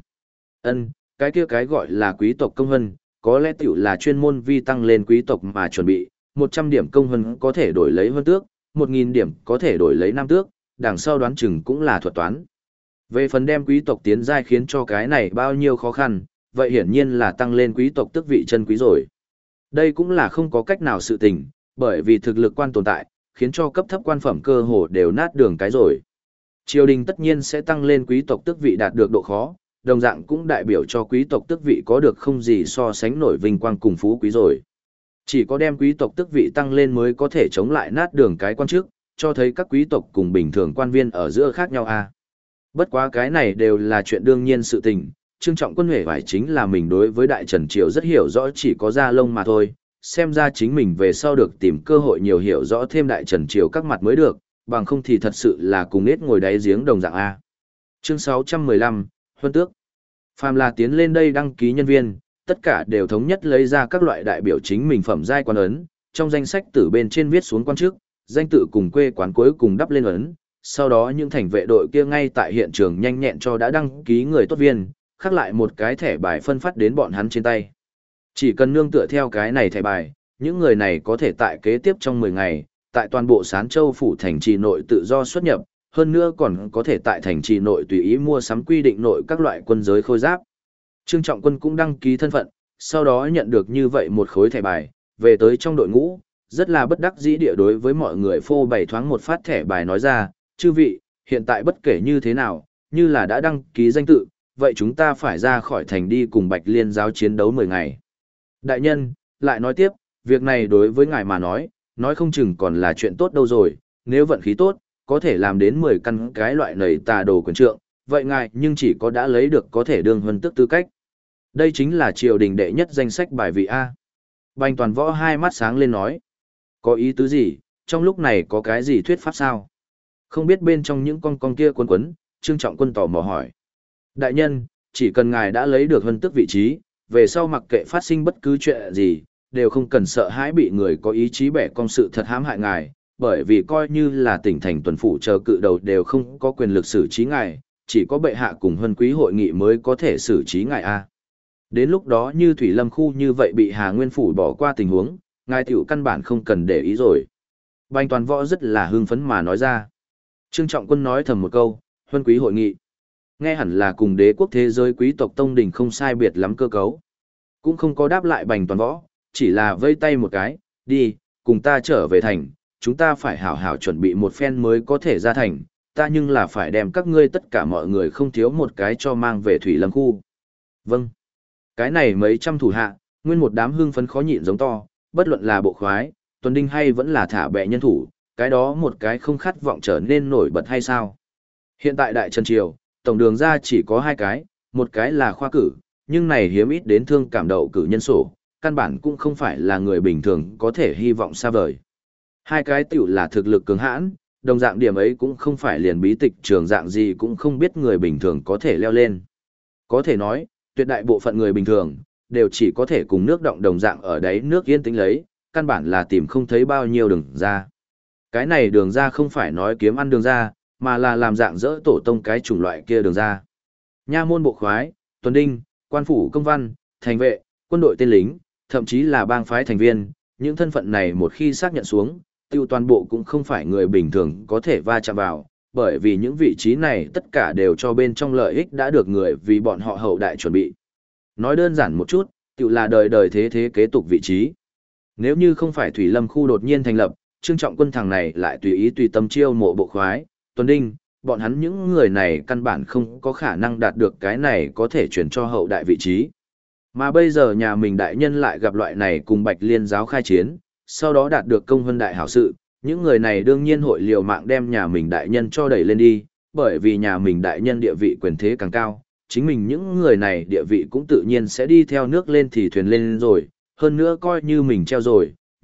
Cái kia cái gọi là quý tộc công hân, có lẽ tiểu là chuyên môn vi tăng lên quý tộc mà chuẩn bị, 100 điểm công hân có thể đổi lấy vân tước, 1000 điểm có thể đổi lấy nam tước, đằng sau đoán chừng cũng là thuật toán. Về phần đem quý tộc tiến giai khiến cho cái này bao nhiêu khó khăn, vậy hiển nhiên là tăng lên quý tộc tước vị chân quý rồi. Đây cũng là không có cách nào sự tình, bởi vì thực lực quan tồn tại, khiến cho cấp thấp quan phẩm cơ hồ đều nát đường cái rồi. Triều đình tất nhiên sẽ tăng lên quý tộc tước vị đạt được độ khó, đồng dạng cũng đại biểu cho quý tộc tước vị có được không gì so sánh nổi vinh quang cùng phú quý rồi. Chỉ có đem quý tộc tước vị tăng lên mới có thể chống lại nát đường cái quan chức, cho thấy các quý tộc cùng bình thường quan viên ở giữa khác nhau à. Bất quá cái này đều là chuyện đương nhiên sự tình, Trương Trọng Quân huệ phải chính là mình đối với Đại Trần Triều rất hiểu rõ chỉ có da lông mà thôi, xem ra chính mình về sau được tìm cơ hội nhiều hiểu rõ thêm Đại Trần Triều các mặt mới được, bằng không thì thật sự là cùng nết ngồi đáy giếng đồng dạng A. Chương 615, Huân Tước. Phàm là tiến lên đây đăng ký nhân viên, tất cả đều thống nhất lấy ra các loại đại biểu chính mình phẩm giai quan ấn, trong danh sách từ bên trên viết xuống quan chức, danh tự cùng quê quán cuối cùng đắp lên ấn, sau đó những thành vệ đội kia ngay tại hiện trường nhanh nhẹn cho đã đăng ký người tốt viên, khắc lại một cái thẻ bài phân phát đến bọn hắn trên tay. Chỉ cần nương tựa theo cái này thẻ bài, những người này có thể tại kế tiếp trong 10 ngày, tại toàn bộ Sán Châu phủ thành trì nội tự do xuất nhập, hơn nữa còn có thể tại thành trì nội tùy ý mua sắm quy định nội các loại quân giới khôi giáp. Trương Trọng Quân cũng đăng ký thân phận, sau đó nhận được như vậy một khối thẻ bài, về tới trong đội ngũ, rất là bất đắc dĩ địa đối với mọi người phô bày thoáng một phát thẻ bài nói ra, chư vị, hiện tại bất kể như thế nào, như là đã đăng ký danh tự, vậy chúng ta phải ra khỏi thành đi cùng Bạch Liên giáo chiến đấu 10 ngày. Đại nhân, lại nói tiếp, việc này đối với ngài mà nói không chừng còn là chuyện tốt đâu rồi, nếu vận khí tốt, có thể làm đến 10 căn cái loại nầy tà đồ quyền trượng, vậy ngài nhưng chỉ có đã lấy được có thể đương huân tước tư cách. Đây chính là triều đình đệ nhất danh sách bài vị A. Bành Toàn Võ hai mắt sáng lên nói, có ý tứ gì, trong lúc này có cái gì thuyết pháp sao? Không biết bên trong những con kia quấn, Trương Trọng Quân tò mò hỏi. Đại nhân, chỉ cần ngài đã lấy được huân tước vị trí, về sau mặc kệ phát sinh bất cứ chuyện gì, đều không cần sợ hãi bị người có ý chí bẻ cong sự thật hãm hại ngài, bởi vì coi như là tỉnh thành tuần phủ chờ cự đầu đều không có quyền lực xử trí ngài, chỉ có bệ hạ cùng huân quý hội nghị mới có thể xử trí ngài a. Đến lúc đó như Thủy Lâm khu như vậy bị Hà Nguyên phủ bỏ qua tình huống, ngài tiểu căn bản không cần để ý rồi. Bành Toàn Võ rất là hưng phấn mà nói ra. Trương Trọng Quân nói thầm một câu, huân quý hội nghị. Nghe hẳn là cùng đế quốc thế giới quý tộc tông đình không sai biệt lắm cơ cấu. Cũng không có đáp lại Bành Toàn Võ, chỉ là vây tay một cái, đi, cùng ta trở về thành, chúng ta phải hảo hảo chuẩn bị một phen mới có thể ra thành, ta nhưng là phải đem các ngươi tất cả mọi người không thiếu một cái cho mang về Thủy Lâm khu. Vâng. Cái này mấy trăm thủ hạ, nguyên một đám hưng phấn khó nhịn giống to, bất luận là bộ khoái, tuần đinh hay vẫn là thả bệ nhân thủ, cái đó một cái không khát vọng trở nên nổi bật hay sao. Hiện tại Đại Trần Triều, tổng đường ra chỉ có 2 cái, một cái là khoa cử, nhưng này hiếm ít đến thương cảm đậu cử nhân sổ, căn bản cũng không phải là người bình thường có thể hy vọng xa vời. 2 cái tiểu là thực lực cường hãn, đồng dạng điểm ấy cũng không phải liền bí tịch trường dạng gì cũng không biết người bình thường có thể leo lên. Có thể nói, tuyệt đại bộ phận người bình thường, đều chỉ có thể cùng nước động đồng dạng ở đáy nước yên tĩnh lấy, căn bản là tìm không thấy bao nhiêu đường ra. Cái này đường ra không phải nói kiếm ăn đường ra, mà là làm dạng dỡ tổ tông cái chủng loại kia đường ra. Nha môn bộ khoái, tuần đinh, quan phủ công văn, thành vệ, quân đội tên lính, thậm chí là bang phái thành viên, những thân phận này một khi xác nhận xuống, tiêu toàn bộ cũng không phải người bình thường có thể va chạm vào, bởi vì những vị trí này tất cả đều cho bên trong lợi ích đã được người vì bọn họ hậu đại chuẩn bị. Nói đơn giản một chút, tiêu là đời đời thế thế kế tục vị trí. Nếu như không phải Thủy Lâm khu đột nhiên thành lập, Trương Trọng Quân thằng này lại tùy ý tùy tâm chiêu mộ bộ khoái, tuần đinh, bọn hắn những người này căn bản không có khả năng đạt được cái này có thể chuyển cho hậu đại vị trí. Mà bây giờ nhà mình đại nhân lại gặp loại này cùng Bạch Liên giáo khai chiến, sau đó đạt được công vân đại hảo sự, những người này đương nhiên hội liều mạng đem nhà mình đại nhân cho đẩy lên đi, bởi vì nhà mình đại nhân địa vị quyền thế càng cao, chính mình những người này địa vị cũng tự nhiên sẽ đi theo nước lên thì thuyền lên rồi, hơn nữa coi như mình treo rồi,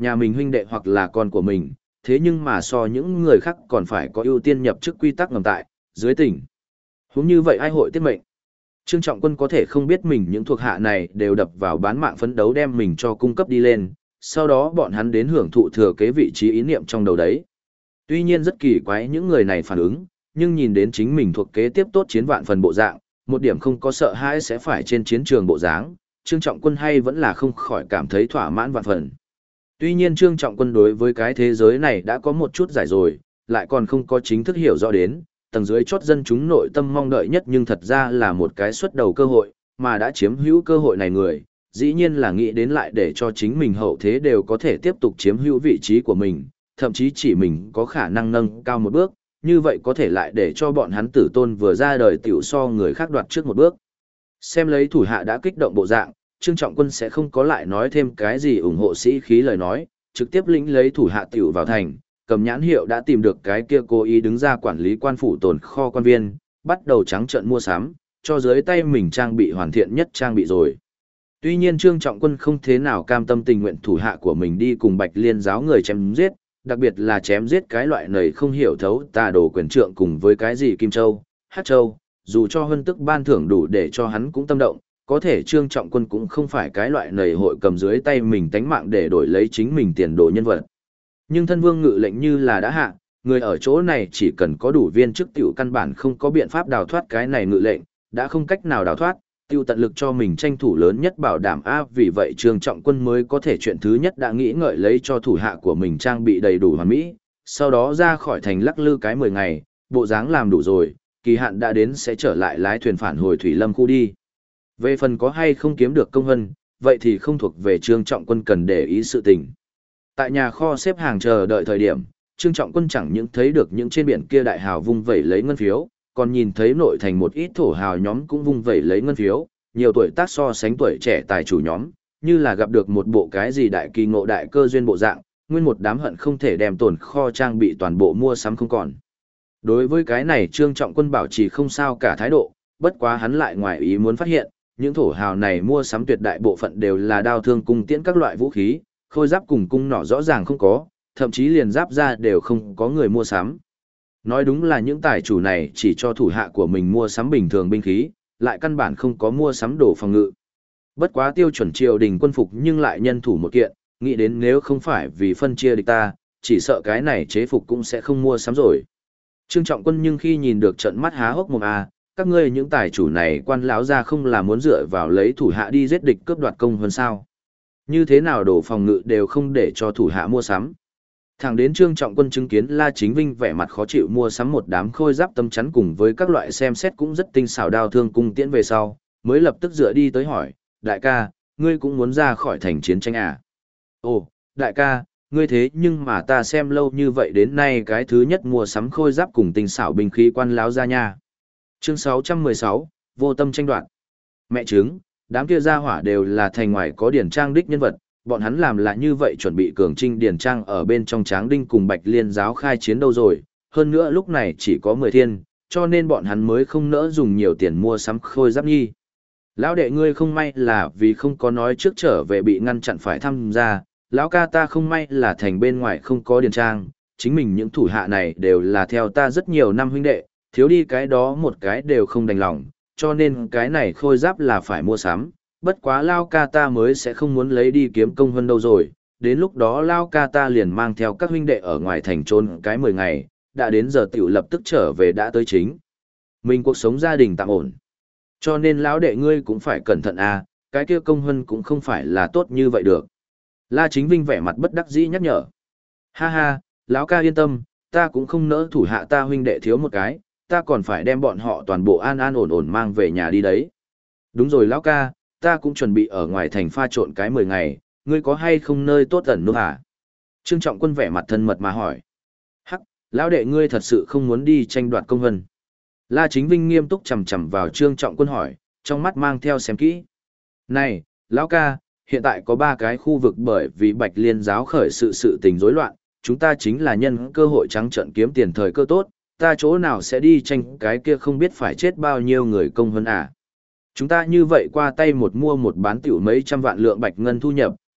nhà mình huynh đệ hoặc là con của mình, thế nhưng mà so những người khác còn phải có ưu tiên nhập chức quy tắc ngầm tại, dưới tỉnh. Huống như vậy ai hội tiết mệnh? Trương Trọng Quân có thể không biết mình những thuộc hạ này đều đập vào bán mạng phấn đấu đem mình cho cung cấp đi lên, sau đó bọn hắn đến hưởng thụ thừa kế vị trí ý niệm trong đầu đấy. Tuy nhiên rất kỳ quái những người này phản ứng, nhưng nhìn đến chính mình thuộc kế tiếp tốt chiến vạn phần bộ dạng, một điểm không có sợ hãi sẽ phải trên chiến trường bộ dáng, Trương Trọng Quân hay vẫn là không khỏi cảm thấy thỏa mãn vạn phần. Tuy nhiên Trương Trọng Quân đối với cái thế giới này đã có một chút giải rồi, lại còn không có chính thức hiểu rõ đến, tầng dưới chót dân chúng nội tâm mong đợi nhất nhưng thật ra là một cái xuất đầu cơ hội, mà đã chiếm hữu cơ hội này người, dĩ nhiên là nghĩ đến lại để cho chính mình hậu thế đều có thể tiếp tục chiếm hữu vị trí của mình, thậm chí chỉ mình có khả năng nâng cao một bước, như vậy có thể lại để cho bọn hắn tử tôn vừa ra đời tiểu so người khác đoạt trước một bước. Xem lấy thủ hạ đã kích động bộ dạng, Trương Trọng Quân sẽ không có lại nói thêm cái gì ủng hộ sĩ khí lời nói, trực tiếp lĩnh lấy thủ hạ tiểu vào thành, cầm nhãn hiệu đã tìm được cái kia cố ý đứng ra quản lý quan phủ tồn kho quan viên, bắt đầu trắng trợn mua sắm, cho dưới tay mình trang bị hoàn thiện nhất trang bị rồi. Tuy nhiên Trương Trọng Quân không thế nào cam tâm tình nguyện thủ hạ của mình đi cùng Bạch Liên giáo người chém giết, đặc biệt là chém giết cái loại này không hiểu thấu tà đồ quyền trượng cùng với cái gì Kim Châu, Hát Châu, dù cho hân tức ban thưởng đủ để cho hắn cũng tâm động, có thể Trương Trọng Quân cũng không phải cái loại này hội cầm dưới tay mình tánh mạng để đổi lấy chính mình tiền đồ nhân vật. Nhưng thân vương ngự lệnh như là đã hạ, người ở chỗ này chỉ cần có đủ viên chức tiểu căn bản không có biện pháp đào thoát cái này ngự lệnh, đã không cách nào đào thoát, tiêu tận lực cho mình tranh thủ lớn nhất bảo đảm vì vậy Trương Trọng Quân mới có thể chuyện thứ nhất đã nghĩ ngợi lấy cho thủ hạ của mình trang bị đầy đủ hoàn mỹ, sau đó ra khỏi thành lắc lư cái 10 ngày, bộ dáng làm đủ rồi, kỳ hạn đã đến sẽ trở lại lái thuyền phản hồi Thủy Lâm khu đi. Về phần có hay không kiếm được công vân, vậy thì không thuộc về Trương Trọng Quân cần để ý sự tình. Tại nhà kho xếp hàng chờ đợi thời điểm, Trương Trọng Quân chẳng những thấy được những trên biển kia đại hào vung vẩy lấy ngân phiếu, còn nhìn thấy nội thành một ít thổ hào nhóm cũng vung vẩy lấy ngân phiếu, nhiều tuổi tác so sánh tuổi trẻ tài chủ nhóm, như là gặp được một bộ cái gì đại kỳ ngộ đại cơ duyên bộ dạng, nguyên một đám hận không thể đem tồn kho trang bị toàn bộ mua sắm không còn. Đối với cái này Trương Trọng Quân bảo trì không sao cả thái độ, bất quá hắn lại ngoài ý muốn phát hiện, những thổ hào này mua sắm tuyệt đại bộ phận đều là đao thương cung tiễn các loại vũ khí, khôi giáp cùng cung nỏ rõ ràng không có, thậm chí liền giáp ra đều không có người mua sắm. Nói đúng là những tài chủ này chỉ cho thủ hạ của mình mua sắm bình thường binh khí, lại căn bản không có mua sắm đồ phòng ngự. Bất quá tiêu chuẩn triều đình quân phục nhưng lại nhân thủ một kiện, nghĩ đến nếu không phải vì phân chia địch ta, chỉ sợ cái này chế phục cũng sẽ không mua sắm rồi. Trương Trọng Quân nhưng khi nhìn được trận mắt há hốc mồm các ngươi những tài chủ này quan lão ra không là muốn dựa vào lấy thủ hạ đi giết địch cướp đoạt công hơn sao? Như thế nào đồ phòng ngự đều không để cho thủ hạ mua sắm. Thẳng đến Trương Trọng Quân chứng kiến La Chính Vinh vẻ mặt khó chịu mua sắm một đám khôi giáp tâm chắn cùng với các loại xem xét cũng rất tinh xảo đao thương cung tiễn về sau, mới lập tức dựa đi tới hỏi, đại ca, ngươi cũng muốn ra khỏi thành chiến tranh à? Ồ, đại ca, ngươi thế nhưng mà ta xem lâu như vậy đến nay cái thứ nhất mua sắm khôi giáp cùng tinh xảo binh khí quan láo ra nha. Chương 616, vô tâm tranh đoạt. Mẹ chứng, đám kia gia hỏa đều là thành ngoài có điển trang đích nhân vật, bọn hắn làm là như vậy chuẩn bị cường trinh điển trang ở bên trong Tráng Đinh cùng Bạch Liên giáo khai chiến đâu rồi, hơn nữa lúc này chỉ có 10 thiên, cho nên bọn hắn mới không nỡ dùng nhiều tiền mua sắm khôi giáp nhi. Lão đệ ngươi không may là vì không có nói trước trở về bị ngăn chặn phải tham gia, lão ca ta không may là thành bên ngoài không có điển trang, chính mình những thủ hạ này đều là theo ta rất nhiều năm huynh đệ, thiếu đi cái đó một cái đều không đành lòng, cho nên cái này khôi giáp là phải mua sắm, bất quá lao ca ta mới sẽ không muốn lấy đi kiếm công hơn đâu rồi, đến lúc đó lao ca ta liền mang theo các huynh đệ ở ngoài thành trôn cái 10 ngày, đã đến giờ tiểu lập tức trở về đã tới chính. Mình cuộc sống gia đình tạm ổn. Cho nên lão đệ ngươi cũng phải cẩn thận cái kia công hơn cũng không phải là tốt như vậy được. La Chính Vinh vẻ mặt bất đắc dĩ nhắc nhở. Ha ha, lão ca yên tâm, ta cũng không nỡ thủ hạ ta huynh đệ thiếu một cái, ta còn phải đem bọn họ toàn bộ an an ổn ổn mang về nhà đi đấy. Đúng rồi lão ca, ta cũng chuẩn bị ở ngoài thành pha trộn cái 10 ngày, ngươi có hay không nơi tốt ẩn núp hả? Trương Trọng Quân vẻ mặt thân mật mà hỏi. Hắc, lão đệ ngươi thật sự không muốn đi tranh đoạt công vân. La Chính Vinh nghiêm túc chằm chằm vào Trương Trọng Quân hỏi, trong mắt mang theo xem kỹ. Này, lão ca, hiện tại có 3 cái khu vực bởi vì Bạch Liên giáo khởi sự tình rối loạn, chúng ta chính là nhân cơ hội trắng trợn kiếm tiền thời cơ tốt, ta chỗ nào sẽ đi tranh cái kia không biết phải chết bao nhiêu người công hơn à. Chúng ta như vậy qua tay một mua một bán tiểu mấy trăm vạn lượng bạch ngân thu nhập,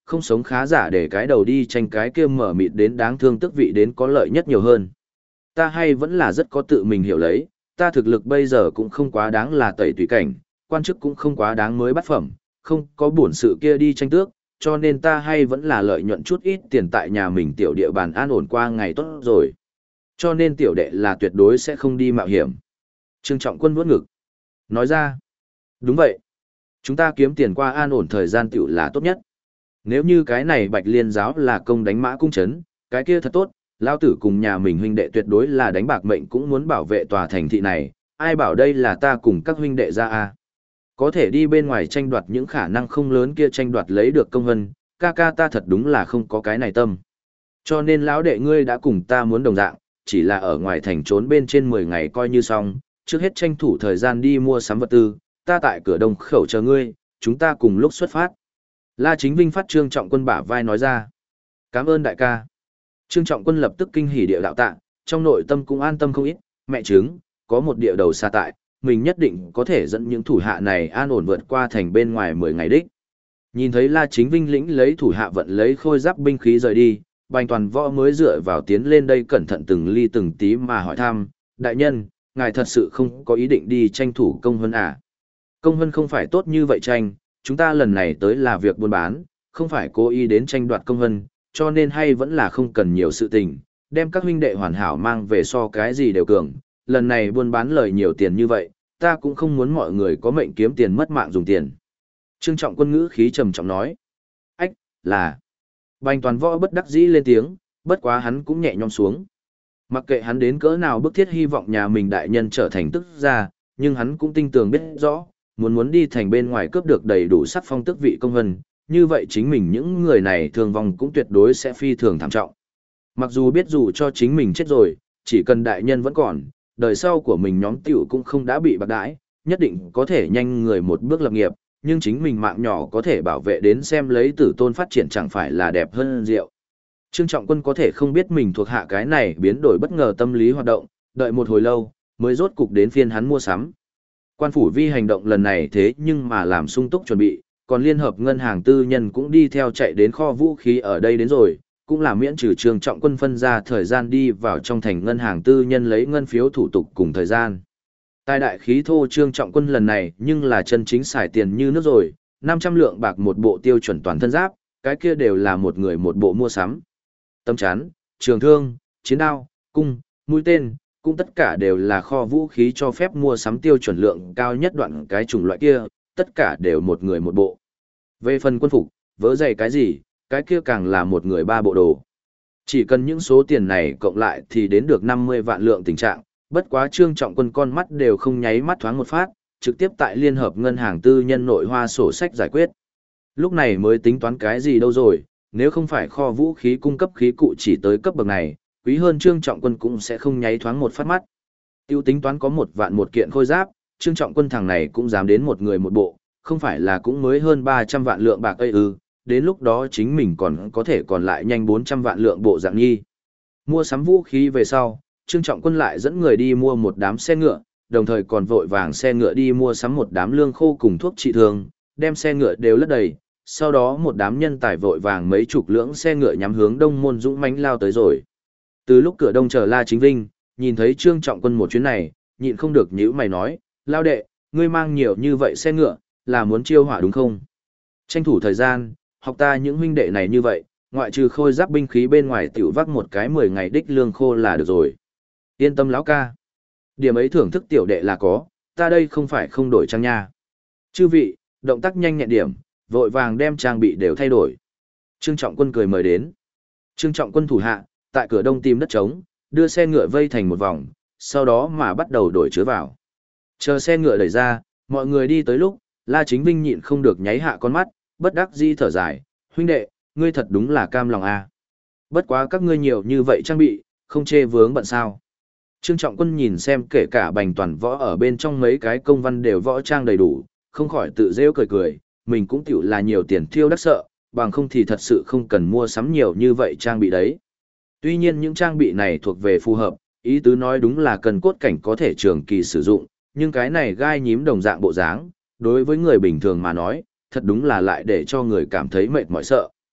không sống khá giả để cái đầu đi tranh cái kia mở mịt đến đáng thương tức vị đến có lợi nhất nhiều hơn. Ta hay vẫn là rất có tự mình hiểu lấy, ta thực lực bây giờ cũng không quá đáng là tẩy tùy cảnh, quan chức cũng không quá đáng mới bắt phẩm, không có bổn sự kia đi tranh tước, cho nên ta hay vẫn là lợi nhuận chút ít tiền tại nhà mình tiểu địa bàn an ổn qua ngày tốt rồi. Cho nên tiểu đệ là tuyệt đối sẽ không đi mạo hiểm. Trương Trọng Quân vuốt ngực. Nói ra. Đúng vậy. Chúng ta kiếm tiền qua an ổn thời gian tiểu là tốt nhất. Nếu như cái này Bạch Liên giáo là công đánh mã cung chấn, cái kia thật tốt, lao tử cùng nhà mình huynh đệ tuyệt đối là đánh bạc mệnh cũng muốn bảo vệ tòa thành thị này, ai bảo đây là ta cùng các huynh đệ ra a. Có thể đi bên ngoài tranh đoạt những khả năng không lớn kia tranh đoạt lấy được công vân, ca ca ta thật đúng là không có cái này tâm. Cho nên lão đệ ngươi đã cùng ta muốn đồng dạng, chỉ là ở ngoài thành trốn bên trên 10 ngày coi như xong, trước hết tranh thủ thời gian đi mua sắm vật tư, ta tại cửa đông khẩu chờ ngươi, chúng ta cùng lúc xuất phát. La Chính Vinh phát Trương Trọng Quân bả vai nói ra. Cảm ơn đại ca. Trương Trọng Quân lập tức kinh hỉ địa đạo tạ, trong nội tâm cũng an tâm không ít, mẹ chứng, có một địa đầu xa tại, mình nhất định có thể dẫn những thủ hạ này an ổn vượt qua thành bên ngoài 10 ngày đích. Nhìn thấy La Chính Vinh lĩnh lấy thủ hạ vận lấy khôi giáp binh khí rời đi, Bành Toàn Võ mới dựa vào tiến lên đây cẩn thận từng ly từng tí mà hỏi thăm, đại nhân, ngài thật sự không có ý định đi tranh thủ công hơn à? Công hơn không phải tốt như vậy tranh, chúng ta lần này tới là việc buôn bán, không phải cố ý đến tranh đoạt công hơn, cho nên hay vẫn là không cần nhiều sự tình, đem các huynh đệ hoàn hảo mang về so cái gì đều cường, lần này buôn bán lời nhiều tiền như vậy, ta cũng không muốn mọi người có mệnh kiếm tiền mất mạng dùng tiền. Trương Trọng Quân ngữ khí trầm trọng nói, ách, là... Bành Toàn Võ bất đắc dĩ lên tiếng, bất quá hắn cũng nhẹ nhõm xuống. Mặc kệ hắn đến cỡ nào bức thiết hy vọng nhà mình đại nhân trở thành tức gia, nhưng hắn cũng tinh tường biết rõ, muốn đi thành bên ngoài cướp được đầy đủ sắc phong tước vị công vân, như vậy chính mình những người này thương vong cũng tuyệt đối sẽ phi thường thảm trọng. Mặc dù biết dù cho chính mình chết rồi, chỉ cần đại nhân vẫn còn, đời sau của mình nhóm tiểu cũng không đã bị bạc đãi, nhất định có thể nhanh người một bước lập nghiệp, nhưng chính mình mạng nhỏ có thể bảo vệ đến xem lấy tử tôn phát triển chẳng phải là đẹp hơn rượu. Trương Trọng Quân có thể không biết mình thuộc hạ cái này biến đổi bất ngờ tâm lý hoạt động, đợi một hồi lâu, mới rốt cục đến phiên hắn mua sắm. Quan phủ vi hành động lần này thế nhưng mà làm sung túc chuẩn bị, còn liên hợp ngân hàng tư nhân cũng đi theo chạy đến kho vũ khí ở đây đến rồi, cũng là miễn trừ Trương Trọng Quân phân ra thời gian đi vào trong thành ngân hàng tư nhân lấy ngân phiếu thủ tục cùng thời gian. Tài đại khí thô Trương Trọng Quân lần này nhưng là chân chính xài tiền như nước rồi, 500 lượng bạc một bộ tiêu chuẩn toàn thân giáp, cái kia đều là một người một bộ mua sắm. Tấm chắn, trường thương, chiến đao, cung, mũi tên, cũng tất cả đều là kho vũ khí cho phép mua sắm tiêu chuẩn lượng cao nhất đoạn cái chủng loại kia, tất cả đều một người một bộ. Về phần quân phục, vớ giày cái gì, cái kia càng là một người ba bộ đồ. Chỉ cần những số tiền này cộng lại thì đến được 50 vạn lượng tình trạng, bất quá Trương Trọng Quân con mắt đều không nháy mắt thoáng một phát, trực tiếp tại liên hợp ngân hàng tư nhân nội hoa sổ sách giải quyết. Lúc này mới tính toán cái gì đâu rồi, nếu không phải kho vũ khí cung cấp khí cụ chỉ tới cấp bậc này, quý hơn Trương Trọng Quân cũng sẽ không nháy thoáng một phát mắt. Tiêu tính toán có 1 vạn một kiện khôi giáp, Trương Trọng Quân thằng này cũng dám đến một người một bộ, không phải là cũng mới hơn 300 vạn lượng bạc ư, đến lúc đó chính mình còn có thể còn lại nhanh 400 vạn lượng bộ dạng nhi. Mua sắm vũ khí về sau, Trương Trọng Quân lại dẫn người đi mua một đám xe ngựa, đồng thời còn vội vàng xe ngựa đi mua sắm một đám lương khô cùng thuốc trị thương, đem xe ngựa đều lất đầy, sau đó một đám nhân tài vội vàng mấy chục lưỡng xe ngựa nhắm hướng Đông Môn dũng mãnh lao tới rồi. Từ lúc cửa đông chờ La Chính Vinh, nhìn thấy Trương Trọng Quân một chuyến này, nhịn không được nhíu mày nói, lao đệ, ngươi mang nhiều như vậy xe ngựa, là muốn chiêu hỏa đúng không? Tranh thủ thời gian, học ta những huynh đệ này như vậy, ngoại trừ khôi giáp binh khí bên ngoài tiểu vác một cái 10 ngày đích lương khô là được rồi. Yên tâm lão ca. Điểm ấy thưởng thức tiểu đệ là có, ta đây không phải không đổi trang nha. Chư vị, động tác nhanh nhẹn điểm, vội vàng đem trang bị đều thay đổi. Trương Trọng Quân cười mời đến. Trương Trọng Quân thủ hạ, tại cửa đông tìm đất trống, đưa xe ngựa vây thành một vòng, sau đó mà bắt đầu đổi chứa vào. Chờ xe ngựa đẩy ra, mọi người đi tới lúc, La Chính Vinh nhịn không được nháy hạ con mắt, bất đắc dĩ thở dài, huynh đệ, ngươi thật đúng là cam lòng à. Bất quá các ngươi nhiều như vậy trang bị, không chê vướng bận sao. Trương Trọng Quân nhìn xem kể cả Bành Toàn Võ ở bên trong mấy cái công văn đều võ trang đầy đủ, không khỏi tự rêu cười cười, mình cũng tiểu là nhiều tiền thiêu đắc sợ, bằng không thì thật sự không cần mua sắm nhiều như vậy trang bị đấy. Tuy nhiên những trang bị này thuộc về phù hợp, ý tứ nói đúng là cần cốt cảnh có thể trường kỳ sử dụng, nhưng cái này gai nhím đồng dạng bộ dáng, đối với người bình thường mà nói, thật đúng là lại để cho người cảm thấy mệt mỏi sợ.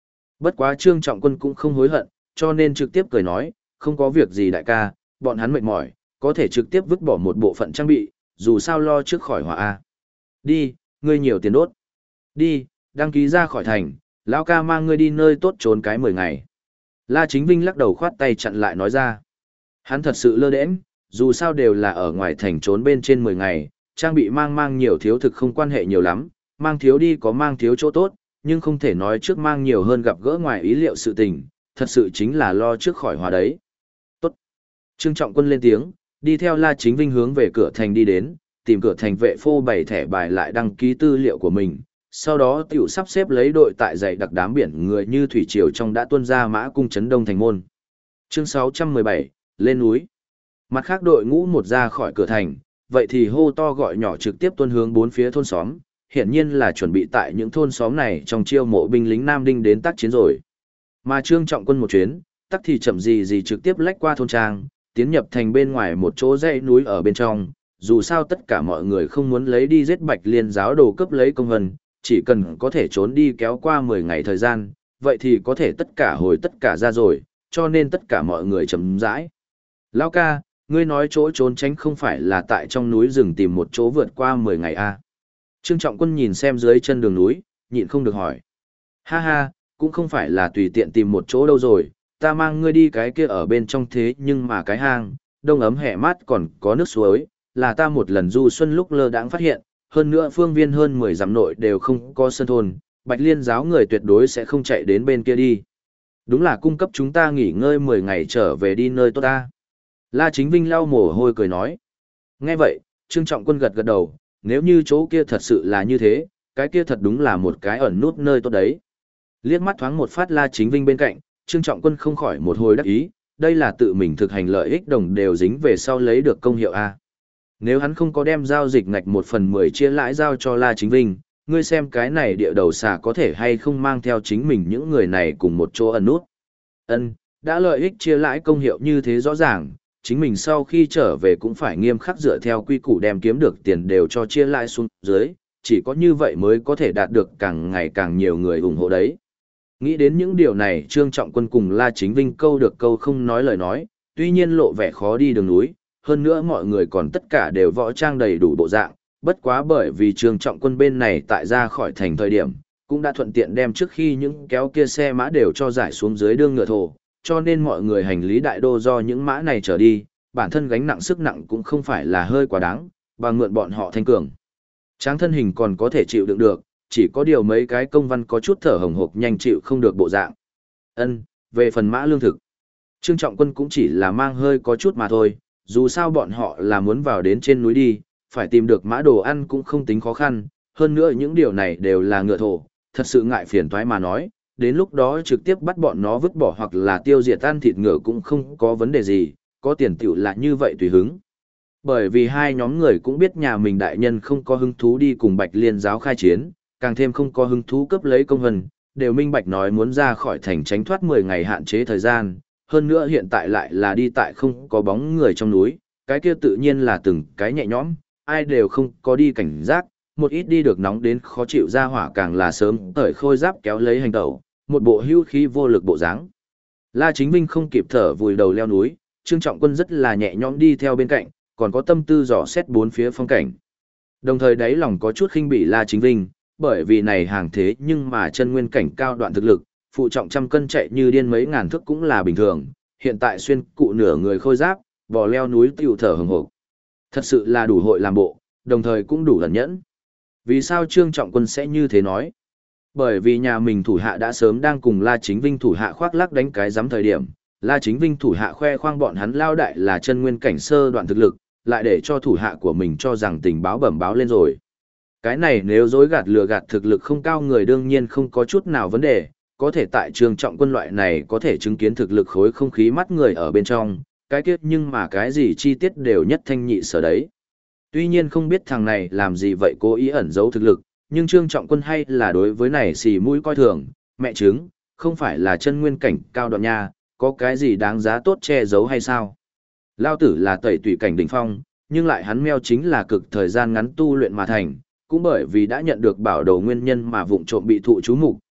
Bất quá Trương Trọng Quân cũng không hối hận, cho nên trực tiếp cười nói, không có việc gì đại ca, bọn hắn mệt mỏi, có thể trực tiếp vứt bỏ một bộ phận trang bị, dù sao lo trước khỏi hỏa A. Đi, ngươi nhiều tiền đốt. Đi, đăng ký ra khỏi thành, lão ca mang ngươi đi nơi tốt trốn cái 10 ngày. La Chính Vinh lắc đầu khoát tay chặn lại nói ra. Hắn thật sự lơ đễnh, dù sao đều là ở ngoài thành trốn bên trên 10 ngày, trang bị mang nhiều thiếu thực không quan hệ nhiều lắm, mang thiếu đi có mang thiếu chỗ tốt, nhưng không thể nói trước mang nhiều hơn gặp gỡ ngoài ý liệu sự tình, thật sự chính là lo trước khỏi hòa đấy. Tốt. Trương Trọng Quân lên tiếng, đi theo La Chính Vinh hướng về cửa thành đi đến, tìm cửa thành vệ phô bày thẻ bài lại đăng ký tư liệu của mình, sau đó tiểu sắp xếp lấy đội tại dãy đặc đám biển người như thủy triều trong đã tuôn ra mã cung trấn đông thành môn. Chương 617, lên núi. Mặt khác đội ngũ một ra khỏi cửa thành, vậy thì hô to gọi nhỏ trực tiếp tuôn hướng bốn phía thôn xóm, hiển nhiên là chuẩn bị tại những thôn xóm này trong chiêu mộ binh lính Nam Đinh đến tác chiến rồi. Mà Trương Trọng Quân một chuyến, tắc thì chậm gì trực tiếp lách qua thôn trang, tiến nhập thành bên ngoài một chỗ dãy núi ở bên trong, dù sao tất cả mọi người không muốn lấy đi giết Bạch Liên giáo đồ cấp lấy công vân, chỉ cần có thể trốn đi kéo qua 10 ngày thời gian, vậy thì có thể tất cả ra rồi, cho nên tất cả mọi người chậm rãi. Lão ca, ngươi nói chỗ trốn tránh không phải là tại trong núi rừng tìm một chỗ vượt qua 10 ngày à? Trương Trọng Quân nhìn xem dưới chân đường núi, nhịn không được hỏi. Ha ha, cũng không phải là tùy tiện tìm một chỗ đâu rồi, ta mang ngươi đi cái kia ở bên trong thế nhưng mà cái hang, đông ấm hẻ mát còn có nước suối, là ta một lần du xuân lúc lơ đãng phát hiện, hơn nữa phương viên hơn 10 dặm nội đều không có sân thôn, Bạch Liên giáo người tuyệt đối sẽ không chạy đến bên kia đi. Đúng là cung cấp chúng ta nghỉ ngơi 10 ngày trở về đi nơi tốt ta. La Chính Vinh lau mồ hôi cười nói. Nghe vậy, Trương Trọng Quân gật gật đầu, nếu như chỗ kia thật sự là như thế, cái kia thật đúng là một cái ẩn nút nơi tốt đấy. Liếc mắt thoáng một phát La Chính Vinh bên cạnh, Trương Trọng Quân không khỏi một hồi đắc ý, đây là tự mình thực hành lợi ích đồng đều dính về sau lấy được công hiệu A. Nếu hắn không có đem giao dịch ngạch 1/10 chia lãi giao cho La Chính Vinh, ngươi xem cái này địa đầu xà có thể hay không mang theo chính mình những người này cùng một chỗ ẩn nút. Ân, đã lợi ích chia lãi công hiệu như thế rõ ràng, chính mình sau khi trở về cũng phải nghiêm khắc dựa theo quy củ đem kiếm được tiền đều cho chia lãi xuống dưới, chỉ có như vậy mới có thể đạt được càng ngày càng nhiều người ủng hộ đấy. Nghĩ đến những điều này Trương Trọng Quân cùng La Chính Vinh câu được câu không nói lời nói, tuy nhiên lộ vẻ khó đi đường núi, hơn nữa mọi người còn tất cả đều võ trang đầy đủ bộ dạng, bất quá bởi vì Trương Trọng Quân bên này tại ra khỏi thành thời điểm, cũng đã thuận tiện đem trước khi những kéo kia xe mã đều cho giải xuống dưới đương ngựa thổ, cho nên mọi người hành lý đại đô do những mã này trở đi, bản thân gánh nặng sức nặng cũng không phải là hơi quá đáng, bằng mượn bọn họ thanh cường. Tráng thân hình còn có thể chịu đựng được, chỉ có điều mấy cái công văn có chút thở hồng hộc nhanh chịu không được bộ dạng. Ân, về phần mã lương thực, Trương Trọng Quân cũng chỉ là mang hơi có chút mà thôi, dù sao bọn họ là muốn vào đến trên núi đi, phải tìm được mã đồ ăn cũng không tính khó khăn, hơn nữa những điều này đều là ngựa thổ, thật sự ngại phiền toái mà nói, đến lúc đó trực tiếp bắt bọn nó vứt bỏ hoặc là tiêu diệt ăn thịt ngựa cũng không có vấn đề gì, có tiền tiểu là như vậy tùy hứng. Bởi vì hai nhóm người cũng biết nhà mình đại nhân không có hứng thú đi cùng Bạch Liên giáo khai chiến, càng thêm không có hứng thú cướp lấy công hân, đều minh bạch nói muốn ra khỏi thành tránh thoát 10 ngày hạn chế thời gian, hơn nữa hiện tại lại là đi tại không có bóng người trong núi, cái kia tự nhiên là từng cái nhẹ nhõm, ai đều không có đi cảnh giác, một ít đi được nóng đến khó chịu ra hỏa càng là sớm tởi khôi giáp kéo lấy hành tẩu, một bộ hưu khí vô lực bộ dáng. La Chính Vinh không kịp thở vùi đầu leo núi, Trương Trọng Quân rất là nhẹ nhõm đi theo bên cạnh, còn có tâm tư dò xét bốn phía phong cảnh. Đồng thời đáy lòng có chút khinh bỉ La Chính Vinh, bởi vì này hàng thế nhưng mà chân nguyên cảnh cao đoạn thực lực, phụ trọng trăm cân chạy như điên mấy ngàn thước cũng là bình thường, hiện tại xuyên cụ nửa người khôi giáp, bò leo núi tiêu thở hừng hực. Thật sự là đủ hội làm bộ, đồng thời cũng đủ ẩn nhẫn. Vì sao Trương Trọng Quân sẽ như thế nói? Bởi vì nhà mình thủ hạ đã sớm đang cùng La Chính Vinh thủ hạ khoác lác đánh cái giám thời điểm, La Chính Vinh thủ hạ khoe khoang bọn hắn lao đại là chân nguyên cảnh sơ đoạn thực lực, lại để cho thủ hạ của mình cho rằng tình báo bẩm báo lên rồi. Cái này nếu dối gạt lừa gạt thực lực không cao người đương nhiên không có chút nào vấn đề, có thể tại Trương Trọng Quân loại này có thể chứng kiến thực lực khối không khí mắt người ở bên trong, cái kiết nhưng mà cái gì chi tiết đều nhất thanh nhị sở đấy. Tuy nhiên không biết thằng này làm gì vậy cố ý ẩn giấu thực lực, nhưng Trương Trọng Quân hay là đối với này xì mũi coi thường, mẹ chứng, không phải là chân nguyên cảnh cao đoạn nha, có cái gì đáng giá tốt che giấu hay sao? Lao tử là tẩy tùy cảnh đỉnh phong, nhưng lại hắn meo chính là cực thời gian ngắn tu luyện mà thành, cũng bởi vì đã nhận được bảo đồ nguyên nhân mà vụng trộm bị thụ chú mục,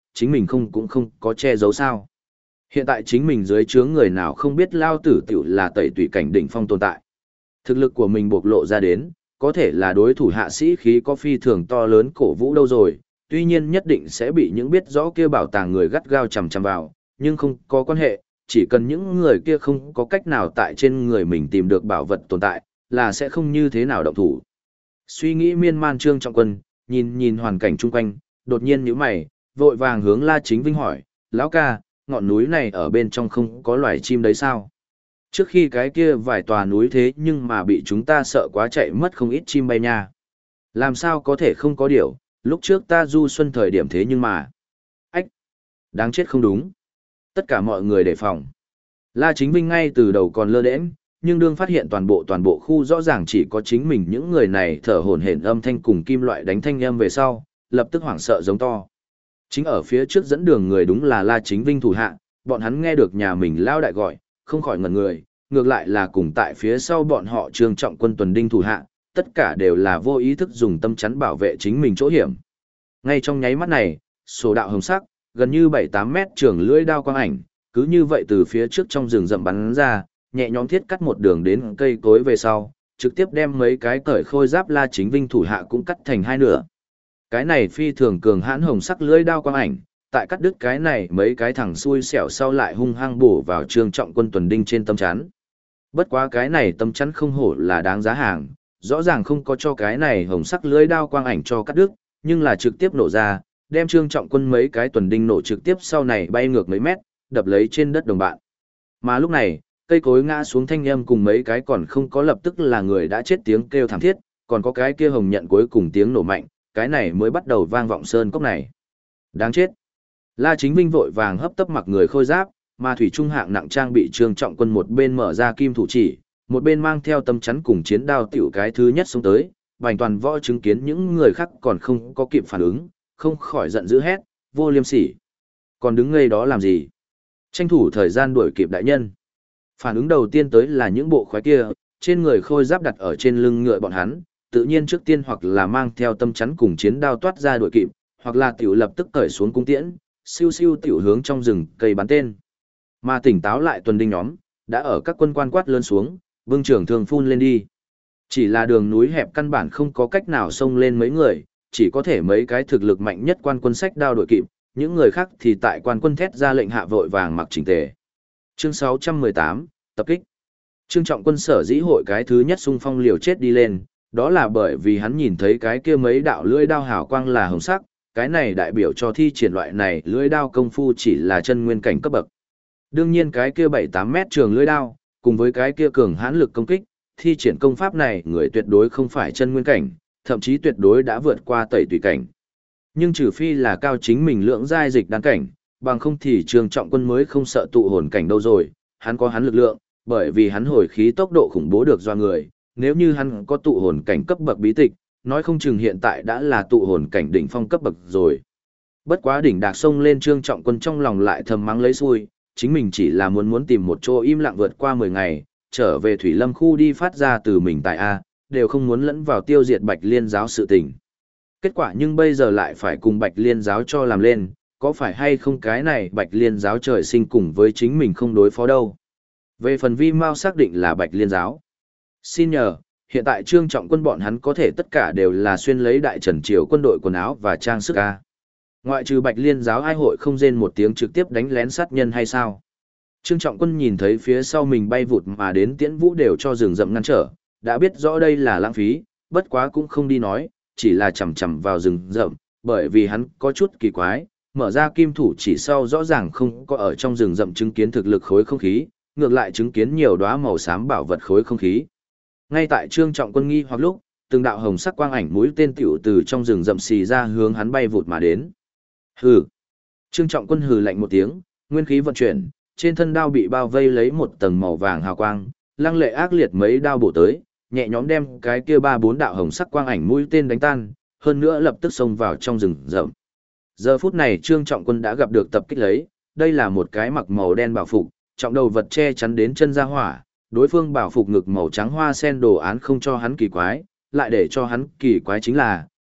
chính mình cũng không có che giấu sao. Hiện tại chính mình dưới trướng người nào không biết lao tử tiểu là tẩy tùy cảnh đỉnh phong tồn tại. Thực lực của mình bộc lộ ra đến, có thể là đối thủ hạ sĩ khí có phi thường to lớn cổ vũ đâu rồi, tuy nhiên nhất định sẽ bị những biết rõ kia bảo tàng người gắt gao chằm chằm vào, nhưng không có quan hệ, chỉ cần những người kia không có cách nào tại trên người mình tìm được bảo vật tồn tại, là sẽ không như thế nào động thủ. Suy nghĩ miên man Trương Trọng Quân, nhìn hoàn cảnh chung quanh, đột nhiên nhíu mày, vội vàng hướng La Chính Vinh hỏi, lão ca, ngọn núi này ở bên trong không có loài chim đấy sao? Trước khi cái kia vài tòa núi thế nhưng mà bị chúng ta sợ quá chạy mất không ít chim bay nha. Làm sao có thể không có điều, lúc trước ta du xuân thời điểm thế nhưng mà... Ách! Đáng chết không đúng. Tất cả mọi người đề phòng. La Chính Vinh ngay từ đầu còn lơ đễnh, nhưng đương phát hiện toàn bộ khu rõ ràng chỉ có chính mình những người này thở hổn hển âm thanh cùng kim loại đánh thanh âm về sau, lập tức hoảng sợ giống to. Chính ở phía trước dẫn đường người đúng là La Chính Vinh thủ hạ, bọn hắn nghe được nhà mình lao đại gọi, không khỏi ngẩn người, ngược lại là cùng tại phía sau bọn họ Trương Trọng Quân tuần đinh thủ hạ, tất cả đều là vô ý thức dùng tâm chắn bảo vệ chính mình chỗ hiểm. Ngay trong nháy mắt này, sổ đạo hồng sắc, gần như 7-8 mét trường lưỡi đao quang ảnh, cứ như vậy từ phía trước trong rừng rậm bắn ra, nhẹ nhõm thiết cắt một đường đến cây cối về sau, trực tiếp đem mấy cái cởi khôi giáp La Chính Vinh thủ hạ cũng cắt thành hai nửa. Cái này phi thường cường hãn hồng sắc lưỡi đao quang ảnh, tại cắt đứt cái này mấy cái thằng xui xẻo sau lại hung hăng bổ vào Trương Trọng Quân tuần đinh trên tâm chắn. Bất quá cái này tâm chắn không hổ là đáng giá hàng, rõ ràng không có cho cái này hồng sắc lưỡi đao quang ảnh cho cắt đứt, nhưng là trực tiếp nổ ra, đem Trương Trọng Quân mấy cái tuần đinh nổ trực tiếp sau này bay ngược mấy mét, đập lấy trên đất đồng bạn. Mà lúc này, cây cối ngã xuống thanh âm cùng mấy cái còn không có lập tức là người đã chết tiếng kêu thảm thiết, còn có cái kia hồng nhận cuối cùng tiếng nổ mạnh, cái này mới bắt đầu vang vọng sơn cốc này. Đáng chết. La Chính Vinh vội vàng hấp tấp mặc người khôi giáp, mà thủy trung hạng nặng trang bị Trương Trọng Quân một bên mở ra kim thủ chỉ, một bên mang theo tâm chắn cùng chiến đao tiểu cái thứ nhất xông tới, Bành Toàn Võ chứng kiến những người khác còn không có kịp phản ứng, không khỏi giận dữ hét, vô liêm sỉ. Còn đứng ngây đó làm gì? Tranh thủ thời gian đuổi kịp đại nhân. Phản ứng đầu tiên tới là những bộ khoái kia, trên người khôi giáp đặt ở trên lưng ngựa bọn hắn, tự nhiên trước tiên hoặc là mang theo tâm chắn cùng chiến đao toát ra đuổi kịp, hoặc là tiểu lập tức cởi xuống cung tiễn, siêu siêu tiểu hướng trong rừng cây bắn tên. Mà tỉnh táo lại tuần đinh nhóm, đã ở các quân quan quát lớn xuống, vương trưởng thường phun lên đi. Chỉ là đường núi hẹp căn bản không có cách nào xông lên mấy người, chỉ có thể mấy cái thực lực mạnh nhất quan quân sách đao đuổi kịp, những người khác thì tại quan quân thét ra lệnh hạ vội vàng mặc chỉnh tề. Chương 618, tập kích. Trương Trọng Quân sở dĩ hội cái thứ nhất xung phong liều chết đi lên, đó là bởi vì hắn nhìn thấy cái kia mấy đạo lưỡi đao hào quang là hồng sắc, cái này đại biểu cho thi triển loại này lưỡi đao công phu chỉ là chân nguyên cảnh cấp bậc. Đương nhiên cái kia 7-8 mét trường lưỡi đao, cùng với cái kia cường hãn lực công kích, thi triển công pháp này người tuyệt đối không phải chân nguyên cảnh, thậm chí tuyệt đối đã vượt qua tẩy tùy cảnh. Nhưng trừ phi là cao chính mình lượng giai dịch đan cảnh, bằng không thì Trương Trọng Quân mới không sợ tụ hồn cảnh đâu rồi, hắn có hắn lực lượng, bởi vì hắn hồi khí tốc độ khủng bố được do người, nếu như hắn có tụ hồn cảnh cấp bậc bí tịch, nói không chừng hiện tại đã là tụ hồn cảnh đỉnh phong cấp bậc rồi. Bất quá đỉnh đạc sông lên Trương Trọng Quân trong lòng lại thầm mắng lấy xui, chính mình chỉ là muốn tìm một chỗ im lặng vượt qua 10 ngày, trở về Thủy Lâm khu đi phát ra từ mình tại A, đều không muốn lẫn vào tiêu diệt Bạch Liên giáo sự tình. Kết quả nhưng bây giờ lại phải cùng Bạch Liên giáo cho làm lên, có phải hay không cái này Bạch Liên giáo trời sinh cùng với chính mình không đối phó đâu. Về phần Vi Mao xác định là Bạch Liên giáo. Xin nhờ, hiện tại Trương Trọng Quân bọn hắn có thể tất cả đều là xuyên lấy đại trần triều quân đội quần áo và trang sức A. Ngoại trừ Bạch Liên giáo ai hội không rên một tiếng trực tiếp đánh lén sát nhân hay sao? Trương Trọng Quân nhìn thấy phía sau mình bay vụt mà đến Tiễn Vũ đều cho rừng rậm ngăn trở, đã biết rõ đây là lãng phí, bất quá cũng không đi nói, chỉ là chầm chầm vào rừng rậm, bởi vì hắn có chút kỳ quái, mở ra kim thủ chỉ sau rõ ràng không có ở trong rừng rậm chứng kiến thực lực khối không khí, ngược lại chứng kiến nhiều đóa màu xám bảo vật khối không khí. Ngay tại Trương Trọng Quân nghi hoặc lúc, từng đạo hồng sắc quang ảnh mũi tên tiểu từ trong rừng rậm xì ra hướng hắn bay vụt mà đến. Hừ. Trương Trọng Quân hừ lạnh một tiếng, nguyên khí vận chuyển, trên thân đao bị bao vây lấy một tầng màu vàng hào quang, lăng lệ ác liệt mấy đao bổ tới, nhẹ nhõm đem cái kia 3-4 đạo hồng sắc quang ảnh mũi tên đánh tan, hơn nữa lập tức xông vào trong rừng rậm. Giờ phút này Trương Trọng Quân đã gặp được tập kích lấy, đây là một cái mặc màu đen bảo phục, trọng đầu vật che chắn đến chân ra hỏa, đối phương bảo phục ngực màu trắng hoa sen đồ án không cho hắn kỳ quái, lại để cho hắn kỳ quái chính là,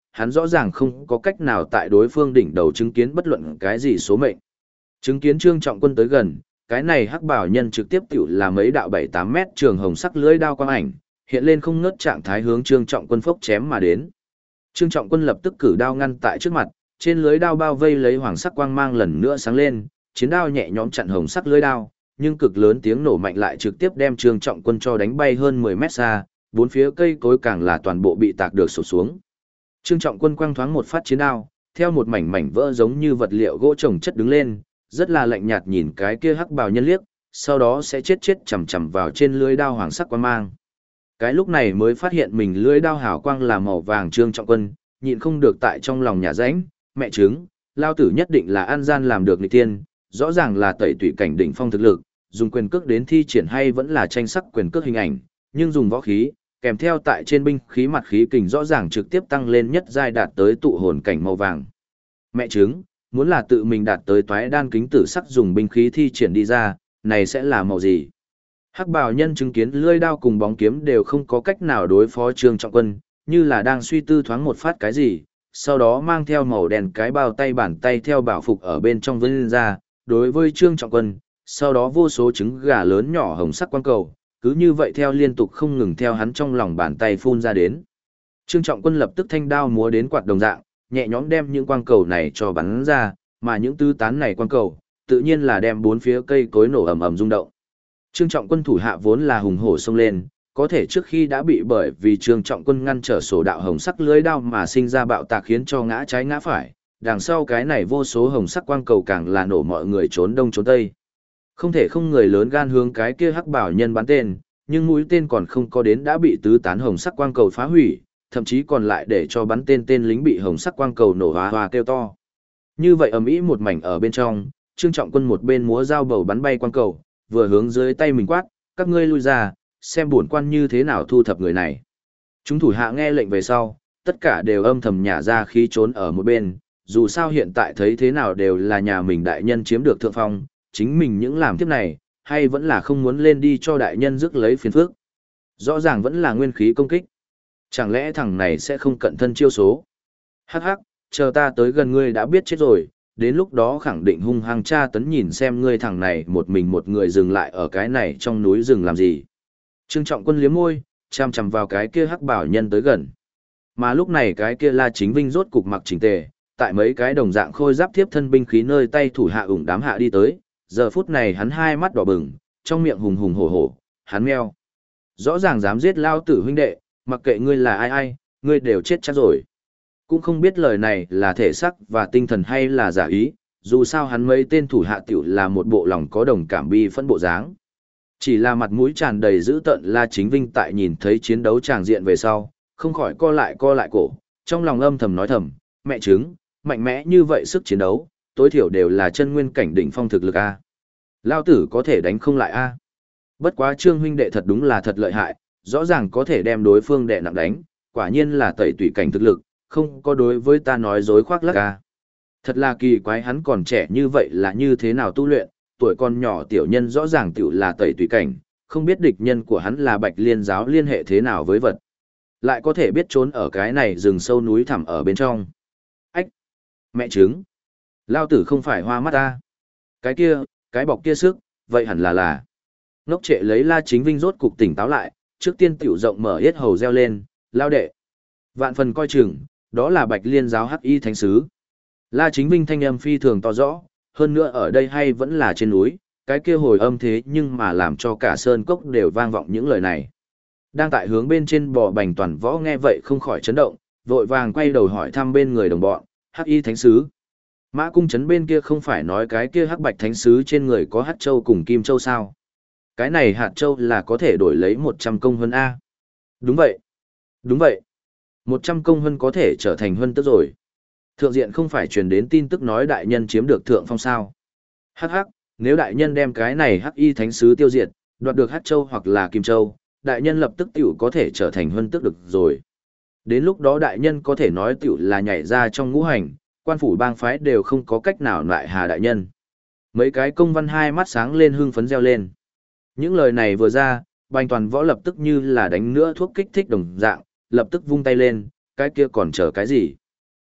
hắn rõ ràng không có cách nào tại đối phương đỉnh đầu chứng kiến bất luận cái gì số mệnh. Chứng kiến Trương Trọng Quân tới gần, cái này hắc bảo nhân trực tiếp tiểu là mấy đạo 7-8 mét trường hồng sắc lưỡi đao quang ảnh, hiện lên không ngớt trạng thái hướng Trương Trọng Quân phốc chém mà đến. Trương Trọng Quân lập tức cử đao ngăn tại trước mặt, trên lưới đao bao vây lấy hoàng sắc quang mang lần nữa sáng lên, chiến đao nhẹ nhõm chặn hồng sắc lưới đao, nhưng cực lớn tiếng nổ mạnh lại trực tiếp đem Trương Trọng Quân cho đánh bay hơn 10 mét xa, bốn phía cây cối càng là toàn bộ bị tạc được sụp xuống. Trương Trọng Quân quang thoáng một phát chiến đao, theo một mảnh mảnh vỡ giống như vật liệu gỗ trồng chất đứng lên, rất là lạnh nhạt nhìn cái kia hắc bào nhân liếc, sau đó sẽ chết chầm chầm vào trên lưới đao hoàng sắc quang mang. Cái lúc này mới phát hiện mình lưới đao hào quang là màu vàng. Trương Trọng Quân nhịn không được tại trong lòng nhà rãnh, mẹ trứng, lao tử nhất định là an gian làm được nghịch tiên, rõ ràng là tẩy tủy cảnh đỉnh phong thực lực, dùng quyền cước đến thi triển hay vẫn là tranh sắc quyền cước hình ảnh, nhưng dùng võ khí, kèm theo tại trên binh khí mặt khí kình rõ ràng trực tiếp tăng lên nhất giai đạt tới tụ hồn cảnh màu vàng. Mẹ trứng, muốn là tự mình đạt tới toái đan kính tử sắc dùng binh khí thi triển đi ra, này sẽ là màu gì? Hắc bào nhân chứng kiến lưỡi đao cùng bóng kiếm đều không có cách nào đối phó Trương Trọng Quân, như là đang suy tư thoáng một phát cái gì, sau đó mang theo màu đen cái bao tay bàn tay theo bảo phục ở bên trong vươn lên ra, đối với Trương Trọng Quân, sau đó vô số trứng gà lớn nhỏ hồng sắc quang cầu, cứ như vậy theo liên tục không ngừng theo hắn trong lòng bàn tay phun ra đến. Trương Trọng Quân lập tức thanh đao múa đến quạt đồng dạng, nhẹ nhõm đem những quang cầu này cho bắn ra, mà những tứ tán này quang cầu, tự nhiên là đem bốn phía cây cối nổ ầm ầm rung động. Trương Trọng Quân thủ hạ vốn là hùng hổ xông lên, có thể trước khi đã bị bởi vì Trương Trọng Quân ngăn trở sổ đạo hồng sắc lưới đao mà sinh ra bạo tạc khiến cho ngã trái ngã phải, đằng sau cái này vô số hồng sắc quang cầu càng là nổ mọi người trốn đông trốn tây. Không thể không người lớn gan hướng cái kia hắc bảo nhân bắn tên, nhưng mũi tên còn không có đến đã bị tứ tán hồng sắc quang cầu phá hủy, thậm chí còn lại để cho bắn tên lính bị hồng sắc quang cầu nổ hoa hoa kêu to. Như vậy ầm ĩ một mảnh ở bên trong, Trương Trọng Quân một bên múa dao bầu bắn bay quang cầu, vừa hướng dưới tay mình quát, các ngươi lui ra, xem bổn quan như thế nào thu thập người này. Chúng thủ hạ nghe lệnh về sau, tất cả đều âm thầm nhả ra khí trốn ở một bên, dù sao hiện tại thấy thế nào đều là nhà mình đại nhân chiếm được thượng phong, chính mình những làm tiếp này, hay vẫn là không muốn lên đi cho đại nhân rước lấy phiền phức. Rõ ràng vẫn là nguyên khí công kích. Chẳng lẽ thằng này sẽ không cận thân chiêu số? Hắc hắc, chờ ta tới gần ngươi đã biết chết rồi, đến lúc đó khẳng định hung hăng tra tấn nhìn xem ngươi thằng này một mình một người dừng lại ở cái này trong núi rừng làm gì. Trương Trọng Quân liếm môi, chằm chằm vào cái kia hắc bảo nhân tới gần. Mà lúc này cái kia La Chính Vinh rốt cục mặc chỉnh tề, tại mấy cái đồng dạng khôi giáp thiếp thân binh khí nơi tay thủ hạ ủng đám hạ đi tới, giờ phút này hắn hai mắt đỏ bừng, trong miệng hùng hùng hổ hổ, hắn meo. Rõ ràng dám giết lao tử huynh đệ, mặc kệ ngươi là ai, ngươi đều chết chắc rồi. Cũng không biết lời này là thể xác và tinh thần hay là giả ý, dù sao hắn mấy tên thủ hạ tiểu là một bộ lòng có đồng cảm bi phẫn bộ dáng. Chỉ là mặt mũi tràn đầy dữ tợn La Chính Vinh tại nhìn thấy chiến đấu tràng diện về sau, không khỏi co lại cổ, trong lòng âm thầm nói thầm, mẹ trứng, mạnh mẽ như vậy sức chiến đấu, tối thiểu đều là chân nguyên cảnh đỉnh phong thực lực a. Lao tử có thể đánh không lại a. Bất quá Trương huynh đệ thật đúng là thật lợi hại, rõ ràng có thể đem đối phương đè nặng đánh, quả nhiên là tẩy tùy cảnh thực lực, không có đối với ta nói dối khoác lác a. Thật là kỳ quái hắn còn trẻ như vậy là như thế nào tu luyện, tuổi còn nhỏ tiểu nhân rõ ràng tiểu là tẩy tùy cảnh, không biết địch nhân của hắn là Bạch Liên giáo liên hệ thế nào với vật. Lại có thể biết trốn ở cái này rừng sâu núi thẳm ở bên trong. Ách! Mẹ trứng! Lao tử không phải hoa mắt ta. Cái kia, cái bọc kia sức, vậy hẳn là. Ngốc trệ lấy La Chính Vinh rốt cục tỉnh táo lại, trước tiên tiểu rộng mở yết hầu reo lên, lao đệ. Vạn phần coi chừng, đó là Bạch Liên giáo hắc y thánh sứ. La Chính Vinh thanh âm phi thường to rõ, hơn nữa ở đây hay vẫn là trên núi, cái kia hồi âm thế nhưng mà làm cho cả sơn cốc đều vang vọng những lời này. Đang tại hướng bên trên bò Bành Toàn Võ nghe vậy không khỏi chấn động, vội vàng quay đầu hỏi thăm bên người đồng bọn, hắc y thánh sứ. Mã cung trấn bên kia không phải nói cái kia hắc bạch thánh sứ trên người có hắc châu cùng kim châu sao? Cái này hạt châu là có thể đổi lấy 100 công huân A. Đúng vậy. Đúng vậy. 100 công huân có thể trở thành huân tức rồi. Thượng diện không phải truyền đến tin tức nói đại nhân chiếm được thượng phong sao. Hắc hắc, nếu đại nhân đem cái này hắc y thánh sứ tiêu diệt, đoạt được hắc châu hoặc là kim châu, đại nhân lập tức tiểu có thể trở thành huân tức được rồi. Đến lúc đó đại nhân có thể nói tiểu là nhảy ra trong ngũ hành, quan phủ bang phái đều không có cách nào lại hà đại nhân. Mấy cái công văn hai mắt sáng lên hưng phấn reo lên. Những lời này vừa ra, Bành Toàn Võ lập tức như là đánh nữa thuốc kích thích đồng dạng, lập tức vung tay lên, cái kia còn chờ cái gì?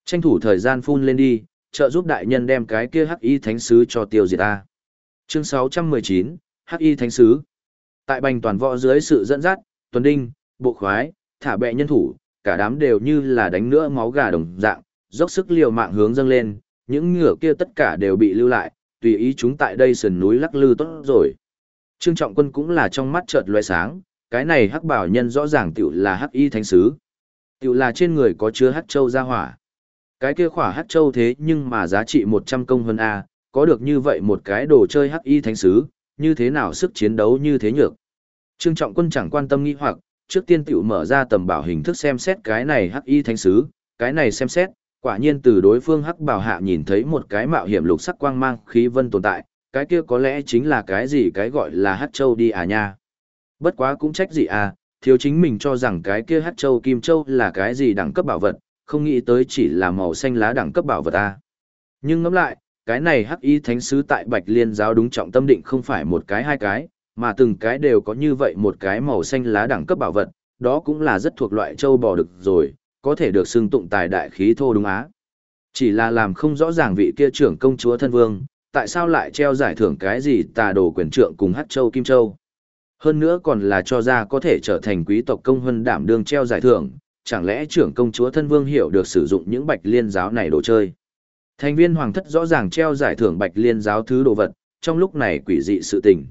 Tranh thủ thời gian phun lên đi, trợ giúp đại nhân đem cái kia hắc y thánh sứ cho tiêu diệt ta. Chương 619, hắc y thánh sứ. Tại bành toàn võ dưới sự dẫn dắt, Tuần Đinh, Bộ Khoái, thả bệ nhân thủ, cả đám đều như là đánh nữa máu gà đồng dạng, dốc sức liều mạng hướng dâng lên, những ngựa kia tất cả đều bị lưu lại, tùy ý chúng tại đây sườn núi lắc lư tốt rồi. Trương Trọng Quân cũng là trong mắt chợt lóe sáng, cái này hắc bảo nhân rõ ràng tiểu là hắc y thánh sứ. Tiểu là trên người có chứa hắc châu ra hỏa. Cái kia khỏa hắc châu thế nhưng mà giá trị 100 công hơn A, có được như vậy một cái đồ chơi hắc y thánh sứ, như thế nào sức chiến đấu như thế nhược. Trương Trọng Quân chẳng quan tâm nghi hoặc, trước tiên tiểu mở ra tầm bảo hình thức xem xét cái này hắc y thánh sứ, cái này xem xét, quả nhiên từ đối phương hắc bảo hạ nhìn thấy một cái mạo hiểm lục sắc quang mang khí vân tồn tại, cái kia có lẽ chính là cái gì cái gọi là hắc châu đi à nha. Bất quá cũng trách gì à, thiếu chính mình cho rằng cái kia hắc châu kim châu là cái gì đẳng cấp bảo vật, không nghĩ tới chỉ là màu xanh lá đẳng cấp bảo vật à. Nhưng ngẫm lại, cái này hắc y thánh sứ tại Bạch Liên giáo đúng trọng tâm định không phải một cái hai cái, mà từng cái đều có như vậy một cái màu xanh lá đẳng cấp bảo vật, đó cũng là rất thuộc loại châu bò được rồi, có thể được xưng tụng tài đại khí thô đúng á. Chỉ là làm không rõ ràng vị kia trưởng công chúa thân vương, tại sao lại treo giải thưởng cái gì tà đồ quyền trượng cùng hắc châu kim châu. Hơn nữa còn là cho ra có thể trở thành quý tộc công huân đảm đương treo giải thưởng, chẳng lẽ trưởng công chúa thân vương hiểu được sử dụng những Bạch Liên giáo này đồ chơi. Thành viên hoàng thất rõ ràng treo giải thưởng Bạch Liên giáo thứ đồ vật, trong lúc này quỷ dị sự tình.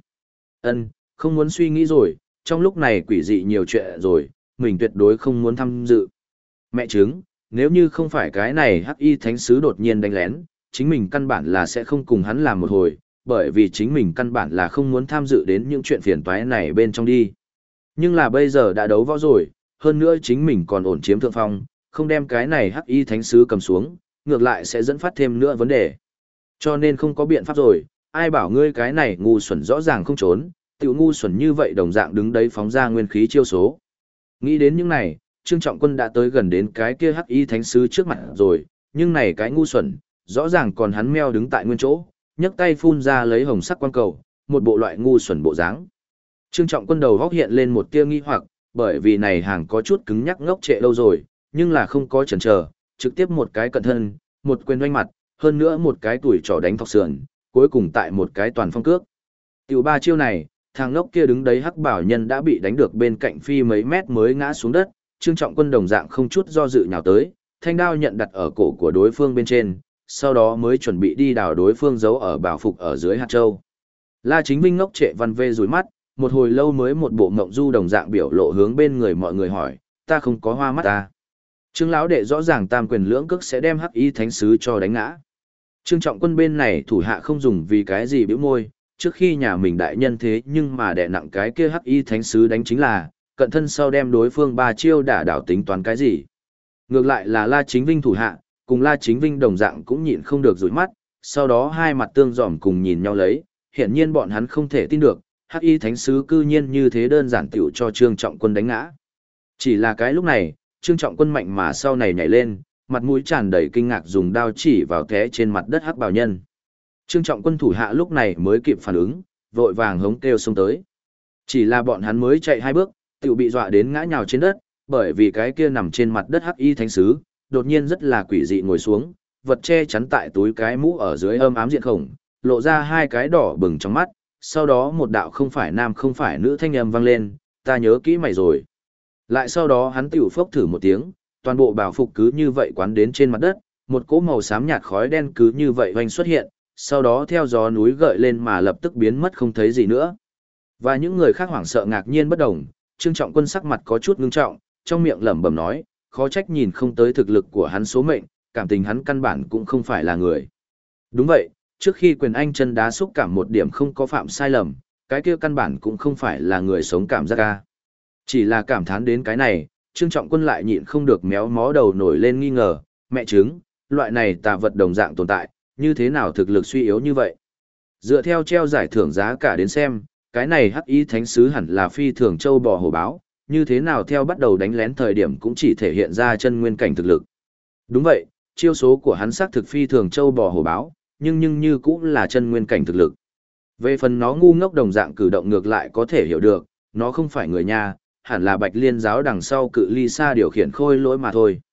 Không muốn suy nghĩ rồi, trong lúc này quỷ dị nhiều chuyện rồi, mình tuyệt đối không muốn tham dự. Mẹ chứng, nếu như không phải cái này hắc y thánh sứ đột nhiên đánh lén, chính mình căn bản là sẽ không cùng hắn làm một hồi, bởi vì chính mình căn bản là không muốn tham dự đến những chuyện phiền toái này bên trong đi. Nhưng là bây giờ đã đấu võ rồi, hơn nữa chính mình còn ổn chiếm thượng phong, không đem cái này hắc y thánh sứ cầm xuống, ngược lại sẽ dẫn phát thêm nữa vấn đề. Cho nên không có biện pháp rồi, ai bảo ngươi cái này ngu xuẩn rõ ràng không trốn, tiểu ngu xuẩn như vậy đồng dạng đứng đấy phóng ra nguyên khí chiêu số. Nghĩ đến những này, Trương Trọng Quân đã tới gần đến cái kia hắc y thánh sứ trước mặt rồi, nhưng này cái ngu xuẩn, rõ ràng còn hắn meo đứng tại nguyên chỗ, nhấc tay phun ra lấy hồng sắc quang cầu, một bộ loại ngu xuẩn bộ dáng. Trương Trọng Quân đầu góc hiện lên một tia nghi hoặc, bởi vì này hàng có chút cứng nhắc ngốc trệ lâu rồi, nhưng là không có chần chờ, trực tiếp một cái cận thân, một quyền doanh mặt, hơn nữa một cái tuổi trỏ đánh thọc sườn, cuối cùng tại một cái toàn phong cước. Tiểu ba chiêu này, thằng ngốc kia đứng đấy hắc bảo nhân đã bị đánh được bên cạnh phi mấy mét mới ngã xuống đất, Trương Trọng Quân đồng dạng không chút do dự nhào tới, thanh đao nhận đặt ở cổ của đối phương bên trên, sau đó mới chuẩn bị đi đào đối phương giấu ở bảo phục ở dưới hạt châu. La Chính Vinh ngốc trệ văn vê rủi mắt, một hồi lâu mới một bộ ngộng du đồng dạng biểu lộ hướng bên người mọi người hỏi, ta không có hoa mắt ta. Trương lão đệ rõ ràng tam quyền lưỡng cước sẽ đem hắc y thánh sứ cho đánh ngã. Trương Trọng Quân bên này thủ hạ không dùng vì cái gì bĩu môi, trước khi nhà mình đại nhân thế nhưng mà đè nặng cái kia hắc y thánh sứ đánh chính là, cận thân sau đem đối phương ba chiêu đả đảo tính toán cái gì. Ngược lại là La Chính Vinh thủ hạ, cùng La Chính Vinh đồng dạng cũng nhịn không được rủi mắt, sau đó hai mặt tương giòm cùng nhìn nhau lấy, hiển nhiên bọn hắn không thể tin được, hắc y thánh sứ cư nhiên như thế đơn giản tiểu cho Trương Trọng Quân đánh ngã. Chỉ là cái lúc này, Trương Trọng Quân mạnh mà sau này nhảy lên, mặt mũi tràn đầy kinh ngạc dùng đao chỉ vào té trên mặt đất hắc bào nhân. Trương Trọng Quân thủ hạ lúc này mới kịp phản ứng, vội vàng hống kêu xông tới. Chỉ là bọn hắn mới chạy hai bước, tiểu bị dọa đến ngã nhào trên đất, bởi vì cái kia nằm trên mặt đất hắc y thánh sứ, đột nhiên rất là quỷ dị ngồi xuống, vật che chắn tại túi cái mũ ở dưới âm ám diện khổng, lộ ra hai cái đỏ bừng trong mắt, sau đó một đạo không phải nam không phải nữ thanh âm vang lên, ta nhớ kỹ mày rồi. Lại sau đó hắn tiểu phốc thử một tiếng, toàn bộ bảo phục cứ như vậy quán đến trên mặt đất, một cỗ màu xám nhạt khói đen cứ như vậy hoành xuất hiện, sau đó theo gió núi gợi lên mà lập tức biến mất không thấy gì nữa. Và những người khác hoảng sợ ngạc nhiên bất động, Trương Trọng Quân sắc mặt có chút ngưng trọng, trong miệng lẩm bẩm nói, khó trách nhìn không tới thực lực của hắn số mệnh, cảm tình hắn căn bản cũng không phải là người. Đúng vậy, trước khi quyền anh chân đá xúc cảm một điểm không có phạm sai lầm, cái kia căn bản cũng không phải là người sống cảm giác ca. Chỉ là cảm thán đến cái này, Trương Trọng Quân lại nhịn không được méo mó đầu nổi lên nghi ngờ, mẹ chứng, loại này tà vật đồng dạng tồn tại, như thế nào thực lực suy yếu như vậy. Dựa theo treo giải thưởng giá cả đến xem, cái này hắc y thánh sứ hẳn là phi thường châu bò hổ báo, như thế nào theo bắt đầu đánh lén thời điểm cũng chỉ thể hiện ra chân nguyên cảnh thực lực. Đúng vậy, chiêu số của hắn xác thực phi thường châu bò hổ báo, nhưng như cũng là chân nguyên cảnh thực lực. Về phần nó ngu ngốc đồng dạng cử động ngược lại có thể hiểu được, nó không phải người nha, hẳn là Bạch Liên giáo đằng sau cự ly xa điều khiển khôi lỗi mà thôi.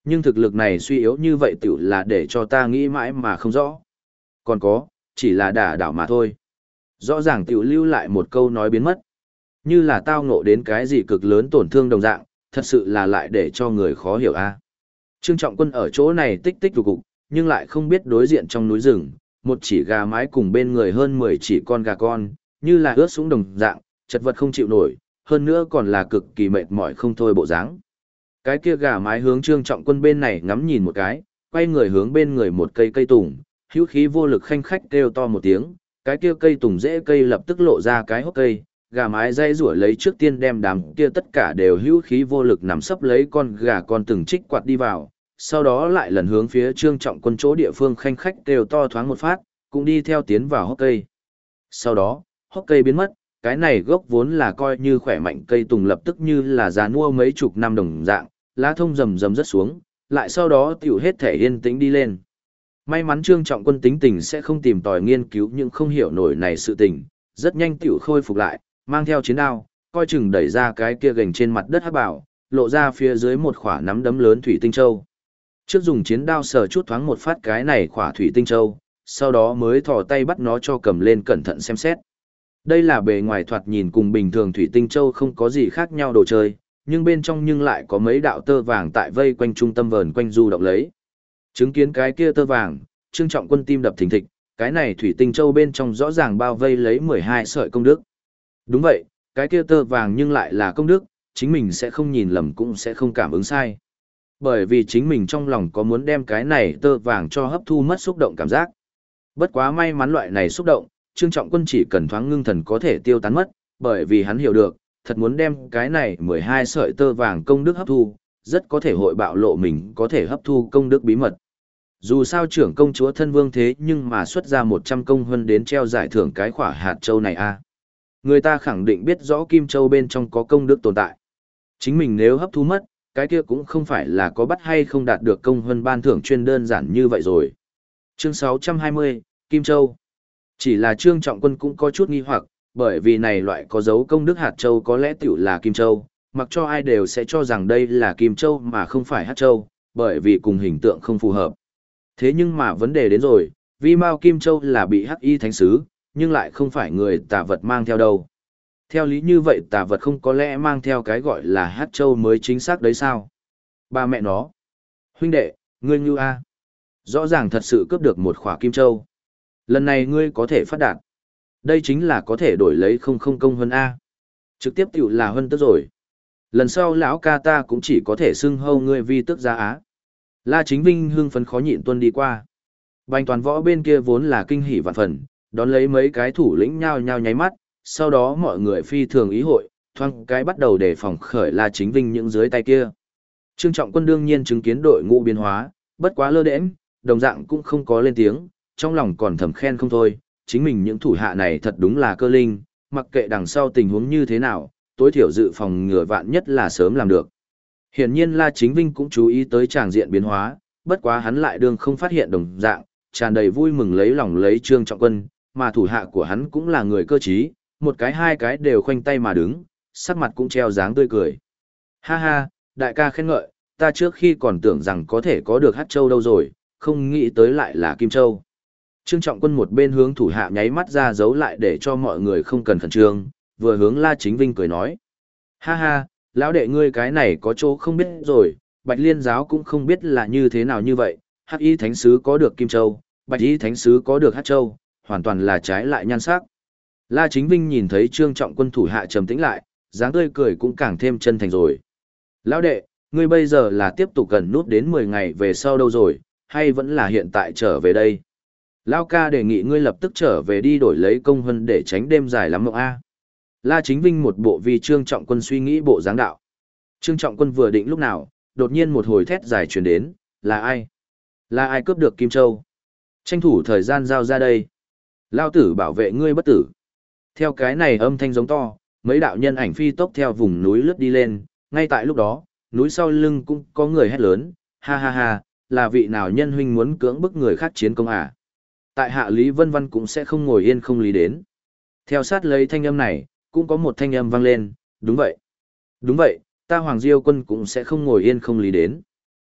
Nhưng thực lực này suy yếu như vậy tiểu là để cho ta nghĩ mãi mà không rõ. Còn có, chỉ là đả đảo mà thôi. Rõ ràng tiểu lưu lại một câu nói biến mất. Như là tao ngộ đến cái gì cực lớn tổn thương đồng dạng, thật sự là lại để cho người khó hiểu a. Trương Trọng Quân ở chỗ này tích tích tụ cục, nhưng lại không biết đối diện trong núi rừng, một chỉ gà mái cùng bên người hơn 10 chỉ con gà con, như là ướt sũng đồng dạng, chật vật không chịu nổi, hơn nữa còn là cực kỳ mệt mỏi không thôi bộ dáng. Cái kia gà mái hướng Trương Trọng Quân bên này ngắm nhìn một cái, quay người hướng bên người một cây cây tùng, hữu khí vô lực khanh khách kêu to một tiếng, cái kia cây tùng rễ cây lập tức lộ ra cái hốc cây, gà mái dây rủa lấy trước tiên đem đám kia tất cả đều hữu khí vô lực nằm sấp lấy con gà con từng trích quạt đi vào, sau đó lại lần hướng phía Trương Trọng Quân chỗ địa phương khanh khách kêu to thoáng một phát, cũng đi theo tiến vào hốc cây. Sau đó, hốc cây biến mất, cái này gốc vốn là coi như khỏe mạnh cây tùng lập tức như là già nua mấy chục năm đồng dạng, lá thông rầm rầm rất xuống, lại sau đó tiểu hết thể yên tĩnh đi lên. May mắn Trương Trọng Quân tính tình sẽ không tìm tòi nghiên cứu những không hiểu nổi này sự tình, rất nhanh tiểu khôi phục lại, mang theo chiến đao, coi chừng đẩy ra cái kia gành trên mặt đất hắc bảo, lộ ra phía dưới một khỏa nắm đấm lớn thủy tinh châu. Trước dùng chiến đao sờ chút thoáng một phát cái này khỏa thủy tinh châu, sau đó mới thò tay bắt nó cho cầm lên cẩn thận xem xét. Đây là bề ngoài thoạt nhìn cùng bình thường thủy tinh châu không có gì khác nhau đồ chơi, nhưng bên trong nhưng lại có mấy đạo tơ vàng tại vây quanh trung tâm vờn quanh du động lấy. Chứng kiến cái kia tơ vàng, Trương Trọng Quân tim đập thình thịch, cái này thủy tinh châu bên trong rõ ràng bao vây lấy 12 sợi công đức. Đúng vậy, cái kia tơ vàng nhưng lại là công đức, chính mình sẽ không nhìn lầm cũng sẽ không cảm ứng sai. Bởi vì chính mình trong lòng có muốn đem cái này tơ vàng cho hấp thu mất xúc động cảm giác. Bất quá may mắn loại này xúc động, Trương Trọng Quân chỉ cần thoáng ngưng thần có thể tiêu tán mất, bởi vì hắn hiểu được, thật muốn đem cái này 12 sợi tơ vàng công đức hấp thu, rất có thể hội bạo lộ mình có thể hấp thu công đức bí mật. Dù sao trưởng công chúa thân vương thế nhưng mà xuất ra 100 công huân đến treo giải thưởng cái khỏa hạt châu này a. Người ta khẳng định biết rõ kim châu bên trong có công đức tồn tại. Chính mình nếu hấp thu mất, cái kia cũng không phải là có bắt hay không đạt được công huân ban thưởng chuyên đơn giản như vậy rồi. Chương 620, Kim Châu. Chỉ là Trương Trọng Quân cũng có chút nghi hoặc, bởi vì này loại có dấu công đức hạt châu có lẽ tiểu là Kim Châu, mặc cho ai đều sẽ cho rằng đây là Kim Châu mà không phải hạt châu, bởi vì cùng hình tượng không phù hợp. Thế nhưng mà vấn đề đến rồi, vi mao Kim Châu là bị hắc y thánh sứ, nhưng lại không phải người tà vật mang theo đâu. Theo lý như vậy tà vật không có lẽ mang theo cái gọi là hạt châu mới chính xác đấy sao? Ba mẹ nó. Huynh đệ, ngươi như a. Rõ ràng thật sự cướp được một khỏa Kim Châu. Lần này ngươi có thể phát đạt. Đây chính là có thể đổi lấy không công hơn A. Trực tiếp tiểu là hơn tức rồi. Lần sau lão ca ta cũng chỉ có thể xưng hâu ngươi vi tức gia á. La Chính Vinh hưng phấn khó nhịn tuân đi qua. Bành toàn võ bên kia vốn là kinh hỉ vạn phần, đón lấy mấy cái thủ lĩnh nhao nhao nháy mắt, sau đó mọi người phi thường ý hội, thoáng cái bắt đầu đề phòng khởi La Chính Vinh những dưới tay kia. Trương Trọng Quân đương nhiên chứng kiến đội ngũ biến hóa, bất quá lơ đễnh, đồng dạng cũng không có lên tiếng, trong lòng còn thầm khen không thôi, chính mình những thủ hạ này thật đúng là cơ linh, mặc kệ đằng sau tình huống như thế nào, tối thiểu dự phòng ngừa vạn nhất là sớm làm được. Hiển nhiên La Chính Vinh cũng chú ý tới tràng diện biến hóa, bất quá hắn lại đương không phát hiện đồng dạng, tràn đầy vui mừng lấy lòng lấy Trương Trọng Quân, mà thủ hạ của hắn cũng là người cơ trí, một cái hai cái đều khoanh tay mà đứng, sắc mặt cũng treo dáng tươi cười. Ha ha, đại ca khen ngợi, ta trước khi còn tưởng rằng có thể có được Hắc Châu đâu rồi, không nghĩ tới lại là Kim Châu. Trương Trọng Quân một bên hướng thủ hạ nháy mắt ra giấu lại để cho mọi người không cần khẩn trương, vừa hướng La Chính Vinh cười nói. Ha ha, lão đệ ngươi cái này có chỗ không biết rồi, Bạch Liên giáo cũng không biết là như thế nào như vậy, Hắc Y Thánh Sứ có được Kim Châu, Bạch Y Thánh Sứ có được Hắc Châu, hoàn toàn là trái lại nhan sắc. La Chính Vinh nhìn thấy Trương Trọng Quân thủ hạ trầm tĩnh lại, dáng tươi cười cũng càng thêm chân thành rồi. Lão đệ, ngươi bây giờ là tiếp tục gần nút đến 10 ngày về sau đâu rồi, hay vẫn là hiện tại trở về đây? Lao ca đề nghị ngươi lập tức trở về đi đổi lấy công huân để tránh đêm dài lắm mộng A. La Chính Vinh một bộ vì Trương Trọng Quân suy nghĩ bộ dáng đạo. Trương Trọng Quân vừa định lúc nào, đột nhiên một hồi thét dài truyền đến, là ai? Là ai cướp được Kim Châu? Tranh thủ thời gian giao ra đây. Lao tử bảo vệ ngươi bất tử. Theo cái này âm thanh giống to, mấy đạo nhân ảnh phi tốc theo vùng núi lướt đi lên, ngay tại lúc đó, núi sau lưng cũng có người hét lớn, ha ha ha, là vị nào nhân huynh muốn cưỡng bức người khác chiến công à? Tại hạ Lý Vân Văn cũng sẽ không ngồi yên không lý đến. Theo sát lấy thanh âm này, cũng có một thanh âm vang lên, đúng vậy. Đúng vậy, ta Hoàng Diêu Quân cũng sẽ không ngồi yên không lý đến.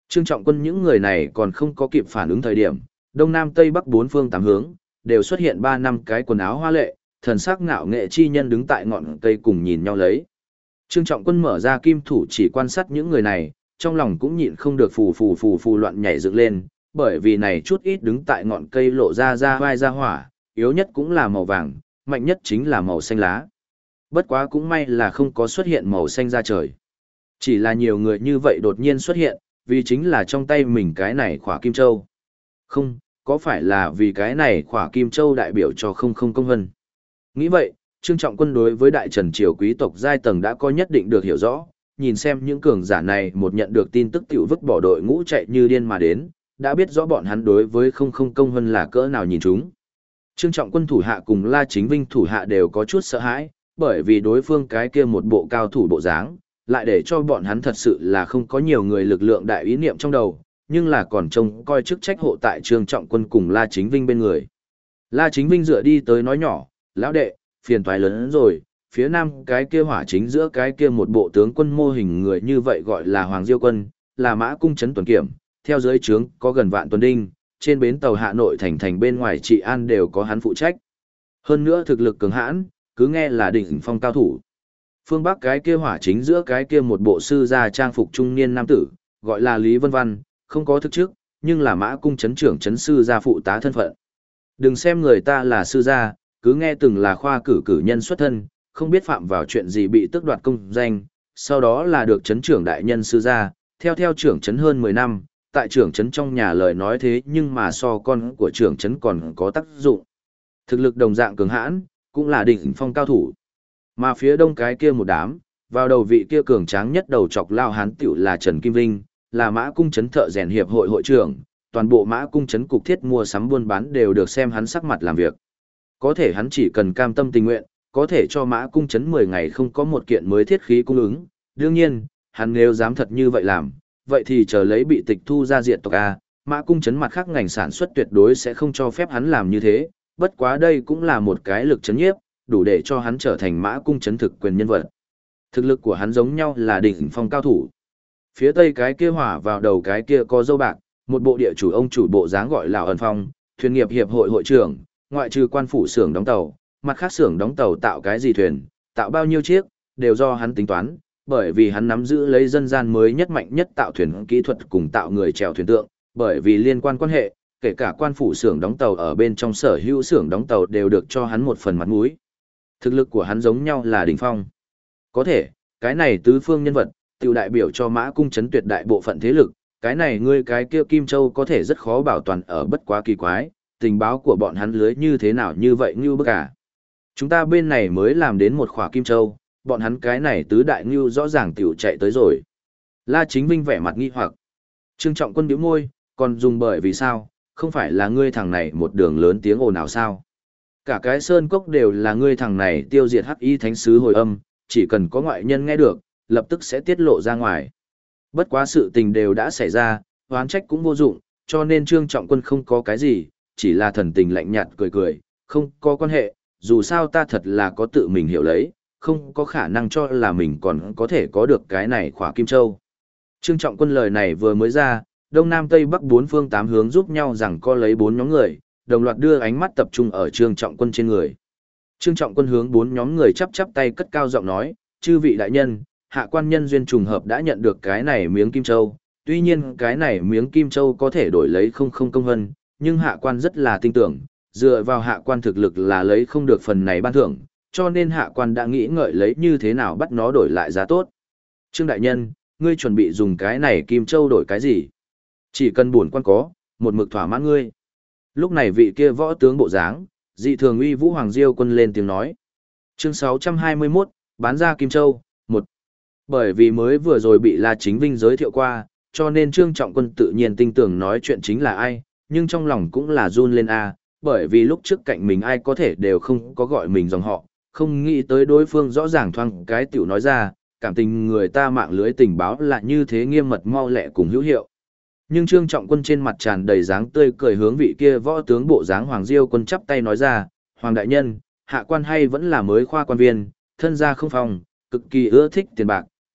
Trương Trọng Quân những người này còn không có kịp phản ứng thời điểm, đông nam tây bắc bốn phương tám hướng, đều xuất hiện 3 năm cái quần áo hoa lệ, thần sắc ngạo nghệ chi nhân đứng tại ngọn cây cùng nhìn nhau lấy. Trương Trọng Quân mở ra kim thủ chỉ quan sát những người này, trong lòng cũng nhịn không được phù loạn nhảy dựng lên, bởi vì này chút ít đứng tại ngọn cây lộ ra vai ra hỏa, yếu nhất cũng là màu vàng, mạnh nhất chính là màu xanh lá. Bất quá cũng may là không có xuất hiện màu xanh ra trời. Chỉ là nhiều người như vậy đột nhiên xuất hiện, vì chính là trong tay mình cái này khỏa kim châu. Không, có phải là vì cái này khỏa kim châu đại biểu cho không công hân. Nghĩ vậy, Trương Trọng Quân đối với đại trần triều quý tộc giai tầng đã có nhất định được hiểu rõ, nhìn xem những cường giả này một nhận được tin tức tiểu vứt bỏ đội ngũ chạy như điên mà đến, đã biết rõ bọn hắn đối với không công hân là cỡ nào nhìn chúng. Trương Trọng Quân thủ hạ cùng La Chính Vinh thủ hạ đều có chút sợ hãi, bởi vì đối phương cái kia một bộ cao thủ bộ dáng, lại để cho bọn hắn thật sự là không có nhiều người lực lượng đại ý niệm trong đầu, nhưng là còn trông coi chức trách hộ tại Trương Trọng Quân cùng La Chính Vinh bên người. La Chính Vinh dựa đi tới nói nhỏ, lão đệ, phiền toái lớn hơn rồi, phía nam cái kia hỏa chính giữa cái kia một bộ tướng quân mô hình người như vậy gọi là Hoàng Diêu Quân, là mã cung trấn tuần kiểm, theo dưới trướng có gần vạn tuần đinh, trên bến tàu Hà Nội thành bên ngoài trị an đều có hắn phụ trách. Hơn nữa thực lực cường hãn, cứ nghe là đỉnh phong cao thủ. Phương Bắc cái kia hỏa chính giữa cái kia một bộ sư gia trang phục trung niên nam tử, gọi là Lý Vân Văn, không có thực chức, nhưng là mã cung trấn trưởng trấn sư gia phụ tá thân phận. Đừng xem người ta là sư gia, cứ nghe từng là khoa cử nhân xuất thân, không biết phạm vào chuyện gì bị tước đoạt công danh, sau đó là được trấn trưởng đại nhân sư gia, theo trưởng trấn hơn 10 năm, tại trưởng trấn trong nhà lời nói thế nhưng mà so con của trưởng trấn còn có tác dụng. Thực lực đồng dạng cường hãn, cũng là đỉnh phong cao thủ. Mà phía đông cái kia một đám, vào đầu vị kia cường tráng nhất đầu chọc lao hán tiểu là Trần Kim Vinh, là mã cung trấn thợ rèn hiệp hội hội trưởng, toàn bộ mã cung trấn cục thiết mua sắm buôn bán đều được xem hắn sắc mặt làm việc. Có thể hắn chỉ cần cam tâm tình nguyện, có thể cho mã cung trấn 10 ngày không có một kiện mới thiết khí cung ứng. Đương nhiên, hắn nếu dám thật như vậy làm, vậy thì chờ lấy bị tịch thu ra diện tộc A, mã cung trấn mặt khác ngành sản xuất tuyệt đối sẽ không cho phép hắn làm như thế, bất quá đây cũng là một cái lực chấn nhiếp, đủ để cho hắn trở thành mã cung trấn thực quyền nhân vật. Thực lực của hắn giống nhau là đỉnh phong cao thủ. Phía tây cái kia hỏa vào đầu cái kia có dâu bạc, một bộ địa chủ ông chủ bộ dáng gọi là Ân Phong, thuyền nghiệp hiệp hội hội trưởng, ngoại trừ quan phủ xưởng đóng tàu, mặt khác xưởng đóng tàu tạo cái gì thuyền, tạo bao nhiêu chiếc, đều do hắn tính toán, bởi vì hắn nắm giữ lấy dân gian mới nhất mạnh nhất tạo thuyền kỹ thuật cùng tạo người chèo thuyền tượng, bởi vì liên quan hệ, kể cả quan phủ xưởng đóng tàu ở bên trong sở hữu xưởng đóng tàu đều được cho hắn một phần mặt mũi. Thực lực của hắn giống nhau là đỉnh phong. Có thể, cái này tứ phương nhân vật, tiểu đại biểu cho mã cung trấn tuyệt đại bộ phận thế lực, cái này ngươi cái kia Kim Châu có thể rất khó bảo toàn ở bất quá kỳ quái, tình báo của bọn hắn lưới như thế nào như vậy như bức à. Chúng ta bên này mới làm đến một khỏa Kim Châu, bọn hắn cái này tứ đại ngưu rõ ràng tiểu chạy tới rồi. La Chính Vinh vẻ mặt nghi hoặc. Trương Trọng Quân bĩu môi, còn dùng bởi vì sao, không phải là ngươi thằng này một đường lớn tiếng ồn ào sao. Cả cái sơn cốc đều là ngươi thằng này tiêu diệt hắc y thánh sứ hồi âm, chỉ cần có ngoại nhân nghe được, lập tức sẽ tiết lộ ra ngoài. Bất quá sự tình đều đã xảy ra, oán trách cũng vô dụng, cho nên Trương Trọng Quân không có cái gì, chỉ là thần tình lạnh nhạt cười, không có quan hệ, dù sao ta thật là có tự mình hiểu lấy, không có khả năng cho là mình còn có thể có được cái này khỏa Kim Châu. Trương Trọng Quân lời này vừa mới ra, đông nam tây bắc bốn phương tám hướng giúp nhau rằng co lấy 4 nhóm người, đồng loạt đưa ánh mắt tập trung ở Trương Trọng Quân trên người. Trương Trọng Quân hướng 4 nhóm người chắp tay cất cao giọng nói, chư vị đại nhân, hạ quan nhân duyên trùng hợp đã nhận được cái này miếng Kim Châu, tuy nhiên cái này miếng Kim Châu có thể đổi lấy không công hân, nhưng hạ quan rất là tin tưởng, dựa vào hạ quan thực lực là lấy không được phần này ban thưởng, cho nên hạ quan đã nghĩ ngợi lấy như thế nào bắt nó đổi lại giá tốt. Trương đại nhân, ngươi chuẩn bị dùng cái này Kim Châu đổi cái gì? Chỉ cần bổn quan có, một mực thỏa mãn ngươi. Lúc này vị kia võ tướng bộ dáng, dị thường uy vũ Hoàng Diêu Quân lên tiếng nói. Chương 621, bán ra Kim Châu, 1. Bởi vì mới vừa rồi bị La Chính Vinh giới thiệu qua, cho nên Trương Trọng Quân tự nhiên tin tưởng nói chuyện chính là ai, nhưng trong lòng cũng là run lên bởi vì lúc trước cạnh mình ai có thể đều không có gọi mình dòng họ, không nghĩ tới đối phương rõ ràng thoang cái tiểu nói ra, cảm tình người ta mạng lưới tình báo là như thế nghiêm mật mau lẹ cùng hữu hiệu. Nhưng Trương Trọng Quân trên mặt tràn đầy dáng tươi cười hướng vị kia võ tướng bộ dáng Hoàng Diêu Quân chắp tay nói ra, Hoàng đại nhân, hạ quan hay vẫn là mới khoa quan viên, thân gia không phong, cực kỳ ưa thích tiền bạc,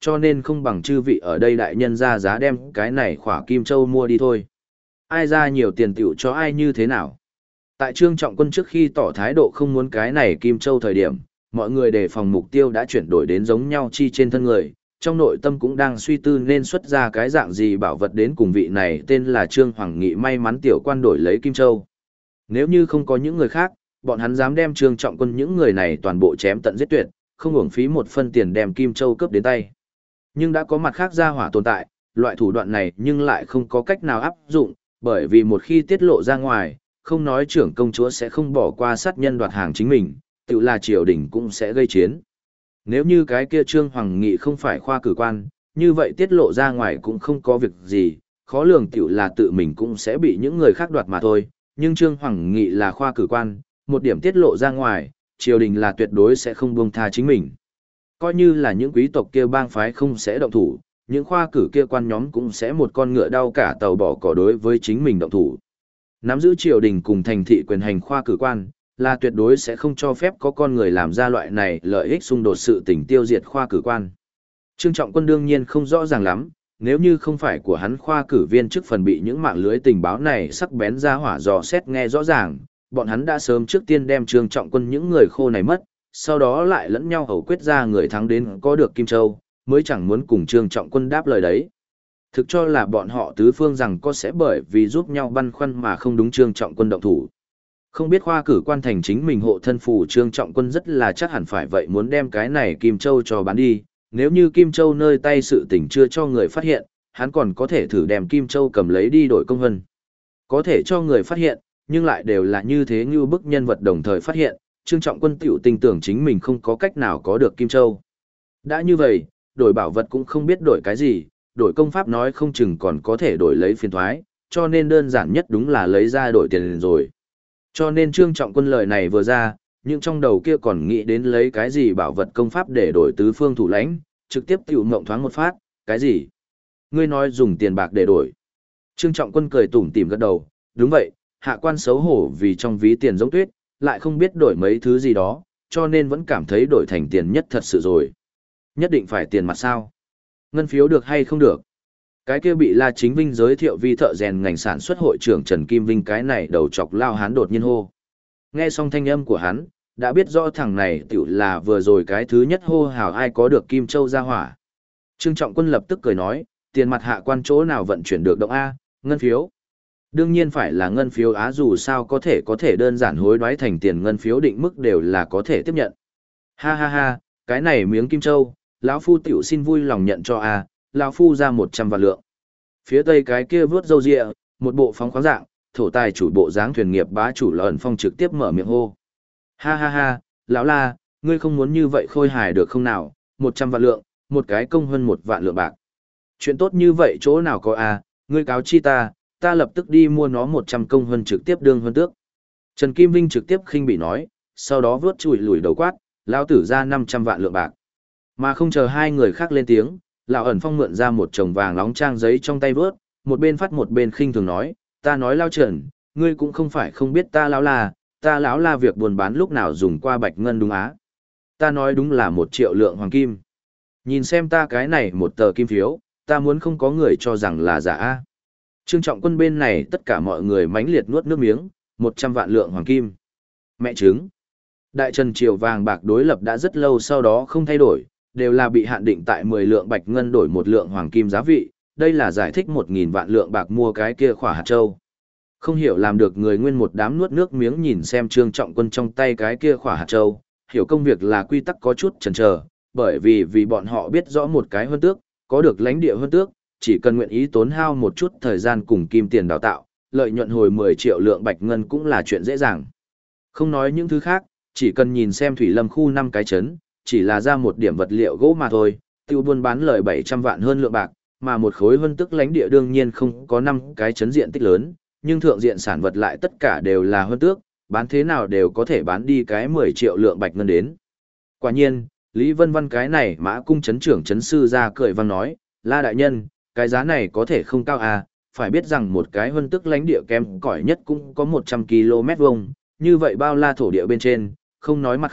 cho nên không bằng chư vị ở đây đại nhân ra giá đem cái này khỏa kim châu mua đi thôi. Ai ra nhiều tiền tiểu cho ai như thế nào. Tại Trương Trọng Quân trước khi tỏ thái độ không muốn cái này kim châu thời điểm, mọi người đề phòng mục tiêu đã chuyển đổi đến giống nhau chi trên thân người, trong nội tâm cũng đang suy tư nên xuất ra cái dạng gì bảo vật đến cùng vị này tên là Trương Hoàng Nghị may mắn tiểu quan đổi lấy kim châu. Nếu như không có những người khác, bọn hắn dám đem Trương Trọng Quân những người này toàn bộ chém tận giết tuyệt, không uổng phí một phân tiền đem kim châu cướp đến tay. Nhưng đã có mặt khác gia hỏa tồn tại, loại thủ đoạn này nhưng lại không có cách nào áp dụng, bởi vì một khi tiết lộ ra ngoài, không nói trưởng công chúa sẽ không bỏ qua sát nhân đoạt hàng chính mình, tự là triều đình cũng sẽ gây chiến. Nếu như cái kia Trương Hoàng Nghị không phải khoa cử quan, như vậy tiết lộ ra ngoài cũng không có việc gì, khó lường tiểu là tự mình cũng sẽ bị những người khác đoạt mà thôi, nhưng Trương Hoàng Nghị là khoa cử quan, một điểm tiết lộ ra ngoài, triều đình là tuyệt đối sẽ không buông tha chính mình. Coi như là những quý tộc kia bang phái không sẽ động thủ, những khoa cử kia quan nhóm cũng sẽ một con ngựa đau cả tàu bỏ cỏ đối với chính mình động thủ. Nắm giữ triều đình cùng thành thị quyền hành khoa cử quan, là tuyệt đối sẽ không cho phép có con người làm ra loại này lợi ích xung đột sự tình tiêu diệt khoa cử quan. Trương Trọng Quân đương nhiên không rõ ràng lắm, nếu như không phải của hắn khoa cử viên trước phần bị những mạng lưới tình báo này sắc bén ra hỏa dò xét nghe rõ ràng, bọn hắn đã sớm trước tiên đem Trương Trọng Quân những người khô này mất, sau đó lại lẫn nhau hầu quyết ra người thắng đến có được Kim Châu, mới chẳng muốn cùng Trương Trọng Quân đáp lời đấy. Thực cho là bọn họ tứ phương rằng có sẽ bởi vì giúp nhau băn khoăn mà không đúng Trương Trọng Quân động thủ. Không biết khoa cử quan thành chính mình hộ thân phù Trương Trọng Quân rất là chắc hẳn phải vậy muốn đem cái này Kim Châu cho bán đi, nếu như Kim Châu nơi tay sự tình chưa cho người phát hiện, hắn còn có thể thử đem Kim Châu cầm lấy đi đổi công hân. Có thể cho người phát hiện, nhưng lại đều là như thế như bức nhân vật đồng thời phát hiện, Trương Trọng Quân tiểu tin tưởng chính mình không có cách nào có được Kim Châu. Đã như vậy, đổi bảo vật cũng không biết đổi cái gì, đổi công pháp nói không chừng còn có thể đổi lấy phiền thoái, cho nên đơn giản nhất đúng là lấy ra đổi tiền rồi. Cho nên Trương Trọng Quân lời này vừa ra, nhưng trong đầu kia còn nghĩ đến lấy cái gì bảo vật công pháp để đổi tứ phương thủ lãnh, trực tiếp tiểu mộng thoáng một phát, cái gì? Ngươi nói dùng tiền bạc để đổi. Trương Trọng Quân cười tủm tỉm gật đầu, đúng vậy, hạ quan xấu hổ vì trong ví tiền giống tuyết, lại không biết đổi mấy thứ gì đó, cho nên vẫn cảm thấy đổi thành tiền nhất thật sự rồi. Nhất định phải tiền mặt sao? Ngân phiếu được hay không được? Cái kia bị La Chính Vinh giới thiệu vi thợ rèn ngành sản xuất hội trưởng Trần Kim Vinh cái này đầu chọc lao hán đột nhiên hô. Nghe xong thanh âm của hắn, đã biết rõ thằng này tiểu là vừa rồi cái thứ nhất hô hào ai có được Kim Châu ra hỏa. Trương Trọng Quân lập tức cười nói, tiền mặt hạ quan chỗ nào vận chuyển được động A, ngân phiếu. Đương nhiên phải là ngân phiếu á, dù sao có thể đơn giản hối đoái thành tiền ngân phiếu định mức đều là có thể tiếp nhận. Ha ha ha, cái này miếng Kim Châu, lão phu tiểu xin vui lòng nhận cho A, lão phu ra 100 vạn lượng. Phía tây cái kia vướt râu ria, một bộ phóng khoáng dạng, thổ tài chủ bộ dáng thuyền nghiệp bá chủ Ẩn Phong trực tiếp mở miệng hô. Ha ha ha, lão la, ngươi không muốn như vậy khôi hài được không nào, 100 vạn lượng, một cái công hơn 1 vạn lượng bạc. Chuyện tốt như vậy chỗ nào có a, ngươi cáo chi ta lập tức đi mua nó 100 công hơn trực tiếp đương hơn tước. Trần Kim Vinh trực tiếp khinh bị nói, sau đó vướt chùi lùi đầu quát, lão tử ra 500 vạn lượng bạc. Mà không chờ hai người khác lên tiếng, lão Ẩn Phong mượn ra một chồng vàng nóng trang giấy trong tay vớt, một bên phát một bên khinh thường nói, ta nói lão Trần, ngươi cũng không phải không biết ta lão la việc buôn bán lúc nào dùng qua bạch ngân đúng á. Ta nói đúng là 1 triệu lượng hoàng kim. Nhìn xem ta cái này một tờ kim phiếu, ta muốn không có người cho rằng là giả a. Trương Trọng Quân bên này tất cả mọi người mãnh liệt nuốt nước miếng, 100 vạn lượng hoàng kim. Mẹ trứng. Đại Trần triều vàng bạc đối lập đã rất lâu sau đó không thay đổi, đều là bị hạn định tại 10 lượng bạch ngân đổi 1 lượng hoàng kim giá vị, đây là giải thích 1.000 vạn lượng bạc mua cái kia khỏa hạt châu. Không hiểu làm được người nguyên một đám nuốt nước miếng nhìn xem Trương Trọng Quân trong tay cái kia khỏa hạt châu, hiểu công việc là quy tắc có chút chần chờ, bởi vì bọn họ biết rõ một cái hơn tước, có được lãnh địa hơn tước, chỉ cần nguyện ý tốn hao một chút thời gian cùng kim tiền đào tạo, lợi nhuận hồi 10 triệu lượng bạch ngân cũng là chuyện dễ dàng. Không nói những thứ khác, chỉ cần nhìn xem Thủy Lâm khu 5 cái trấn, chỉ là ra một điểm vật liệu gỗ mà thôi, tiêu buôn bán lời 700 vạn hơn lượng bạc, mà một khối hơn tước lãnh địa đương nhiên không có 5 cái trấn diện tích lớn, nhưng thượng diện sản vật lại tất cả đều là hơn tước, bán thế nào đều có thể bán đi cái 10 triệu lượng bạch ngân đến. Quả nhiên, Lý Vân Văn cái này Mã cung trấn trưởng trấn sư ra cười vang nói, La đại nhân, cái giá này có thể không cao à, phải biết rằng một cái hơn tước lãnh địa kém cỏi nhất cũng có 100 km vuông, như vậy bao la thổ địa bên trên, không nói mặt khác,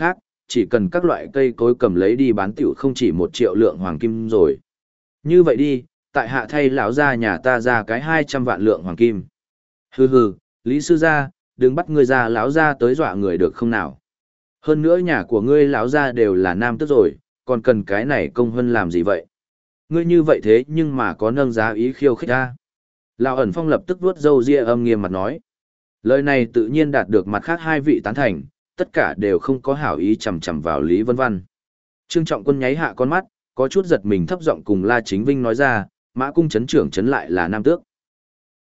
chỉ cần các loại cây cối cầm lấy đi bán tiểu không chỉ 1 triệu lượng hoàng kim rồi. Như vậy đi, tại hạ thay lão gia nhà ta ra cái 200 vạn lượng hoàng kim. Hừ hừ, Lý sư gia, đừng bắt ngươi ra lão gia tới dọa người được không nào? Hơn nữa nhà của ngươi lão gia đều là nam tước rồi, còn cần cái này công hơn làm gì vậy? Ngươi như vậy thế nhưng mà có nâng giá ý khiêu khích ta. Lão ẩn phong lập tức vuốt râu ria âm nghiêm mặt nói. Lời này tự nhiên đạt được mặt khác 2 vị tán thành, tất cả đều không có hảo ý chầm chầm vào Lý Vân Văn. Trương Trọng Quân nháy hạ con mắt, có chút giật mình thấp giọng cùng La Chính Vinh nói ra, Mã cung trấn trưởng trấn lại là nam tước.